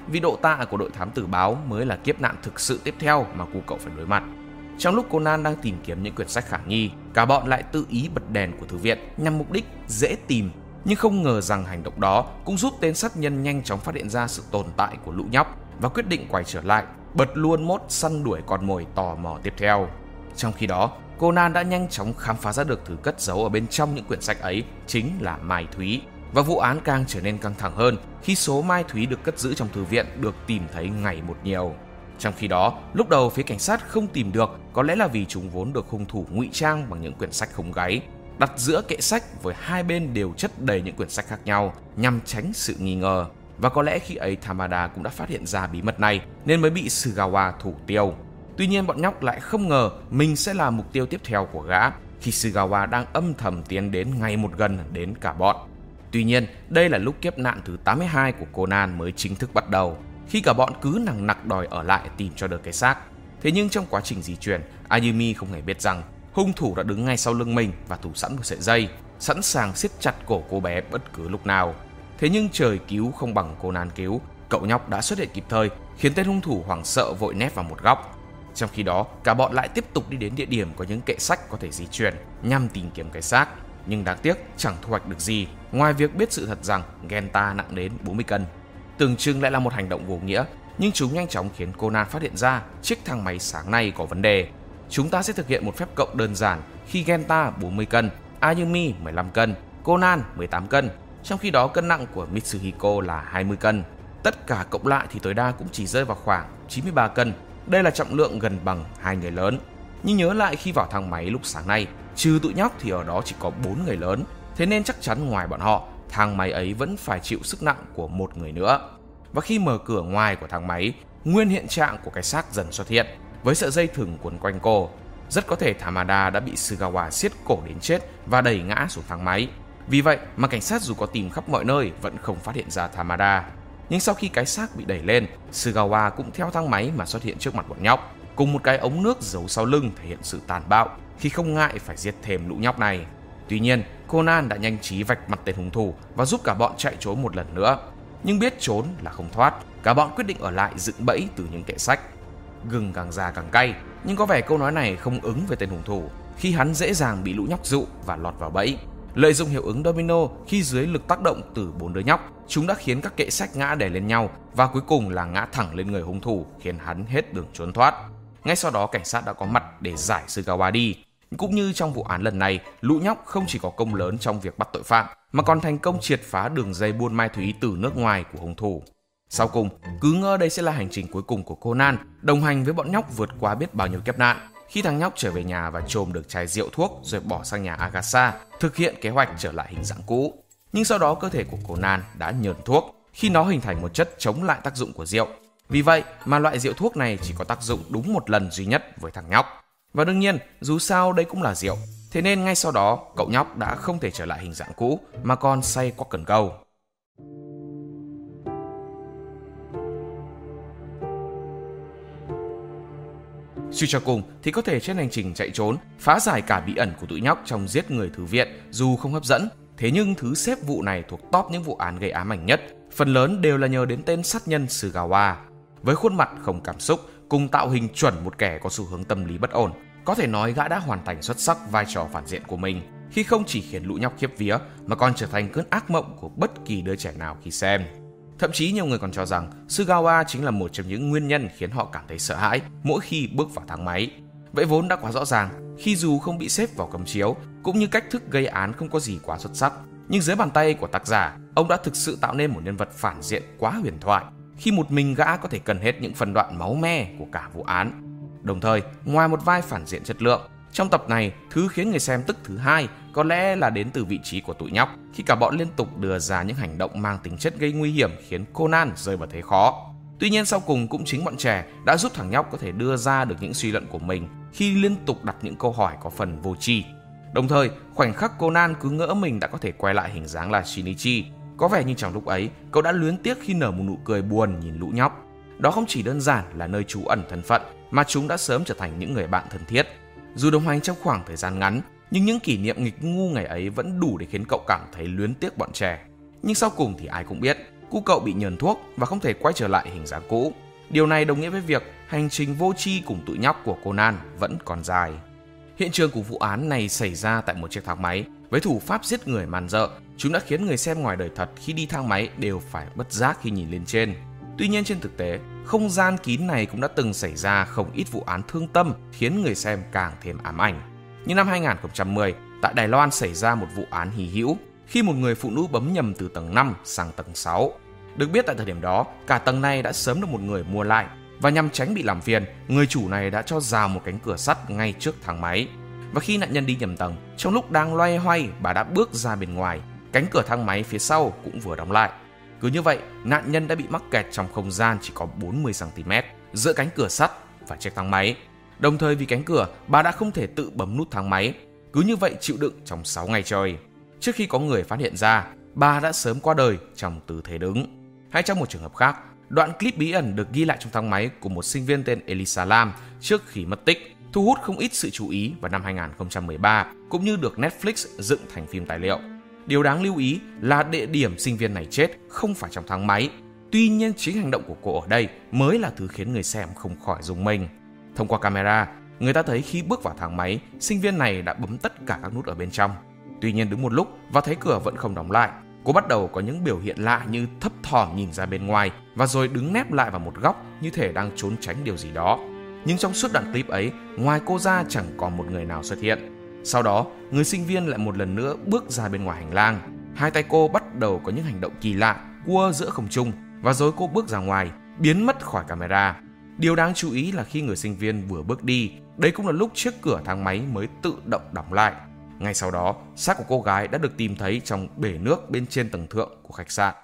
vì độ tạ của đội thám tử báo mới là kiếp nạn thực sự tiếp theo mà cu cậu phải đối mặt. Trong lúc Conan đang tìm kiếm những quyển sách khả nghi, cả bọn lại tự ý bật đèn của thư viện nhằm mục đích dễ tìm, nhưng không ngờ rằng hành động đó cũng giúp tên sát nhân nhanh chóng phát hiện ra sự tồn tại của lũ nhóc và quyết định quay trở lại, bật luôn mốt săn đuổi con mồi tò mò tiếp theo. Trong khi đó, Conan đã nhanh chóng khám phá ra được thứ cất giấu ở bên trong những quyển sách ấy chính là mai thúy. Và vụ án càng trở nên căng thẳng hơn khi số mai thúy được cất giữ trong thư viện được tìm thấy ngày một nhiều. Trong khi đó, lúc đầu phía cảnh sát không tìm được, có lẽ là vì chúng vốn được hung thủ ngụy trang bằng những quyển sách không gáy, đặt giữa kệ sách với hai bên đều chất đầy những quyển sách khác nhau nhằm tránh sự nghi ngờ. Và có lẽ khi ấy Tamada cũng đã phát hiện ra bí mật này nên mới bị Sugawa thủ tiêu. Tuy nhiên bọn nhóc lại không ngờ mình sẽ là mục tiêu tiếp theo của gã khi Sugawa đang âm thầm tiến đến ngày một gần đến cả bọn. Tuy nhiên, đây là lúc kiếp nạn thứ tám mươi hai của Conan mới chính thức bắt đầu, khi cả bọn cứ nằng nặc đòi ở lại tìm cho được cái xác. Thế nhưng trong quá trình di chuyển, Ayumi không hề biết rằng hung thủ đã đứng ngay sau lưng mình và thủ sẵn một sợi dây, sẵn sàng siết chặt cổ cô bé bất cứ lúc nào. Thế nhưng trời cứu không bằng Conan cứu, cậu nhóc đã xuất hiện kịp thời, khiến tên hung thủ hoảng sợ vội nép vào một góc. Trong khi đó, cả bọn lại tiếp tục đi đến địa điểm có những kệ sách có thể di chuyển nhằm tìm kiếm cái xác. Nhưng đáng tiếc chẳng thu hoạch được gì, ngoài việc biết sự thật rằng Genta nặng đến bốn mươi cân. Tưởng chừng lại là một hành động vô nghĩa, nhưng chúng nhanh chóng khiến Conan phát hiện ra chiếc thang máy sáng nay có vấn đề. Chúng ta sẽ thực hiện một phép cộng đơn giản khi Genta bốn mươi cân, Ayumi mười lăm cân, Conan mười tám cân, trong khi đó cân nặng của Mitsuhiko là hai mươi cân. Tất cả cộng lại thì tối đa cũng chỉ rơi vào khoảng chín mươi ba cân. Đây là trọng lượng gần bằng hai người lớn. Nhưng nhớ lại khi vào thang máy lúc sáng nay, trừ tụi nhóc thì ở đó chỉ có bốn người lớn. Thế nên chắc chắn ngoài bọn họ, thang máy ấy vẫn phải chịu sức nặng của một người nữa. Và khi mở cửa ngoài của thang máy, nguyên hiện trạng của cái xác dần xuất hiện, với sợi dây thừng quấn quanh cô. Rất có thể Tamada đã bị Sugawa siết cổ đến chết và đẩy ngã xuống thang máy. Vì vậy mà cảnh sát dù có tìm khắp mọi nơi vẫn không phát hiện ra Tamada. Nhưng sau khi cái xác bị đẩy lên, Sugawa cũng theo thang máy mà xuất hiện trước mặt bọn nhóc, cùng một cái ống nước giấu sau lưng thể hiện sự tàn bạo khi không ngại phải giết thêm lũ nhóc này. Tuy nhiên, Conan đã nhanh trí vạch mặt tên hung thủ và giúp cả bọn chạy trốn một lần nữa. Nhưng biết trốn là không thoát, cả bọn quyết định ở lại dựng bẫy từ những kệ sách. Gừng càng già càng cay, nhưng có vẻ câu nói này không ứng với tên hung thủ khi hắn dễ dàng bị lũ nhóc dụ và lọt vào bẫy. Lợi dụng hiệu ứng domino khi dưới lực tác động từ bốn đứa nhóc, chúng đã khiến các kệ sách ngã đè lên nhau và cuối cùng là ngã thẳng lên người hung thủ, khiến hắn hết đường trốn thoát. Ngay sau đó cảnh sát đã có mặt để giải Sugawa đi. Cũng như trong vụ án lần này, lũ nhóc không chỉ có công lớn trong việc bắt tội phạm mà còn thành công triệt phá đường dây buôn mai thúy từ nước ngoài của hung thủ. Sau cùng, cứ ngỡ đây sẽ là hành trình cuối cùng của Conan, đồng hành với bọn nhóc vượt qua biết bao nhiêu kiếp nạn. Khi thằng nhóc trở về nhà và trộm được chai rượu thuốc rồi bỏ sang nhà Agatha, thực hiện kế hoạch trở lại hình dạng cũ. Nhưng sau đó cơ thể của Conan đã nhờn thuốc khi nó hình thành một chất chống lại tác dụng của rượu. Vì vậy mà loại rượu thuốc này chỉ có tác dụng đúng một lần duy nhất với thằng nhóc. Và đương nhiên, dù sao đây cũng là rượu, thế nên ngay sau đó cậu nhóc đã không thể trở lại hình dạng cũ mà còn say qua cần câu. Suy cho cùng thì có thể trên hành trình chạy trốn, phá giải cả bí ẩn của tụi nhóc trong giết người thư viện dù không hấp dẫn, thế nhưng thứ xếp vụ này thuộc top những vụ án gây ám ảnh nhất, phần lớn đều là nhờ đến tên sát nhân Sugawa. Với khuôn mặt không cảm xúc cùng tạo hình chuẩn một kẻ có xu hướng tâm lý bất ổn, có thể nói gã đã hoàn thành xuất sắc vai trò phản diện của mình khi không chỉ khiến lũ nhóc khiếp vía mà còn trở thành cơn ác mộng của bất kỳ đứa trẻ nào khi xem. Thậm chí nhiều người còn cho rằng Sugawa chính là một trong những nguyên nhân khiến họ cảm thấy sợ hãi mỗi khi bước vào thang máy. Vậy vốn đã quá rõ ràng khi dù không bị xếp vào cấm chiếu cũng như cách thức gây án không có gì quá xuất sắc, nhưng dưới bàn tay của tác giả, ông đã thực sự tạo nên một nhân vật phản diện quá huyền thoại khi một mình gã có thể cần hết những phần đoạn máu me của cả vụ án. Đồng thời, ngoài một vai phản diện chất lượng, trong tập này, thứ khiến người xem tức thứ hai có lẽ là đến từ vị trí của tụi nhóc khi cả bọn liên tục đưa ra những hành động mang tính chất gây nguy hiểm khiến Conan rơi vào thế khó. Tuy nhiên sau cùng cũng chính bọn trẻ đã giúp thằng nhóc có thể đưa ra được những suy luận của mình khi liên tục đặt những câu hỏi có phần vô tri. Đồng thời, khoảnh khắc Conan cứ ngỡ mình đã có thể quay lại hình dáng là Shinichi, có vẻ như trong lúc ấy cậu đã luyến tiếc khi nở một nụ cười buồn nhìn lũ nhóc. Đó không chỉ đơn giản là nơi trú ẩn thân phận mà chúng đã sớm trở thành những người bạn thân thiết. Dù đồng hành trong khoảng thời gian ngắn, nhưng những kỷ niệm nghịch ngu ngày ấy vẫn đủ để khiến cậu cảm thấy luyến tiếc bọn trẻ. Nhưng sau cùng thì ai cũng biết, cu cậu bị nhờn thuốc và không thể quay trở lại hình dáng cũ. Điều này đồng nghĩa với việc hành trình vô tri cùng tụi nhóc của Conan vẫn còn dài. Hiện trường của vụ án này xảy ra tại một chiếc thang máy với thủ pháp giết người man rợ. Chúng đã khiến người xem ngoài đời thật khi đi thang máy đều phải bất giác khi nhìn lên trên. Tuy nhiên trên thực tế, không gian kín này cũng đã từng xảy ra không ít vụ án thương tâm khiến người xem càng thêm ám ảnh. Như năm hai nghìn không trăm mười, tại Đài Loan xảy ra một vụ án hy hữu khi một người phụ nữ bấm nhầm từ tầng năm sang tầng sáu. Được biết tại thời điểm đó, cả tầng này đã sớm được một người mua lại và nhằm tránh bị làm phiền, người chủ này đã cho rào một cánh cửa sắt ngay trước thang máy. Và khi nạn nhân đi nhầm tầng, trong lúc đang loay hoay, bà đã bước ra bên ngoài, cánh cửa thang máy phía sau cũng vừa đóng lại. Cứ như vậy, nạn nhân đã bị mắc kẹt trong không gian chỉ có bốn mươi xăng ti mét giữa cánh cửa sắt và chiếc thang máy. Đồng thời vì cánh cửa, bà đã không thể tự bấm nút thang máy. Cứ như vậy chịu đựng trong sáu ngày trời. Trước khi có người phát hiện ra, bà đã sớm qua đời trong tư thế đứng. Hay trong một trường hợp khác, đoạn clip bí ẩn được ghi lại trong thang máy của một sinh viên tên Elisa Lam trước khi mất tích, thu hút không ít sự chú ý vào năm hai nghìn không trăm mười ba, cũng như được Netflix dựng thành phim tài liệu. Điều đáng lưu ý là địa điểm sinh viên này chết không phải trong thang máy. Tuy nhiên chính hành động của cô ở đây mới là thứ khiến người xem không khỏi rùng mình. Thông qua camera, người ta thấy khi bước vào thang máy, sinh viên này đã bấm tất cả các nút ở bên trong. Tuy nhiên đứng một lúc và thấy cửa vẫn không đóng lại, cô bắt đầu có những biểu hiện lạ như thấp thỏm nhìn ra bên ngoài và rồi đứng nép lại vào một góc như thể đang trốn tránh điều gì đó. Nhưng trong suốt đoạn clip ấy, ngoài cô ra chẳng còn một người nào xuất hiện. Sau đó, người sinh viên lại một lần nữa bước ra bên ngoài hành lang. Hai tay cô bắt đầu có những hành động kỳ lạ, cua giữa không trung và rồi cô bước ra ngoài, biến mất khỏi camera. Điều đáng chú ý là khi người sinh viên vừa bước đi, đấy cũng là lúc chiếc cửa thang máy mới tự động đóng lại. Ngay sau đó, xác của cô gái đã được tìm thấy trong bể nước bên trên tầng thượng của khách sạn.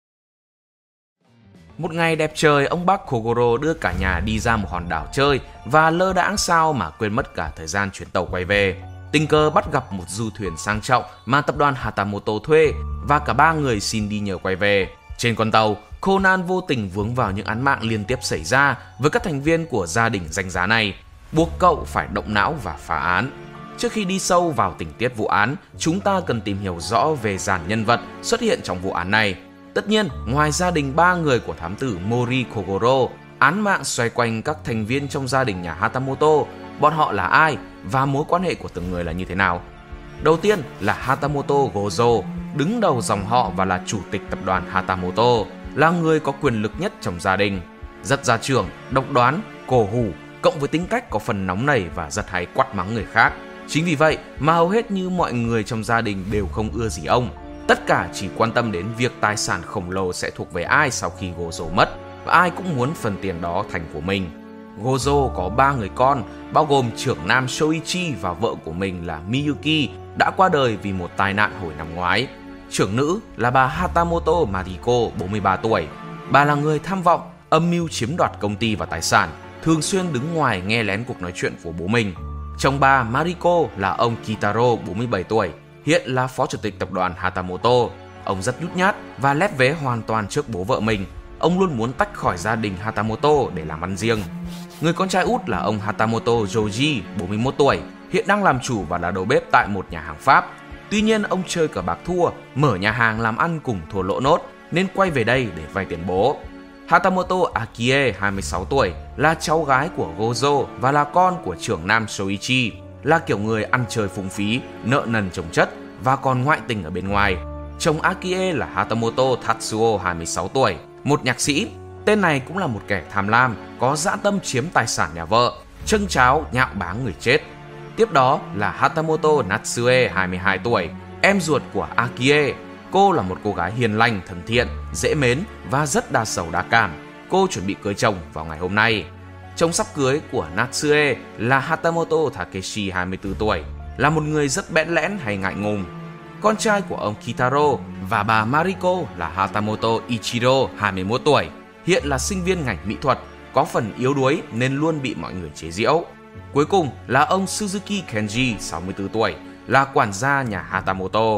Một ngày đẹp trời, ông bác Kogoro đưa cả nhà đi ra một hòn đảo chơi và lơ đãng sao mà quên mất cả thời gian chuyến tàu quay về. Tình cờ bắt gặp một du thuyền sang trọng mà tập đoàn Hatamoto thuê và cả ba người xin đi nhờ quay về. Trên con tàu, Conan vô tình vướng vào những án mạng liên tiếp xảy ra với các thành viên của gia đình danh giá này, buộc cậu phải động não và phá án. Trước khi đi sâu vào tình tiết vụ án, chúng ta cần tìm hiểu rõ về dàn nhân vật xuất hiện trong vụ án này. Tất nhiên, ngoài gia đình ba người của thám tử Mori Kogoro, án mạng xoay quanh các thành viên trong gia đình nhà Hatamoto, bọn họ là ai và mối quan hệ của từng người là như thế nào. Đầu tiên là Hatamoto Gozo, đứng đầu dòng họ và là chủ tịch tập đoàn Hatamoto, là người có quyền lực nhất trong gia đình. Rất gia trưởng, độc đoán, cổ hủ, cộng với tính cách có phần nóng nảy và rất hay quát mắng người khác. Chính vì vậy mà hầu hết như mọi người trong gia đình đều không ưa gì ông. Tất cả chỉ quan tâm đến việc tài sản khổng lồ sẽ thuộc về ai sau khi Gozo mất, và ai cũng muốn phần tiền đó thành của mình. Gozo có ba người con, bao gồm trưởng nam Shoichi và vợ của mình là Miyuki đã qua đời vì một tai nạn hồi năm ngoái. Trưởng nữ là bà Hatamoto Mariko, bốn mươi ba tuổi. Bà là người tham vọng, âm mưu chiếm đoạt công ty và tài sản, thường xuyên đứng ngoài nghe lén cuộc nói chuyện của bố mình. Chồng bà Mariko là ông Kitaro, bốn mươi bảy tuổi, hiện là phó chủ tịch tập đoàn Hatamoto. Ông rất nhút nhát và lép vế hoàn toàn trước bố vợ mình. Ông luôn muốn tách khỏi gia đình Hatamoto để làm ăn riêng. Người con trai út là ông Hatamoto Joji, bốn mươi mốt tuổi, hiện đang làm chủ và là đầu bếp tại một nhà hàng Pháp. Tuy nhiên ông chơi cờ bạc thua, mở nhà hàng làm ăn cùng thua lỗ nốt nên quay về đây để vay tiền bố. Hatamoto Akie, hai mươi sáu tuổi, là cháu gái của Gozo và là con của trưởng nam Shoichi, là kiểu người ăn chơi phung phí, nợ nần chồng chất và còn ngoại tình ở bên ngoài. Chồng Akie là Hatamoto Tatsuo, hai mươi sáu tuổi, một nhạc sĩ. Tên này cũng là một kẻ tham lam, có dã tâm chiếm tài sản nhà vợ, châng cháo nhạo báng người chết. Tiếp đó là Hatamoto Natsue, hai mươi hai tuổi, em ruột của Akie. Cô là một cô gái hiền lành, thân thiện, dễ mến và rất đa sầu đa cảm. Cô chuẩn bị cưới chồng vào ngày hôm nay. Chồng sắp cưới của Natsue là Hatamoto Takeshi, hai mươi tư tuổi, là một người rất bẽn lẽn hay ngại ngùng. Con trai của ông Kitaro và bà Mariko là Hatamoto Ichiro, hai mươi mốt tuổi, hiện là sinh viên ngành mỹ thuật, có phần yếu đuối nên luôn bị mọi người chế giễu. Cuối cùng là ông Suzuki Kenji, sáu mươi tư tuổi, là quản gia nhà Hatamoto.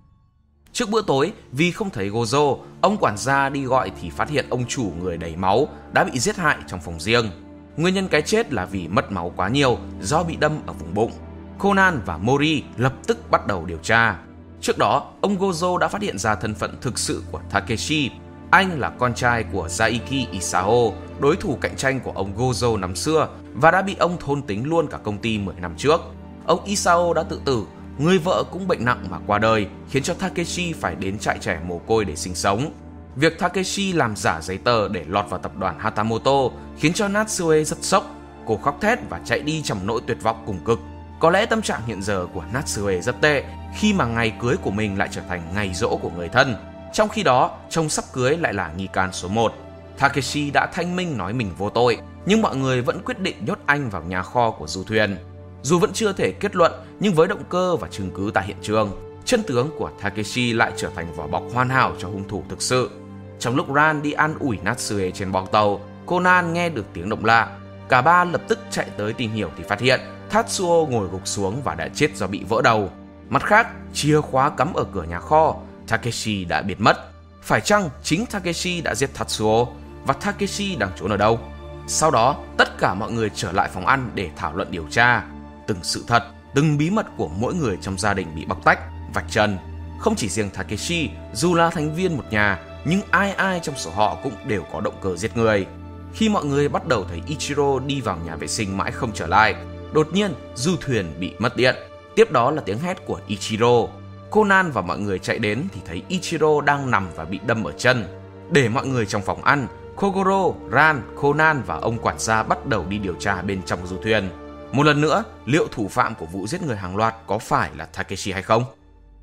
Trước bữa tối, vì không thấy Gozo, ông quản gia đi gọi thì phát hiện ông chủ người đầy máu đã bị giết hại trong phòng riêng. Nguyên nhân cái chết là vì mất máu quá nhiều do bị đâm ở vùng bụng. Conan và Mori lập tức bắt đầu điều tra. Trước đó, ông Gozo đã phát hiện ra thân phận thực sự của Takeshi. Anh là con trai của Saiki Isao, đối thủ cạnh tranh của ông Gojo năm xưa và đã bị ông thôn tính luôn cả công ty mười năm trước. Ông Isao đã tự tử, người vợ cũng bệnh nặng mà qua đời, khiến cho Takeshi phải đến trại trẻ mồ côi để sinh sống. Việc Takeshi làm giả giấy tờ để lọt vào tập đoàn Hatamoto khiến cho Natsue rất sốc. Cô khóc thét và chạy đi trong nỗi tuyệt vọng cùng cực. Có lẽ tâm trạng hiện giờ của Natsue rất tệ khi mà ngày cưới của mình lại trở thành ngày giỗ của người thân. Trong khi đó, chồng sắp cưới lại là nghi can số một. Takeshi đã thanh minh nói mình vô tội, nhưng mọi người vẫn quyết định nhốt anh vào nhà kho của du thuyền. Dù vẫn chưa thể kết luận, nhưng với động cơ và chứng cứ tại hiện trường, chân tướng của Takeshi lại trở thành vỏ bọc hoàn hảo cho hung thủ thực sự. Trong lúc Ran đi an ủi Natsue trên bong tàu, Conan nghe được tiếng động lạ. Cả ba lập tức chạy tới tìm hiểu thì phát hiện Tatsuo ngồi gục xuống và đã chết do bị vỡ đầu. Mặt khác, chìa khóa cắm ở cửa nhà kho, Takeshi đã biến mất. Phải chăng chính Takeshi đã giết Tatsuo? Và Takeshi đang trốn ở đâu? Sau đó, tất cả mọi người trở lại phòng ăn để thảo luận điều tra. Từng sự thật, từng bí mật của mỗi người trong gia đình bị bóc tách, vạch trần. Không chỉ riêng Takeshi, dù là thành viên một nhà, nhưng ai ai trong số họ cũng đều có động cơ giết người. Khi mọi người bắt đầu thấy Ichiro đi vào nhà vệ sinh mãi không trở lại, đột nhiên du thuyền bị mất điện. Tiếp đó là tiếng hét của Ichiro. Conan và mọi người chạy đến thì thấy Ichiro đang nằm và bị đâm ở chân. Để mọi người trong phòng ăn, Kogoro, Ran, Conan và ông quản gia bắt đầu đi điều tra bên trong du thuyền. Một lần nữa, liệu thủ phạm của vụ giết người hàng loạt có phải là Takeshi hay không?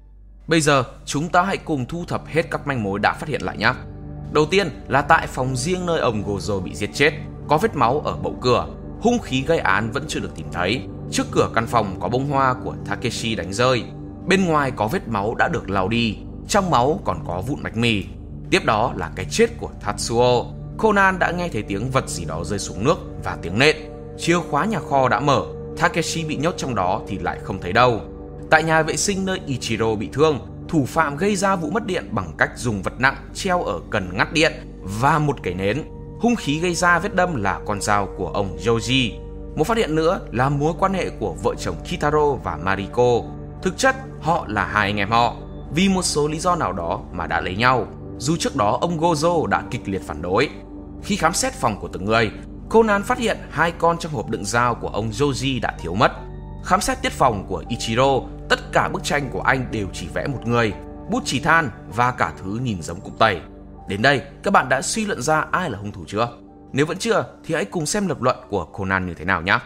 Bây giờ, chúng ta hãy cùng thu thập hết các manh mối đã phát hiện lại nhé. Đầu tiên là tại phòng riêng nơi ông Gojo bị giết chết, có vết máu ở bậu cửa, hung khí gây án vẫn chưa được tìm thấy. Trước cửa căn phòng có bông hoa của Takeshi đánh rơi. Bên ngoài có vết máu đã được lau đi, trong máu còn có vụn bánh mì. Tiếp đó là cái chết của Tatsuo. Conan đã nghe thấy tiếng vật gì đó rơi xuống nước và tiếng nện. Chìa khóa nhà kho đã mở, Takeshi bị nhốt trong đó thì lại không thấy đâu. Tại nhà vệ sinh nơi Ichiro bị thương, thủ phạm gây ra vụ mất điện bằng cách dùng vật nặng treo ở cần ngắt điện và một cây nến. Hung khí gây ra vết đâm là con dao của ông Yoji. Một phát hiện nữa là mối quan hệ của vợ chồng Kitaro và Mariko. Thực chất họ là hai anh em họ, vì một số lý do nào đó mà đã lấy nhau, dù trước đó ông Gojo đã kịch liệt phản đối. Khi khám xét phòng của từng người, Conan phát hiện hai con trong hộp đựng dao của ông Yoji đã thiếu mất. Khám xét tiết phòng của Ichiro, tất cả bức tranh của anh đều chỉ vẽ một người, bút chì than và cả thứ nhìn giống cục tẩy. Đến đây, các bạn đã suy luận ra ai là hung thủ chưa? Nếu vẫn chưa, thì hãy cùng xem lập luận của Conan như thế nào nhé.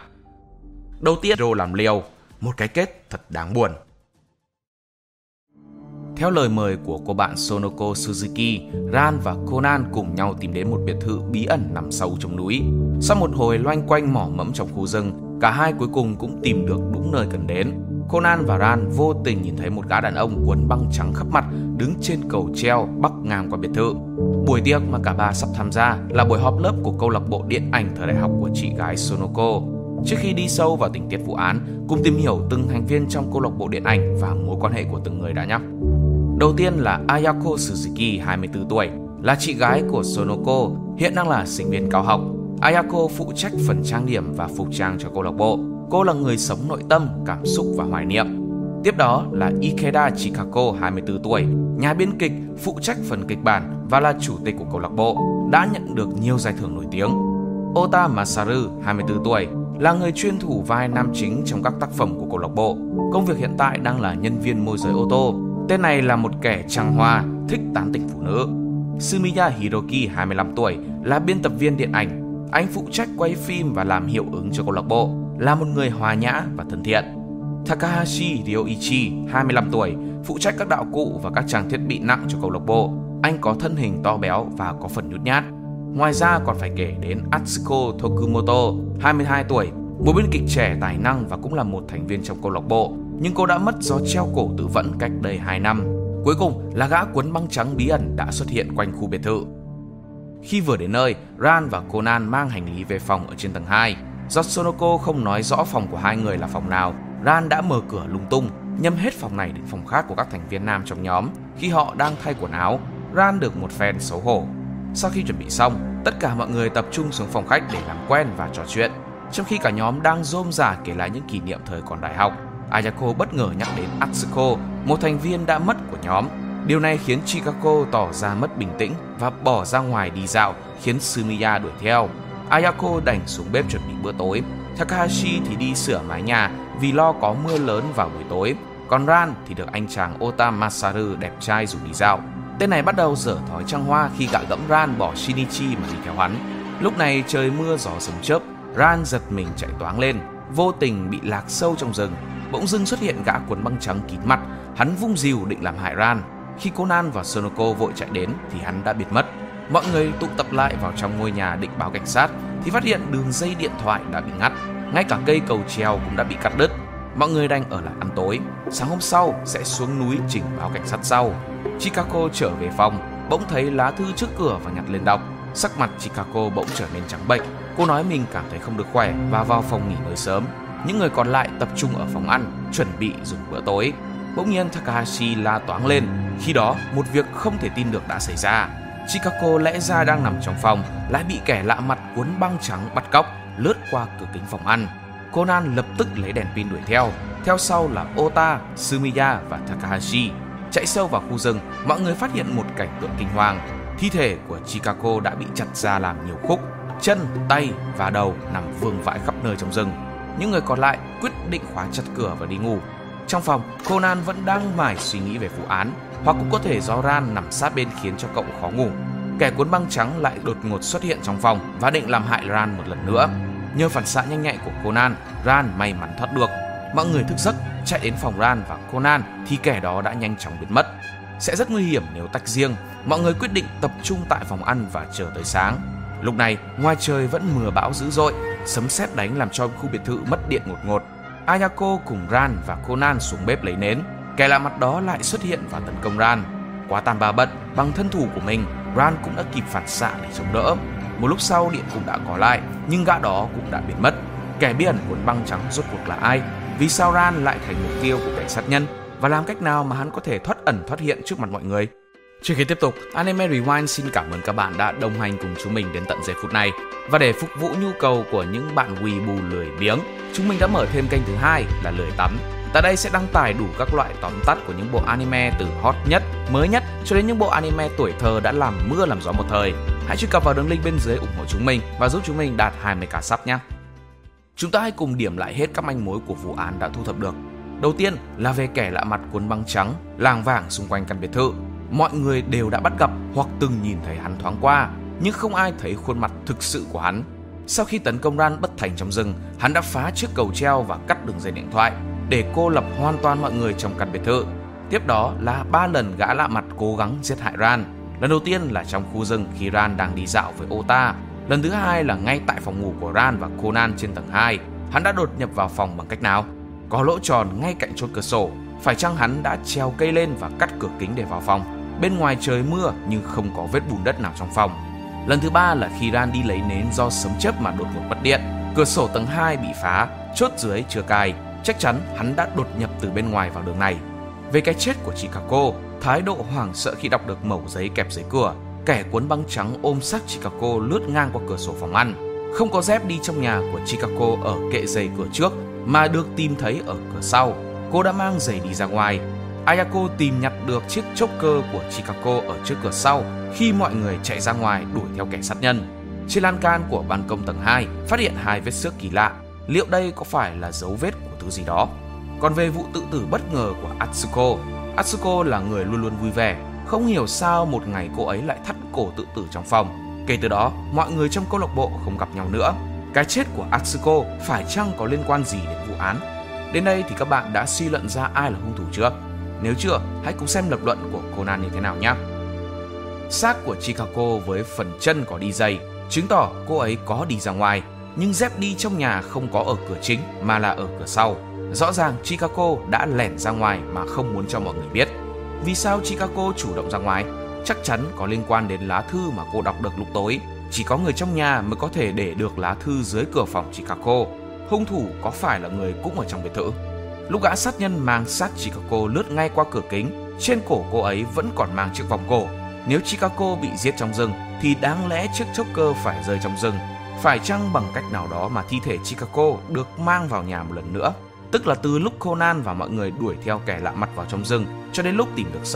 Đầu tiên, Ichiro làm liều, một cái kết thật đáng buồn. Theo lời mời của cô bạn Sonoko Suzuki, Ran và Conan cùng nhau tìm đến một biệt thự bí ẩn nằm sâu trong núi. Sau một hồi loanh quanh mỏ mẫm trong khu rừng, cả hai cuối cùng cũng tìm được đúng nơi cần đến. Conan và Ran vô tình nhìn thấy một gã đàn ông quấn băng trắng khắp mặt đứng trên cầu treo bắc ngang qua biệt thự. Buổi tiệc mà cả ba sắp tham gia là buổi họp lớp của câu lạc bộ điện ảnh thời đại học của chị gái Sonoko. Trước khi đi sâu vào tình tiết vụ án, cùng tìm hiểu từng thành viên trong câu lạc bộ điện ảnh và mối quan hệ của từng người đã nhé. Đầu tiên là Ayako Suzuki, hai mươi tư tuổi, là chị gái của Sonoko, hiện đang là sinh viên cao học. Ayako phụ trách phần trang điểm và phục trang cho câu lạc bộ. Cô là người sống nội tâm, cảm xúc và hoài niệm. Tiếp đó là Ikeda Chikako, hai mươi tư tuổi, nhà biên kịch, phụ trách phần kịch bản và là chủ tịch của câu lạc bộ, đã nhận được nhiều giải thưởng nổi tiếng. Ota Masaru, hai mươi tư tuổi, là người chuyên thủ vai nam chính trong các tác phẩm của câu lạc bộ. Công việc hiện tại đang là nhân viên môi giới ô tô. Tên này là một kẻ trăng hoa, thích tán tỉnh phụ nữ. Sumiya Hiroki, hai mươi lăm tuổi, là biên tập viên điện ảnh. Anh phụ trách quay phim và làm hiệu ứng cho câu lạc bộ, là một người hòa nhã và thân thiện. Takahashi Ryoichi, hai mươi lăm tuổi, phụ trách các đạo cụ và các trang thiết bị nặng cho câu lạc bộ. Anh có thân hình to béo và có phần nhút nhát. Ngoài ra còn phải kể đến Atsuko Tokumoto, hai mươi hai tuổi, một biên kịch trẻ tài năng và cũng là một thành viên trong câu lạc bộ, nhưng cô đã mất do treo cổ tự vẫn cách đây hai năm. Cuối cùng là gã quấn băng trắng bí ẩn đã xuất hiện quanh khu biệt thự. Khi vừa đến nơi, Ran và Conan mang hành lý về phòng ở trên tầng hai. Do Sonoko không nói rõ phòng của hai người là phòng nào, Ran đã mở cửa lung tung, nhâm hết phòng này đến phòng khác của các thành viên nam trong nhóm. Khi họ đang thay quần áo, Ran được một phen xấu hổ. Sau khi chuẩn bị xong, tất cả mọi người tập trung xuống phòng khách để làm quen và trò chuyện. Trong khi cả nhóm đang rôm rả kể lại những kỷ niệm thời còn đại học, Ayako bất ngờ nhắc đến Atsuko, một thành viên đã mất của nhóm. Điều này khiến Chikako tỏ ra mất bình tĩnh và bỏ ra ngoài đi dạo, khiến Sumiya đuổi theo. Ayako đành xuống bếp chuẩn bị bữa tối. Takahashi thì đi sửa mái nhà vì lo có mưa lớn vào buổi tối. Còn Ran thì được anh chàng Ota Masaru đẹp trai rủ đi dạo. Tên này bắt đầu dở thói trăng hoa khi gạ gẫm Ran bỏ Shinichi mà đi theo hắn. Lúc này trời mưa gió sấm chớp, Ran giật mình chạy toáng lên, vô tình bị lạc sâu trong rừng. Bỗng dưng xuất hiện gã quần băng trắng kín mặt, hắn vung rìu định làm hại Ran. Khi Conan và Sonoko vội chạy đến thì hắn đã biệt mất. Mọi người tụ tập lại vào trong ngôi nhà định báo cảnh sát thì phát hiện đường dây điện thoại đã bị ngắt, ngay cả cây cầu treo cũng đã bị cắt đứt. Mọi người đành ở lại ăn tối, sáng hôm sau sẽ xuống núi trình báo cảnh sát sau. Chikako trở về phòng, bỗng thấy lá thư trước cửa và nhặt lên đọc. Sắc mặt Chikako bỗng trở nên trắng bệch. Cô nói mình cảm thấy không được khỏe và vào phòng nghỉ ngơi sớm. Những người còn lại tập trung ở phòng ăn, chuẩn bị dùng bữa tối. Bỗng nhiên Takahashi la toáng lên. Khi đó, một việc không thể tin được đã xảy ra. Chikako lẽ ra đang nằm trong phòng, lại bị kẻ lạ mặt cuốn băng trắng bắt cóc, lướt qua cửa kính phòng ăn. Conan lập tức lấy đèn pin đuổi theo. Theo sau là Ota, Sumiya và Takahashi. Chạy sâu vào khu rừng, mọi người phát hiện một cảnh tượng kinh hoàng. Thi thể của Chikako đã bị chặt ra làm nhiều khúc, chân, tay và đầu nằm vương vãi khắp nơi trong rừng. Những người còn lại quyết định khóa chặt cửa và đi ngủ. Trong phòng, Conan vẫn đang mải suy nghĩ về vụ án, hoặc cũng có thể do Ran nằm sát bên khiến cho cậu khó ngủ. Kẻ cuốn băng trắng lại đột ngột xuất hiện trong phòng và định làm hại Ran một lần nữa. Nhờ phản xạ nhanh nhạy của Conan, Ran may mắn thoát được. Mọi người thức giấc chạy đến phòng Ran và Conan thì kẻ đó đã nhanh chóng biến mất. Sẽ rất nguy hiểm nếu tách riêng. Mọi người quyết định tập trung tại phòng ăn và chờ tới sáng. Lúc này ngoài trời vẫn mưa bão dữ dội, sấm sét đánh làm cho khu biệt thự mất điện ngột ngột. Ayako cùng Ran và Conan xuống bếp lấy nến. Kẻ lạ mặt đó lại xuất hiện và tấn công Ran. Quá tàn ba bận, bằng thân thủ của mình, Ran cũng đã kịp phản xạ để chống đỡ. Một lúc sau điện cũng đã có lại, nhưng gã đó cũng đã biến mất. Kẻ bí ẩn cuốn băng trắng rốt cuộc là ai? Vì sao Ran lại thành mục tiêu của kẻ sát nhân? Và làm cách nào mà hắn có thể thoát ẩn thoát hiện trước mặt mọi người? Trước khi tiếp tục, Anime Rewind xin cảm ơn các bạn đã đồng hành cùng chúng mình đến tận giây phút này. Và để phục vụ nhu cầu của những bạn weeboo bù lười biếng, chúng mình đã mở thêm kênh thứ hai là Lười Tắm. Tại đây sẽ đăng tải đủ các loại tóm tắt của những bộ anime từ hot nhất, mới nhất cho đến những bộ anime tuổi thơ đã làm mưa làm gió một thời. Hãy truy cập vào đường link bên dưới ủng hộ chúng mình và giúp chúng mình đạt hai mươi k sub nhé. Chúng ta hãy cùng điểm lại hết các manh mối của vụ án đã thu thập được. Đầu tiên là về kẻ lạ mặt cuốn băng trắng, làng vàng xung quanh căn biệt thự. Mọi người đều đã bắt gặp hoặc từng nhìn thấy hắn thoáng qua, nhưng không ai thấy khuôn mặt thực sự của hắn. Sau khi tấn công Ran bất thành trong rừng, hắn đã phá chiếc cầu treo và cắt đường dây điện thoại để cô lập hoàn toàn mọi người trong căn biệt thự. Tiếp đó là ba lần gã lạ mặt cố gắng giết hại Ran. Lần đầu tiên là trong khu rừng khi Ran đang đi dạo với Ota. Lần thứ hai là ngay tại phòng ngủ của Ran và Conan trên tầng hai. Hắn đã đột nhập vào phòng bằng cách nào? Có lỗ tròn ngay cạnh chốt cửa sổ. Phải chăng hắn đã treo cây lên và cắt cửa kính để vào phòng? Bên ngoài trời mưa nhưng không có vết bùn đất nào trong phòng. Lần thứ ba là khi Ran đi lấy nến do sấm chớp mà đột ngột mất điện. Cửa sổ tầng hai bị phá, chốt dưới chưa cài. Chắc chắn hắn đã đột nhập từ bên ngoài vào đường này. Về cái chết của Chikako, thái độ hoảng sợ khi đọc được mẩu giấy kẹp dưới cửa, kẻ cuốn băng trắng ôm xác Chikako lướt ngang qua cửa sổ phòng ăn. Không có dép đi trong nhà của Chikako ở kệ giày cửa trước mà được tìm thấy ở cửa sau. Cô đã mang giày đi ra ngoài. Ayako tìm nhặt được chiếc choker của Chikako ở trước cửa sau khi mọi người chạy ra ngoài đuổi theo kẻ sát nhân. Trên lan can của ban công tầng hai phát hiện hai vết xước kỳ lạ. Liệu đây có phải là dấu vết của thứ gì đó? Còn về vụ tự tử bất ngờ của Atsuko, Atsuko là người luôn luôn vui vẻ. Không hiểu sao một ngày cô ấy lại thắt cổ tự tử trong phòng. Kể từ đó, mọi người trong câu lạc bộ không gặp nhau nữa. Cái chết của Atsuko phải chăng có liên quan gì đến vụ án? Đến đây thì các bạn đã suy luận ra ai là hung thủ chưa? Nếu chưa, hãy cùng xem lập luận của Conan như thế nào nhé. Xác của Chikako với phần chân có đi giày, chứng tỏ cô ấy có đi ra ngoài. Nhưng dép đi trong nhà không có ở cửa chính mà là ở cửa sau. Rõ ràng Chikako đã lẻn ra ngoài mà không muốn cho mọi người biết. Vì sao Chikako chủ động ra ngoài? Chắc chắn có liên quan đến lá thư mà cô đọc được lúc tối. Chỉ có người trong nhà mới có thể để được lá thư dưới cửa phòng Chikako. Hung thủ có phải là người cũng ở trong biệt thự? Lúc gã sát nhân mang xác Chikako lướt ngay qua cửa kính, trên cổ cô ấy vẫn còn mang chiếc vòng cổ. Nếu Chikako bị giết trong rừng thì đáng lẽ chiếc choker phải rơi trong rừng. Phải chăng bằng cách nào đó mà thi thể Chikako được mang vào nhà một lần nữa? Tức là từ lúc Conan và mọi người đuổi theo kẻ lạ mặt vào trong rừng cho đến lúc tìm được xác,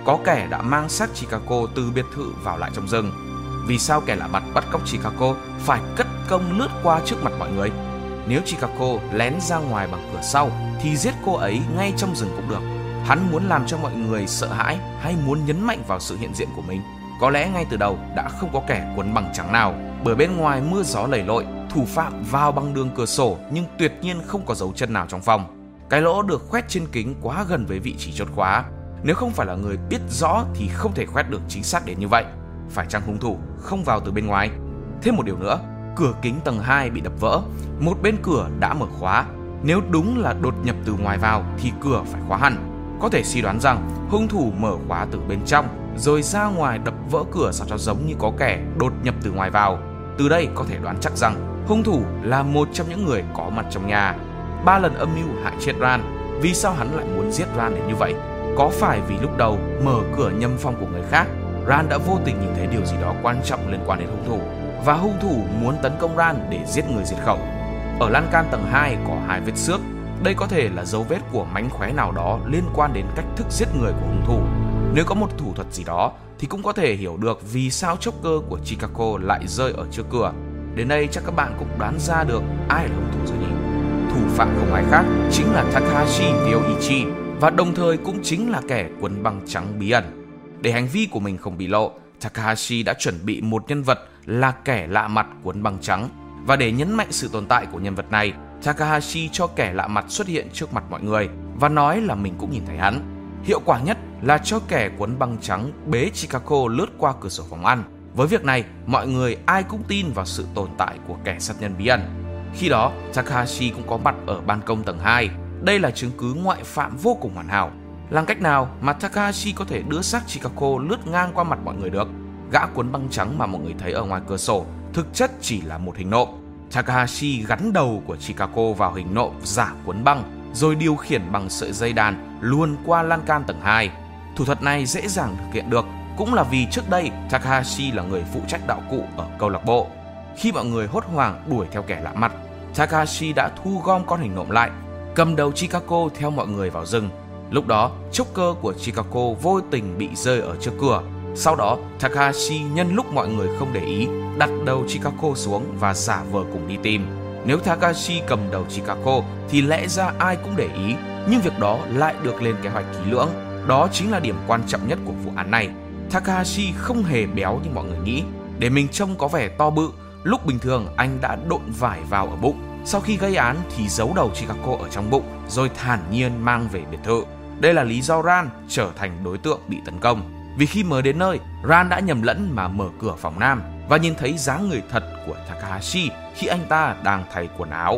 có kẻ đã mang xác Chikako từ biệt thự vào lại trong rừng. Vì sao kẻ lạ mặt bắt cóc Chikako phải cất công lướt qua trước mặt mọi người? Nếu Chikako lén ra ngoài bằng cửa sau thì giết cô ấy ngay trong rừng cũng được. Hắn muốn làm cho mọi người sợ hãi hay muốn nhấn mạnh vào sự hiện diện của mình? Có lẽ ngay từ đầu đã không có kẻ quấn bằng trắng nào, bởi bên ngoài mưa gió lầy lội, thủ phạm vào bằng đường cửa sổ nhưng tuyệt nhiên không có dấu chân nào trong phòng. Cái lỗ được khoét trên kính quá gần với vị trí chốt khóa. Nếu không phải là người biết rõ thì không thể khoét được chính xác đến như vậy. Phải chăng hung thủ không vào từ bên ngoài? Thêm một điều nữa, cửa kính tầng hai bị đập vỡ, một bên cửa đã mở khóa. Nếu đúng là đột nhập từ ngoài vào thì cửa phải khóa hẳn. Có thể suy đoán rằng hung thủ mở khóa từ bên trong rồi ra ngoài đập vỡ cửa sao cho giống như có kẻ đột nhập từ ngoài vào. Từ đây có thể đoán chắc rằng hung thủ là một trong những người có mặt trong nhà. Ba lần âm mưu hại chết Ran. Vì sao hắn lại muốn giết Ran đến như vậy? Có phải vì lúc đầu mở cửa nhầm phòng của người khác, Ran đã vô tình nhìn thấy điều gì đó quan trọng liên quan đến hung thủ và hung thủ muốn tấn công Ran để giết người diệt khẩu? Ở lan can tầng hai có hai vết xước. Đây có thể là dấu vết của mánh khóe nào đó liên quan đến cách thức giết người của hung thủ. Nếu có một thủ thuật gì đó thì cũng có thể hiểu được vì sao chốc cơ của Chikako lại rơi ở trước cửa. Đến đây chắc các bạn cũng đoán ra được ai là hung thủ rồi nhỉ? Thủ phạm không ai khác chính là Takahashi Ryoichi và đồng thời cũng chính là kẻ quấn băng trắng bí ẩn. Để hành vi của mình không bị lộ, Takahashi đã chuẩn bị một nhân vật là kẻ lạ mặt quấn băng trắng. Và để nhấn mạnh sự tồn tại của nhân vật này, Takahashi cho kẻ lạ mặt xuất hiện trước mặt mọi người và nói là mình cũng nhìn thấy hắn. Hiệu quả nhất là cho kẻ quấn băng trắng bế Chikako lướt qua cửa sổ phòng ăn. Với việc này, mọi người ai cũng tin vào sự tồn tại của kẻ sát nhân bí ẩn. Khi đó, Takahashi cũng có mặt ở ban công tầng hai. Đây là chứng cứ ngoại phạm vô cùng hoàn hảo. Làm cách nào mà Takahashi có thể đưa xác Chikako lướt ngang qua mặt mọi người được? Gã quấn băng trắng mà mọi người thấy ở ngoài cửa sổ thực chất chỉ là một hình nộm. Takahashi gắn đầu của Chikako vào hình nộm giả quấn băng, rồi điều khiển bằng sợi dây đàn luồn qua lan can tầng hai. Thủ thuật này dễ dàng thực hiện được, cũng là vì trước đây Takahashi là người phụ trách đạo cụ ở câu lạc bộ. Khi mọi người hốt hoảng đuổi theo kẻ lạ mặt, Takahashi đã thu gom con hình nộm lại, cầm đầu Chikako theo mọi người vào rừng. Lúc đó, chốc cơ của Chikako vô tình bị rơi ở trước cửa. Sau đó, Takahashi nhân lúc mọi người không để ý, đặt đầu Chikako xuống và giả vờ cùng đi tìm. Nếu Takahashi cầm đầu Chikako thì lẽ ra ai cũng để ý, nhưng việc đó lại được lên kế hoạch kỹ lưỡng. Đó chính là điểm quan trọng nhất của vụ án này. Takahashi không hề béo như mọi người nghĩ. Để mình trông có vẻ to bự, lúc bình thường anh đã độn vải vào ở bụng. Sau khi gây án thì giấu đầu Chikako ở trong bụng, rồi thản nhiên mang về biệt thự. Đây là lý do Ran trở thành đối tượng bị tấn công. Vì khi mới đến nơi, Ran đã nhầm lẫn mà mở cửa phòng nam và nhìn thấy dáng người thật của Takahashi khi anh ta đang thay quần áo.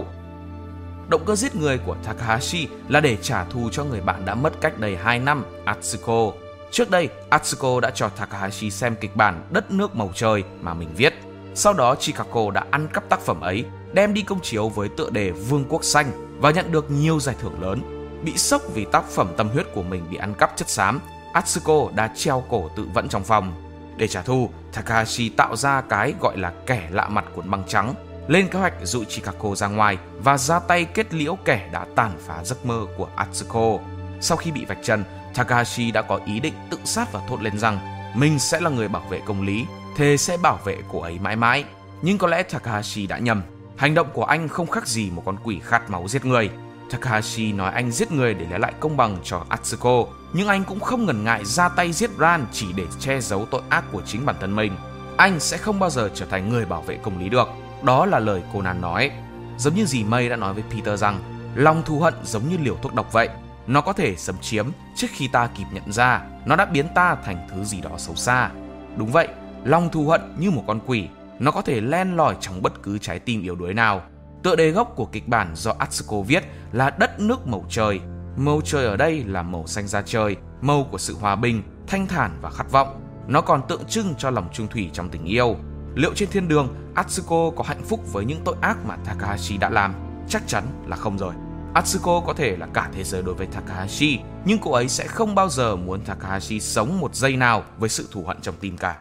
Động cơ giết người của Takahashi là để trả thù cho người bạn đã mất cách đây hai năm, Atsuko. Trước đây, Atsuko đã cho Takahashi xem kịch bản Đất nước màu trời mà mình viết. Sau đó, Chikako đã ăn cắp tác phẩm ấy, đem đi công chiếu với tựa đề Vương quốc xanh và nhận được nhiều giải thưởng lớn. Bị sốc vì tác phẩm tâm huyết của mình bị ăn cắp chất xám, Atsuko đã treo cổ tự vẫn trong phòng. Để trả thù, Takahashi tạo ra cái gọi là kẻ lạ mặt cuốn băng trắng, lên kế hoạch dụ Chikako ra ngoài và ra tay kết liễu kẻ đã tàn phá giấc mơ của Atsuko. Sau khi bị vạch trần, Takahashi đã có ý định tự sát và thốt lên rằng mình sẽ là người bảo vệ công lý, thề sẽ bảo vệ cô ấy mãi mãi. Nhưng có lẽ Takahashi đã nhầm. Hành động của anh không khác gì một con quỷ khát máu giết người. Takahashi nói anh giết người để lấy lại công bằng cho Atsuko, nhưng anh cũng không ngần ngại ra tay giết Ran chỉ để che giấu tội ác của chính bản thân mình. Anh sẽ không bao giờ trở thành người bảo vệ công lý được. Đó là lời Conan nói. Giống như dì May đã nói với Peter rằng lòng thù hận giống như liều thuốc độc vậy. Nó có thể xâm chiếm trước khi ta kịp nhận ra. Nó đã biến ta thành thứ gì đó xấu xa. Đúng vậy, lòng thù hận như một con quỷ. Nó có thể len lỏi trong bất cứ trái tim yếu đuối nào. Tựa đề gốc của kịch bản do Atsuko viết là Đất nước màu trời. Màu trời ở đây là màu xanh da trời, màu của sự hòa bình, thanh thản và khát vọng. Nó còn tượng trưng cho lòng trung thủy trong tình yêu. Liệu trên thiên đường, Atsuko có hạnh phúc với những tội ác mà Takahashi đã làm? Chắc chắn là không rồi. Atsuko có thể là cả thế giới đối với Takahashi, nhưng cô ấy sẽ không bao giờ muốn Takahashi sống một giây nào với sự thù hận trong tim cả.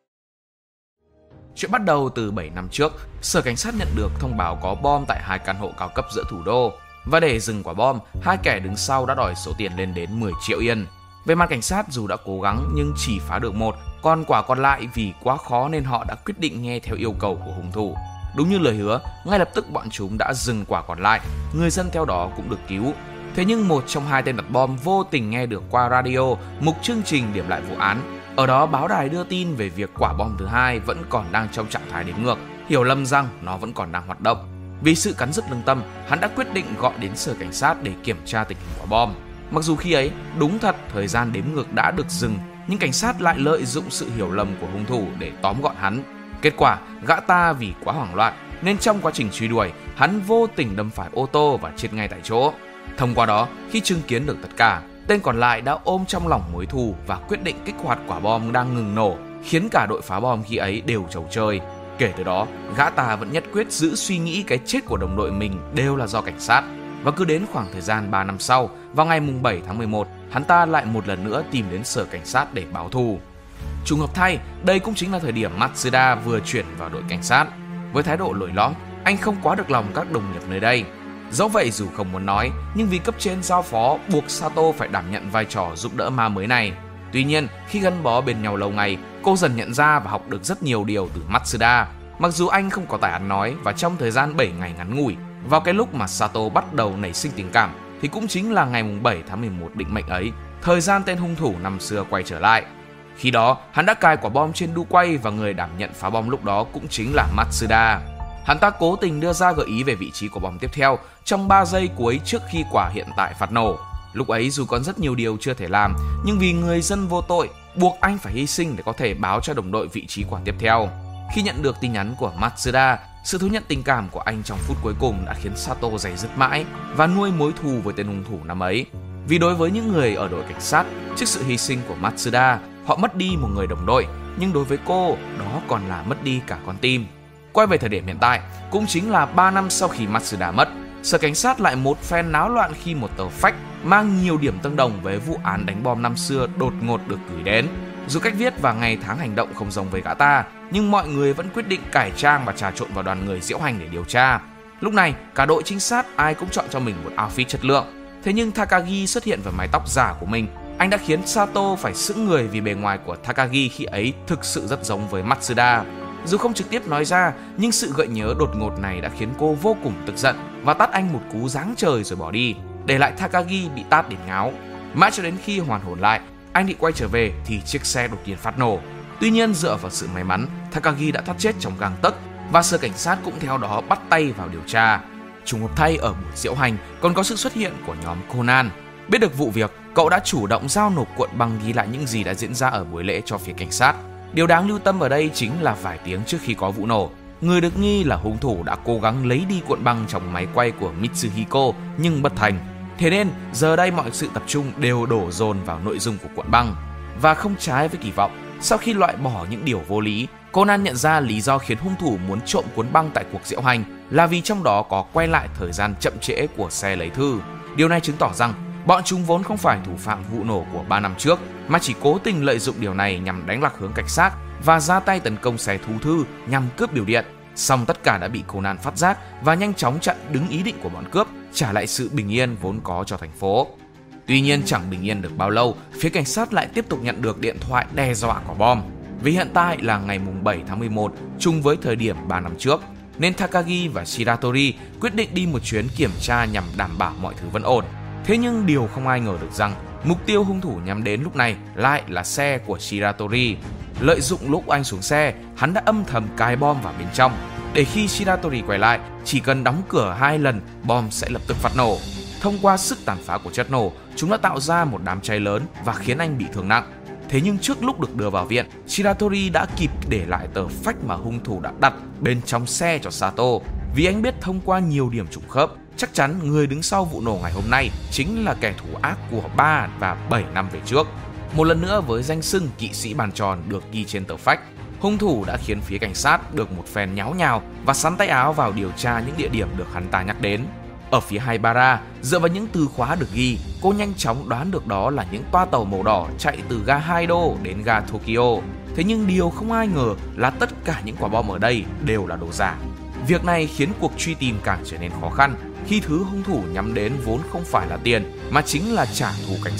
Chuyện bắt đầu từ bảy năm trước, sở cảnh sát nhận được thông báo có bom tại hai căn hộ cao cấp giữa thủ đô. Và để dừng quả bom, hai kẻ đứng sau đã đòi số tiền lên đến mười triệu yên. Về mặt cảnh sát, dù đã cố gắng nhưng chỉ phá được một, còn quả còn lại vì quá khó nên họ đã quyết định nghe theo yêu cầu của hung thủ. Đúng như lời hứa, ngay lập tức bọn chúng đã dừng quả còn lại, người dân theo đó cũng được cứu. Thế nhưng một trong hai tên đặt bom vô tình nghe được qua radio mục chương trình điểm lại vụ án. Ở đó báo đài đưa tin về việc quả bom thứ hai vẫn còn đang trong trạng thái đếm ngược, hiểu lầm rằng nó vẫn còn đang hoạt động. Vì sự cắn rứt lương tâm, hắn đã quyết định gọi đến sở cảnh sát để kiểm tra tình hình quả bom. Mặc dù khi ấy, đúng thật thời gian đếm ngược đã được dừng, nhưng cảnh sát lại lợi dụng sự hiểu lầm của hung thủ để tóm gọn hắn. Kết quả, gã ta vì quá hoảng loạn nên trong quá trình truy đuổi, hắn vô tình đâm phải ô tô và chết ngay tại chỗ. Thông qua đó, khi chứng kiến được tất cả, tên còn lại đã ôm trong lòng mối thù và quyết định kích hoạt quả bom đang ngừng nổ, khiến cả đội phá bom khi ấy đều trầu trời. Kể từ đó, gã ta vẫn nhất quyết giữ suy nghĩ cái chết của đồng đội mình đều là do cảnh sát. Và cứ đến khoảng thời gian ba năm sau, vào ngày bảy tháng mười một, hắn ta lại một lần nữa tìm đến sở cảnh sát để báo thù. Trùng hợp thay, đây cũng chính là thời điểm Matsuda vừa chuyển vào đội cảnh sát. Với thái độ lồi lõm, anh không quá được lòng các đồng nghiệp nơi đây. Dẫu vậy, dù không muốn nói, nhưng vì cấp trên giao phó buộc Sato phải đảm nhận vai trò giúp đỡ ma mới này. Tuy nhiên, khi gắn bó bên nhau lâu ngày, cô dần nhận ra và học được rất nhiều điều từ Matsuda. Mặc dù anh không có tài ăn nói và trong thời gian bảy ngày ngắn ngủi, vào cái lúc mà Sato bắt đầu nảy sinh tình cảm, thì cũng chính là ngày bảy tháng mười một định mệnh ấy, thời gian tên hung thủ năm xưa quay trở lại. Khi đó, hắn đã cài quả bom trên đu quay và người đảm nhận phá bom lúc đó cũng chính là Matsuda. Hắn ta cố tình đưa ra gợi ý về vị trí của bom tiếp theo trong ba giây cuối trước khi quả hiện tại phát nổ. Lúc ấy dù còn rất nhiều điều chưa thể làm, nhưng vì người dân vô tội, buộc anh phải hy sinh để có thể báo cho đồng đội vị trí quả tiếp theo. Khi nhận được tin nhắn của Matsuda, sự thú nhận tình cảm của anh trong phút cuối cùng đã khiến Sato day dứt mãi và nuôi mối thù với tên hung thủ năm ấy. Vì đối với những người ở đội cảnh sát, trước sự hy sinh của Matsuda, họ mất đi một người đồng đội, nhưng đối với cô, đó còn là mất đi cả con tim. Quay về thời điểm hiện tại, cũng chính là ba năm sau khi Matsuda mất, sở cảnh sát lại một phen náo loạn khi một tờ fax mang nhiều điểm tương đồng với vụ án đánh bom năm xưa đột ngột được gửi đến. Dù cách viết và ngày tháng hành động không giống với gã ta, nhưng mọi người vẫn quyết định cải trang và trà trộn vào đoàn người diễu hành để điều tra. Lúc này, cả đội trinh sát ai cũng chọn cho mình một outfit chất lượng. Thế nhưng Takagi xuất hiện với mái tóc giả của mình. Anh đã khiến Sato phải sững người vì bề ngoài của Takagi khi ấy thực sự rất giống với Matsuda. Dù không trực tiếp nói ra, nhưng sự gợi nhớ đột ngột này đã khiến cô vô cùng tức giận và tát anh một cú giáng trời rồi bỏ đi, để lại Takagi bị tát đến ngáo. Mãi cho đến khi hoàn hồn lại, anh định quay trở về thì chiếc xe đột nhiên phát nổ. Tuy nhiên dựa vào sự may mắn, Takagi đã thoát chết trong gang tấc và sở cảnh sát cũng theo đó bắt tay vào điều tra. Trùng hợp thay, ở buổi diễu hành còn có sự xuất hiện của nhóm Conan. Biết được vụ việc, cậu đã chủ động giao nộp cuộn băng ghi lại những gì đã diễn ra ở buổi lễ cho phía cảnh sát. Điều đáng lưu tâm ở đây chính là vài tiếng trước khi có vụ nổ, người được nghi là hung thủ đã cố gắng lấy đi cuộn băng trong máy quay của Mitsuhiko nhưng bất thành. Thế nên giờ đây mọi sự tập trung đều đổ dồn vào nội dung của cuộn băng. Và không trái với kỳ vọng, sau khi loại bỏ những điều vô lý, Conan nhận ra lý do khiến hung thủ muốn trộm cuốn băng tại cuộc diễu hành là vì trong đó có quay lại thời gian chậm trễ của xe lấy thư. Điều này chứng tỏ rằng bọn chúng vốn không phải thủ phạm vụ nổ của ba năm trước, mà chỉ cố tình lợi dụng điều này nhằm đánh lạc hướng cảnh sát và ra tay tấn công xe thú thư nhằm cướp biểu điện. Song tất cả đã bị Conan phát giác và nhanh chóng chặn đứng ý định của bọn cướp, trả lại sự bình yên vốn có cho thành phố. Tuy nhiên chẳng bình yên được bao lâu, phía cảnh sát lại tiếp tục nhận được điện thoại đe dọa quả bom. Vì hiện tại là ngày bảy tháng mười một, chung với thời điểm ba năm trước, nên Takagi và Shiratori quyết định đi một chuyến kiểm tra nhằm đảm bảo mọi thứ vẫn ổn. Thế nhưng điều không ai ngờ được rằng mục tiêu hung thủ nhắm đến lúc này lại là xe của Shiratori. Lợi dụng lúc anh xuống xe, hắn đã âm thầm cài bom vào bên trong, để khi Shiratori quay lại, chỉ cần đóng cửa hai lần, bom sẽ lập tức phát nổ. Thông qua sức tàn phá của chất nổ, chúng đã tạo ra một đám cháy lớn và khiến anh bị thương nặng. Thế nhưng trước lúc được đưa vào viện, Shiratori đã kịp để lại tờ fax mà hung thủ đã đặt bên trong xe cho Sato. Vì anh biết thông qua nhiều điểm trùng khớp, chắc chắn người đứng sau vụ nổ ngày hôm nay chính là kẻ thủ ác của ba và bảy năm về trước. Một lần nữa với danh xưng kỵ sĩ bàn tròn được ghi trên tờ fax, hung thủ đã khiến phía cảnh sát được một phen nháo nhào và sắn tay áo vào điều tra những địa điểm được hắn ta nhắc đến. Ở phía Haibara, dựa vào những từ khóa được ghi, cô nhanh chóng đoán được đó là những toa tàu màu đỏ chạy từ ga Haido đến ga Tokyo. Thế nhưng điều không ai ngờ là tất cả những quả bom ở đây đều là đồ giả. Việc này khiến cuộc truy tìm càng trở nên khó khăn khi thứ hung thủ nhắm đến vốn không phải là tiền mà chính là trả thù cảnh sát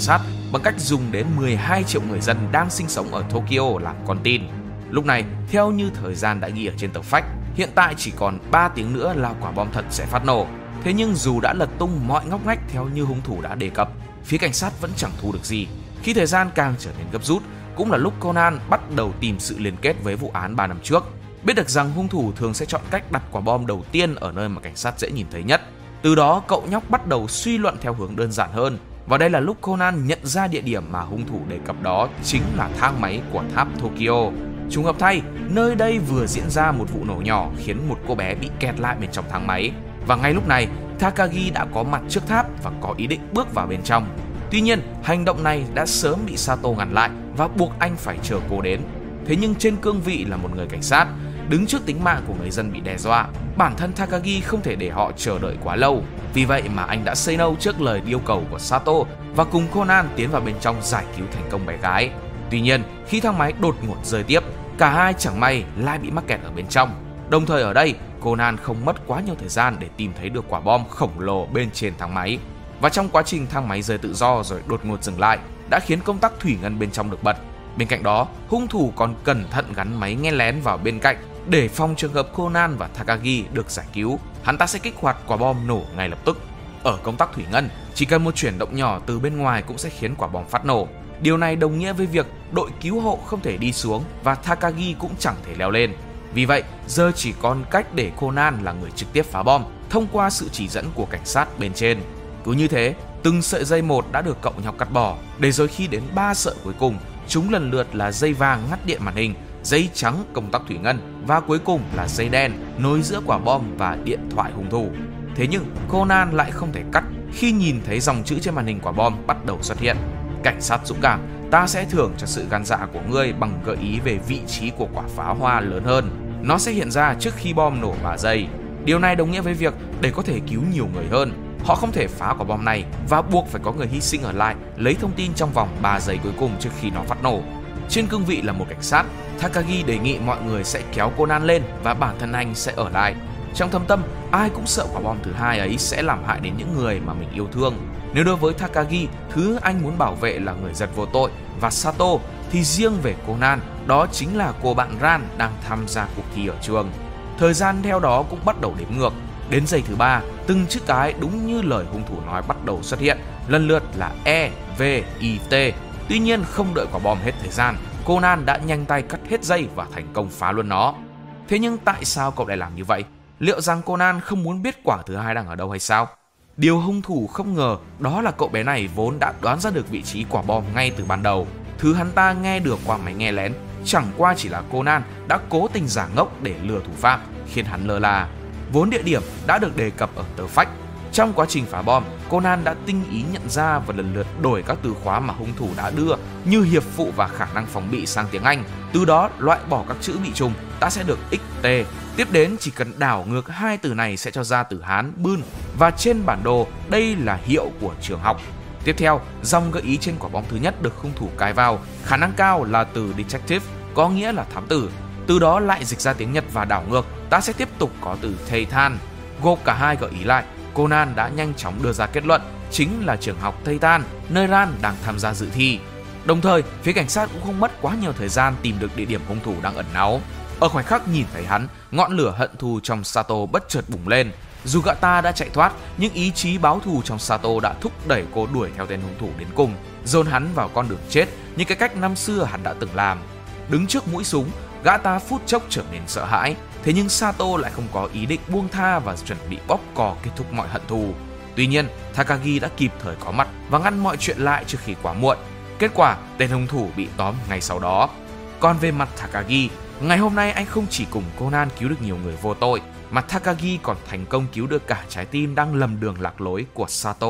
bằng cách dùng đến mười hai triệu người dân đang sinh sống ở Tokyo làm con tin. Lúc này, theo như thời gian đã ghi ở trên tờ phách, hiện tại chỉ còn ba tiếng nữa là quả bom thật sẽ phát nổ. Thế nhưng dù đã lật tung mọi ngóc ngách theo như hung thủ đã đề cập, phía cảnh sát vẫn chẳng thu được gì. Khi thời gian càng trở nên gấp rút, cũng là lúc Conan bắt đầu tìm sự liên kết với vụ án ba năm trước. Biết được rằng hung thủ thường sẽ chọn cách đặt quả bom đầu tiên ở nơi mà cảnh sát dễ nhìn thấy nhất. Từ đó cậu nhóc bắt đầu suy luận theo hướng đơn giản hơn. Và đây là lúc Conan nhận ra địa điểm mà hung thủ đề cập đó chính là thang máy của tháp Tokyo. Trùng hợp thay, nơi đây vừa diễn ra một vụ nổ nhỏ khiến một cô bé bị kẹt lại bên trong thang máy. Và ngay lúc này, Takagi đã có mặt trước tháp và có ý định bước vào bên trong. Tuy nhiên, hành động này đã sớm bị Sato ngăn lại và buộc anh phải chờ cô đến. Thế nhưng trên cương vị là một người cảnh sát, đứng trước tính mạng của người dân bị đe dọa, bản thân Takagi không thể để họ chờ đợi quá lâu. Vì vậy mà anh đã say no trước lời yêu cầu của Sato và cùng Conan tiến vào bên trong giải cứu thành công bé gái. Tuy nhiên, khi thang máy đột ngột rơi tiếp, cả hai chẳng may lại bị mắc kẹt ở bên trong. Đồng thời ở đây, Conan không mất quá nhiều thời gian để tìm thấy được quả bom khổng lồ bên trên thang máy. Và trong quá trình thang máy rơi tự do rồi đột ngột dừng lại, đã khiến công tắc thủy ngân bên trong được bật. Bên cạnh đó, hung thủ còn cẩn thận gắn máy nghe lén vào bên cạnh để phòng trường hợp Conan và Takagi được giải cứu, hắn ta sẽ kích hoạt quả bom nổ ngay lập tức. Ở công tắc thủy ngân, chỉ cần một chuyển động nhỏ từ bên ngoài cũng sẽ khiến quả bom phát nổ. Điều này đồng nghĩa với việc đội cứu hộ không thể đi xuống và Takagi cũng chẳng thể leo lên. Vì vậy, giờ chỉ còn cách để Conan là người trực tiếp phá bom thông qua sự chỉ dẫn của cảnh sát bên trên. Cứ như thế, từng sợi dây một đã được cậu nhóc cắt bỏ, để rồi khi đến ba sợi cuối cùng, chúng lần lượt là dây vàng ngắt điện màn hình, dây trắng công tắc thủy ngân và cuối cùng là dây đen nối giữa quả bom và điện thoại hung thủ. Thế nhưng Conan lại không thể cắt khi nhìn thấy dòng chữ trên màn hình quả bom bắt đầu xuất hiện: cảnh sát dũng cảm, ta sẽ thưởng cho sự gan dạ của ngươi bằng gợi ý về vị trí của quả pháo hoa lớn hơn. Nó sẽ hiện ra trước khi bom nổ ba giây. Điều này đồng nghĩa với việc để có thể cứu nhiều người hơn, họ không thể phá quả bom này và buộc phải có người hy sinh ở lại lấy thông tin trong vòng ba giây cuối cùng trước khi nó phát nổ. Trên cương vị là một cảnh sát, Takagi đề nghị mọi người sẽ kéo Conan lên và bản thân anh sẽ ở lại. Trong thâm tâm, ai cũng sợ quả bom thứ hai ấy sẽ làm hại đến những người mà mình yêu thương. Nếu đối với Takagi, thứ anh muốn bảo vệ là người dân vô tội và Sato, thì riêng về Conan, đó chính là cô bạn Ran đang tham gia cuộc thi ở trường. Thời gian theo đó cũng bắt đầu đếm ngược. Đến giây thứ ba, từng chữ cái đúng như lời hung thủ nói bắt đầu xuất hiện, lần lượt là E, V, I, T. Tuy nhiên không đợi quả bom hết thời gian, Conan đã nhanh tay cắt hết dây và thành công phá luôn nó. Thế nhưng tại sao cậu lại làm như vậy? Liệu rằng Conan không muốn biết quả thứ hai đang ở đâu hay sao? Điều hung thủ không ngờ đó là cậu bé này vốn đã đoán ra được vị trí quả bom ngay từ ban đầu. Thứ hắn ta nghe được qua máy nghe lén chẳng qua chỉ là Conan đã cố tình giả ngốc để lừa thủ phạm, khiến hắn lơ là. Vốn địa điểm đã được đề cập ở tờ phách. Trong quá trình phá bom, Conan đã tinh ý nhận ra và lần lượt đổi các từ khóa mà hung thủ đã đưa như hiệp phụ và khả năng phòng bị sang tiếng Anh. Từ đó loại bỏ các chữ bị trùng, ta sẽ được ích tê. Tiếp đến chỉ cần đảo ngược hai từ này sẽ cho ra từ Hán bươn, và trên bản đồ đây là hiệu của trường học. Tiếp theo, dòng gợi ý trên quả bom thứ nhất được hung thủ cài vào, khả năng cao là từ detective, có nghĩa là thám tử. Từ đó lại dịch ra tiếng Nhật và đảo ngược, ta sẽ tiếp tục có từ thầy than. Gộp cả hai gợi ý lại, Conan đã nhanh chóng đưa ra kết luận chính là trường học Thầy Than, nơi Ran đang tham gia dự thi. Đồng thời, phía cảnh sát cũng không mất quá nhiều thời gian tìm được địa điểm hung thủ đang ẩn náu. Ở khoảnh khắc nhìn thấy hắn, ngọn lửa hận thù trong Sato bất chợt bùng lên. Dù gã ta đã chạy thoát, nhưng ý chí báo thù trong Sato đã thúc đẩy cô đuổi theo tên hung thủ đến cùng, dồn hắn vào con đường chết như cái cách năm xưa hắn đã từng làm. Đứng trước mũi súng, gã ta phút chốc trở nên sợ hãi. Thế nhưng Sato lại không có ý định buông tha và chuẩn bị bóp cò kết thúc mọi hận thù. Tuy nhiên, Takagi đã kịp thời có mặt và ngăn mọi chuyện lại trước khi quá muộn. Kết quả, tên hung thủ bị tóm ngay sau đó. Còn về mặt Takagi, ngày hôm nay anh không chỉ cùng Conan cứu được nhiều người vô tội, mà Takagi còn thành công cứu được cả trái tim đang lầm đường lạc lối của Sato.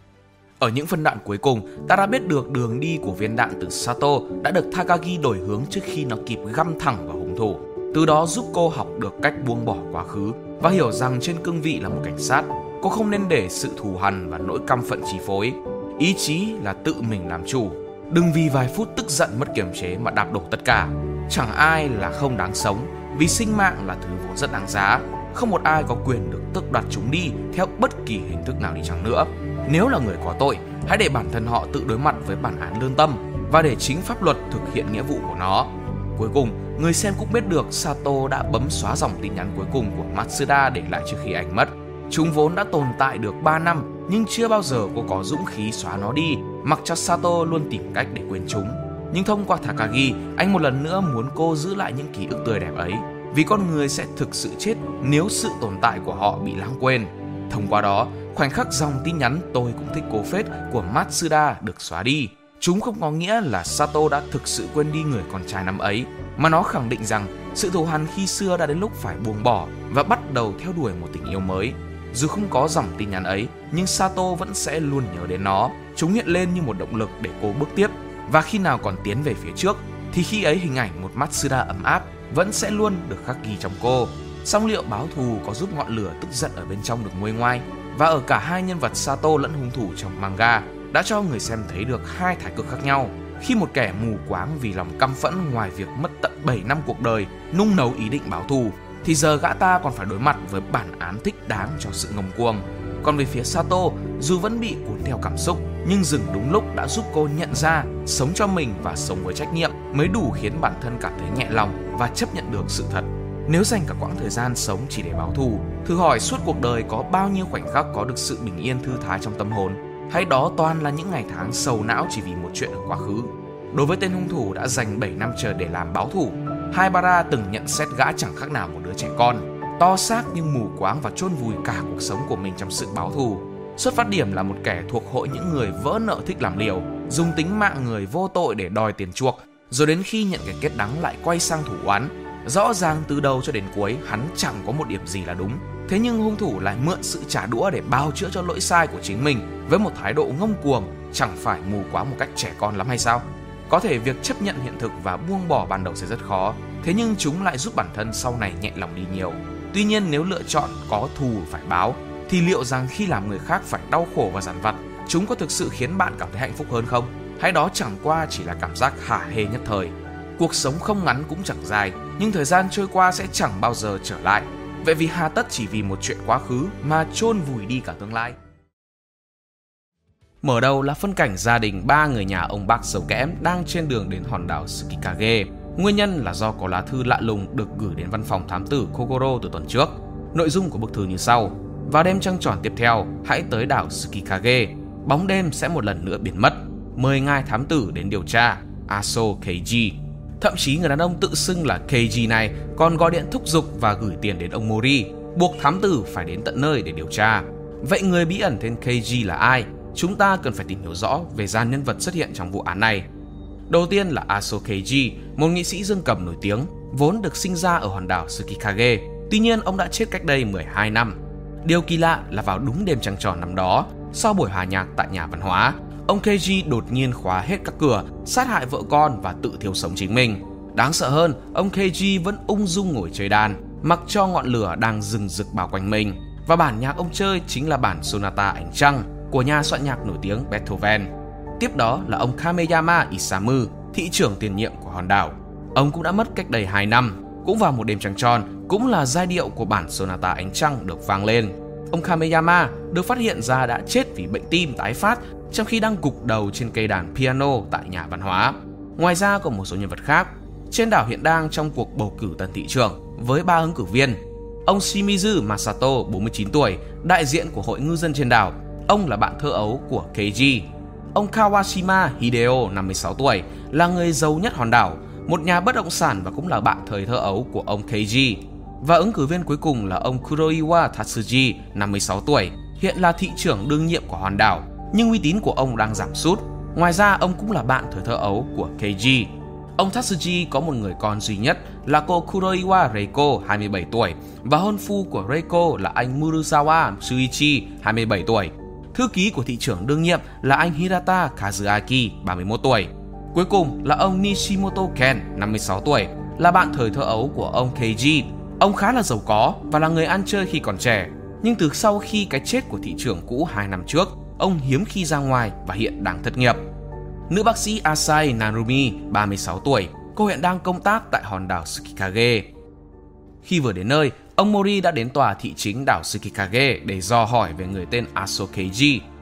Ở những phân đoạn cuối cùng, ta đã biết được đường đi của viên đạn từ Sato đã được Takagi đổi hướng trước khi nó kịp găm thẳng vào hung thủ. Từ đó giúp cô học được cách buông bỏ quá khứ và hiểu rằng trên cương vị là một cảnh sát, cô không nên để sự thù hằn và nỗi căm phẫn chi phối. Ý chí là tự mình làm chủ. Đừng vì vài phút tức giận mất kiềm chế mà đạp đổ tất cả. Chẳng ai là không đáng sống, vì sinh mạng là thứ vốn rất đáng giá. Không một ai có quyền được tước đoạt chúng đi theo bất kỳ hình thức nào đi chăng nữa. Nếu là người có tội, hãy để bản thân họ tự đối mặt với bản án lương tâm và để chính pháp luật thực hiện nghĩa vụ của nó. Cuối cùng, người xem cũng biết được Sato đã bấm xóa dòng tin nhắn cuối cùng của Matsuda để lại trước khi anh mất. Chúng vốn đã tồn tại được ba năm, nhưng chưa bao giờ cô có dũng khí xóa nó đi, mặc cho Sato luôn tìm cách để quên chúng. Nhưng thông qua Takagi, anh một lần nữa muốn cô giữ lại những ký ức tươi đẹp ấy, vì con người sẽ thực sự chết nếu sự tồn tại của họ bị lãng quên. Thông qua đó, khoảnh khắc dòng tin nhắn "tôi cũng thích cô phết" của Matsuda được xóa đi. Chúng không có nghĩa là Sato đã thực sự quên đi người con trai năm ấy, mà nó khẳng định rằng sự thù hằn khi xưa đã đến lúc phải buông bỏ và bắt đầu theo đuổi một tình yêu mới. Dù không có dòng tin nhắn ấy, nhưng Sato vẫn sẽ luôn nhớ đến nó. Chúng hiện lên như một động lực để cô bước tiếp, và khi nào còn tiến về phía trước, thì khi ấy hình ảnh một Matsuda ấm áp vẫn sẽ luôn được khắc ghi trong cô. Song liệu báo thù có giúp ngọn lửa tức giận ở bên trong được nguôi ngoai? Và ở cả hai nhân vật Sato lẫn hung thủ trong manga đã cho người xem thấy được hai thái cực khác nhau. Khi một kẻ mù quáng vì lòng căm phẫn ngoài việc mất tận bảy năm cuộc đời nung nấu ý định báo thù, thì giờ gã ta còn phải đối mặt với bản án thích đáng cho sự ngông cuồng. Còn về phía Sato, dù vẫn bị cuốn theo cảm xúc, nhưng dừng đúng lúc đã giúp cô nhận ra sống cho mình và sống với trách nhiệm mới đủ khiến bản thân cảm thấy nhẹ lòng và chấp nhận được sự thật. Nếu dành cả quãng thời gian sống chỉ để báo thù, thử hỏi suốt cuộc đời có bao nhiêu khoảnh khắc có được sự bình yên thư thái trong tâm hồn, hay đó toàn là những ngày tháng sầu não chỉ vì một chuyện ở quá khứ. Đối với tên hung thủ đã dành bảy năm chờ để làm báo thù, Haibara từng nhận xét gã chẳng khác nào một đứa trẻ con, to xác nhưng mù quáng và chôn vùi cả cuộc sống của mình trong sự báo thù. Xuất phát điểm là một kẻ thuộc hội những người vỡ nợ thích làm liều, dùng tính mạng người vô tội để đòi tiền chuộc, rồi đến khi nhận cái kết đắng lại quay sang thủ oán. Rõ ràng từ đầu cho đến cuối hắn chẳng có một điểm gì là đúng, thế nhưng hung thủ lại mượn sự trả đũa để bào chữa cho lỗi sai của chính mình với một thái độ ngông cuồng. Chẳng phải mù quáng một cách trẻ con lắm hay sao? Có thể việc chấp nhận hiện thực và buông bỏ ban đầu sẽ rất khó, thế nhưng chúng lại giúp bản thân sau này nhẹ lòng đi nhiều. Tuy nhiên, nếu lựa chọn có thù phải báo, thì liệu rằng khi làm người khác phải đau khổ và dằn vặt, chúng có thực sự khiến bạn cảm thấy hạnh phúc hơn không? Hay đó chẳng qua chỉ là cảm giác hả hê nhất thời? Cuộc sống không ngắn cũng chẳng dài, nhưng thời gian trôi qua sẽ chẳng bao giờ trở lại. Vậy vì hà tất chỉ vì một chuyện quá khứ mà chôn vùi đi cả tương lai? Mở đầu là phân cảnh gia đình ba người nhà ông bác dâu kẽm đang trên đường đến hòn đảo Tsukikage. Nguyên nhân là do có lá thư lạ lùng được gửi đến văn phòng thám tử Kogoro từ tuần trước. Nội dung của bức thư như sau: vào đêm trăng tròn tiếp theo, hãy tới đảo Tsukikage. Bóng đêm sẽ một lần nữa biến mất. Mời ngài thám tử đến điều tra. Aso Keiji. Thậm chí người đàn ông tự xưng là Keiji này còn gọi điện thúc giục và gửi tiền đến ông Mori, buộc thám tử phải đến tận nơi để điều tra. Vậy người bí ẩn tên Keiji là ai? Chúng ta cần phải tìm hiểu rõ về gian nhân vật xuất hiện trong vụ án này. Đầu tiên là Aso Keiji, một nghị sĩ dương cầm nổi tiếng, vốn được sinh ra ở hòn đảo Tsukikage. Tuy nhiên, ông đã chết cách đây mười hai năm. Điều kỳ lạ là vào đúng đêm trăng tròn năm đó, sau buổi hòa nhạc tại nhà văn hóa, ông Keiji đột nhiên khóa hết các cửa, sát hại vợ con và tự thiêu sống chính mình. Đáng sợ hơn, ông Keiji vẫn ung dung ngồi chơi đàn, mặc cho ngọn lửa đang rừng rực bao quanh mình. Và bản nhạc ông chơi chính là bản Sonata Ánh Trăng của nhà soạn nhạc nổi tiếng Beethoven. Tiếp đó là ông Kameyama Isamu, thị trưởng tiền nhiệm của hòn đảo. Ông cũng đã mất cách đây hai năm. Cũng vào một đêm trăng tròn, cũng là giai điệu của bản Sonata Ánh Trăng được vang lên. Ông Kameyama được phát hiện ra đã chết vì bệnh tim tái phát trong khi đang gục đầu trên cây đàn piano tại nhà văn hóa. Ngoài ra còn một số nhân vật khác. Trên đảo hiện đang trong cuộc bầu cử tân thị trưởng với ba ứng cử viên. Ông Shimizu Masato, bốn mươi chín tuổi, đại diện của hội ngư dân trên đảo. Ông là bạn thơ ấu của Keiji. Ông Kawashima Hideo, năm mươi sáu tuổi, là người giàu nhất hòn đảo, một nhà bất động sản và cũng là bạn thời thơ ấu của ông Keiji. Và ứng cử viên cuối cùng là ông Kuroiwa Tatsuji, năm mươi sáu tuổi, hiện là thị trưởng đương nhiệm của hòn đảo, nhưng uy tín của ông đang giảm sút. Ngoài ra, ông cũng là bạn thời thơ ấu của Keiji. Ông Tatsuji có một người con duy nhất là cô Kuroiwa Reiko, hai mươi bảy tuổi, và hôn phu của Reiko là anh Muruzawa Shuichi, hai mươi bảy tuổi. Thư ký của thị trưởng đương nhiệm là anh Hirata Kazuaki, ba mươi mốt tuổi. Cuối cùng là ông Nishimoto Ken, năm mươi sáu tuổi, là bạn thời thơ ấu của ông Keiji. Ông khá là giàu có và là người ăn chơi khi còn trẻ, nhưng từ sau khi cái chết của thị trưởng cũ hai năm trước, ông hiếm khi ra ngoài và hiện đang thất nghiệp. Nữ bác sĩ Asai Narumi, ba mươi sáu tuổi, cô hiện đang công tác tại hòn đảo Tsukikage. Khi vừa đến nơi, ông Mori đã đến tòa thị chính đảo Tsukikage để dò hỏi về người tên Aso Keiji.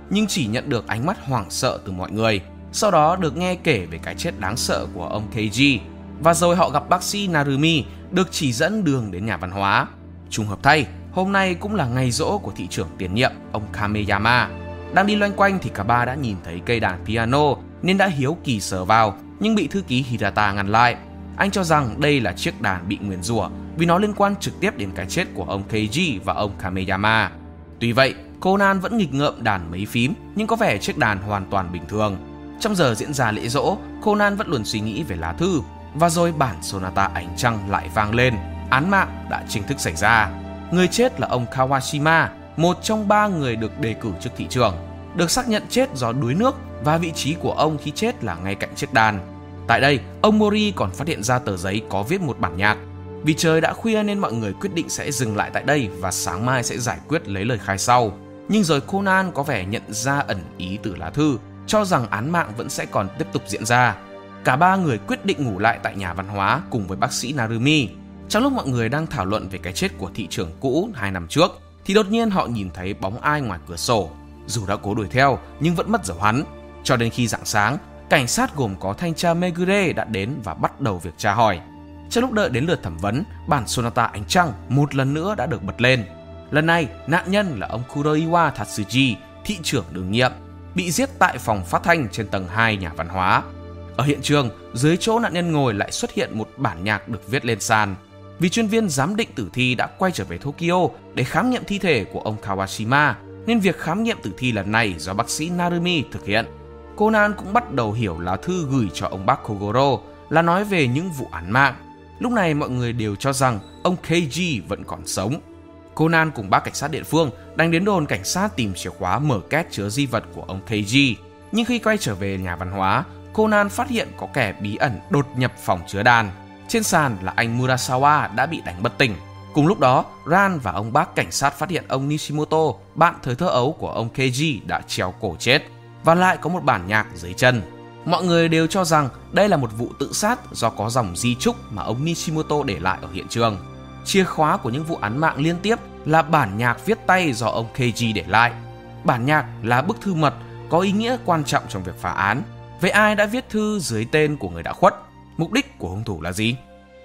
nhưng chỉ nhận được ánh mắt hoảng sợ từ mọi người. Sau đó được nghe kể về cái chết đáng sợ của ông Keiji, và rồi họ gặp bác sĩ Narumi, được chỉ dẫn đường đến nhà văn hóa. Trùng hợp thay, hôm nay cũng là ngày giỗ của thị trưởng tiền nhiệm, ông Kameyama. Đang đi loanh quanh thì cả ba đã nhìn thấy cây đàn piano nên đã hiếu kỳ sờ vào, nhưng bị thư ký Hirata ngăn lại. Anh cho rằng đây là chiếc đàn bị nguyền rủa vì nó liên quan trực tiếp đến cái chết của ông Keiji và ông Kameyama. Tuy vậy, Conan vẫn nghịch ngợm đàn mấy phím, nhưng có vẻ chiếc đàn hoàn toàn bình thường. Trong giờ diễn ra lễ giỗ, Conan vẫn luôn suy nghĩ về lá thư, và rồi bản sonata ánh trăng lại vang lên. Án mạng đã chính thức xảy ra. Người chết là ông Kawashima, một trong ba người được đề cử chức thị trưởng, được xác nhận chết do đuối nước, và vị trí của ông khi chết là ngay cạnh chiếc đàn. Tại đây, ông Mori còn phát hiện ra tờ giấy có viết một bản nhạc. Vì trời đã khuya nên mọi người quyết định sẽ dừng lại tại đây và sáng mai sẽ giải quyết lấy lời khai sau. Nhưng rồi Conan có vẻ nhận ra ẩn ý từ lá thư, cho rằng án mạng vẫn sẽ còn tiếp tục diễn ra. Cả ba người quyết định ngủ lại tại nhà văn hóa cùng với bác sĩ Narumi. Trong lúc mọi người đang thảo luận về cái chết của thị trưởng cũ hai năm trước, thì đột nhiên họ nhìn thấy bóng ai ngoài cửa sổ. Dù đã cố đuổi theo nhưng vẫn mất dấu hắn. Cho đến khi rạng sáng, cảnh sát gồm có thanh tra Megure đã đến và bắt đầu việc tra hỏi. Trong lúc đợi đến lượt thẩm vấn, bản sonata ánh trăng một lần nữa đã được bật lên. Lần này, nạn nhân là ông Kuroiwa Tatsuji, thị trưởng đương nhiệm, bị giết tại phòng phát thanh trên tầng hai nhà văn hóa. Ở hiện trường, dưới chỗ nạn nhân ngồi lại xuất hiện một bản nhạc được viết lên sàn. Vì chuyên viên giám định tử thi đã quay trở về Tokyo để khám nghiệm thi thể của ông Kawashima, nên việc khám nghiệm tử thi lần này do bác sĩ Narumi thực hiện. Conan cũng bắt đầu hiểu lá thư gửi cho ông bác Kogoro là nói về những vụ án mạng. Lúc này mọi người đều cho rằng ông Keiji vẫn còn sống. Conan cùng bác cảnh sát địa phương đánh đến đồn cảnh sát tìm chìa khóa mở két chứa di vật của ông Keiji. Nhưng khi quay trở về nhà văn hóa, Conan phát hiện có kẻ bí ẩn đột nhập phòng chứa đàn. Trên sàn là anh Murasawa đã bị đánh bất tỉnh. Cùng lúc đó, Ran và ông bác cảnh sát phát hiện ông Nishimoto, bạn thời thơ ấu của ông Keiji, đã treo cổ chết. Và lại có một bản nhạc dưới chân. Mọi người đều cho rằng đây là một vụ tự sát do có dòng di chúc mà ông Nishimoto để lại ở hiện trường. Chìa khóa của những vụ án mạng liên tiếp là bản nhạc viết tay do ông Keiji để lại. Bản nhạc là bức thư mật có ý nghĩa quan trọng trong việc phá án. Vậy ai đã viết thư dưới tên của người đã khuất? Mục đích của hung thủ là gì?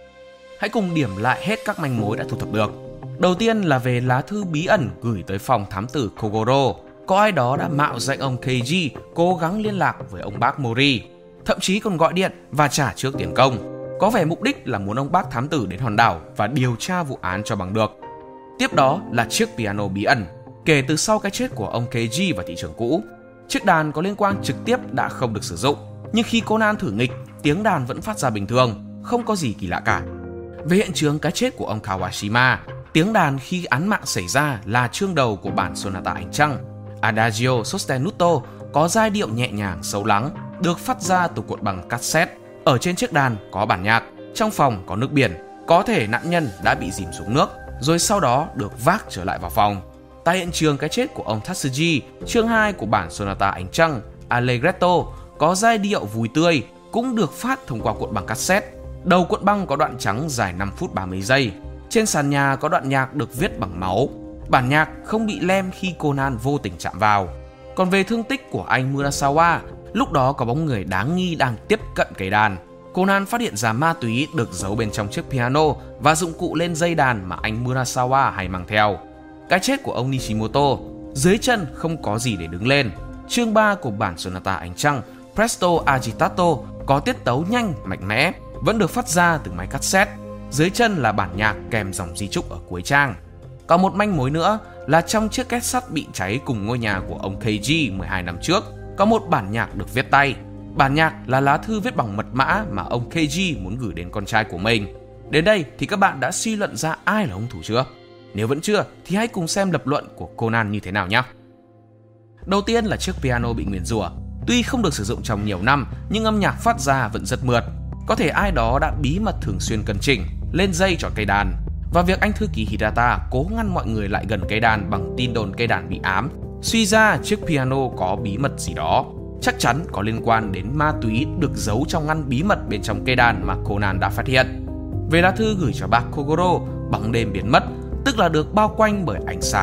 Hãy cùng điểm lại hết các manh mối đã thu thập được. Đầu tiên là về lá thư bí ẩn gửi tới phòng thám tử Kogoro. Có ai đó đã mạo danh ông Keiji cố gắng liên lạc với ông bác Mori, thậm chí còn gọi điện và trả trước tiền công. Có vẻ mục đích là muốn ông bác thám tử đến hòn đảo và điều tra vụ án cho bằng được. Tiếp đó là chiếc piano bí ẩn. Kể từ sau cái chết của ông Keiji và thị trưởng cũ, chiếc đàn có liên quan trực tiếp đã không được sử dụng. Nhưng khi Conan thử nghịch, tiếng đàn vẫn phát ra bình thường, không có gì kỳ lạ cả. Về hiện trường cái chết của ông Kawashima, tiếng đàn khi án mạng xảy ra là chương đầu của bản sonata ánh trăng. Adagio sostenuto có giai điệu nhẹ nhàng sâu lắng, được phát ra từ cuộn bằng cassette. Ở trên chiếc đàn có bản nhạc, trong phòng có nước biển, có thể nạn nhân đã bị dìm xuống nước, rồi sau đó được vác trở lại vào phòng. Tại hiện trường cái chết của ông Tatsuji, chương hai của bản sonata ánh trăng, Allegretto, có giai điệu vui tươi, cũng được phát thông qua cuộn băng cassette. Đầu cuộn băng có đoạn trắng dài năm phút ba mươi giây. Trên sàn nhà có đoạn nhạc được viết bằng máu. Bản nhạc không bị lem khi Conan vô tình chạm vào. Còn về thương tích của anh Murasawa, lúc đó có bóng người đáng nghi đang tiếp cận cây đàn. Conan phát hiện ra ma túy được giấu bên trong chiếc piano và dụng cụ lên dây đàn mà anh Murasawa hay mang theo. Cái chết của ông Nishimoto, dưới chân không có gì để đứng lên. Chương ba của bản sonata ánh trăng, Presto agitato, có tiết tấu nhanh, mạnh mẽ, vẫn được phát ra từ máy cassette. Dưới chân là bản nhạc kèm dòng di chúc ở cuối trang. Còn một manh mối nữa là trong chiếc két sắt bị cháy cùng ngôi nhà của ông Keiji mười hai năm trước, có một bản nhạc được viết tay. Bản nhạc là lá thư viết bằng mật mã mà ông Keiji muốn gửi đến con trai của mình. Đến đây thì các bạn đã suy luận ra ai là hung thủ chưa? Nếu vẫn chưa thì hãy cùng xem lập luận của Conan như thế nào nhé. Đầu tiên là chiếc piano bị nguyền rủa. Tuy không được sử dụng trong nhiều năm nhưng âm nhạc phát ra vẫn rất mượt. Có thể ai đó đã bí mật thường xuyên cân chỉnh, lên dây cho cây đàn. Và việc anh thư ký Hirata cố ngăn mọi người lại gần cây đàn bằng tin đồn cây đàn bị ám, suy ra chiếc piano có bí mật gì đó. Chắc chắn có liên quan đến ma túy được giấu trong ngăn bí mật bên trong cây đàn mà Conan đã phát hiện. Về lá thư gửi cho bác Kogoro, bóng đêm biến mất, tức là được bao quanh bởi ánh sáng.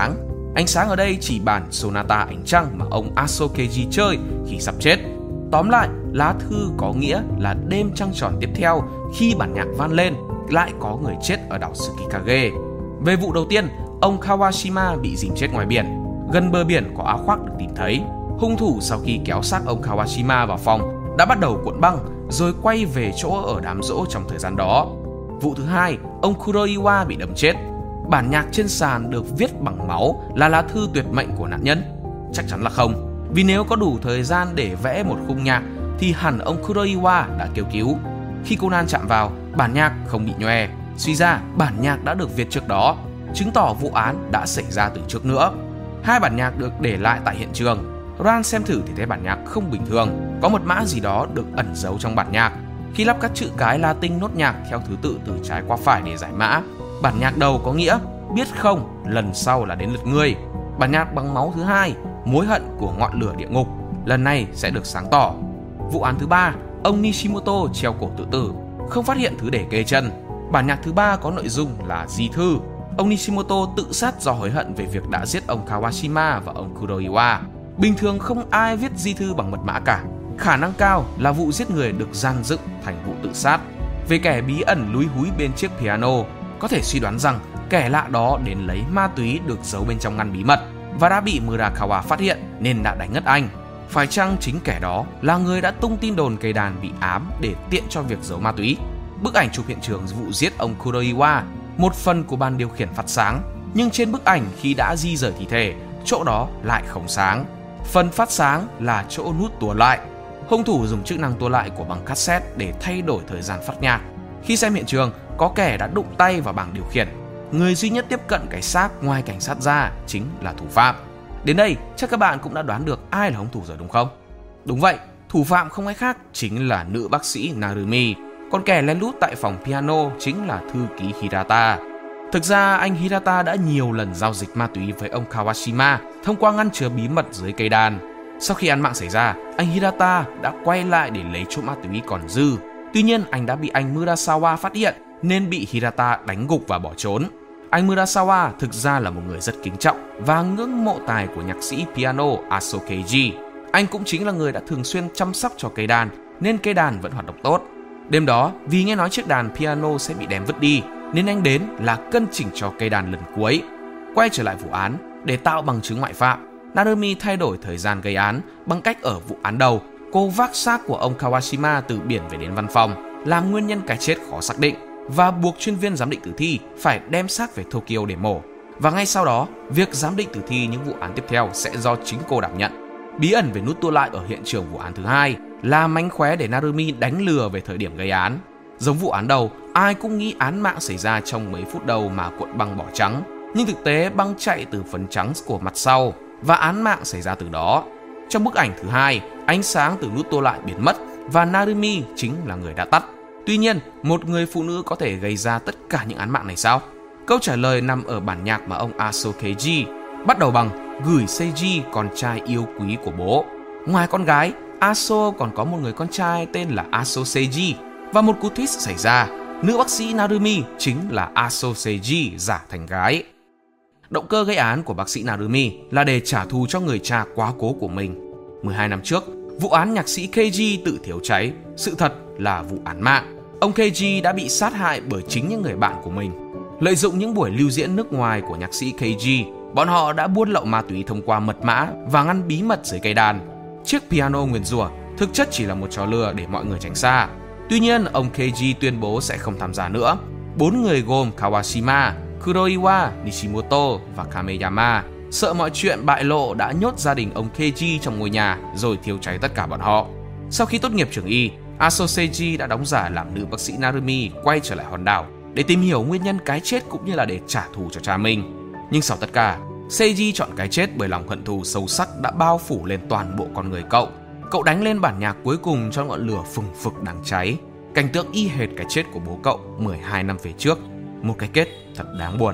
Ánh sáng ở đây chỉ bản Sonata Ánh Trăng mà ông Asokeji chơi khi sắp chết. Tóm lại, lá thư có nghĩa là đêm trăng tròn tiếp theo, khi bản nhạc vang lên, lại có người chết ở đảo Tsukikage. Về vụ đầu tiên, ông Kawashima bị dìm chết ngoài biển. Gần bờ biển có áo khoác được tìm thấy. Hung thủ sau khi kéo xác ông Kawashima vào phòng đã bắt đầu cuộn băng rồi quay về chỗ ở đám giỗ trong thời gian đó. Vụ thứ hai, ông Kuroiwa bị đâm chết. Bản nhạc trên sàn được viết bằng máu là lá thư tuyệt mệnh của nạn nhân. Chắc chắn là không, vì nếu có đủ thời gian để vẽ một khung nhạc thì hẳn ông Kuroiwa đã kêu cứu. Khi Conan chạm vào, bản nhạc không bị nhòe. Suy ra bản nhạc đã được viết trước đó, chứng tỏ vụ án đã xảy ra từ trước nữa. Hai bản nhạc được để lại tại hiện trường. Ran xem thử thì thấy bản nhạc không bình thường, có mật mã gì đó được ẩn giấu trong bản nhạc. Khi lắp các chữ cái Latin nốt nhạc theo thứ tự từ trái qua phải để giải mã, bản nhạc đầu có nghĩa biết không, lần sau là đến lượt ngươi. Bản nhạc bằng máu thứ hai, mối hận của ngọn lửa địa ngục, lần này sẽ được sáng tỏ. Vụ án thứ ba, ông Nishimoto treo cổ tự tử, không phát hiện thứ để kê chân. Bản nhạc thứ ba có nội dung là di thư. Ông Nishimoto tự sát do hối hận về việc đã giết ông Kawashima và ông Kuroiwa. Bình thường không ai viết di thư bằng mật mã cả. Khả năng cao là vụ giết người được dàn dựng thành vụ tự sát. Về kẻ bí ẩn lúi húi bên chiếc piano, có thể suy đoán rằng kẻ lạ đó đến lấy ma túy được giấu bên trong ngăn bí mật và đã bị Murakawa phát hiện nên đã đánh ngất anh. Phải chăng chính kẻ đó là người đã tung tin đồn cây đàn bị ám để tiện cho việc giấu ma túy? Bức ảnh chụp hiện trường vụ giết ông Kuroiwa, một phần của bàn điều khiển phát sáng, nhưng trên bức ảnh khi đã di rời thi thể, chỗ đó lại không sáng. Phần phát sáng là chỗ nút tua lại. Hung thủ dùng chức năng tua lại của băng cassette để thay đổi thời gian phát nhạc. Khi xem hiện trường, có kẻ đã đụng tay vào bảng điều khiển. Người duy nhất tiếp cận cái xác ngoài cảnh sát ra chính là thủ phạm. Đến đây, chắc các bạn cũng đã đoán được ai là hung thủ rồi đúng không? Đúng vậy, thủ phạm không ai khác chính là nữ bác sĩ Narumi. Còn kẻ lén lút tại phòng piano chính là thư ký Hirata. Thực ra anh Hirata đã nhiều lần giao dịch ma túy với ông Kawashima thông qua ngăn chứa bí mật dưới cây đàn. Sau khi án mạng xảy ra, anh Hirata đã quay lại để lấy chỗ ma túy còn dư. Tuy nhiên anh đã bị anh Murasawa phát hiện nên bị Hirata đánh gục và bỏ trốn. Anh Murasawa thực ra là một người rất kính trọng và ngưỡng mộ tài của nhạc sĩ piano Asokeji. Anh cũng chính là người đã thường xuyên chăm sóc cho cây đàn nên cây đàn vẫn hoạt động tốt. Đêm đó, vì nghe nói chiếc đàn piano sẽ bị đem vứt đi nên anh đến là cân chỉnh cho cây đàn lần cuối. Quay trở lại vụ án, để tạo bằng chứng ngoại phạm, Narumi thay đổi thời gian gây án bằng cách ở vụ án đầu, cô vác xác của ông Kawashima từ biển về đến văn phòng, làm nguyên nhân cái chết khó xác định và buộc chuyên viên giám định tử thi phải đem xác về Tokyo để mổ. Và ngay sau đó, việc giám định tử thi những vụ án tiếp theo sẽ do chính cô đảm nhận. Bí ẩn về nút tua lại ở hiện trường vụ án thứ hai là mánh khóe để Narumi đánh lừa về thời điểm gây án. Giống vụ án đầu, ai cũng nghĩ án mạng xảy ra trong mấy phút đầu mà cuộn băng bỏ trắng, nhưng thực tế băng chạy từ phần trắng của mặt sau và án mạng xảy ra từ đó. Trong bức ảnh thứ hai, ánh sáng từ nút tua lại biến mất và Narumi chính là người đã tắt. Tuy nhiên, một người phụ nữ có thể gây ra tất cả những án mạng này sao? Câu trả lời nằm ở bản nhạc mà ông Asokeji bắt đầu bằng gửi Seiji, con trai yêu quý của bố. Ngoài con gái, Aso còn có một người con trai tên là Aso Seiji. Và một cú twist xảy ra, nữ bác sĩ Narumi chính là Aso Seiji giả thành gái. Động cơ gây án của bác sĩ Narumi là để trả thù cho người cha quá cố của mình. mười hai năm trước, vụ án nhạc sĩ Keiji tự thiêu cháy, sự thật là vụ án mạng. Ông Keiji đã bị sát hại bởi chính những người bạn của mình. Lợi dụng những buổi lưu diễn nước ngoài của nhạc sĩ Keiji, bọn họ đã buôn lậu ma túy thông qua mật mã và ngăn bí mật dưới cây đàn. Chiếc piano nguyền rủa thực chất chỉ là một trò lừa để mọi người tránh xa. Tuy nhiên, ông Keiji tuyên bố sẽ không tham gia nữa. Bốn người gồm Kawashima, Kuroiwa, Nishimoto và Kameyama sợ mọi chuyện bại lộ đã nhốt gia đình ông Keiji trong ngôi nhà rồi thiêu cháy tất cả bọn họ. Sau khi tốt nghiệp trường y, Aso Seiji đã đóng giả làm nữ bác sĩ Narumi quay trở lại hòn đảo để tìm hiểu nguyên nhân cái chết cũng như là để trả thù cho cha mình. Nhưng sau tất cả, Seiji chọn cái chết bởi lòng hận thù sâu sắc đã bao phủ lên toàn bộ con người cậu. Cậu đánh lên bản nhạc cuối cùng cho ngọn lửa phừng phực đang cháy. Cảnh tượng y hệt cái chết của bố cậu mười hai năm về trước. Một cái kết thật đáng buồn.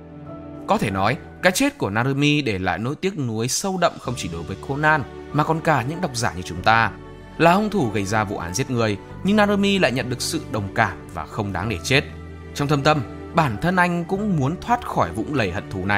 Có thể nói, cái chết của Narumi để lại nỗi tiếc nuối sâu đậm không chỉ đối với Conan mà còn cả những độc giả như chúng ta. Là hung thủ gây ra vụ án giết người, nhưng Narumi lại nhận được sự đồng cảm và không đáng để chết. Trong thâm tâm, bản thân anh cũng muốn thoát khỏi vũng lầy hận thù này.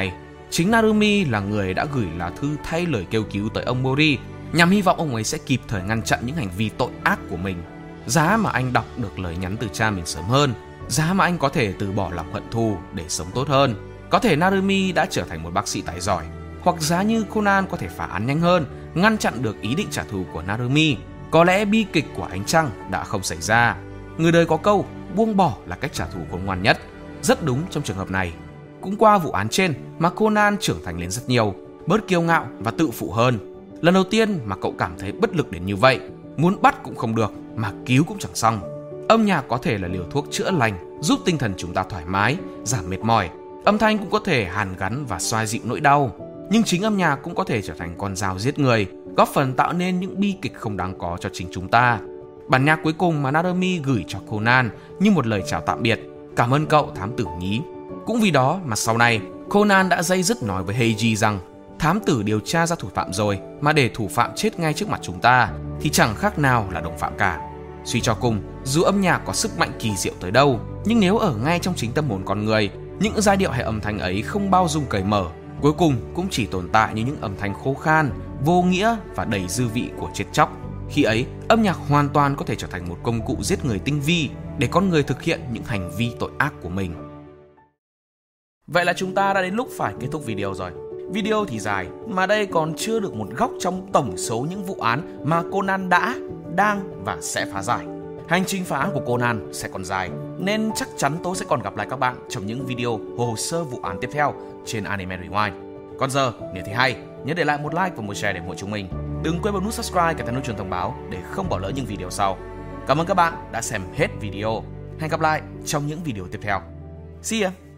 Chính Narumi là người đã gửi lá thư thay lời kêu cứu tới ông Mori, nhằm hy vọng ông ấy sẽ kịp thời ngăn chặn những hành vi tội ác của mình. Giá mà anh đọc được lời nhắn từ cha mình sớm hơn, giá mà anh có thể từ bỏ lòng hận thù để sống tốt hơn. Có thể Narumi đã trở thành một bác sĩ tài giỏi, hoặc giá như Conan có thể phá án nhanh hơn, ngăn chặn được ý định trả thù của Narumi. Có lẽ bi kịch của ánh trăng đã không xảy ra. Người đời có câu, buông bỏ là cách trả thù khôn ngoan nhất. Rất đúng trong trường hợp này. Cũng qua vụ án trên mà Conan trưởng thành lên rất nhiều, bớt kiêu ngạo và tự phụ hơn. Lần đầu tiên mà cậu cảm thấy bất lực đến như vậy, muốn bắt cũng không được, mà cứu cũng chẳng xong. Âm nhạc có thể là liều thuốc chữa lành, giúp tinh thần chúng ta thoải mái, giảm mệt mỏi. Âm thanh cũng có thể hàn gắn và xoa dịu nỗi đau. Nhưng chính âm nhạc cũng có thể trở thành con dao giết người, góp phần tạo nên những bi kịch không đáng có cho chính chúng ta. Bản nhạc cuối cùng mà Narumi gửi cho Conan như một lời chào tạm biệt. Cảm ơn cậu, thám tử nhí. Cũng vì đó mà sau này, Conan đã day dứt nói với Heiji rằng thám tử điều tra ra thủ phạm rồi, mà để thủ phạm chết ngay trước mặt chúng ta thì chẳng khác nào là đồng phạm cả. Suy cho cùng, dù âm nhạc có sức mạnh kỳ diệu tới đâu, nhưng nếu ở ngay trong chính tâm hồn con người, những giai điệu hay âm thanh ấy không bao dung cởi mở, cuối cùng cũng chỉ tồn tại như những âm thanh khô khan, vô nghĩa và đầy dư vị của chết chóc. Khi ấy, âm nhạc hoàn toàn có thể trở thành một công cụ giết người tinh vi để con người thực hiện những hành vi tội ác của mình. Vậy là chúng ta đã đến lúc phải kết thúc video rồi. Video thì dài, mà đây còn chưa được một góc trong tổng số những vụ án mà Conan đã, đang và sẽ phá giải. Hành trình phá án của Conan sẽ còn dài, nên chắc chắn tôi sẽ còn gặp lại các bạn trong những video hồ sơ vụ án tiếp theo trên Anime Rewind. Còn giờ, nếu thấy hay, nhớ để lại một like và một share để ủng hộ chúng mình. Đừng quên bấm nút subscribe kèm theo nút chuông thông báo để không bỏ lỡ những video sau. Cảm ơn các bạn đã xem hết video. Hẹn gặp lại trong những video tiếp theo. See ya!